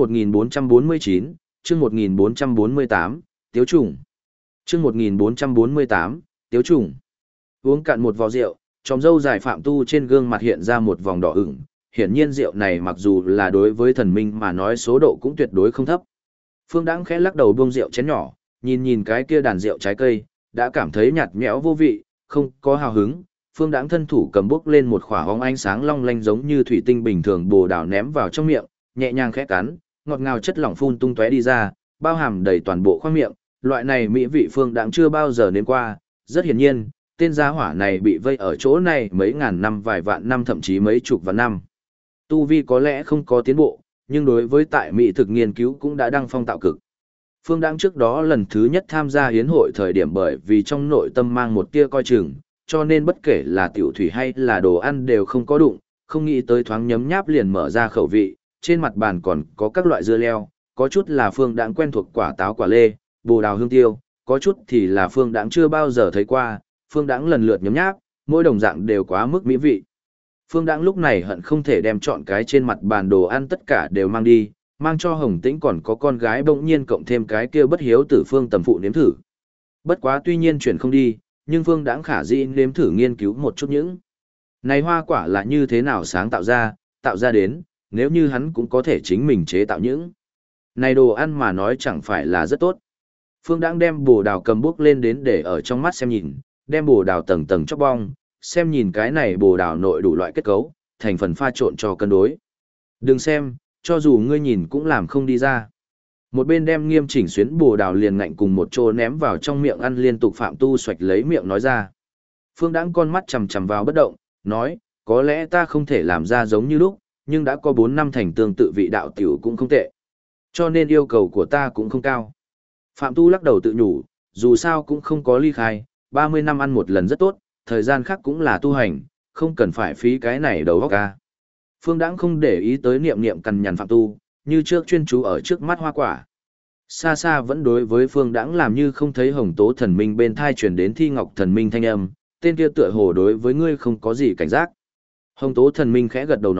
1449, chương 1448, Tiếu trùng. Chương 1448, Tiếu trùng. Uống cạn một vò rượu, chòm râu dài Phạm Tu trên gương mặt hiện ra một vòng đỏ ửng, hiển nhiên rượu này mặc dù là đối với thần minh mà nói số độ cũng tuyệt đối không thấp. Phương Đãng khẽ lắc đầu buông rượu chén nhỏ, nhìn cái kia đàn rượu trái cây, đã cảm thấy nhạt nhẽo vô vị, không có hào hứng. Phương Đãng thân thủ cầm bốc lên một khỏa hóng ánh sáng long lanh giống như thủy tinh bình thường bồ đào ném vào trong miệng, nhẹ nhàng khẽ cắn, ngọt ngào chất lỏng phun tung tóe đi ra, bao hàm đầy toàn bộ khoang miệng. Loại này mỹ vị Phương Đãng chưa bao giờ nếm qua, rất hiển nhiên, tên gia hỏa này bị vây ở chỗ này mấy ngàn năm, vài vạn năm, thậm chí mấy chục vạn năm. Tu vi có lẽ không có tiến bộ, nhưng đối với tại mỹ thực nghiên cứu cũng đã đăng phong tạo cực. Phương Đãng trước đó lần thứ nhất tham gia hiến hội thời điểm bởi vì trong nội tâm mang một tia coi chừng, cho nên bất kể là tiểu thủy hay là đồ ăn đều không có đụng, không nghĩ tới thoáng nhấm nháp liền mở ra khẩu vị, trên mặt bàn còn có các loại dưa leo, có chút là Phương Đãng quen thuộc quả táo, quả lê, bồ đào, hương tiêu, có chút thì là Phương Đãng chưa bao giờ thấy qua, Phương Đãng lần lượt nhấm nháp, mỗi đồng dạng đều quá mức mỹ vị. Phương Đãng lúc này hận không thể đem chọn cái trên mặt bàn đồ ăn tất cả đều mang đi, mang cho Hồng Tĩnh còn có con gái bỗng nhiên cộng thêm cái kia bất hiếu tử Phương Tầm Phụ nếm thử. Bất quá tuy nhiên chuyển không đi, nhưng Phương Đãng khả dĩ nếm thử nghiên cứu một chút những này hoa quả là như thế nào sáng tạo ra đến, nếu như hắn cũng có thể chính mình chế tạo những này đồ ăn mà nói chẳng phải là rất tốt. Phương Đãng đem bồ đào cầm bước lên đến để ở trong mắt xem nhìn, đem bồ đào tầng tầng chóc bong, xem nhìn cái này bồ đào nội đủ loại kết cấu, thành phần pha trộn cho cân đối. Đừng xem, cho dù ngươi nhìn cũng làm không đi ra. Một bên đem nghiêm chỉnh xuyến bồ đào liền ngạnh cùng một chỗ ném vào trong miệng ăn liên tục. Phạm Tu xoạch lấy miệng nói ra. Phương Đãng con mắt chằm chằm vào bất động, nói, có lẽ ta không thể làm ra giống như lúc, nhưng đã có 4 năm thành tương tự vị đạo tiểu cũng không tệ. Cho nên yêu cầu của ta cũng không cao. Phạm Tu lắc đầu tự nhủ, dù sao cũng không có ly khai, 30 năm ăn một lần rất tốt, thời gian khác cũng là tu hành, không cần phải phí cái này đầu óc ca. Phương Đãng không để ý tới niệm niệm cằn nhằn Phạm Tu, như trước chuyên chú ở trước mắt hoa quả. Xa xa vẫn đối với Phương Đãng làm như không thấy Hồng Tố thần minh bên thai truyền đến Thi Ngọc thần minh thanh âm, tên kia tựa hồ đối với ngươi không có gì cảnh giác. Hồng Tố thần minh khẽ gật đầu nói,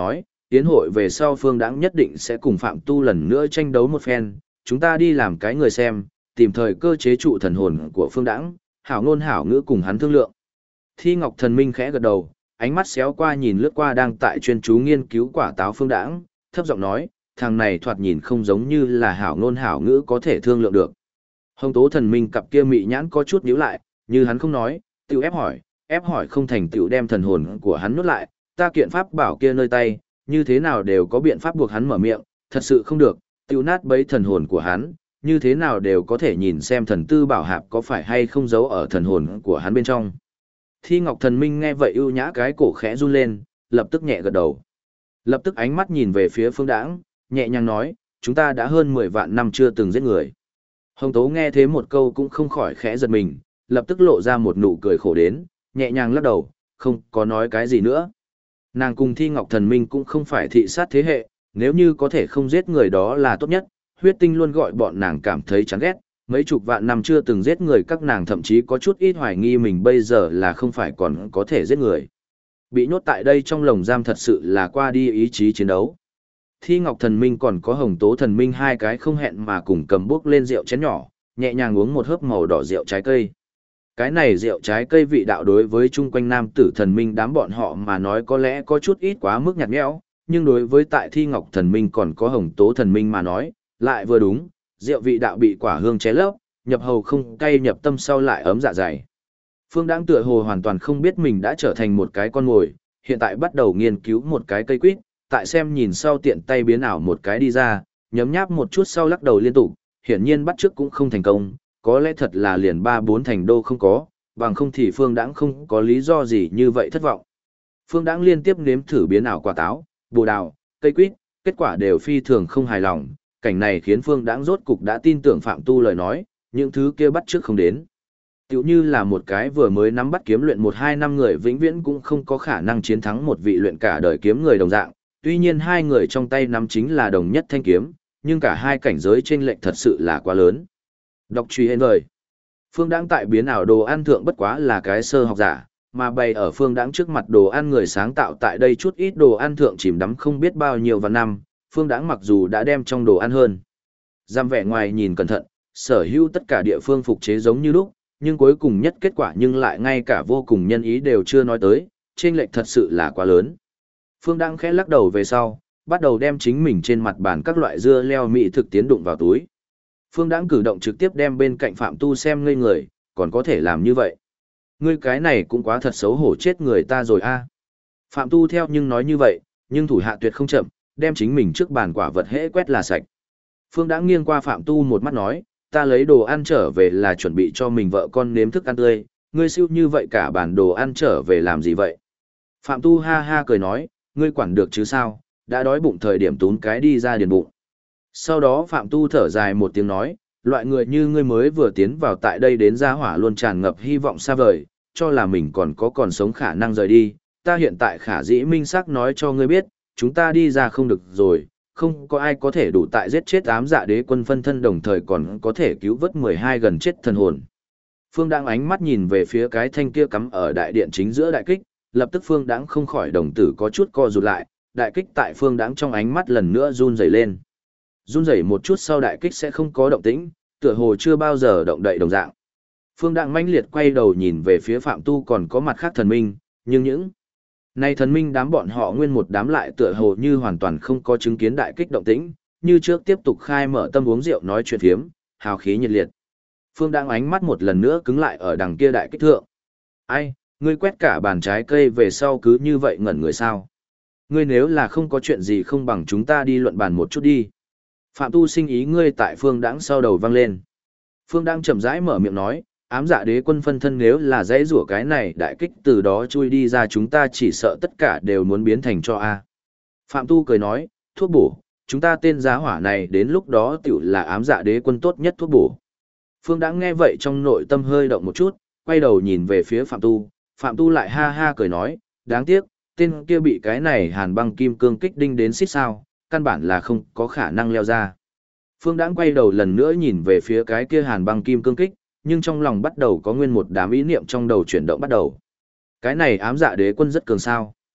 tiến hội về sau Phương Đãng nhất định sẽ cùng Phạm Tu lần nữa tranh đấu một phen, chúng ta đi làm cái người xem, tìm thời cơ chế trụ thần hồn của Phương Đãng, hảo ngôn hảo ngữ cùng hắn thương lượng. Thi Ngọc Thần Minh khẽ gật đầu, ánh mắt xéo qua nhìn lướt qua đang tại chuyên chú nghiên cứu quả táo Phương Đãng, thấp giọng nói, thằng này thoạt nhìn không giống như là hảo ngôn hảo ngữ có thể thương lượng được. Hồng Tố Thần Minh cặp kia mị nhãn có chút nhíu lại, như hắn không nói, tiểu ép hỏi không thành tiểu đem thần hồn của hắn nuốt lại, ta kiện pháp bảo kia nơi tay, như thế nào đều có biện pháp buộc hắn mở miệng, thật sự không được, tiểu nát bấy thần hồn của hắn, như thế nào đều có thể nhìn xem thần tư bảo hạp có phải hay không giấu ở thần hồn của hắn bên trong. Thi Ngọc Thần Minh nghe vậy ưu nhã cái cổ khẽ run lên, lập tức nhẹ gật đầu. Lập tức ánh mắt nhìn về phía Phương Đãng, nhẹ nhàng nói, chúng ta đã hơn 10 vạn năm chưa từng giết người. Hồng Tố nghe thế một câu cũng không khỏi khẽ giật mình, lập tức lộ ra một nụ cười khổ đến, nhẹ nhàng lắc đầu, không có nói cái gì nữa. Nàng cùng Thi Ngọc Thần Minh cũng không phải thị sát thế hệ, nếu như có thể không giết người đó là tốt nhất, huyết tinh luôn gọi bọn nàng cảm thấy chán ghét, mấy chục vạn năm chưa từng giết người các nàng thậm chí có chút ít hoài nghi mình bây giờ là không phải còn có thể giết người. Bị nhốt tại đây trong lồng giam thật sự là qua đi ý chí chiến đấu. Thi Ngọc Thần Minh còn có Hồng Tố Thần Minh hai cái không hẹn mà cùng cầm bước lên rượu chén nhỏ, nhẹ nhàng uống một hớp màu đỏ rượu trái cây. Cái này rượu trái cây vị đạo đối với chung quanh nam tử thần minh đám bọn họ mà nói có lẽ có chút ít quá mức nhạt nhẽo, nhưng đối với tại Thi Ngọc Thần Minh còn có Hồng Tố Thần Minh mà nói, lại vừa đúng, rượu vị đạo bị quả hương ché lấp, nhập hầu không cay nhập tâm sau lại ấm dạ dày. Phương Đãng tựa hồ hoàn toàn không biết mình đã trở thành một cái con mồi, hiện tại bắt đầu nghiên cứu một cái cây quýt, tại xem nhìn sau tiện tay biến ảo một cái đi ra, nhấm nháp một chút sau lắc đầu liên tục, hiển nhiên bắt trước cũng không thành công, có lẽ thật là liền 3-4 thành đô không có, bằng không thì Phương Đãng không có lý do gì như vậy thất vọng. Phương Đãng liên tiếp nếm thử biến ảo quả táo, bồ đào, cây quýt, kết quả đều phi thường không hài lòng, cảnh này khiến Phương Đãng rốt cục đã tin tưởng Phạm Tu lời nói, những thứ kia bắt trước không đến. Tiểu như là một cái vừa mới nắm bắt kiếm luyện 1-2 năm người vĩnh viễn cũng không có khả năng chiến thắng một vị luyện cả đời kiếm người đồng dạng, tuy nhiên hai người trong tay nắm chính là đồng nhất thanh kiếm, nhưng cả hai cảnh giới chênh lệch thật sự là quá lớn. Đọc truy hên vời. Phương Đãng tại biến ảo đồ ăn thượng bất quá là cái sơ học giả, mà bày ở Phương Đãng trước mặt đồ ăn người sáng tạo tại đây chút ít đồ ăn thượng chìm đắm không biết bao nhiêu vạn năm, Phương Đãng mặc dù đã đem trong đồ ăn hơn. Giam vẻ ngoài nhìn cẩn thận, sở hữu tất cả địa phương phục chế giống như lúc, nhưng cuối cùng nhất kết quả nhưng lại ngay cả vô cùng nhân ý đều chưa nói tới, chênh lệch thật sự là quá lớn. Phương Đãng khẽ lắc đầu về sau, bắt đầu đem chính mình trên mặt bàn các loại dưa leo mỹ thực tiến đụng vào túi. Phương Đãng cử động trực tiếp đem bên cạnh Phạm Tu xem ngây người, còn có thể làm như vậy. Ngươi cái này cũng quá thật xấu hổ chết người ta rồi a. Phạm Tu theo nhưng nói như vậy, nhưng thủ hạ tuyệt không chậm, đem chính mình trước bàn quả vật hễ quét là sạch. Phương Đãng nghiêng qua Phạm Tu một mắt nói, ta lấy đồ ăn trở về là chuẩn bị cho mình vợ con nếm thức ăn tươi, ngươi siêu như vậy cả bàn đồ ăn trở về làm gì vậy? Phạm Tu ha ha cười nói, ngươi quản được chứ sao, đã đói bụng thời điểm tún cái đi ra điền bụng. Sau đó Phạm Tu thở dài một tiếng nói, loại người như ngươi mới vừa tiến vào tại đây đến gia hỏa luôn tràn ngập hy vọng xa vời, cho là mình còn sống khả năng rời đi. Ta hiện tại khả dĩ minh xác nói cho ngươi biết, chúng ta đi ra không được rồi, không có ai có thể đủ tại giết chết ám dạ đế quân phân thân đồng thời còn có thể cứu vớt 12 gần chết thần hồn. Phương Đãng ánh mắt nhìn về phía cái thanh kia cắm ở đại điện chính giữa đại kích, lập tức Phương Đãng không khỏi đồng tử có chút co rụt lại, đại kích tại Phương Đãng trong ánh mắt lần nữa run rẩy lên. Run rẩy một chút sau đại kích sẽ không có động tĩnh, tựa hồ chưa bao giờ động đậy đồng dạng. Phương Đãng mãnh liệt quay đầu nhìn về phía Phạm Tu còn có mặt khác thần minh, nhưng những này thần minh đám bọn họ nguyên một đám lại tựa hồ như hoàn toàn không có chứng kiến đại kích động tĩnh, như trước tiếp tục khai mở tâm uống rượu nói chuyện phiếm, hào khí nhiệt liệt. Phương Đãng ánh mắt một lần nữa cứng lại ở đằng kia đại kích thượng. Ai, ngươi quét cả bàn trái cây về sau cứ như vậy ngẩn người sao? Ngươi nếu là không có chuyện gì không bằng chúng ta đi luận bàn một chút đi. Phạm Tu sinh ý ngươi tại Phương Đãng sau đầu vang lên. Phương Đãng chậm rãi mở miệng nói, ám dạ đế quân phân thân nếu là dãy rủa cái này đại kích từ đó chui đi ra chúng ta chỉ sợ tất cả đều muốn biến thành cho A. Phạm Tu cười nói, thuốc bổ, chúng ta tên giá hỏa này đến lúc đó tiểu là ám dạ đế quân tốt nhất thuốc bổ. Phương Đãng nghe vậy trong nội tâm hơi động một chút, quay đầu nhìn về phía Phạm Tu lại ha ha cười nói, đáng tiếc, tên kia bị cái này hàn băng kim cương kích đinh đến xít sao, căn bản là không có khả năng leo ra. Phương Đãng quay đầu lần nữa nhìn về phía cái kia hàn băng kim cương kích, nhưng trong lòng bắt đầu có nguyên một đám ý niệm trong đầu chuyển động bắt đầu. Cái này ám dạ đế quân rất cường sao.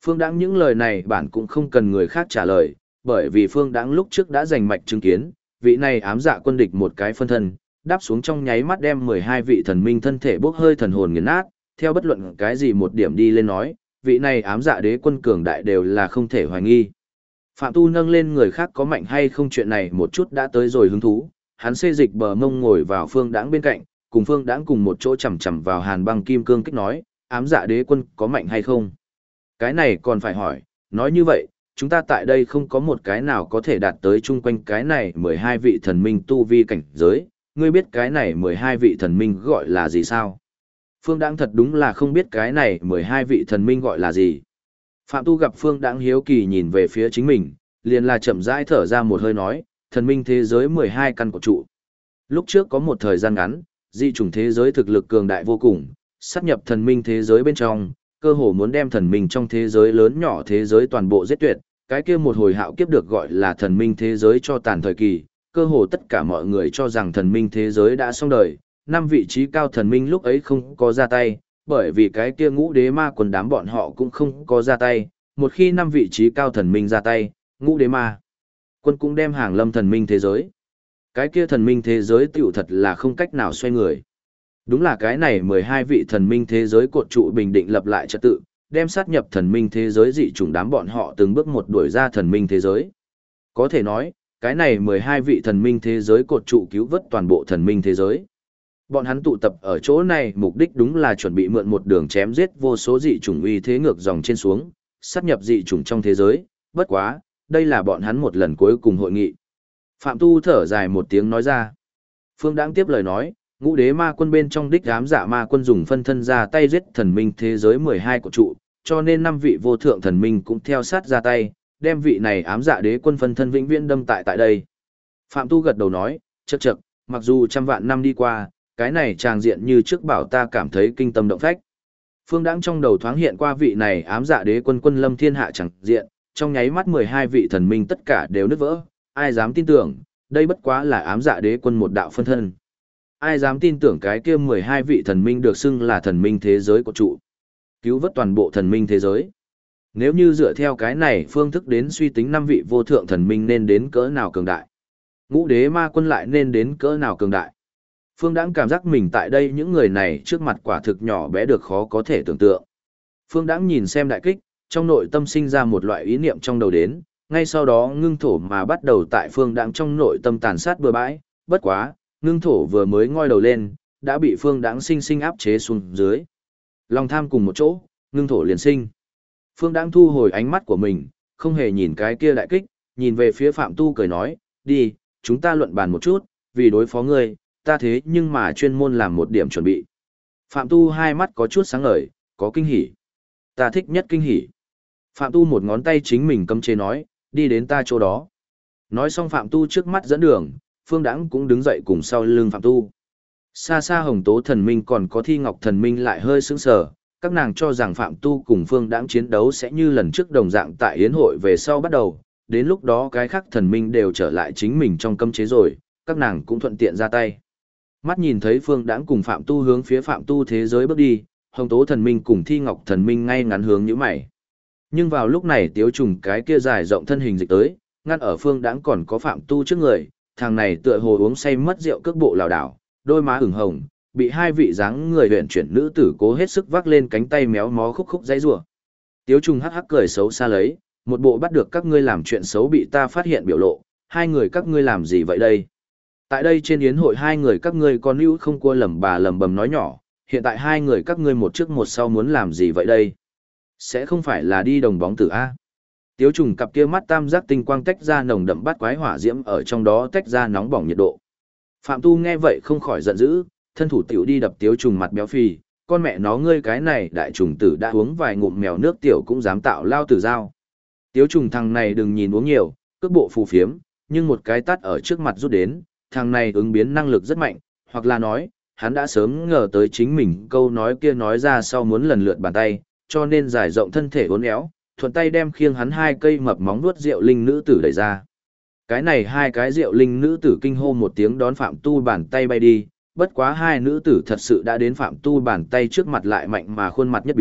Phương Đãng những lời này bản cũng không cần người khác trả lời, bởi vì Phương Đãng lúc trước đã giành mạch chứng kiến, vị này ám dạ quân địch một cái phân thân, đáp xuống trong nháy mắt đem 12 vị thần minh thân thể bốc hơi thần hồn nghiền nát, theo bất luận cái gì một điểm đi lên nói, vị này ám dạ đế quân cường đại đều là không thể hoài nghi. Phạm Tu nâng lên người khác có mạnh hay không chuyện này một chút đã tới rồi hứng thú, hắn xê dịch bờ mông ngồi vào Phương Đãng bên cạnh, cùng Phương Đãng cùng một chỗ chầm chầm vào Hàn Băng Kim Cương kích nói, ám dạ đế quân có mạnh hay không? Cái này còn phải hỏi, nói như vậy, chúng ta tại đây không có một cái nào có thể đạt tới chung quanh cái này 12 vị thần minh tu vi cảnh giới, ngươi biết cái này 12 vị thần minh gọi là gì sao? Phương Đãng thật đúng là không biết cái này 12 vị thần minh gọi là gì. Phạm Tu gặp Phương Đãng hiếu kỳ nhìn về phía chính mình, liền là chậm rãi thở ra một hơi nói, thần minh thế giới 12 căn cột trụ. Lúc trước có một thời gian ngắn, dị chủng thế giới thực lực cường đại vô cùng, sát nhập thần minh thế giới bên trong, cơ hồ muốn đem thần minh trong thế giới lớn nhỏ thế giới toàn bộ giết tuyệt, cái kia một hồi hạo kiếp được gọi là thần minh thế giới cho tàn thời kỳ, cơ hồ tất cả mọi người cho rằng thần minh thế giới đã xong đời, năm vị trí cao thần minh lúc ấy không có ra tay, bởi vì cái kia ngũ đế ma quần đám bọn họ cũng không có ra tay, một khi năm vị trí cao thần minh ra tay, ngũ đế ma quân cũng đem hàng lâm thần minh thế giới. Cái kia thần minh thế giới tiểu thật là không cách nào xoay người. Đúng là cái này 12 vị thần minh thế giới cột trụ bình định lập lại trật tự, đem sát nhập thần minh thế giới dị chủng đám bọn họ từng bước một đuổi ra thần minh thế giới. Có thể nói, cái này 12 vị thần minh thế giới cột trụ cứu vớt toàn bộ thần minh thế giới. Bọn hắn tụ tập ở chỗ này mục đích đúng là chuẩn bị mượn một đường chém giết vô số dị chủng uy thế ngược dòng trên xuống, sát nhập dị chủng trong thế giới, bất quá, đây là bọn hắn một lần cuối cùng hội nghị. Phạm Tu thở dài một tiếng nói ra. Phương Đãng tiếp lời nói, ngũ đế ma quân bên trong đích ám dạ ma quân dùng phân thân ra tay giết thần minh thế giới 12 của trụ, cho nên năm vị vô thượng thần minh cũng theo sát ra tay, đem vị này ám dạ đế quân phân thân vĩnh viễn đâm tại đây. Phạm Tu gật đầu nói, chậc, mặc dù trăm vạn năm đi qua, cái này tràng diện như trước bảo ta cảm thấy kinh tâm động phách. Phương Đãng trong đầu thoáng hiện qua vị này ám dạ đế quân quân lâm thiên hạ chẳng diện, trong nháy mắt 12 vị thần minh tất cả đều nứt vỡ, ai dám tin tưởng, đây bất quá là ám dạ đế quân một đạo phân thân. Ai dám tin tưởng cái kia 12 vị thần minh được xưng là thần minh thế giới của trụ. Cứu vớt toàn bộ thần minh thế giới. Nếu như dựa theo cái này phương thức đến suy tính năm vị vô thượng thần minh nên đến cỡ nào cường đại. Ngũ đế ma quân lại nên đến cỡ nào cường đại. Phương Đãng cảm giác mình tại đây những người này trước mặt quả thực nhỏ bé được khó có thể tưởng tượng. Phương Đãng nhìn xem đại kích, trong nội tâm sinh ra một loại ý niệm trong đầu đến, ngay sau đó ngưng thổ mà bắt đầu tại Phương Đãng trong nội tâm tàn sát bừa bãi, bất quá, ngưng thổ vừa mới ngoi đầu lên, đã bị Phương Đãng sinh sinh áp chế xuống dưới. Lòng tham cùng một chỗ, ngưng thổ liền sinh. Phương Đãng thu hồi ánh mắt của mình, không hề nhìn cái kia đại kích, nhìn về phía Phạm Tu cười nói, đi, chúng ta luận bàn một chút, vì đối phó ngươi, ta thế nhưng mà chuyên môn làm một điểm chuẩn bị. Phạm Tu hai mắt có chút sáng ngời, có kinh hỉ. Ta thích nhất kinh hỉ. Phạm Tu một ngón tay chính mình cấm chế nói, đi đến ta chỗ đó. Nói xong Phạm Tu trước mắt dẫn đường, Phương Đãng cũng đứng dậy cùng sau lưng Phạm Tu. Xa xa Hồng Tố thần minh còn có Thi Ngọc thần minh lại hơi sững sờ, các nàng cho rằng Phạm Tu cùng Phương Đãng chiến đấu sẽ như lần trước đồng dạng tại yến hội về sau bắt đầu, đến lúc đó cái khác thần minh đều trở lại chính mình trong cấm chế rồi, các nàng cũng thuận tiện ra tay. Mắt nhìn thấy Phương Đãng cùng Phạm Tu hướng phía Phạm Tu thế giới bước đi, Hồng Tố thần minh cùng Thi Ngọc thần minh ngay ngắn hướng như mày. Nhưng vào lúc này Tiếu Trùng cái kia dài rộng thân hình dịch tới, ngăn ở Phương Đãng còn có Phạm Tu trước người, thằng này tựa hồ uống say mất rượu cước bộ lảo đảo, đôi má ửng hồng, bị hai vị dáng người huyền chuyển nữ tử cố hết sức vác lên cánh tay méo mó khúc khúc dãy rủa. Tiếu Trùng hắc hắc cười xấu xa lấy, một bộ bắt được các ngươi làm chuyện xấu bị ta phát hiện biểu lộ, hai người các ngươi làm gì vậy đây? Tại đây trên yến hội hai người các ngươi con hữu không cua lẩm bà lẩm bẩm nói nhỏ, hiện tại hai người các ngươi một trước một sau muốn làm gì vậy đây? Sẽ không phải là đi đồng bóng tử a? Tiếu Trùng cặp kia mắt tam giác tinh quang tách ra nồng đậm bắt quái hỏa diễm ở trong đó tách ra nóng bỏng nhiệt độ. Phạm Tu nghe vậy không khỏi giận dữ, thân thủ tiểu đi đập Tiếu Trùng mặt béo phì, con mẹ nó ngươi cái này đại trùng tử đã uống vài ngụm mèo nước tiểu cũng dám tạo lao tử dao. Tiếu Trùng thằng này đừng nhìn uống nhiều, cước bộ phù phiếm, nhưng một cái tát ở trước mặt rút đến, thằng này ứng biến năng lực rất mạnh, hoặc là nói, hắn đã sớm ngờ tới chính mình câu nói kia nói ra sau muốn lần lượt bàn tay, cho nên giải rộng thân thể uốn éo, thuận tay đem khiêng hắn hai cây mập móng vuốt rượu linh nữ tử đẩy ra. Cái này hai cái rượu linh nữ tử kinh hô một tiếng đón Phạm Tu bàn tay bay đi, bất quá hai nữ tử thật sự đã đến Phạm Tu bàn tay trước mặt lại mạnh mà khuôn mặt nhất biến,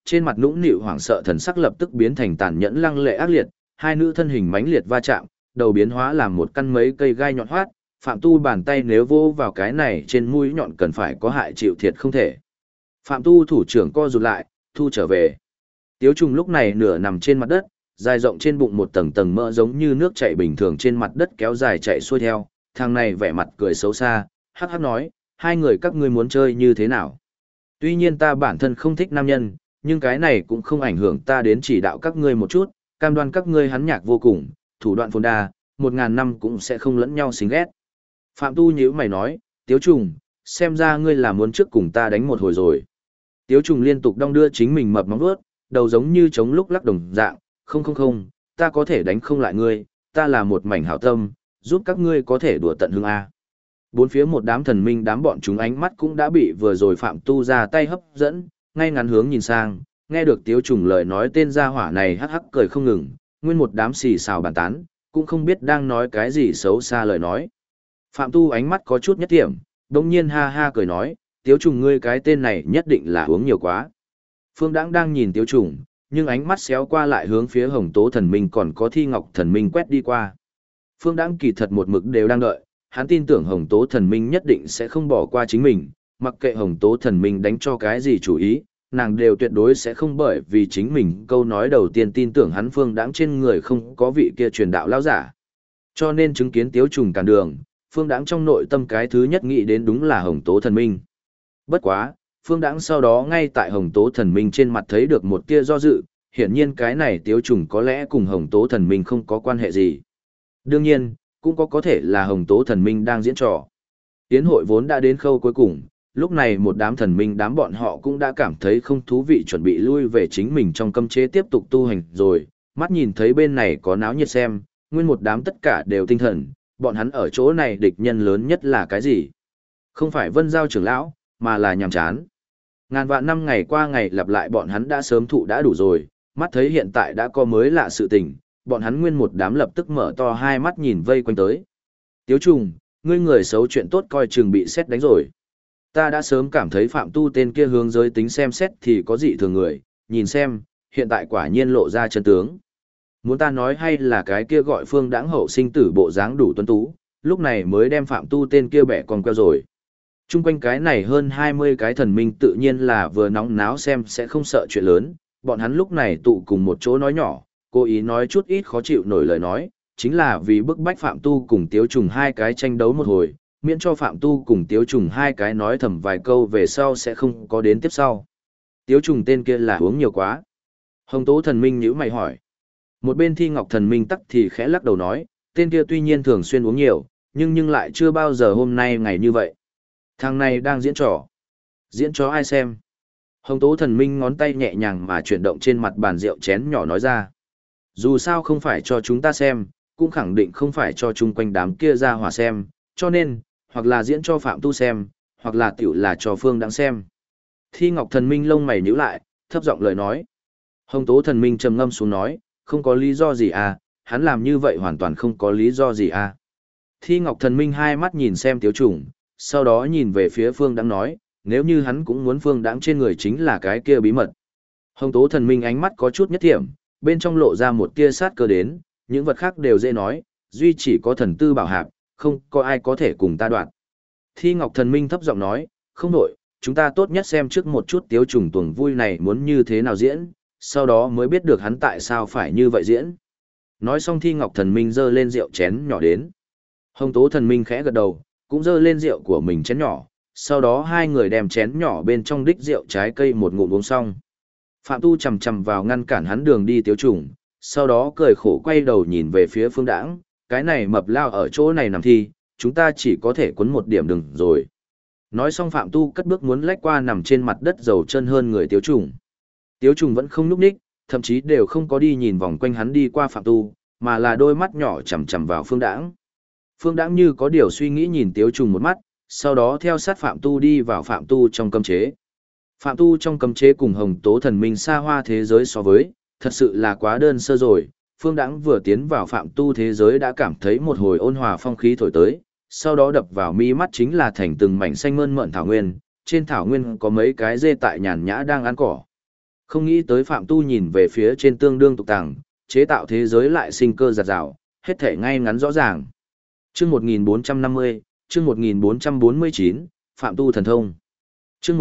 trên mặt nũng nịu hoảng sợ thần sắc lập tức biến thành tàn nhẫn lăng lệ ác liệt, hai nữ thân hình mãnh liệt va chạm, đầu biến hóa làm một căn mấy cây gai nhọn hoắt, Phạm Tu bàn tay nếu vô vào cái này trên mũi nhọn cần phải có hại chịu thiệt không thể. Phạm Tu thủ trưởng co rụt lại, thu trở về. Tiếu Trùng lúc này nửa nằm trên mặt đất, dài rộng trên bụng một tầng tầng mỡ giống như nước chảy bình thường trên mặt đất kéo dài chạy xuôi theo, thằng này vẻ mặt cười xấu xa, hắc hắc nói, hai người các ngươi muốn chơi như thế nào? Tuy nhiên ta bản thân không thích nam nhân, nhưng cái này cũng không ảnh hưởng ta đến chỉ đạo các ngươi một chút, cam đoan các ngươi hắn nhạc vô cùng, thủ đoạn phồn đa, 1000 năm cũng sẽ không lẫn nhau xính ghét. Phạm Tu nhíu mày nói, Tiếu Trùng, xem ra ngươi là muốn trước cùng ta đánh một hồi rồi. Tiếu Trùng liên tục đong đưa chính mình mập móng vuốt, đầu giống như chống lúc lắc đồng dạng, không, ta có thể đánh không lại ngươi, ta là một mảnh hảo tâm, giúp các ngươi có thể đùa tận hương A. Bốn phía một đám thần minh đám bọn chúng ánh mắt cũng đã bị vừa rồi Phạm Tu ra tay hấp dẫn, ngay ngắn hướng nhìn sang, nghe được Tiếu Trùng lời nói tên gia hỏa này hắc hắc cười không ngừng, nguyên một đám xì xào bàn tán, cũng không biết đang nói cái gì xấu xa lời nói. Phạm Tu ánh mắt có chút nhất điểm, đồng nhiên ha ha cười nói, Tiếu Trùng ngươi cái tên này nhất định là uống nhiều quá. Phương Đãng đang nhìn Tiếu Trùng, nhưng ánh mắt xéo qua lại hướng phía Hồng Tố thần minh còn có Thi Ngọc thần minh quét đi qua. Phương Đãng kỳ thật một mực đều đang đợi, hắn tin tưởng Hồng Tố thần minh nhất định sẽ không bỏ qua chính mình, mặc kệ Hồng Tố thần minh đánh cho cái gì chủ ý, nàng đều tuyệt đối sẽ không bởi vì chính mình câu nói đầu tiên tin tưởng hắn Phương Đãng trên người không có vị kia truyền đạo lão giả. Cho nên chứng kiến Tiếu Trùng cản đường, Phương Đãng trong nội tâm cái thứ nhất nghĩ đến đúng là Hồng Tố thần minh. Bất quá, Phương Đãng sau đó ngay tại Hồng Tố thần minh trên mặt thấy được một tia do dự, hiển nhiên cái này Tiếu Trùng có lẽ cùng Hồng Tố thần minh không có quan hệ gì. Đương nhiên, cũng có thể là Hồng Tố thần minh đang diễn trò. Tiến hội vốn đã đến khâu cuối cùng, lúc này một đám thần minh đám bọn họ cũng đã cảm thấy không thú vị chuẩn bị lui về chính mình trong cấm chế tiếp tục tu hành rồi, mắt nhìn thấy bên này có náo nhiệt xem, nguyên một đám tất cả đều tinh thần, bọn hắn ở chỗ này địch nhân lớn nhất là cái gì? Không phải Vân Giao trưởng lão, mà là nhàm chán. Ngàn vạn năm ngày qua ngày lặp lại bọn hắn đã sớm thụ đã đủ rồi, mắt thấy hiện tại đã có mới lạ sự tình, bọn hắn nguyên một đám lập tức mở to hai mắt nhìn vây quanh tới. Tiếu Trùng, ngươi người xấu chuyện tốt coi chừng bị xét đánh rồi. Ta đã sớm cảm thấy Phạm Tu tên kia hướng giới tính xem xét thì có dị thường người, nhìn xem, hiện tại quả nhiên lộ ra chân tướng. Muốn ta nói hay là cái kia gọi Phương Đãng hậu sinh tử bộ dáng đủ tuấn tú, lúc này mới đem Phạm Tu tên kia bẻ con queo rồi. Trung quanh cái này hơn 20 cái thần minh tự nhiên là vừa nóng náo xem sẽ không sợ chuyện lớn, bọn hắn lúc này tụ cùng một chỗ nói nhỏ, cố ý nói chút ít khó chịu nổi lời nói, chính là vì bức bách Phạm Tu cùng Tiếu Trùng hai cái tranh đấu một hồi, miễn cho Phạm Tu cùng Tiếu Trùng hai cái nói thầm vài câu về sau sẽ không có đến tiếp sau. Tiếu Trùng tên kia là uống nhiều quá. Hồng Tố thần minh nhíu mày hỏi. Một bên Thi Ngọc thần minh tắc thì khẽ lắc đầu nói, tên kia tuy nhiên thường xuyên uống nhiều, nhưng lại chưa bao giờ hôm nay ngày như vậy. Thằng này đang diễn trò. Diễn cho ai xem? Hồng Tố thần minh ngón tay nhẹ nhàng mà chuyển động trên mặt bàn rượu chén nhỏ nói ra. Dù sao không phải cho chúng ta xem, cũng khẳng định không phải cho chung quanh đám kia ra hỏa xem, cho nên, hoặc là diễn cho Phạm Tu xem, hoặc là tiểu là cho Phương Đãng xem. Thi Ngọc thần minh lông mày nhíu lại, thấp giọng lời nói. Hồng Tố thần minh trầm ngâm xuống nói, không có lý do gì à, hắn làm như vậy hoàn toàn không có lý do gì à. Thi Ngọc thần minh hai mắt nhìn xem Tiếu Trùng, sau đó nhìn về phía Phương Đãng nói, nếu như hắn cũng muốn Phương Đãng trên người chính là cái kia bí mật. Hồng Tố thần minh ánh mắt có chút nhất thiểm, bên trong lộ ra một tia sát cơ đến, những vật khác đều dễ nói, duy chỉ có thần tư bảo hạp, không có ai có thể cùng ta đoạn. Thi Ngọc thần minh thấp giọng nói, không đổi, chúng ta tốt nhất xem trước một chút Tiếu Trùng tuồng vui này muốn như thế nào diễn, sau đó mới biết được hắn tại sao phải như vậy diễn. Nói xong Thi Ngọc thần minh giơ lên rượu chén nhỏ đến. Hồng Tố thần minh khẽ gật đầu, cũng giơ lên rượu của mình chén nhỏ, sau đó hai người đem chén nhỏ bên trong đích rượu trái cây một ngụm uống xong. Phạm Tu chầm chầm vào ngăn cản hắn đường đi Tiếu Trùng, sau đó cười khổ quay đầu nhìn về phía Phương Đãng, cái này mập lao ở chỗ này nằm thi, chúng ta chỉ có thể quấn một điểm đừng rồi. Nói xong Phạm Tu cất bước muốn lách qua nằm trên mặt đất dầu chân hơn người Tiếu Trùng. Tiếu Trùng vẫn không nhúc nhích, thậm chí đều không có đi nhìn vòng quanh hắn đi qua Phạm Tu, mà là đôi mắt nhỏ chằm chằm vào Phương Đãng. Phương Đãng như có điều suy nghĩ nhìn Tiếu Trùng một mắt, sau đó theo sát Phạm Tu đi vào Phạm Tu trong cấm chế. Phạm Tu trong cấm chế cùng Hồng Tố thần minh xa hoa thế giới so với, thật sự là quá đơn sơ rồi. Phương Đãng vừa tiến vào Phạm Tu thế giới đã cảm thấy một hồi ôn hòa phong khí thổi tới, sau đó đập vào mi mắt chính là thành từng mảnh xanh mơn mởn thảo nguyên, trên thảo nguyên có mấy cái dê tại nhàn nhã đang ăn cỏ. Không nghĩ tới Phạm Tu nhìn về phía trên tương đương tục tàng, chế tạo thế giới lại sinh cơ giạt rào, hết thể ngay ngắn rõ ràng. Chương 1450, chương 1449, Phạm Tu thần thông. Chương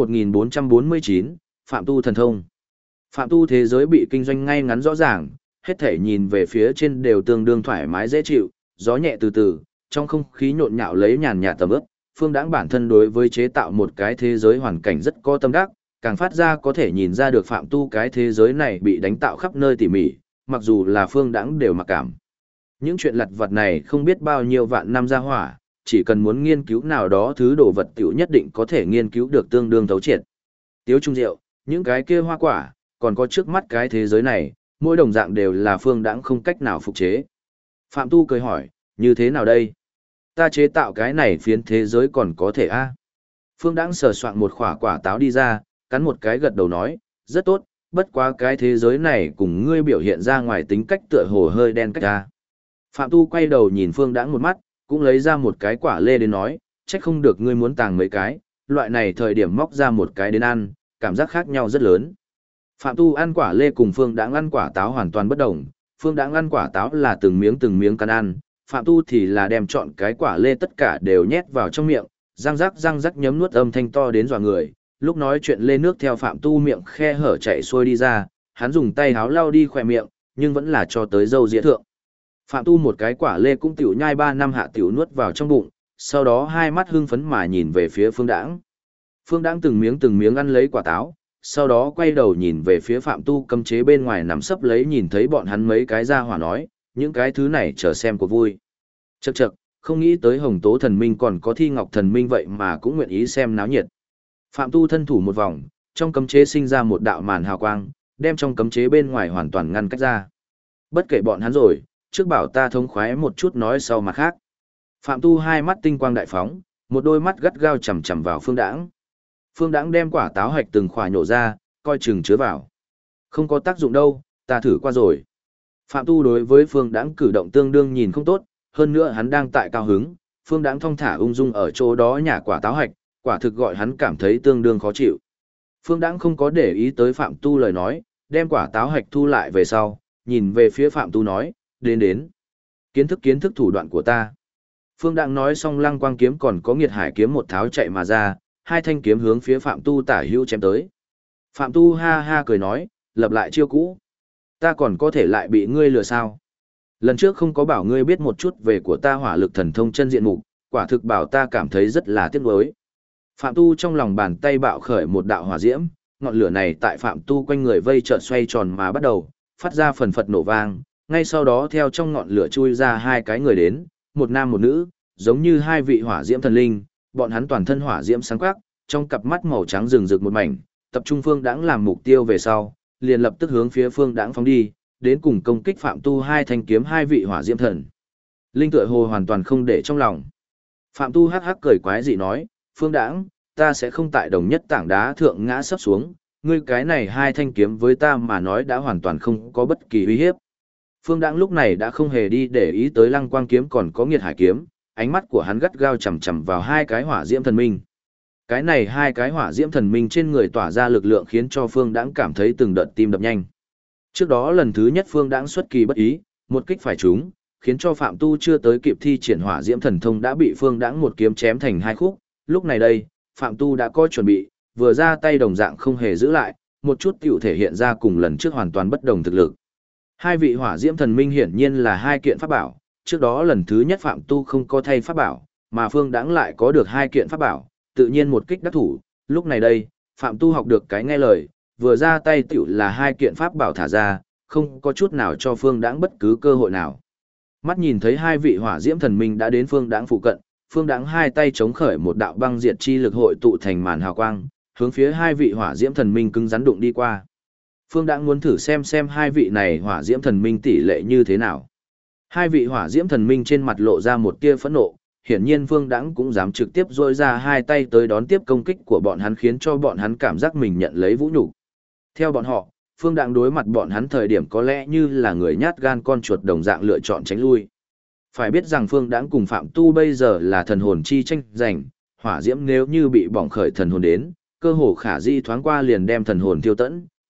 1449, Phạm Tu thần thông. Phạm Tu thế giới bị kinh doanh ngay ngắn rõ ràng, hết thể nhìn về phía trên đều tương đương thoải mái dễ chịu, gió nhẹ từ từ, trong không khí nhộn nhạo lấy nhàn nhạt tầm ướp. Phương Đãng bản thân đối với chế tạo một cái thế giới hoàn cảnh rất có tâm đắc, càng phát ra có thể nhìn ra được Phạm Tu cái thế giới này bị đánh tạo khắp nơi tỉ mỉ, mặc dù là Phương Đãng đều mặc cảm. Những chuyện lặt vặt này không biết bao nhiêu vạn năm ra hỏa, chỉ cần muốn nghiên cứu nào đó thứ đồ vật tiểu nhất định có thể nghiên cứu được tương đương thấu triệt. Tiếu trung rượu, những cái kia hoa quả, còn có trước mắt cái thế giới này, mỗi đồng dạng đều là Phương Đãng không cách nào phục chế. Phạm Tu cười hỏi, như thế nào đây? Ta chế tạo cái này phiến thế giới còn có thể a? Phương Đãng sờ soạn một quả quả táo đi ra, cắn một cái gật đầu nói, rất tốt, bất quá cái thế giới này cùng ngươi biểu hiện ra ngoài tính cách tựa hồ hơi đen cách ra. Phạm Tu quay đầu nhìn Phương Đãng một mắt, cũng lấy ra một cái quả lê đến nói, trách không được ngươi muốn tàng mấy cái, loại này thời điểm móc ra một cái đến ăn, cảm giác khác nhau rất lớn. Phạm Tu ăn quả lê cùng Phương Đãng ăn quả táo hoàn toàn bất đồng, Phương Đãng ăn quả táo là từng miếng cắn ăn, Phạm Tu thì là đem chọn cái quả lê tất cả đều nhét vào trong miệng, răng rắc nhấm nuốt âm thanh to đến dọa người. Lúc nói chuyện lê nước theo Phạm Tu miệng khe hở chạy xuôi đi ra, hắn dùng tay háo lau đi khỏe miệng, nhưng vẫn là cho tới râu ria thượng. Phạm Tu một cái quả lê cũng tiểu nhai 3 năm hạ tiểu nuốt vào trong bụng, sau đó hai mắt hưng phấn mà nhìn về phía Phương Đãng. Phương Đãng từng miếng ăn lấy quả táo, sau đó quay đầu nhìn về phía Phạm Tu cấm chế bên ngoài nằm sấp lấy nhìn thấy bọn hắn mấy cái ra hỏa nói, những cái thứ này chờ xem của vui. Chậc chậc, không nghĩ tới Hồng Tố thần minh còn có Thi Ngọc thần minh vậy mà cũng nguyện ý xem náo nhiệt. Phạm Tu thân thủ một vòng, trong cấm chế sinh ra một đạo màn hào quang, đem trong cấm chế bên ngoài hoàn toàn ngăn cách ra. Bất kể bọn hắn rồi, trước bảo ta thống khoái một chút nói sau mặt khác. Phạm Tu hai mắt tinh quang đại phóng, một đôi mắt gắt gao chằm chằm vào Phương Đãng. Phương Đãng đem quả táo hạch từng khỏa nhổ ra, coi chừng chứa vào. Không có tác dụng đâu, ta thử qua rồi. Phạm Tu đối với Phương Đãng cử động tương đương nhìn không tốt, hơn nữa hắn đang tại cao hứng, Phương Đãng thong thả ung dung ở chỗ đó nhả quả táo hạch, quả thực gọi hắn cảm thấy tương đương khó chịu. Phương Đãng không có để ý tới Phạm Tu lời nói, đem quả táo hạch thu lại về sau, nhìn về phía Phạm Tu nói, đến. Kiến thức thủ đoạn của ta. Phương Đãng nói xong lăng quang kiếm còn có nghiệt hải kiếm một tháo chạy mà ra, hai thanh kiếm hướng phía Phạm Tu tả hữu chém tới. Phạm Tu ha ha cười nói, lập lại chiêu cũ. Ta còn có thể lại bị ngươi lừa sao? Lần trước không có bảo ngươi biết một chút về của ta hỏa lực thần thông chân diện mục, quả thực bảo ta cảm thấy rất là tiếc nuối. Phạm Tu trong lòng bàn tay bạo khởi một đạo hỏa diễm, ngọn lửa này tại Phạm Tu quanh người vây chợt xoay tròn mà bắt đầu, phát ra phần phật nổ vang, ngay sau đó theo trong ngọn lửa chui ra hai cái người đến, một nam một nữ, giống như hai vị hỏa diễm thần linh, bọn hắn toàn thân hỏa diễm sáng quắc, trong cặp mắt màu trắng rừng rực một mảnh, tập trung Phương Đãng làm mục tiêu về sau, liền lập tức hướng phía Phương Đãng phóng đi, đến cùng công kích Phạm Tu hai thanh kiếm hai vị hỏa diễm thần. Linh tựa hồ hoàn toàn không để trong lòng. Phạm Tu hắc hắc cười quái dị nói, Phương Đãng, ta sẽ không tại đồng nhất tảng đá thượng ngã sấp xuống, ngươi cái này hai thanh kiếm với ta mà nói đã hoàn toàn không có bất kỳ uy hiếp. Phương Đãng lúc này đã không hề đi để ý tới lăng quang kiếm còn có nghiệt hải kiếm, ánh mắt của hắn gắt gao chằm chằm vào hai cái hỏa diễm thần minh. Cái này hai cái hỏa diễm thần minh trên người tỏa ra lực lượng khiến cho Phương Đãng cảm thấy từng đợt tim đập nhanh. Trước đó lần thứ nhất Phương Đãng xuất kỳ bất ý, một kích phải trúng, khiến cho Phạm Tu chưa tới kịp thi triển hỏa diễm thần thông đã bị Phương Đãng một kiếm chém thành hai khúc. Lúc này đây, Phạm Tu đã có chuẩn bị, vừa ra tay đồng dạng không hề giữ lại, một chút tiểu thể hiện ra cùng lần trước hoàn toàn bất đồng thực lực. Hai vị hỏa diễm thần minh hiển nhiên là hai kiện pháp bảo, trước đó lần thứ nhất Phạm Tu không có thay pháp bảo, mà Phương Đãng lại có được hai kiện pháp bảo, tự nhiên một kích đắc thủ. Lúc này đây, Phạm Tu học được cái nghe lời, vừa ra tay tiểu là hai kiện pháp bảo thả ra, không có chút nào cho Phương Đãng bất cứ cơ hội nào. Mắt nhìn thấy hai vị hỏa diễm thần minh đã đến Phương Đãng phụ cận, Phương Đãng hai tay chống khởi một đạo băng diệt chi lực hội tụ thành màn hào quang, hướng phía hai vị hỏa diễm thần minh cứng rắn đụng đi qua. Phương Đãng muốn thử xem hai vị này hỏa diễm thần minh tỷ lệ như thế nào. Hai vị hỏa diễm thần minh trên mặt lộ ra một tia phẫn nộ, hiển nhiên Phương Đãng cũng dám trực tiếp rỗi ra hai tay tới đón tiếp công kích của bọn hắn khiến cho bọn hắn cảm giác mình nhận lấy vũ nhục. Theo bọn họ, Phương Đãng đối mặt bọn hắn thời điểm có lẽ như là người nhát gan con chuột đồng dạng lựa chọn tránh lui. Phải biết rằng Phương Đãng cùng Phạm Tu bây giờ là thần hồn chi tranh giành, hỏa diễm nếu như bị bỏng khởi thần hồn đến, cơ hồ khả di thoáng qua liền đem thần hồn tiêu tẫn,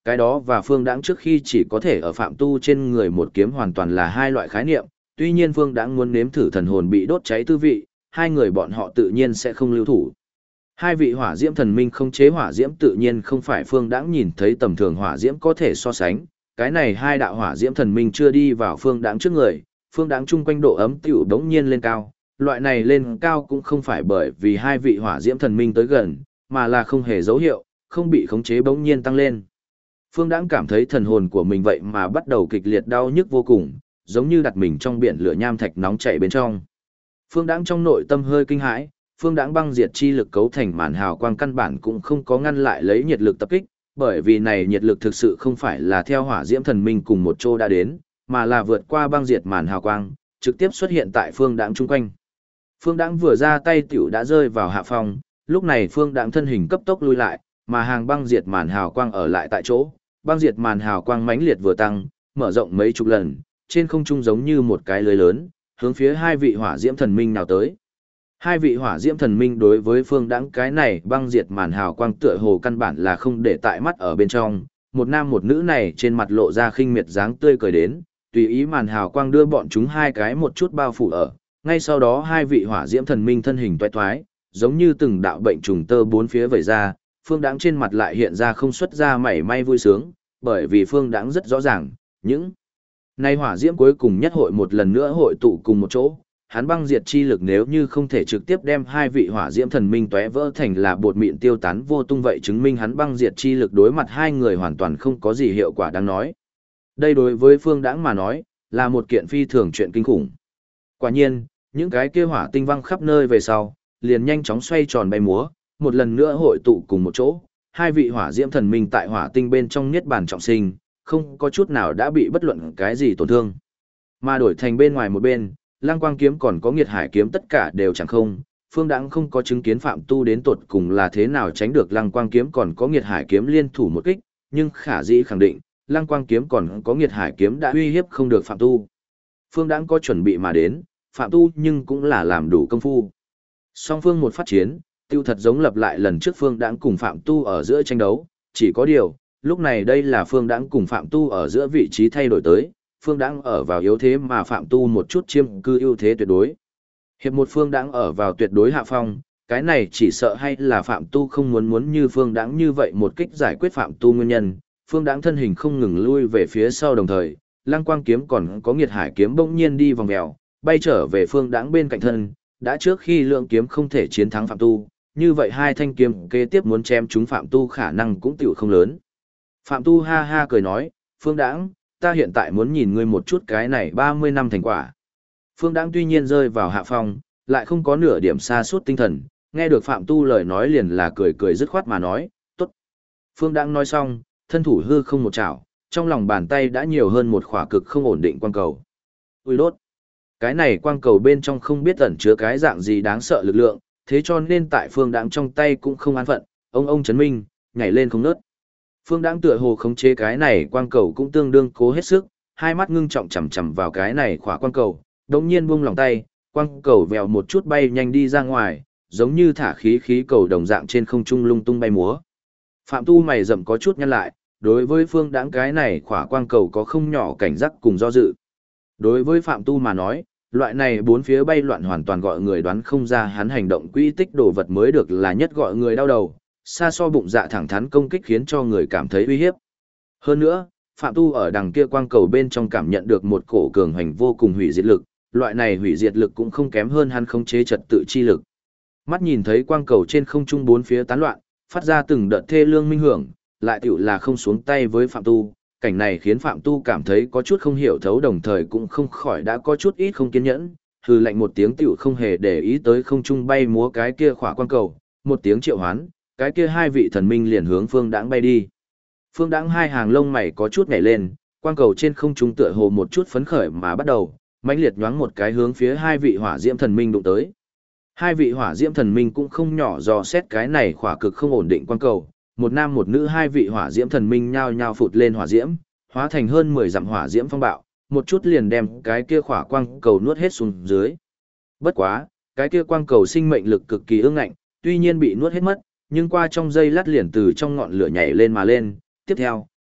cái đó và Phương Đãng trước khi chỉ có thể ở Phạm Tu trên người một kiếm hoàn toàn là hai loại khái niệm, tuy nhiên Phương Đãng muốn nếm thử thần hồn bị đốt cháy tư vị, hai người bọn họ tự nhiên sẽ không lưu thủ. Hai vị hỏa diễm thần minh không chế hỏa diễm tự nhiên không phải Phương Đãng nhìn thấy tầm thường hỏa diễm có thể so sánh, cái này hai đạo hỏa diễm thần minh chưa đi vào Phương Đãng trước người, Phương Đãng chung quanh độ ấm tiểu đống nhiên lên cao, loại này lên cao cũng không phải bởi vì hai vị hỏa diễm thần minh tới gần, mà là không hề dấu hiệu, không bị khống chế bỗng nhiên tăng lên. Phương Đãng cảm thấy thần hồn của mình vậy mà bắt đầu kịch liệt đau nhức vô cùng, giống như đặt mình trong biển lửa nham thạch nóng chảy bên trong. Phương Đãng trong nội tâm hơi kinh hãi, Phương Đãng băng diệt chi lực cấu thành màn hào quang căn bản cũng không có ngăn lại lấy nhiệt lực tập kích, bởi vì này nhiệt lực thực sự không phải là theo hỏa diễm thần minh cùng một chỗ đã đến, mà là vượt qua băng diệt màn hào quang, trực tiếp xuất hiện tại Phương Đãng chung quanh. Phương Đãng vừa ra tay tiểu đã rơi vào hạ phong, lúc này Phương Đãng thân hình cấp tốc lui lại, mà hàng băng diệt màn hào quang ở lại tại chỗ, băng diệt màn hào quang mãnh liệt vừa tăng, mở rộng mấy chục lần, trên không trung giống như một cái lưới lớn, hướng phía hai vị hỏa diễm thần minh nào tới. Hai vị hỏa diễm thần minh đối với Phương Đãng cái này băng diệt màn hào quang tựa hồ căn bản là không để tại mắt ở bên trong, một nam một nữ này trên mặt lộ ra khinh miệt dáng tươi cười đến, tùy ý màn hào quang đưa bọn chúng hai cái một chút bao phủ ở, ngay sau đó hai vị hỏa diễm thần minh thân hình toái toái, giống như từng đạo bệnh trùng tơ bốn phía vẩy ra, Phương Đãng trên mặt lại hiện ra không xuất ra mảy may vui sướng, bởi vì Phương Đãng rất rõ ràng, những nay hỏa diễm cuối cùng nhất hội một lần nữa hội tụ cùng một chỗ, hắn băng diệt chi lực nếu như không thể trực tiếp đem hai vị hỏa diễm thần minh tóe vỡ thành là bột mịn tiêu tán vô tung, vậy chứng minh hắn băng diệt chi lực đối mặt hai người hoàn toàn không có gì hiệu quả đáng nói. Đây đối với Phương Đãng mà nói, là một kiện phi thường chuyện kinh khủng. Quả nhiên, những cái kia hỏa tinh văng khắp nơi về sau, liền nhanh chóng xoay tròn bay múa, một lần nữa hội tụ cùng một chỗ, hai vị hỏa diễm thần minh tại hỏa tinh bên trong niết bàn trọng sinh, không có chút nào đã bị bất luận cái gì tổn thương. Mà đổi thành bên ngoài một bên, Lăng Quang kiếm còn có Nghiệt Hải kiếm tất cả đều chẳng không, Phương Đãng không có chứng kiến Phạm Tu đến tột cùng là thế nào tránh được Lăng Quang kiếm còn có Nghiệt Hải kiếm liên thủ một kích, nhưng khả dĩ khẳng định, Lăng Quang kiếm còn có Nghiệt Hải kiếm đã uy hiếp không được Phạm Tu. Phương Đãng có chuẩn bị mà đến, Phạm Tu nhưng cũng là làm đủ công phu. Song phương một phát chiến, tiêu thật giống lập lại lần trước Phương Đãng cùng Phạm Tu ở giữa tranh đấu, chỉ có điều, lúc này đây là Phương Đãng cùng Phạm Tu ở giữa vị trí thay đổi tới, Phương Đãng ở vào yếu thế mà Phạm Tu một chút chiếm cư ưu thế tuyệt đối. Hiệp một Phương Đãng ở vào tuyệt đối hạ phong, cái này chỉ sợ hay là Phạm Tu không muốn như Phương Đãng như vậy một kích giải quyết Phạm Tu nguyên nhân, Phương Đãng thân hình không ngừng lui về phía sau đồng thời, Lăng Quang kiếm còn có Nghiệt Hải kiếm bỗng nhiên đi vòng vèo, bay trở về Phương Đãng bên cạnh thân, đã trước khi lượng kiếm không thể chiến thắng Phạm Tu, như vậy hai thanh kiếm kế tiếp muốn chém chúng Phạm Tu khả năng cũng tiểu không lớn. Phạm Tu ha ha cười nói, Phương Đãng, ta hiện tại muốn nhìn ngươi một chút cái này 30 năm thành quả. Phương Đãng tuy nhiên rơi vào hạ phong, lại không có nửa điểm sa sút tinh thần, nghe được Phạm Tu lời nói liền là cười cười dứt khoát mà nói, tốt. Phương Đãng nói xong, thân thủ hư không một chảo, trong lòng bàn tay đã nhiều hơn một khỏa cực không ổn định quang cầu. Ui đốt! Cái này quang cầu bên trong không biết ẩn chứa cái dạng gì đáng sợ lực lượng, thế cho nên tại Phương Đãng trong tay cũng không an phận, ông chấn minh, nhảy lên không nớt. Phương Đãng tựa hồ khống chế cái này quang cầu cũng tương đương cố hết sức, hai mắt ngưng trọng chằm chằm vào cái này khỏa quang cầu, đột nhiên buông lòng tay, quang cầu vèo một chút bay nhanh đi ra ngoài, giống như thả khí cầu đồng dạng trên không trung lung tung bay múa. Phạm Tu mày rậm có chút nhăn lại, đối với Phương Đãng cái này khỏa quang cầu có không nhỏ cảnh giác cùng do dự. Đối với Phạm Tu mà nói, loại này bốn phía bay loạn hoàn toàn gọi người đoán không ra hắn hành động quỹ tích đồ vật mới được là nhất gọi người đau đầu, xa so bụng dạ thẳng thắn công kích khiến cho người cảm thấy uy hiếp. Hơn nữa, Phạm Tu ở đằng kia quang cầu bên trong cảm nhận được một cổ cường hành vô cùng hủy diệt lực, loại này hủy diệt lực cũng không kém hơn hắn khống chế trật tự chi lực. Mắt nhìn thấy quang cầu trên không trung bốn phía tán loạn, phát ra từng đợt thê lương minh hưởng, lại tiểu là không xuống tay với Phạm Tu, cảnh này khiến Phạm Tu cảm thấy có chút không hiểu thấu đồng thời cũng không khỏi đã có chút ít không kiên nhẫn, hừ lạnh một tiếng tiểu không hề để ý tới không trung bay múa cái kia khỏa quang cầu, một tiếng triệu hoán, cái kia hai vị thần minh liền hướng Phương Đãng bay đi. Phương Đãng hai hàng lông mày có chút nhảy lên, quang cầu trên không trung tựa hồ một chút phấn khởi mà bắt đầu, mãnh liệt nhoáng một cái hướng phía hai vị hỏa diễm thần minh đụng tới. Hai vị hỏa diễm thần minh cũng không nhỏ dò xét cái này khỏa cực không ổn định quang cầu, một nam một nữ hai vị hỏa diễm thần minh nhao nhao phụt lên hỏa diễm, hóa thành hơn 10 dặm hỏa diễm phong bạo, một chút liền đem cái kia khỏa quang cầu nuốt hết xuống dưới. Bất quá, cái kia quang cầu sinh mệnh lực cực kỳ ương ngạnh, tuy nhiên bị nuốt hết mất, nhưng qua trong giây lát liền từ trong ngọn lửa nhảy lên mà lên, tiếp theo,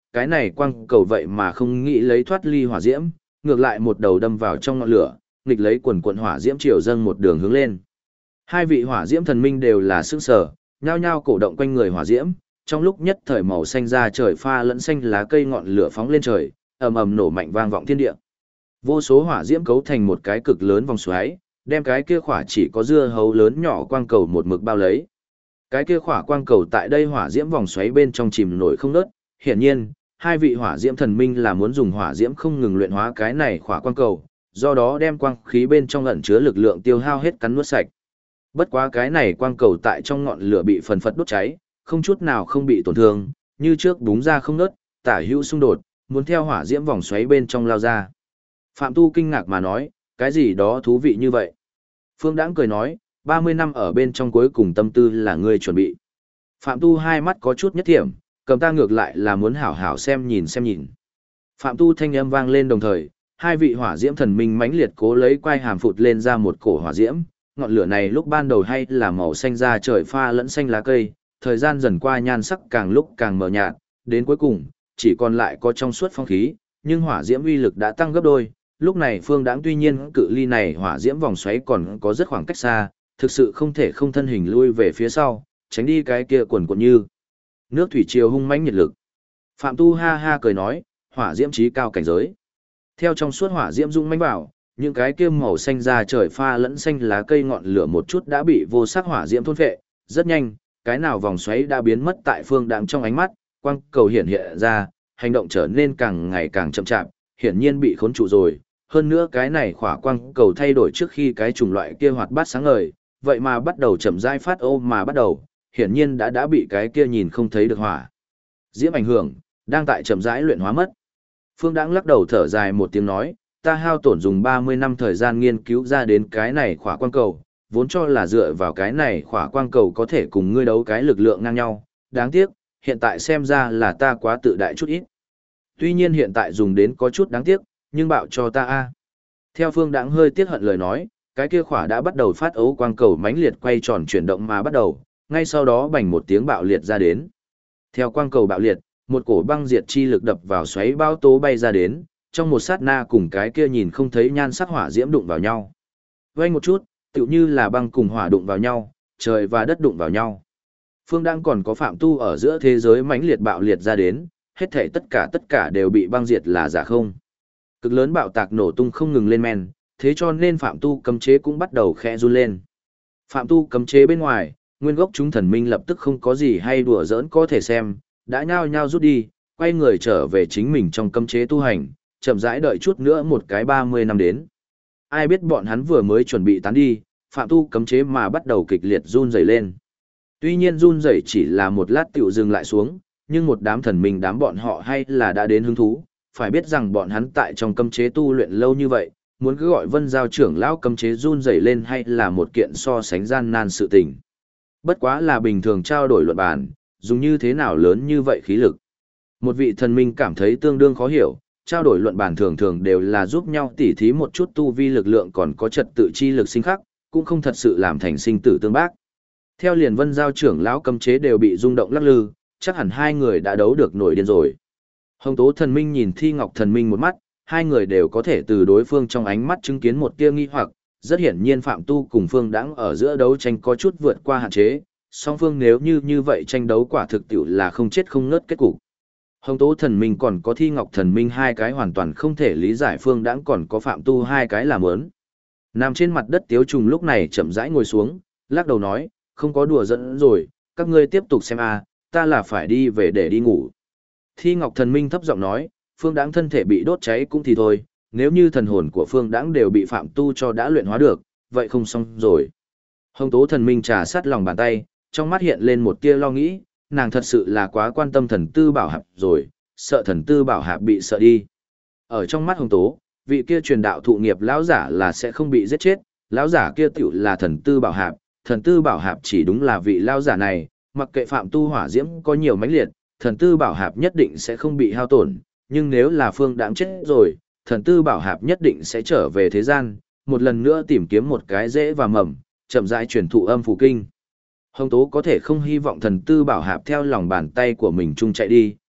cái này quang cầu vậy mà không nghĩ lấy thoát ly hỏa diễm, ngược lại một đầu đâm vào trong ngọn lửa, nghịch lấy quần quần hỏa diễm chiều dâng một đường hướng lên. Hai vị hỏa diễm thần minh đều là sững sờ, nhao nhao cổ động quanh người hỏa diễm, trong lúc nhất thời màu xanh ra trời pha lẫn xanh lá cây ngọn lửa phóng lên trời, ầm ầm nổ mạnh vang vọng thiên địa. Vô số hỏa diễm cấu thành một cái cực lớn vòng xoáy, đem cái kia khỏa chỉ có dưa hấu lớn nhỏ quang cầu một mực bao lấy. Cái kia khỏa quang cầu tại đây hỏa diễm vòng xoáy bên trong chìm nổi không ngớt, hiển nhiên, hai vị hỏa diễm thần minh là muốn dùng hỏa diễm không ngừng luyện hóa cái này khỏa quang cầu, do đó đem quang khí bên trong ẩn chứa lực lượng tiêu hao hết cắn nuốt sạch. Bất quá cái này quang cầu tại trong ngọn lửa bị phần phật đốt cháy, không chút nào không bị tổn thương, như trước búng ra không ngớt, tả hữu xung đột, muốn theo hỏa diễm vòng xoáy bên trong lao ra. Phạm Tu kinh ngạc mà nói, cái gì đó thú vị như vậy? Phương Đãng cười nói, 30 năm ở bên trong cuối cùng tâm tư là ngươi chuẩn bị. Phạm Tu hai mắt có chút nhất thiểm, cầm ta ngược lại là muốn hảo hảo xem nhìn xem nhìn. Phạm Tu thanh âm vang lên đồng thời, hai vị hỏa diễm thần minh mãnh liệt cố lấy quai hàm phụt lên ra một cổ hỏa diễm, ngọn lửa này lúc ban đầu hay là màu xanh da trời pha lẫn xanh lá cây, thời gian dần qua nhan sắc càng lúc càng mờ nhạt, đến cuối cùng, chỉ còn lại có trong suốt phong khí, nhưng hỏa diễm uy lực đã tăng gấp đôi. Lúc này Phương Đãng tuy nhiên cự ly này hỏa diễm vòng xoáy còn có rất khoảng cách xa, thực sự không thể không thân hình lui về phía sau, tránh đi cái kia quần quần như nước thủy triều hung mãnh nhiệt lực. Phạm Tu ha ha cười nói, hỏa diễm chí cao cảnh giới. Theo trong suốt hỏa diễm dũng mãnh vào, những cái kia màu xanh da trời pha lẫn xanh lá cây ngọn lửa một chút đã bị vô sắc hỏa diễm thôn phệ, rất nhanh, cái nào vòng xoáy đã biến mất tại Phương Đãng trong ánh mắt, quang cầu hiện hiện ra, hành động trở nên càng ngày càng chậm chạp, hiển nhiên bị khốn trụ rồi. Hơn nữa cái này khỏa quang cầu thay đổi trước khi cái chủng loại kia hoạt bát sáng ngời, vậy mà bắt đầu chậm rãi phát ô mà bắt đầu, hiển nhiên đã bị cái kia nhìn không thấy được hỏa diễm ảnh hưởng, đang tại chậm rãi luyện hóa mất. Phương Đãng lắc đầu thở dài một tiếng nói, ta hao tổn dùng 30 năm thời gian nghiên cứu ra đến cái này khỏa quang cầu, vốn cho là dựa vào cái này khỏa quang cầu có thể cùng ngươi đấu cái lực lượng ngang nhau, đáng tiếc, hiện tại xem ra là ta quá tự đại chút ít. Tuy nhiên hiện tại dùng đến có chút đáng tiếc, nhưng bạo cho ta a. Theo Phương Đãng hơi tiếc hận lời nói, cái kia khỏa đã bắt đầu phát ấu quang cầu mãnh liệt quay tròn chuyển động mà bắt đầu, ngay sau đó bành một tiếng bạo liệt ra đến. Theo quang cầu bạo liệt, một cổ băng diệt chi lực đập vào xoáy bao tố bay ra đến, trong một sát na cùng cái kia nhìn không thấy nhan sắc hỏa diễm đụng vào nhau. Vây một chút, tựu như là băng cùng hỏa đụng vào nhau, trời và đất đụng vào nhau. Phương Đãng còn có Phạm Tu ở giữa thế giới mãnh liệt bạo liệt ra đến, hết thảy tất cả đều bị băng diệt là giả không. Cực lớn bạo tạc nổ tung không ngừng lên men, thế cho nên Phạm Tu cấm chế cũng bắt đầu khẽ run lên. Phạm Tu cấm chế bên ngoài, nguyên gốc chúng thần minh lập tức không có gì hay đùa giỡn có thể xem, đã nhao nhao rút đi, quay người trở về chính mình trong cấm chế tu hành, chậm rãi đợi chút nữa một cái 30 năm đến. Ai biết bọn hắn vừa mới chuẩn bị tán đi, Phạm Tu cấm chế mà bắt đầu kịch liệt run rẩy lên. Tuy nhiên run rẩy chỉ là một lát tiểu dừng lại xuống, nhưng một đám thần minh đám bọn họ hay là đã đến hứng thú, phải biết rằng bọn hắn tại trong cấm chế tu luyện lâu như vậy, muốn cứ gọi Vân Giao trưởng lão cấm chế run rẩy lên hay là một kiện so sánh gian nan sự tình. Bất quá là bình thường trao đổi luận bàn, dùng như thế nào lớn như vậy khí lực. Một vị thần minh cảm thấy tương đương khó hiểu, trao đổi luận bàn thường thường đều là giúp nhau tỉ thí một chút tu vi lực lượng còn có trật tự chi lực sinh khắc, cũng không thật sự làm thành sinh tử tương bác. Theo liền Vân Giao trưởng lão cấm chế đều bị rung động lắc lư, chắc hẳn hai người đã đấu được nổi điên rồi. Hồng Tố thần minh nhìn Thi Ngọc thần minh một mắt, hai người đều có thể từ đối phương trong ánh mắt chứng kiến một tia nghi hoặc, rất hiển nhiên Phạm Tu cùng Phương Đãng ở giữa đấu tranh có chút vượt qua hạn chế, song phương nếu như vậy tranh đấu quả thực tiệu là không chết không ngớt kết cục. Hồng Tố thần minh còn có Thi Ngọc thần minh hai cái hoàn toàn không thể lý giải, Phương Đãng còn có Phạm Tu hai cái làm ớn. Nằm trên mặt đất Tiếu Trùng lúc này chậm rãi ngồi xuống, lắc đầu nói, không có đùa giỡn rồi, các ngươi tiếp tục xem a, ta là phải đi về để đi ngủ. Thi Ngọc thần minh thấp giọng nói, Phương Đãng thân thể bị đốt cháy cũng thì thôi, nếu như thần hồn của Phương Đãng đều bị Phạm Tu cho đã luyện hóa được, vậy không xong rồi. Hồng Tố thần minh trà sát lòng bàn tay, trong mắt hiện lên một tia lo nghĩ, nàng thật sự là quá quan tâm thần tư bảo hạp rồi, sợ thần tư bảo hạp bị sợ đi. Ở trong mắt Hồng Tố, vị kia truyền đạo thụ nghiệp lão giả là sẽ không bị giết chết, lão giả kia tiểu là thần tư bảo hạp, thần tư bảo hạp chỉ đúng là vị lão giả này, mặc kệ Phạm Tu hỏa diễm có nhiều mãnh liệt, thần tư bảo hạp nhất định sẽ không bị hao tổn, nhưng nếu là Phương Đãng chết rồi, thần tư bảo hạp nhất định sẽ trở về thế gian, một lần nữa tìm kiếm một cái rễ và mầm, chậm rãi truyền thụ âm phù kinh. Hồng Tố có thể không hy vọng thần tư bảo hạp theo lòng bàn tay của mình chung chạy đi,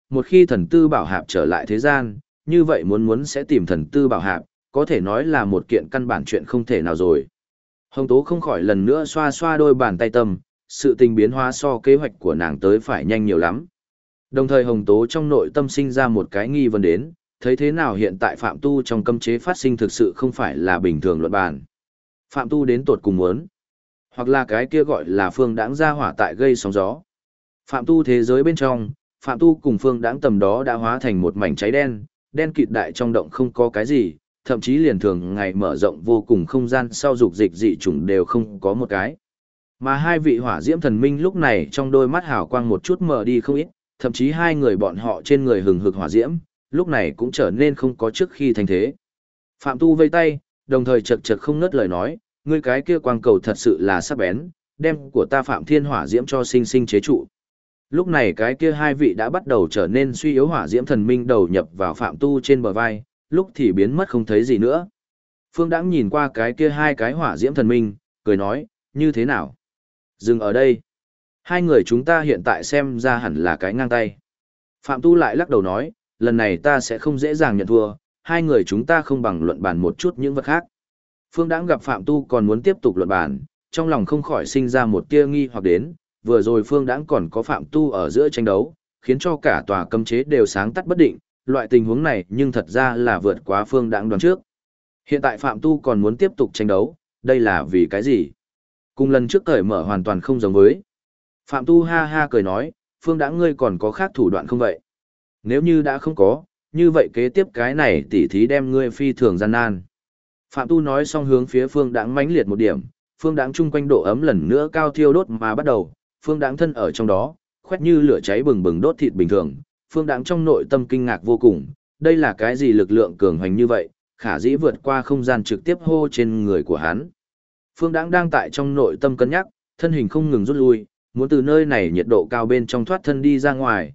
một khi thần tư bảo hạp trở lại thế gian, như vậy muốn sẽ tìm thần tư bảo hạp, có thể nói là một kiện căn bản chuyện không thể nào rồi. Hồng Tố không khỏi lần nữa xoa xoa đôi bàn tay tâm, sự tình biến hóa so kế hoạch của nàng tới phải nhanh nhiều lắm. Đồng thời Hồng Tố trong nội tâm sinh ra một cái nghi vấn đến, thấy thế nào hiện tại Phạm Tu trong cấm chế phát sinh thực sự không phải là bình thường luận bàn. Phạm Tu đến tột cùng muốn, hoặc là cái kia gọi là Phương Đãng ra hỏa tại gây sóng gió. Phạm Tu thế giới bên trong, Phạm Tu cùng Phương Đãng tầm đó đã hóa thành một mảnh cháy đen, đen kịt đại trong động không có cái gì, thậm chí liền thường ngày mở rộng vô cùng không gian sau dục dịch dị chủng đều không có một cái. Mà hai vị hỏa diễm thần minh lúc này trong đôi mắt hào quang một chút mờ đi không ít, thậm chí hai người bọn họ trên người hừng hực hỏa diễm, lúc này cũng trở nên không có trước khi thành thế. Phạm Tu vây tay, đồng thời chật chật không ngớt lời nói, ngươi cái kia quang cầu thật sự là sắc bén, đem của ta Phạm Thiên hỏa diễm cho sinh sinh chế trụ. Lúc này cái kia hai vị đã bắt đầu trở nên suy yếu hỏa diễm thần minh đầu nhập vào Phạm Tu trên bờ vai, lúc thì biến mất không thấy gì nữa. Phương Đãng nhìn qua cái kia hai cái hỏa diễm thần minh, cười nói, như thế nào? Dừng ở đây. Hai người chúng ta hiện tại xem ra hẳn là cái ngang tay. Phạm Tu lại lắc đầu nói, lần này ta sẽ không dễ dàng nhận thua, hai người chúng ta không bằng luận bàn một chút những vật khác. Phương Đãng gặp Phạm Tu còn muốn tiếp tục luận bàn, trong lòng không khỏi sinh ra một tia nghi hoặc đến, vừa rồi Phương Đãng còn có Phạm Tu ở giữa tranh đấu, khiến cho cả tòa cấm chế đều sáng tắt bất định, loại tình huống này nhưng thật ra là vượt quá Phương Đãng đoán trước. Hiện tại Phạm Tu còn muốn tiếp tục tranh đấu, đây là vì cái gì? Cùng lần trước cởi mở hoàn toàn không giống với. Phạm Tu ha ha cười nói, Phương Đãng ngươi còn có khác thủ đoạn không vậy? Nếu như đã không có, như vậy kế tiếp cái này tỉ thí đem ngươi phi thường gian nan. Phạm Tu nói xong hướng phía Phương Đãng mãnh liệt một điểm, Phương Đãng chung quanh độ ấm lần nữa cao thiêu đốt mà bắt đầu, Phương Đãng thân ở trong đó, khoét như lửa cháy bừng bừng đốt thịt bình thường, Phương Đãng trong nội tâm kinh ngạc vô cùng, đây là cái gì lực lượng cường hoành như vậy, khả dĩ vượt qua không gian trực tiếp hô trên người của hắn. Phương Đãng đang tại trong nội tâm cân nhắc, thân hình không ngừng rút lui, muốn từ nơi này nhiệt độ cao bên trong thoát thân đi ra ngoài,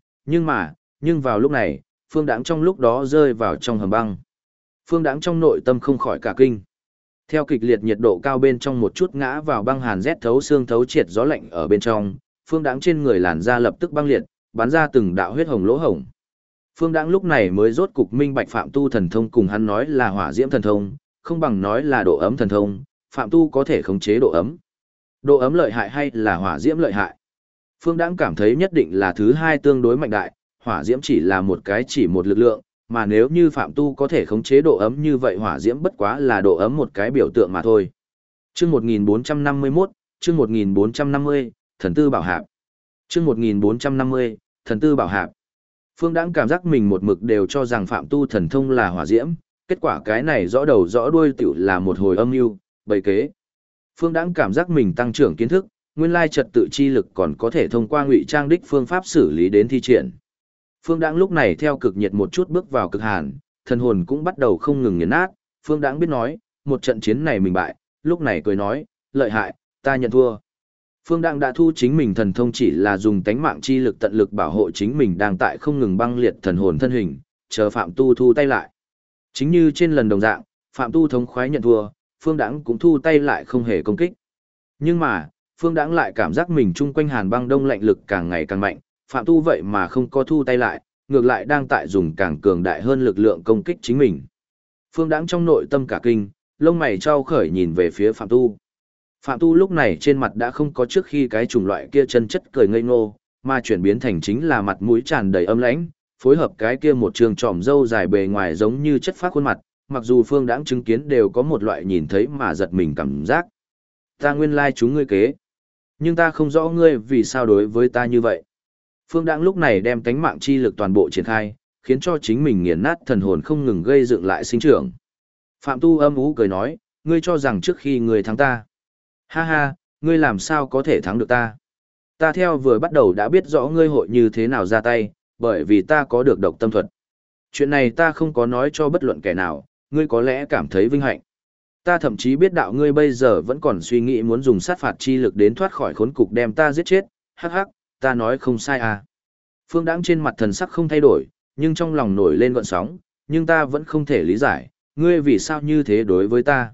nhưng vào lúc này, Phương Đãng trong lúc đó rơi vào trong hầm băng. Phương Đãng trong nội tâm không khỏi cả kinh. Theo kịch liệt nhiệt độ cao bên trong một chút ngã vào băng hàn rét thấu xương thấu triệt gió lạnh ở bên trong, Phương Đãng trên người làn da lập tức băng liệt, bắn ra từng đạo huyết hồng lỗ hổng. Phương Đãng lúc này mới rốt cục minh bạch Phạm Tu thần thông cùng hắn nói là hỏa diễm thần thông, không bằng nói là độ ấm thần thông, Phạm Tu có thể khống chế độ ấm. Độ ấm lợi hại hay là hỏa diễm lợi hại? Phương Đãng cảm thấy nhất định là thứ hai tương đối mạnh đại, hỏa diễm chỉ là chỉ một lực lượng, mà nếu như Phạm Tu có thể khống chế độ ấm như vậy hỏa diễm bất quá là độ ấm một cái biểu tượng mà thôi. Chương 1451, chương 1450, thần tư bảo hạp. Chương 1450, thần tư bảo hạp. Phương Đãng cảm giác mình một mực đều cho rằng Phạm Tu thần thông là hỏa diễm, kết quả cái này rõ đầu rõ đuôi tiểu là một hồi âm mưu, bày kế. Phương Đãng cảm giác mình tăng trưởng kiến thức, nguyên lai trật tự chi lực còn có thể thông qua ngụy trang đích phương pháp xử lý đến thi triển. Phương Đãng lúc này theo cực nhiệt một chút bước vào cực hàn, thần hồn cũng bắt đầu không ngừng nghiền nát, Phương Đãng biết nói, một trận chiến này mình bại, lúc này cười nói, lợi hại, ta nhận thua. Phương Đãng đã thu chính mình thần thông chỉ là dùng tánh mạng chi lực tận lực bảo hộ chính mình đang tại không ngừng băng liệt thần hồn thân hình, chờ Phạm Tu thu tay lại. Chính như trên lần đồng dạng, Phạm Tu thống khoái nhận thua, Phương Đãng cũng thu tay lại không hề công kích. Nhưng mà, Phương Đãng lại cảm giác mình chung quanh hàn băng đông lạnh lực càng ngày càng mạnh, Phạm Tu vậy mà không có thu tay lại, ngược lại đang tại dùng càng cường đại hơn lực lượng công kích chính mình. Phương Đãng trong nội tâm cả kinh, lông mày trao khởi nhìn về phía Phạm Tu. Phạm Tu lúc này trên mặt đã không có trước khi cái chủng loại kia chân chất cười ngây ngô, mà chuyển biến thành chính là mặt mũi tràn đầy âm lãnh, phối hợp cái kia một trường tròm râu dài bề ngoài giống như chất phác khuôn mặt, mặc dù Phương Đãng chứng kiến đều có một loại nhìn thấy mà giật mình cảm giác. Ta nguyên lai chúng ngươi kế, nhưng ta không rõ ngươi vì sao đối với ta như vậy. Phương Đãng lúc này đem tánh mạng chi lực toàn bộ triển khai, khiến cho chính mình nghiền nát thần hồn không ngừng gây dựng lại sinh trưởng. Phạm Tu âm ú cười nói, ngươi cho rằng trước khi ngươi thắng ta. Ha ha, ngươi làm sao có thể thắng được ta? Ta theo vừa bắt đầu đã biết rõ ngươi hội như thế nào ra tay, bởi vì ta có được độc tâm thuật. Chuyện này ta không có nói cho bất luận kẻ nào, ngươi có lẽ cảm thấy vinh hạnh. Ta thậm chí biết đạo ngươi bây giờ vẫn còn suy nghĩ muốn dùng sát phạt chi lực đến thoát khỏi khốn cục đem ta giết chết, hắc hắc, ta nói không sai à. Phương Đãng trên mặt thần sắc không thay đổi, nhưng trong lòng nổi lên gợn sóng, nhưng ta vẫn không thể lý giải, ngươi vì sao như thế đối với ta.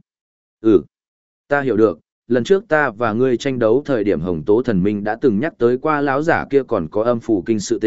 Ta hiểu được, lần trước ta và ngươi tranh đấu thời điểm Hồng Tố Thần Minh đã từng nhắc tới qua lão giả kia còn có âm phủ kinh sự tình,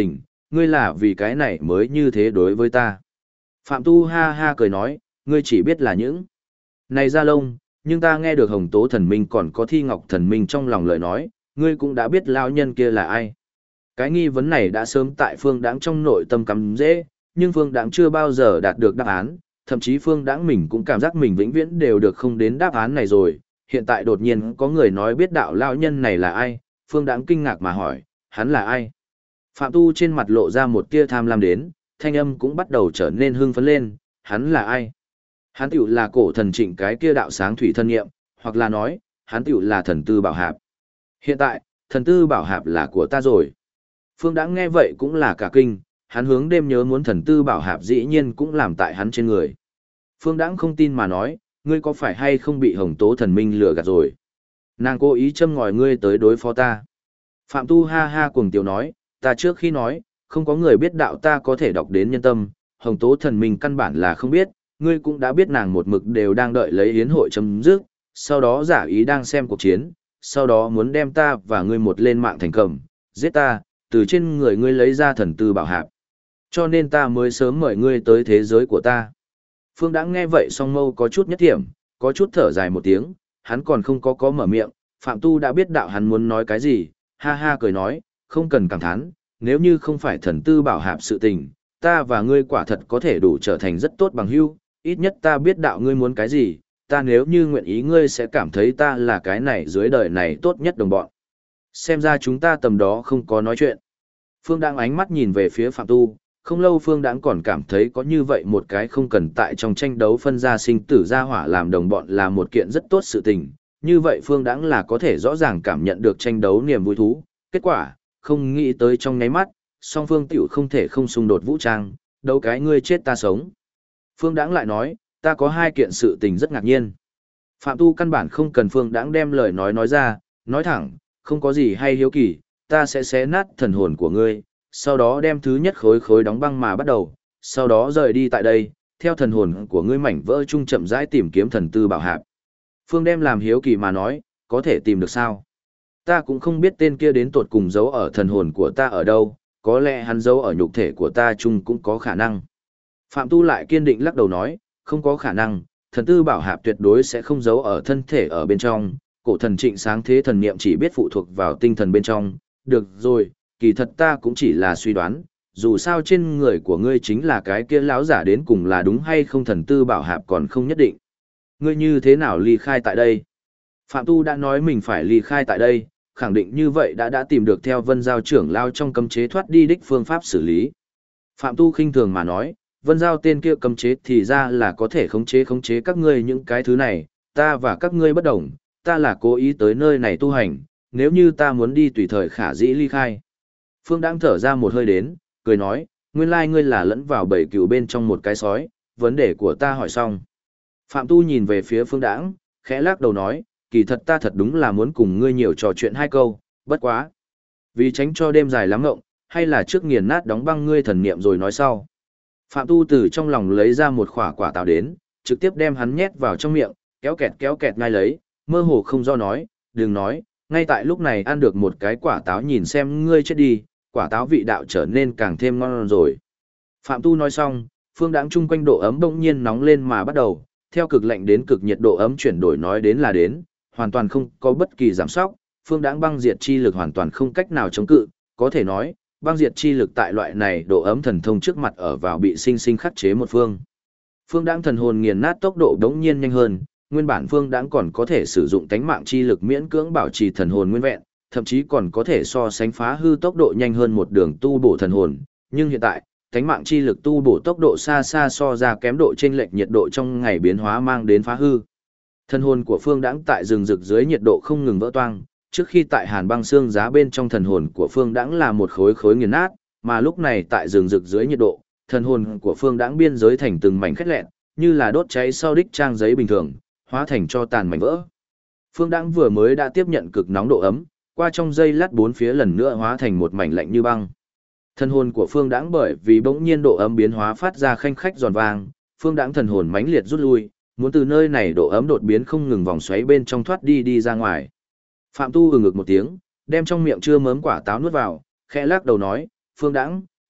ngươi là vì cái này mới như thế đối với ta. Phạm Tu ha ha cười nói, ngươi chỉ biết là những này Gia Lông, nhưng ta nghe được Hồng Tố thần minh còn có Thi Ngọc thần minh trong lòng lời nói, ngươi cũng đã biết lão nhân kia là ai. Cái nghi vấn này đã sớm tại Phương Đãng trong nội tâm cắm rễ, nhưng Phương Đãng chưa bao giờ đạt được đáp án, thậm chí Phương Đãng mình cũng cảm giác mình vĩnh viễn đều được không đến đáp án này rồi. Hiện tại đột nhiên có người nói biết đạo lão nhân này là ai, Phương Đãng kinh ngạc mà hỏi, hắn là ai? Phạm Tu trên mặt lộ ra một tia tham lam đến, thanh âm cũng bắt đầu trở nên hưng phấn lên, hắn là ai? Hắn tiểu là cổ thần Trịnh cái kia đạo sáng thủy thân nghiệm, hoặc là nói, hắn tiểu là thần tư bảo hạp. Hiện tại, thần tư bảo hạp là của ta rồi. Phương Đãng nghe vậy cũng là cả kinh, hắn hướng đêm nhớ muốn thần tư bảo hạp dĩ nhiên cũng làm tại hắn trên người. Phương Đãng không tin mà nói, ngươi có phải hay không bị Hồng Tố thần minh lừa gạt rồi? Nàng cố ý châm ngòi ngươi tới đối phó ta. Phạm Tu ha ha cuồng tiếu nói, ta trước khi nói, không có người biết đạo ta có thể đọc đến nhân tâm, Hồng Tố thần minh căn bản là không biết, ngươi cũng đã biết nàng một mực đều đang đợi lấy yến hội chấm dứt, sau đó giả ý đang xem cuộc chiến, sau đó muốn đem ta và ngươi một lên mạng thành cầm, giết ta, từ trên người ngươi lấy ra thần tư bảo hạp. Cho nên ta mới sớm mời ngươi tới thế giới của ta. Phương Đãng nghe vậy song mâu có chút nhất thiểm, có chút thở dài một tiếng, hắn còn không có mở miệng, Phạm Tu đã biết đạo hắn muốn nói cái gì, ha ha cười nói, không cần cảm thán, nếu như không phải thần tư bảo hạp sự tình, ta và ngươi quả thật có thể đủ trở thành rất tốt bằng hữu, ít nhất ta biết đạo ngươi muốn cái gì, ta nếu như nguyện ý ngươi sẽ cảm thấy ta là cái này dưới đời này tốt nhất đồng bọn. Xem ra chúng ta tầm đó không có nói chuyện. Phương Đãng ánh mắt nhìn về phía Phạm Tu, không lâu Phương Đãng còn cảm thấy có như vậy một cái không cần tại trong tranh đấu phân ra sinh tử ra hỏa làm đồng bọn là một kiện rất tốt sự tình. Như vậy Phương Đãng là có thể rõ ràng cảm nhận được tranh đấu niềm vui thú. Kết quả, không nghĩ tới trong nháy mắt, song phương tiểu không thể không xung đột vũ trang, đấu cái ngươi chết ta sống. Phương Đãng lại nói, ta có hai kiện sự tình rất ngạc nhiên. Phạm Tu căn bản không cần Phương Đãng đem lời nói ra, nói thẳng, không có gì hay hiếu kỳ, ta sẽ xé nát thần hồn của ngươi, sau đó đem thứ nhất khối khối đóng băng mà bắt đầu, sau đó rời đi tại đây, theo thần hồn của ngươi mảnh vỡ chung chậm rãi tìm kiếm thần tư bảo hạp. Phương đem làm hiếu kỳ mà nói, có thể tìm được sao? Ta cũng không biết tên kia đến tột cùng giấu ở thần hồn của ta ở đâu, có lẽ hắn giấu ở nhục thể của ta chung cũng có khả năng. Phạm Tu lại kiên định lắc đầu nói, không có khả năng, thần tư bảo hạp tuyệt đối sẽ không giấu ở thân thể ở bên trong, cổ thần Trịnh sáng thế thần niệm chỉ biết phụ thuộc vào tinh thần bên trong, được rồi, kỳ thật ta cũng chỉ là suy đoán, dù sao trên người của ngươi chính là cái kia lão giả đến cùng là đúng hay không thần tư bảo hạp còn không nhất định. Ngươi như thế nào ly khai tại đây? Phạm Tu đã nói mình phải ly khai tại đây, khẳng định như vậy đã tìm được theo Vân Giao trưởng lao trong cấm chế thoát đi đích phương pháp xử lý. Phạm Tu khinh thường mà nói, Vân Giao tên kia cấm chế thì ra là có thể khống chế các ngươi những cái thứ này, ta và các ngươi bất đồng, ta là cố ý tới nơi này tu hành, nếu như ta muốn đi tùy thời khả dĩ ly khai. Phương Đãng thở ra một hơi đến, cười nói, nguyên lai ngươi là lẫn vào bầy cừu bên trong một cái sói, vấn đề của ta hỏi xong. Phạm Tu nhìn về phía Phương Đãng, khẽ lắc đầu nói, kỳ thật ta thật đúng là muốn cùng ngươi nhiều trò chuyện hai câu, bất quá. Vì tránh cho đêm dài lắm ngộng, hay là trước nghiền nát đóng băng ngươi thần niệm rồi nói sau. Phạm Tu từ trong lòng lấy ra một quả táo đến, trực tiếp đem hắn nhét vào trong miệng, kéo kẹt ngay lấy, mơ hồ không do nói, đừng nói, ngay tại lúc này ăn được một cái quả táo nhìn xem ngươi chết đi, quả táo vị đạo trở nên càng thêm ngon rồi. Phạm Tu nói xong, Phương Đãng chung quanh độ ấm bỗng nhiên nóng lên mà bắt đầu, theo cực lạnh đến cực nhiệt độ ấm chuyển đổi nói đến là đến, hoàn toàn không có bất kỳ giảm sóc, Phương Đãng băng diệt chi lực hoàn toàn không cách nào chống cự, có thể nói, băng diệt chi lực tại loại này độ ấm thần thông trước mặt ở vào bị sinh khắc chế một phương. Phương Đãng thần hồn nghiền nát tốc độ đống nhiên nhanh hơn, nguyên bản Phương Đãng còn có thể sử dụng tánh mạng chi lực miễn cưỡng bảo trì thần hồn nguyên vẹn, thậm chí còn có thể so sánh phá hư tốc độ nhanh hơn một đường tu bổ thần hồn, nhưng hiện tại, tánh mạng chi lực tu bổ tốc độ xa xa so ra kém độ chênh lệch nhiệt độ trong ngày biến hóa mang đến phá hư. Thần hồn của Phương Đãng tại rừng rực dưới nhiệt độ không ngừng vỡ toang, trước khi tại hàn băng xương giá bên trong thần hồn của Phương Đãng là một khối khối nghiền nát, mà lúc này tại rừng rực dưới nhiệt độ, thần hồn của Phương Đãng biên giới thành từng mảnh khét lẹn, như là đốt cháy sau đích trang giấy bình thường, hóa thành cho tàn mảnh vỡ. Phương Đãng vừa mới đã tiếp nhận cực nóng độ ấm, qua trong giây lát bốn phía lần nữa hóa thành một mảnh lạnh như băng. Thần hồn của Phương Đãng bởi vì bỗng nhiên độ ấm biến hóa phát ra khanh khách giòn vang, Phương Đãng thần hồn mãnh liệt rút lui, muốn từ nơi này độ ấm đột biến không ngừng vòng xoáy bên trong thoát đi ra ngoài. Phạm Tu ngực một tiếng, đem trong miệng chưa mớm quả táo nuốt vào, khẽ lắc đầu nói, Phương Đãng,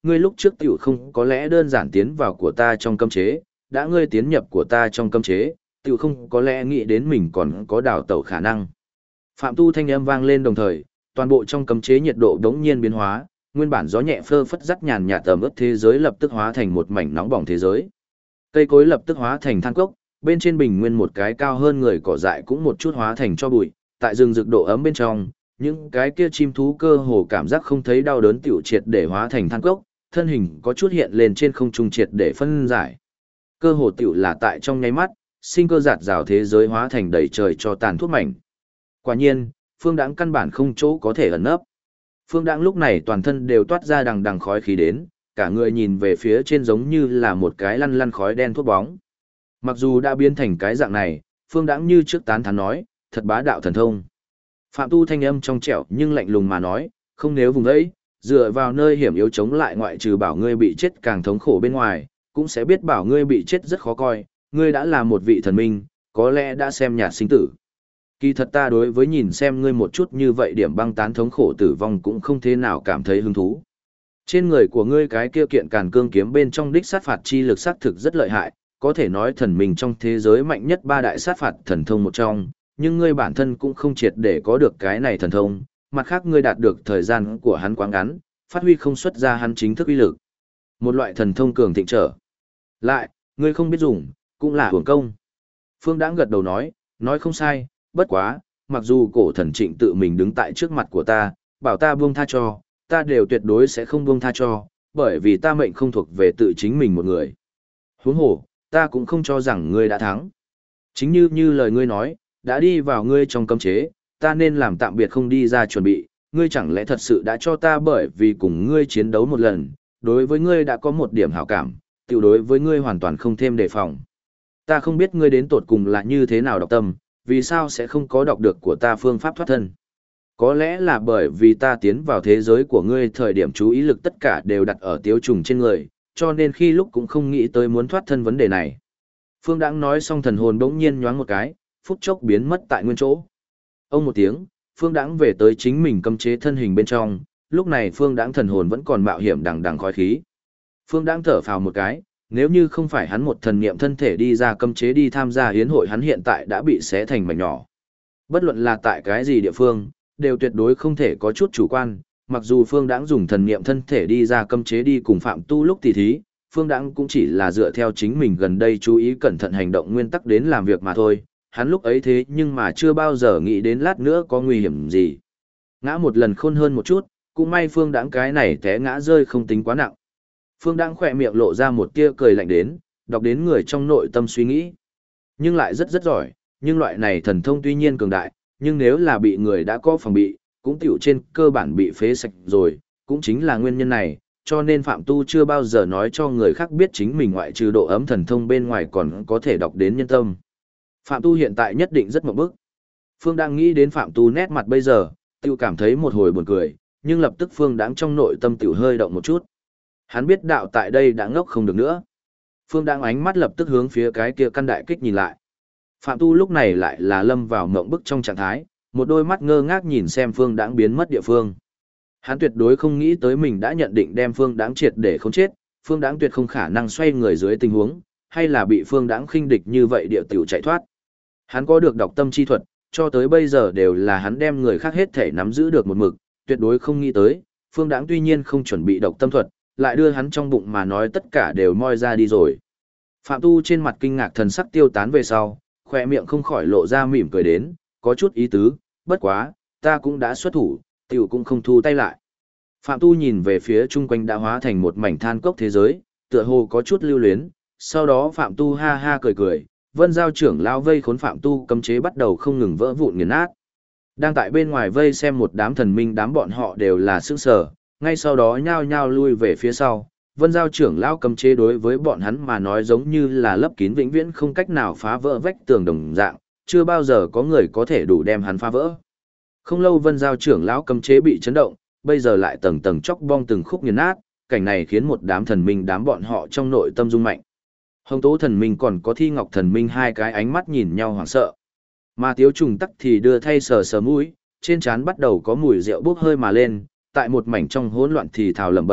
ngươi lúc trước tiểu không có lẽ đơn giản tiến vào của ta trong cấm chế, đã ngươi tiến nhập của ta trong cấm chế, tiểu không có lẽ nghĩ đến mình còn có đào tẩu khả năng. Phạm Tu thanh âm vang lên đồng thời, toàn bộ trong cấm chế nhiệt độ đống nhiên biến hóa, nguyên bản gió nhẹ phơ phất rắc nhàn nhạt tầm ướt thế giới lập tức hóa thành một mảnh nóng bỏng thế giới. Cây cối lập tức hóa thành than cốc, bên trên bình nguyên một cái cao hơn người cỏ dại cũng một chút hóa thành cho bụi, tại rừng rực độ ấm bên trong, những cái kia chim thú cơ hồ cảm giác không thấy đau đớn tiểu triệt để hóa thành than cốc, thân hình có chút hiện lên trên không trung triệt để phân giải. Cơ hồ tiểu là tại trong nháy mắt, sinh cơ giạt rào thế giới hóa thành đầy trời cho tàn thuốc mảnh. Quả nhiên, Phương Đãng căn bản không chỗ có thể ẩn nấp. Phương Đãng lúc này toàn thân đều toát ra đằng đằng khói khí đến, cả người nhìn về phía trên giống như là một cái lăn lăn khói đen thuốc bóng. Mặc dù đã biến thành cái dạng này, Phương Đãng như trước tán thán nói, thật bá đạo thần thông. Phạm Tu thanh âm trong trẻo nhưng lạnh lùng mà nói, không nếu vùng ấy, dựa vào nơi hiểm yếu chống lại ngoại trừ bảo ngươi bị chết càng thống khổ bên ngoài, cũng sẽ biết bảo ngươi bị chết rất khó coi, ngươi đã là một vị thần minh, có lẽ đã xem nhạt sinh tử. Kỳ thật ta đối với nhìn xem ngươi một chút như vậy điểm băng tán thống khổ tử vong cũng không thế nào cảm thấy hứng thú. Trên người của ngươi cái kia kiện càn cương kiếm bên trong đích sát phạt chi lực sát thực rất lợi hại, có thể nói thần minh trong thế giới mạnh nhất ba đại sát phạt thần thông một trong, nhưng ngươi bản thân cũng không triệt để có được cái này thần thông, mặt khác ngươi đạt được thời gian của hắn quá ngắn, phát huy không xuất ra hắn chính thức uy lực. Một loại thần thông cường thịnh trở. Lại, ngươi không biết dùng, cũng là hưởng công. Phương Đãng gật đầu nói không sai, bất quá, mặc dù cổ thần Trịnh tự mình đứng tại trước mặt của ta, bảo ta buông tha cho, ta đều tuyệt đối sẽ không buông tha cho, bởi vì ta mệnh không thuộc về tự chính mình một người. Huống hồ, ta cũng không cho rằng ngươi đã thắng. Chính như lời ngươi nói, đã đi vào ngươi trong cấm chế, ta nên làm tạm biệt không đi ra chuẩn bị, ngươi chẳng lẽ thật sự đã cho ta bởi vì cùng ngươi chiến đấu một lần, đối với ngươi đã có một điểm hảo cảm, tiểu đối với ngươi hoàn toàn không thêm đề phòng. Ta không biết ngươi đến tột cùng là như thế nào đọc tâm, vì sao sẽ không có đọc được của ta phương pháp thoát thân. Có lẽ là bởi vì ta tiến vào thế giới của ngươi thời điểm chú ý lực tất cả đều đặt ở tiếu trùng trên người, cho nên khi lúc cũng không nghĩ tới muốn thoát thân vấn đề này. Phương Đãng nói xong thần hồn bỗng nhiên nhoáng một cái, phút chốc biến mất tại nguyên chỗ. Ông một tiếng, Phương Đãng về tới chính mình cấm chế thân hình bên trong, lúc này Phương Đãng thần hồn vẫn còn mạo hiểm đằng đằng khói khí. Phương Đãng thở phào một cái, nếu như không phải hắn một thần niệm thân thể đi ra cấm chế đi tham gia hiến hội hắn hiện tại đã bị xé thành mảnh nhỏ. Bất luận là tại cái gì địa phương, đều tuyệt đối không thể có chút chủ quan, mặc dù Phương Đãng dùng thần niệm thân thể đi ra cấm chế đi cùng Phạm Tu lúc tỉ thí, Phương Đãng cũng chỉ là dựa theo chính mình gần đây chú ý cẩn thận hành động nguyên tắc đến làm việc mà thôi, hắn lúc ấy thế nhưng mà chưa bao giờ nghĩ đến lát nữa có nguy hiểm gì. Ngã một lần khôn hơn một chút, cũng may Phương Đãng cái này té ngã rơi không tính quá nặng. Phương Đãng khỏe miệng lộ ra một tia cười lạnh đến, đọc đến người trong nội tâm suy nghĩ. Nhưng lại rất giỏi, nhưng loại này thần thông tuy nhiên cường đại, nhưng nếu là bị người đã có phòng bị, cũng tiểu trên cơ bản bị phế sạch rồi, cũng chính là nguyên nhân này, cho nên Phạm Tu chưa bao giờ nói cho người khác biết chính mình ngoại trừ độ ấm thần thông bên ngoài còn có thể đọc đến nhân tâm. Phạm Tu hiện tại nhất định rất mộng bức. Phương đang nghĩ đến Phạm Tu nét mặt bây giờ, tiểu cảm thấy một hồi buồn cười, nhưng lập tức Phương đang trong nội tâm tiểu hơi động một chút. Hắn biết đạo tại đây đã ngốc không được nữa. Phương đang ánh mắt lập tức hướng phía cái kia căn đại kích nhìn lại. Phạm Tu lúc này lại là lâm vào mộng bức trong trạng thái, một đôi mắt ngơ ngác nhìn xem Phương Đãng biến mất địa phương. Hắn tuyệt đối không nghĩ tới mình đã nhận định đem Phương Đãng triệt để không chết, Phương Đãng tuyệt không khả năng xoay người dưới tình huống, hay là bị Phương Đãng khinh địch như vậy địa tiểu chạy thoát. Hắn có được đọc tâm chi thuật, cho tới bây giờ đều là hắn đem người khác hết thể nắm giữ được một mực, tuyệt đối không nghĩ tới, Phương Đãng tuy nhiên không chuẩn bị độc tâm thuật, lại đưa hắn trong bụng mà nói tất cả đều moi ra đi rồi. Phạm Tu trên mặt kinh ngạc thần sắc tiêu tán về sau, khỏe miệng không khỏi lộ ra mỉm cười đến, có chút ý tứ, bất quá, ta cũng đã xuất thủ, tiểu cũng không thu tay lại. Phạm Tu nhìn về phía chung quanh đã hóa thành một mảnh than cốc thế giới, tựa hồ có chút lưu luyến, sau đó Phạm Tu ha ha cười cười, Vân Giao trưởng lao vây khốn Phạm Tu cấm chế bắt đầu không ngừng vỡ vụn nghiền nát. Đang tại bên ngoài vây xem một đám thần minh đám bọn họ đều là sững sờ, ngay sau đó nhao nhao lui về phía sau. Vân Giao trưởng lão cấm chế đối với bọn hắn mà nói giống như là lấp kín vĩnh viễn không cách nào phá vỡ vách tường đồng dạng, chưa bao giờ có người có thể đủ đem hắn phá vỡ. Không lâu Vân Giao trưởng lão cấm chế bị chấn động, bây giờ lại tầng tầng chóc bong từng khúc nghiền nát, cảnh này khiến một đám thần minh đám bọn họ trong nội tâm rung mạnh. Hồng Tố thần minh còn có Thi Ngọc thần minh hai cái ánh mắt nhìn nhau hoảng sợ. Mà Tiếu Trùng tắc thì đưa thay sờ sờ mũi, trên trán bắt đầu có mùi rượu bốc hơi mà lên, tại một mảnh trong hỗn loạn thì thào lẩm bẩm,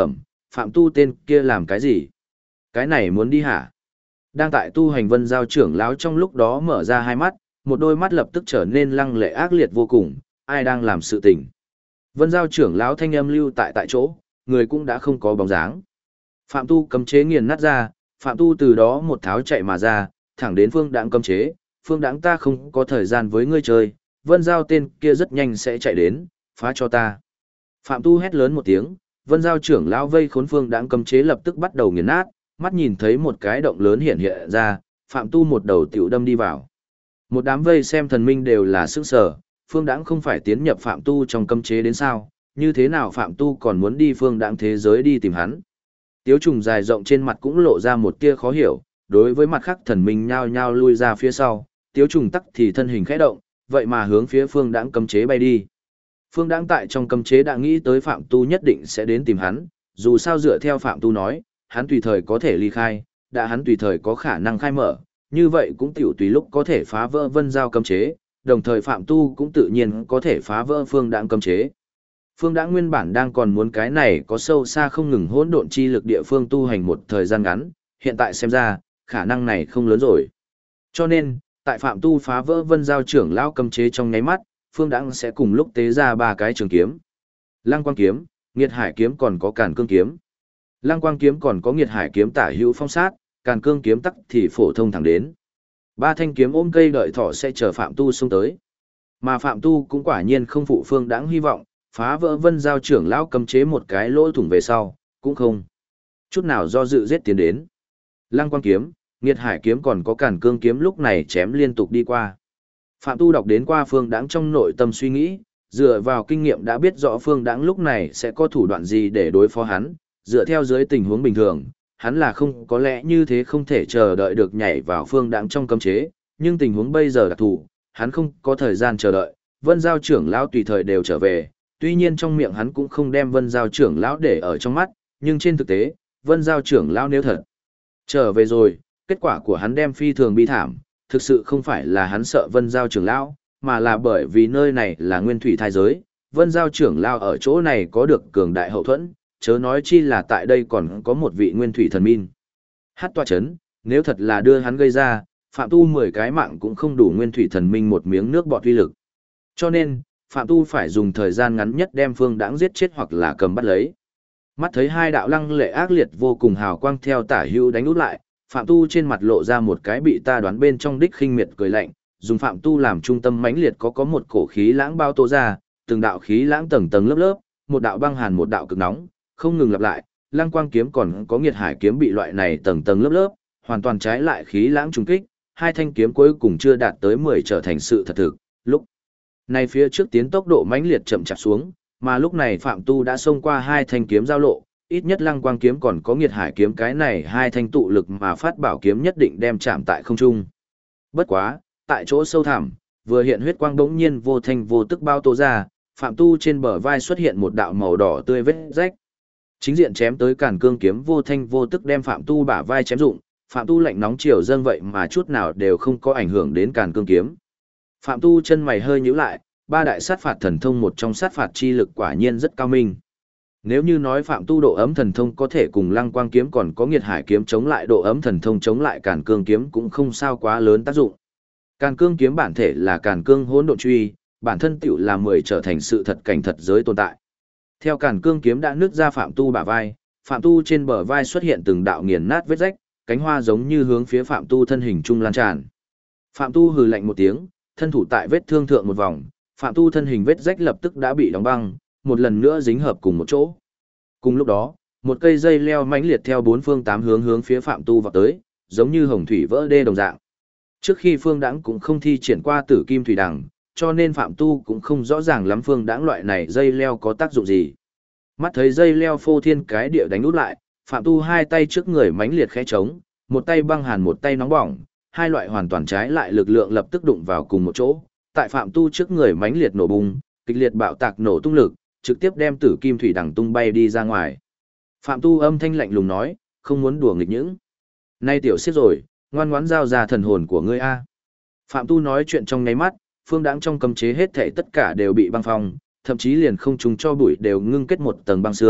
Phạm Tu tên kia làm cái gì? Cái này muốn đi hả? Đang tại tu hành Vân Giao trưởng lão trong lúc đó mở ra hai mắt, một đôi mắt lập tức trở nên lăng lệ ác liệt vô cùng, ai đang làm sự tình. Vân Giao trưởng lão thanh âm lưu tại chỗ, người cũng đã không có bóng dáng. Phạm Tu cấm chế nghiền nát ra, Phạm Tu từ đó một tháo chạy mà ra, thẳng đến Phương Đãng cấm chế, Phương Đãng ta không có thời gian với ngươi chơi, Vân Giao tên kia rất nhanh sẽ chạy đến, phá cho ta. Phạm Tu hét lớn một tiếng, Vân Giao trưởng lão vây khốn Phương Đãng cấm chế lập tức bắt đầu nghiền nát, mắt nhìn thấy một cái động lớn hiện hiện ra, Phạm Tu một đầu tiểu đâm đi vào. Một đám vây xem thần minh đều là sức sở, Phương Đãng không phải tiến nhập Phạm Tu trong cấm chế đến sao, như thế nào Phạm Tu còn muốn đi Phương Đãng thế giới đi tìm hắn. Tiếu trùng dài rộng trên mặt cũng lộ ra một tia khó hiểu, đối với mặt khác thần minh nhao nhao lui ra phía sau, tiếu trùng tắc thì thân hình khẽ động, vậy mà hướng phía Phương Đãng cấm chế bay đi. Phương Đãng tại trong cấm chế đã nghĩ tới Phạm Tu nhất định sẽ đến tìm hắn, dù sao dựa theo Phạm Tu nói, hắn tùy thời có thể ly khai, đã hắn tùy thời có khả năng khai mở, như vậy cũng tiểu tùy lúc có thể phá vỡ Vân Giao cấm chế, đồng thời Phạm Tu cũng tự nhiên có thể phá vỡ Phương Đãng cấm chế. Phương Đãng nguyên bản đang còn muốn cái này có sâu xa không ngừng hỗn độn chi lực địa phương tu hành một thời gian ngắn, hiện tại xem ra, khả năng này không lớn rồi. Cho nên, tại Phạm Tu phá vỡ Vân Giao trưởng lão cấm chế trong nháy mắt, Phương Đãng sẽ cùng lúc tế ra ba cái trường kiếm. Lăng Quang kiếm, Nghiệt Hải kiếm còn có Càn Cương kiếm. Lăng Quang kiếm còn có Nghiệt Hải kiếm tả hữu phong sát, Càn Cương kiếm tắc thì phổ thông thẳng đến. Ba thanh kiếm ôm cây đợi thỏ sẽ chờ Phạm Tu xông tới. Mà Phạm Tu cũng quả nhiên không phụ Phương Đãng hy vọng, phá vỡ Vân Giao trưởng lão cấm chế một cái lỗ thủng về sau, cũng không chút nào do dự giết tiến đến. Lăng Quang kiếm, Nghiệt Hải kiếm còn có Càn Cương kiếm lúc này chém liên tục đi qua. Phạm Tu đọc đến qua Phương Đãng trong nội tâm suy nghĩ, dựa vào kinh nghiệm đã biết rõ Phương Đãng lúc này sẽ có thủ đoạn gì để đối phó hắn, dựa theo dưới tình huống bình thường, hắn là không có lẽ như thế không thể chờ đợi được nhảy vào Phương Đãng trong cấm chế, nhưng tình huống bây giờ đặc thù, hắn không có thời gian chờ đợi, Vân Giao trưởng lão tùy thời đều trở về, tuy nhiên trong miệng hắn cũng không đem Vân Giao trưởng lão để ở trong mắt, nhưng trên thực tế, Vân Giao trưởng lão nếu thật trở về rồi, kết quả của hắn đem phi thường bi thảm, thực sự không phải là hắn sợ Vân Giao trưởng lão, mà là bởi vì nơi này là nguyên thủy thai giới, Vân Giao trưởng lão ở chỗ này có được cường đại hậu thuẫn, chớ nói chi là tại đây còn có một vị nguyên thủy thần min. Hát toa chấn, nếu thật là đưa hắn gây ra, Phạm Tu 10 cái mạng cũng không đủ nguyên thủy thần minh một miếng nước bọt uy lực. Cho nên, Phạm Tu phải dùng thời gian ngắn nhất đem Phương Đãng giết chết hoặc là cầm bắt lấy. Mắt thấy hai đạo lăng lệ ác liệt vô cùng hào quang theo tả hữu đánh út lại, Phạm Tu trên mặt lộ ra một cái bị ta đoán bên trong đích khinh miệt cười lạnh, dùng Phạm Tu làm trung tâm mãnh liệt có một cổ khí lãng bao tô ra, từng đạo khí lãng tầng tầng lớp lớp, một đạo băng hàn một đạo cực nóng, không ngừng lặp lại, Lăng Quang kiếm còn có Nghiệt Hải kiếm bị loại này tầng tầng lớp lớp, hoàn toàn trái lại khí lãng trùng kích, hai thanh kiếm cuối cùng chưa đạt tới 10 trở thành sự thật thực. Lúc này phía trước tiến tốc độ mãnh liệt chậm chạp xuống, mà lúc này Phạm Tu đã xông qua hai thanh kiếm giao lộ, ít nhất Lăng Quang kiếm còn có Nghiệt Hải kiếm cái này hai thanh tụ lực mà phát bảo kiếm nhất định đem chạm tại không trung. Bất quá, tại chỗ sâu thẳm, vừa hiện huyết quang bỗng nhiên vô thanh vô tức bao tô ra, Phạm Tu trên bờ vai xuất hiện một đạo màu đỏ tươi vết rách. Chính diện chém tới Càn Cương kiếm vô thanh vô tức đem Phạm Tu bả vai chém rụng, Phạm Tu lạnh nóng chiều dâng vậy mà chút nào đều không có ảnh hưởng đến Càn Cương kiếm. Phạm Tu chân mày hơi nhíu lại, ba đại sát phạt thần thông một trong sát phạt chi lực quả nhiên rất cao minh. Nếu như nói Phạm Tu độ ấm thần thông có thể cùng Lăng Quang kiếm còn có Nghiệt Hải kiếm chống lại độ ấm thần thông chống lại Càn Cương kiếm cũng không sao quá lớn tác dụng. Càn Cương kiếm bản thể là Càn Cương hỗn độn truy, bản thân tựu là 10 trở thành sự thật cảnh thật giới tồn tại. Theo Càn Cương kiếm đã nứt ra Phạm Tu bả vai, Phạm Tu trên bờ vai xuất hiện từng đạo nghiền nát vết rách, cánh hoa giống như hướng phía Phạm Tu thân hình trung lan tràn. Phạm Tu hừ lạnh một tiếng, thân thủ tại vết thương thượng một vòng, Phạm Tu thân hình vết rách lập tức đã bị đóng băng, một lần nữa dính hợp cùng một chỗ. Cùng lúc đó, một cây dây leo mãnh liệt theo bốn phương tám hướng hướng phía Phạm Tu vọt tới, giống như hồng thủy vỡ đê đồng dạng. Trước khi Phương Đãng cũng không thi triển qua Tử Kim Thủy Đằng, cho nên Phạm Tu cũng không rõ ràng lắm Phương Đãng loại này dây leo có tác dụng gì. Mắt thấy dây leo phô thiên cái địa đánh út lại, Phạm Tu hai tay trước người mãnh liệt khẽ trống, một tay băng hàn một tay nóng bỏng, hai loại hoàn toàn trái lại lực lượng lập tức đụng vào cùng một chỗ. Tại Phạm Tu trước người mãnh liệt nổ bùng, kịch liệt bạo tạc nổ tung lực, trực tiếp đem Tử Kim Thủy Đằng tung bay đi ra ngoài. Phạm Tu âm thanh lạnh lùng nói, không muốn đùa nghịch những. Nay tiểu xiết rồi, ngoan ngoãn giao ra thần hồn của ngươi a. Phạm Tu nói chuyện trong nháy mắt, Phương Đãng trong cấm chế hết thảy tất cả đều bị băng phong, thậm chí liền không trùng cho bụi đều ngưng kết một tầng băng xương,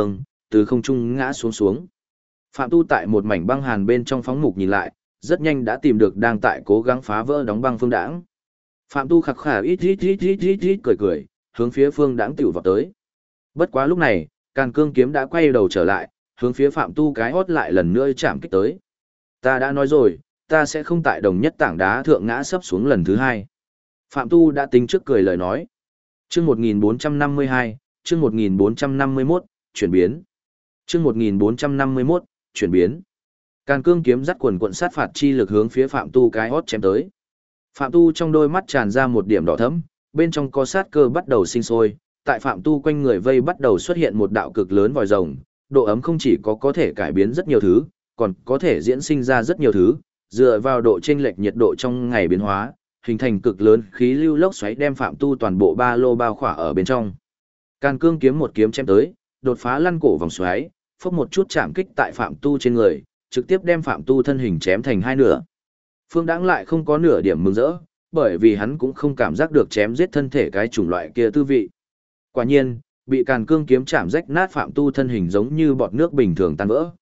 từ không trung ngã xuống xuống. Phạm Tu tại một mảnh băng hàn bên trong phóng mục nhìn lại, rất nhanh đã tìm được đang tại cố gắng phá vỡ đóng băng Phương Đãng. Phạm Tu khặc khà ít cười cười, hướng phía Phương Đãng tiểu vào tới. Bất quá lúc này, Càn Cương kiếm đã quay đầu trở lại, hướng phía Phạm Tu cái hót lại lần nữa chạm kích tới. Ta đã nói rồi, ta sẽ không tại đồng nhất tảng đá thượng ngã sấp xuống lần thứ hai. Phạm Tu đã tính trước cười lời nói. Chương 1452, chương 1451, chuyển biến. Chương 1451, chuyển biến. Càn Cương kiếm dắt quần quận sát phạt chi lực hướng phía Phạm Tu cái hót chém tới. Phạm Tu trong đôi mắt tràn ra một điểm đỏ thẫm, bên trong có sát cơ bắt đầu sinh sôi, tại Phạm Tu quanh người vây bắt đầu xuất hiện một đạo cực lớn vòi rồng, độ ấm không chỉ có thể cải biến rất nhiều thứ, còn có thể diễn sinh ra rất nhiều thứ, dựa vào độ chênh lệch nhiệt độ trong ngày biến hóa, hình thành cực lớn khí lưu lốc xoáy đem Phạm Tu toàn bộ ba lô bao khỏa ở bên trong. Càn Cương kiếm một kiếm chém tới, đột phá lăn cổ vòng xoáy, phốc một chút chạm kích tại Phạm Tu trên người, trực tiếp đem Phạm Tu thân hình chém thành hai nửa. Phương Đãng lại không có nửa điểm mừng rỡ, bởi vì hắn cũng không cảm giác được chém giết thân thể cái chủng loại kia tư vị. Quả nhiên, bị Càn Cương kiếm chạm rách nát Phạm Tu thân hình giống như bọt nước bình thường tan vỡ.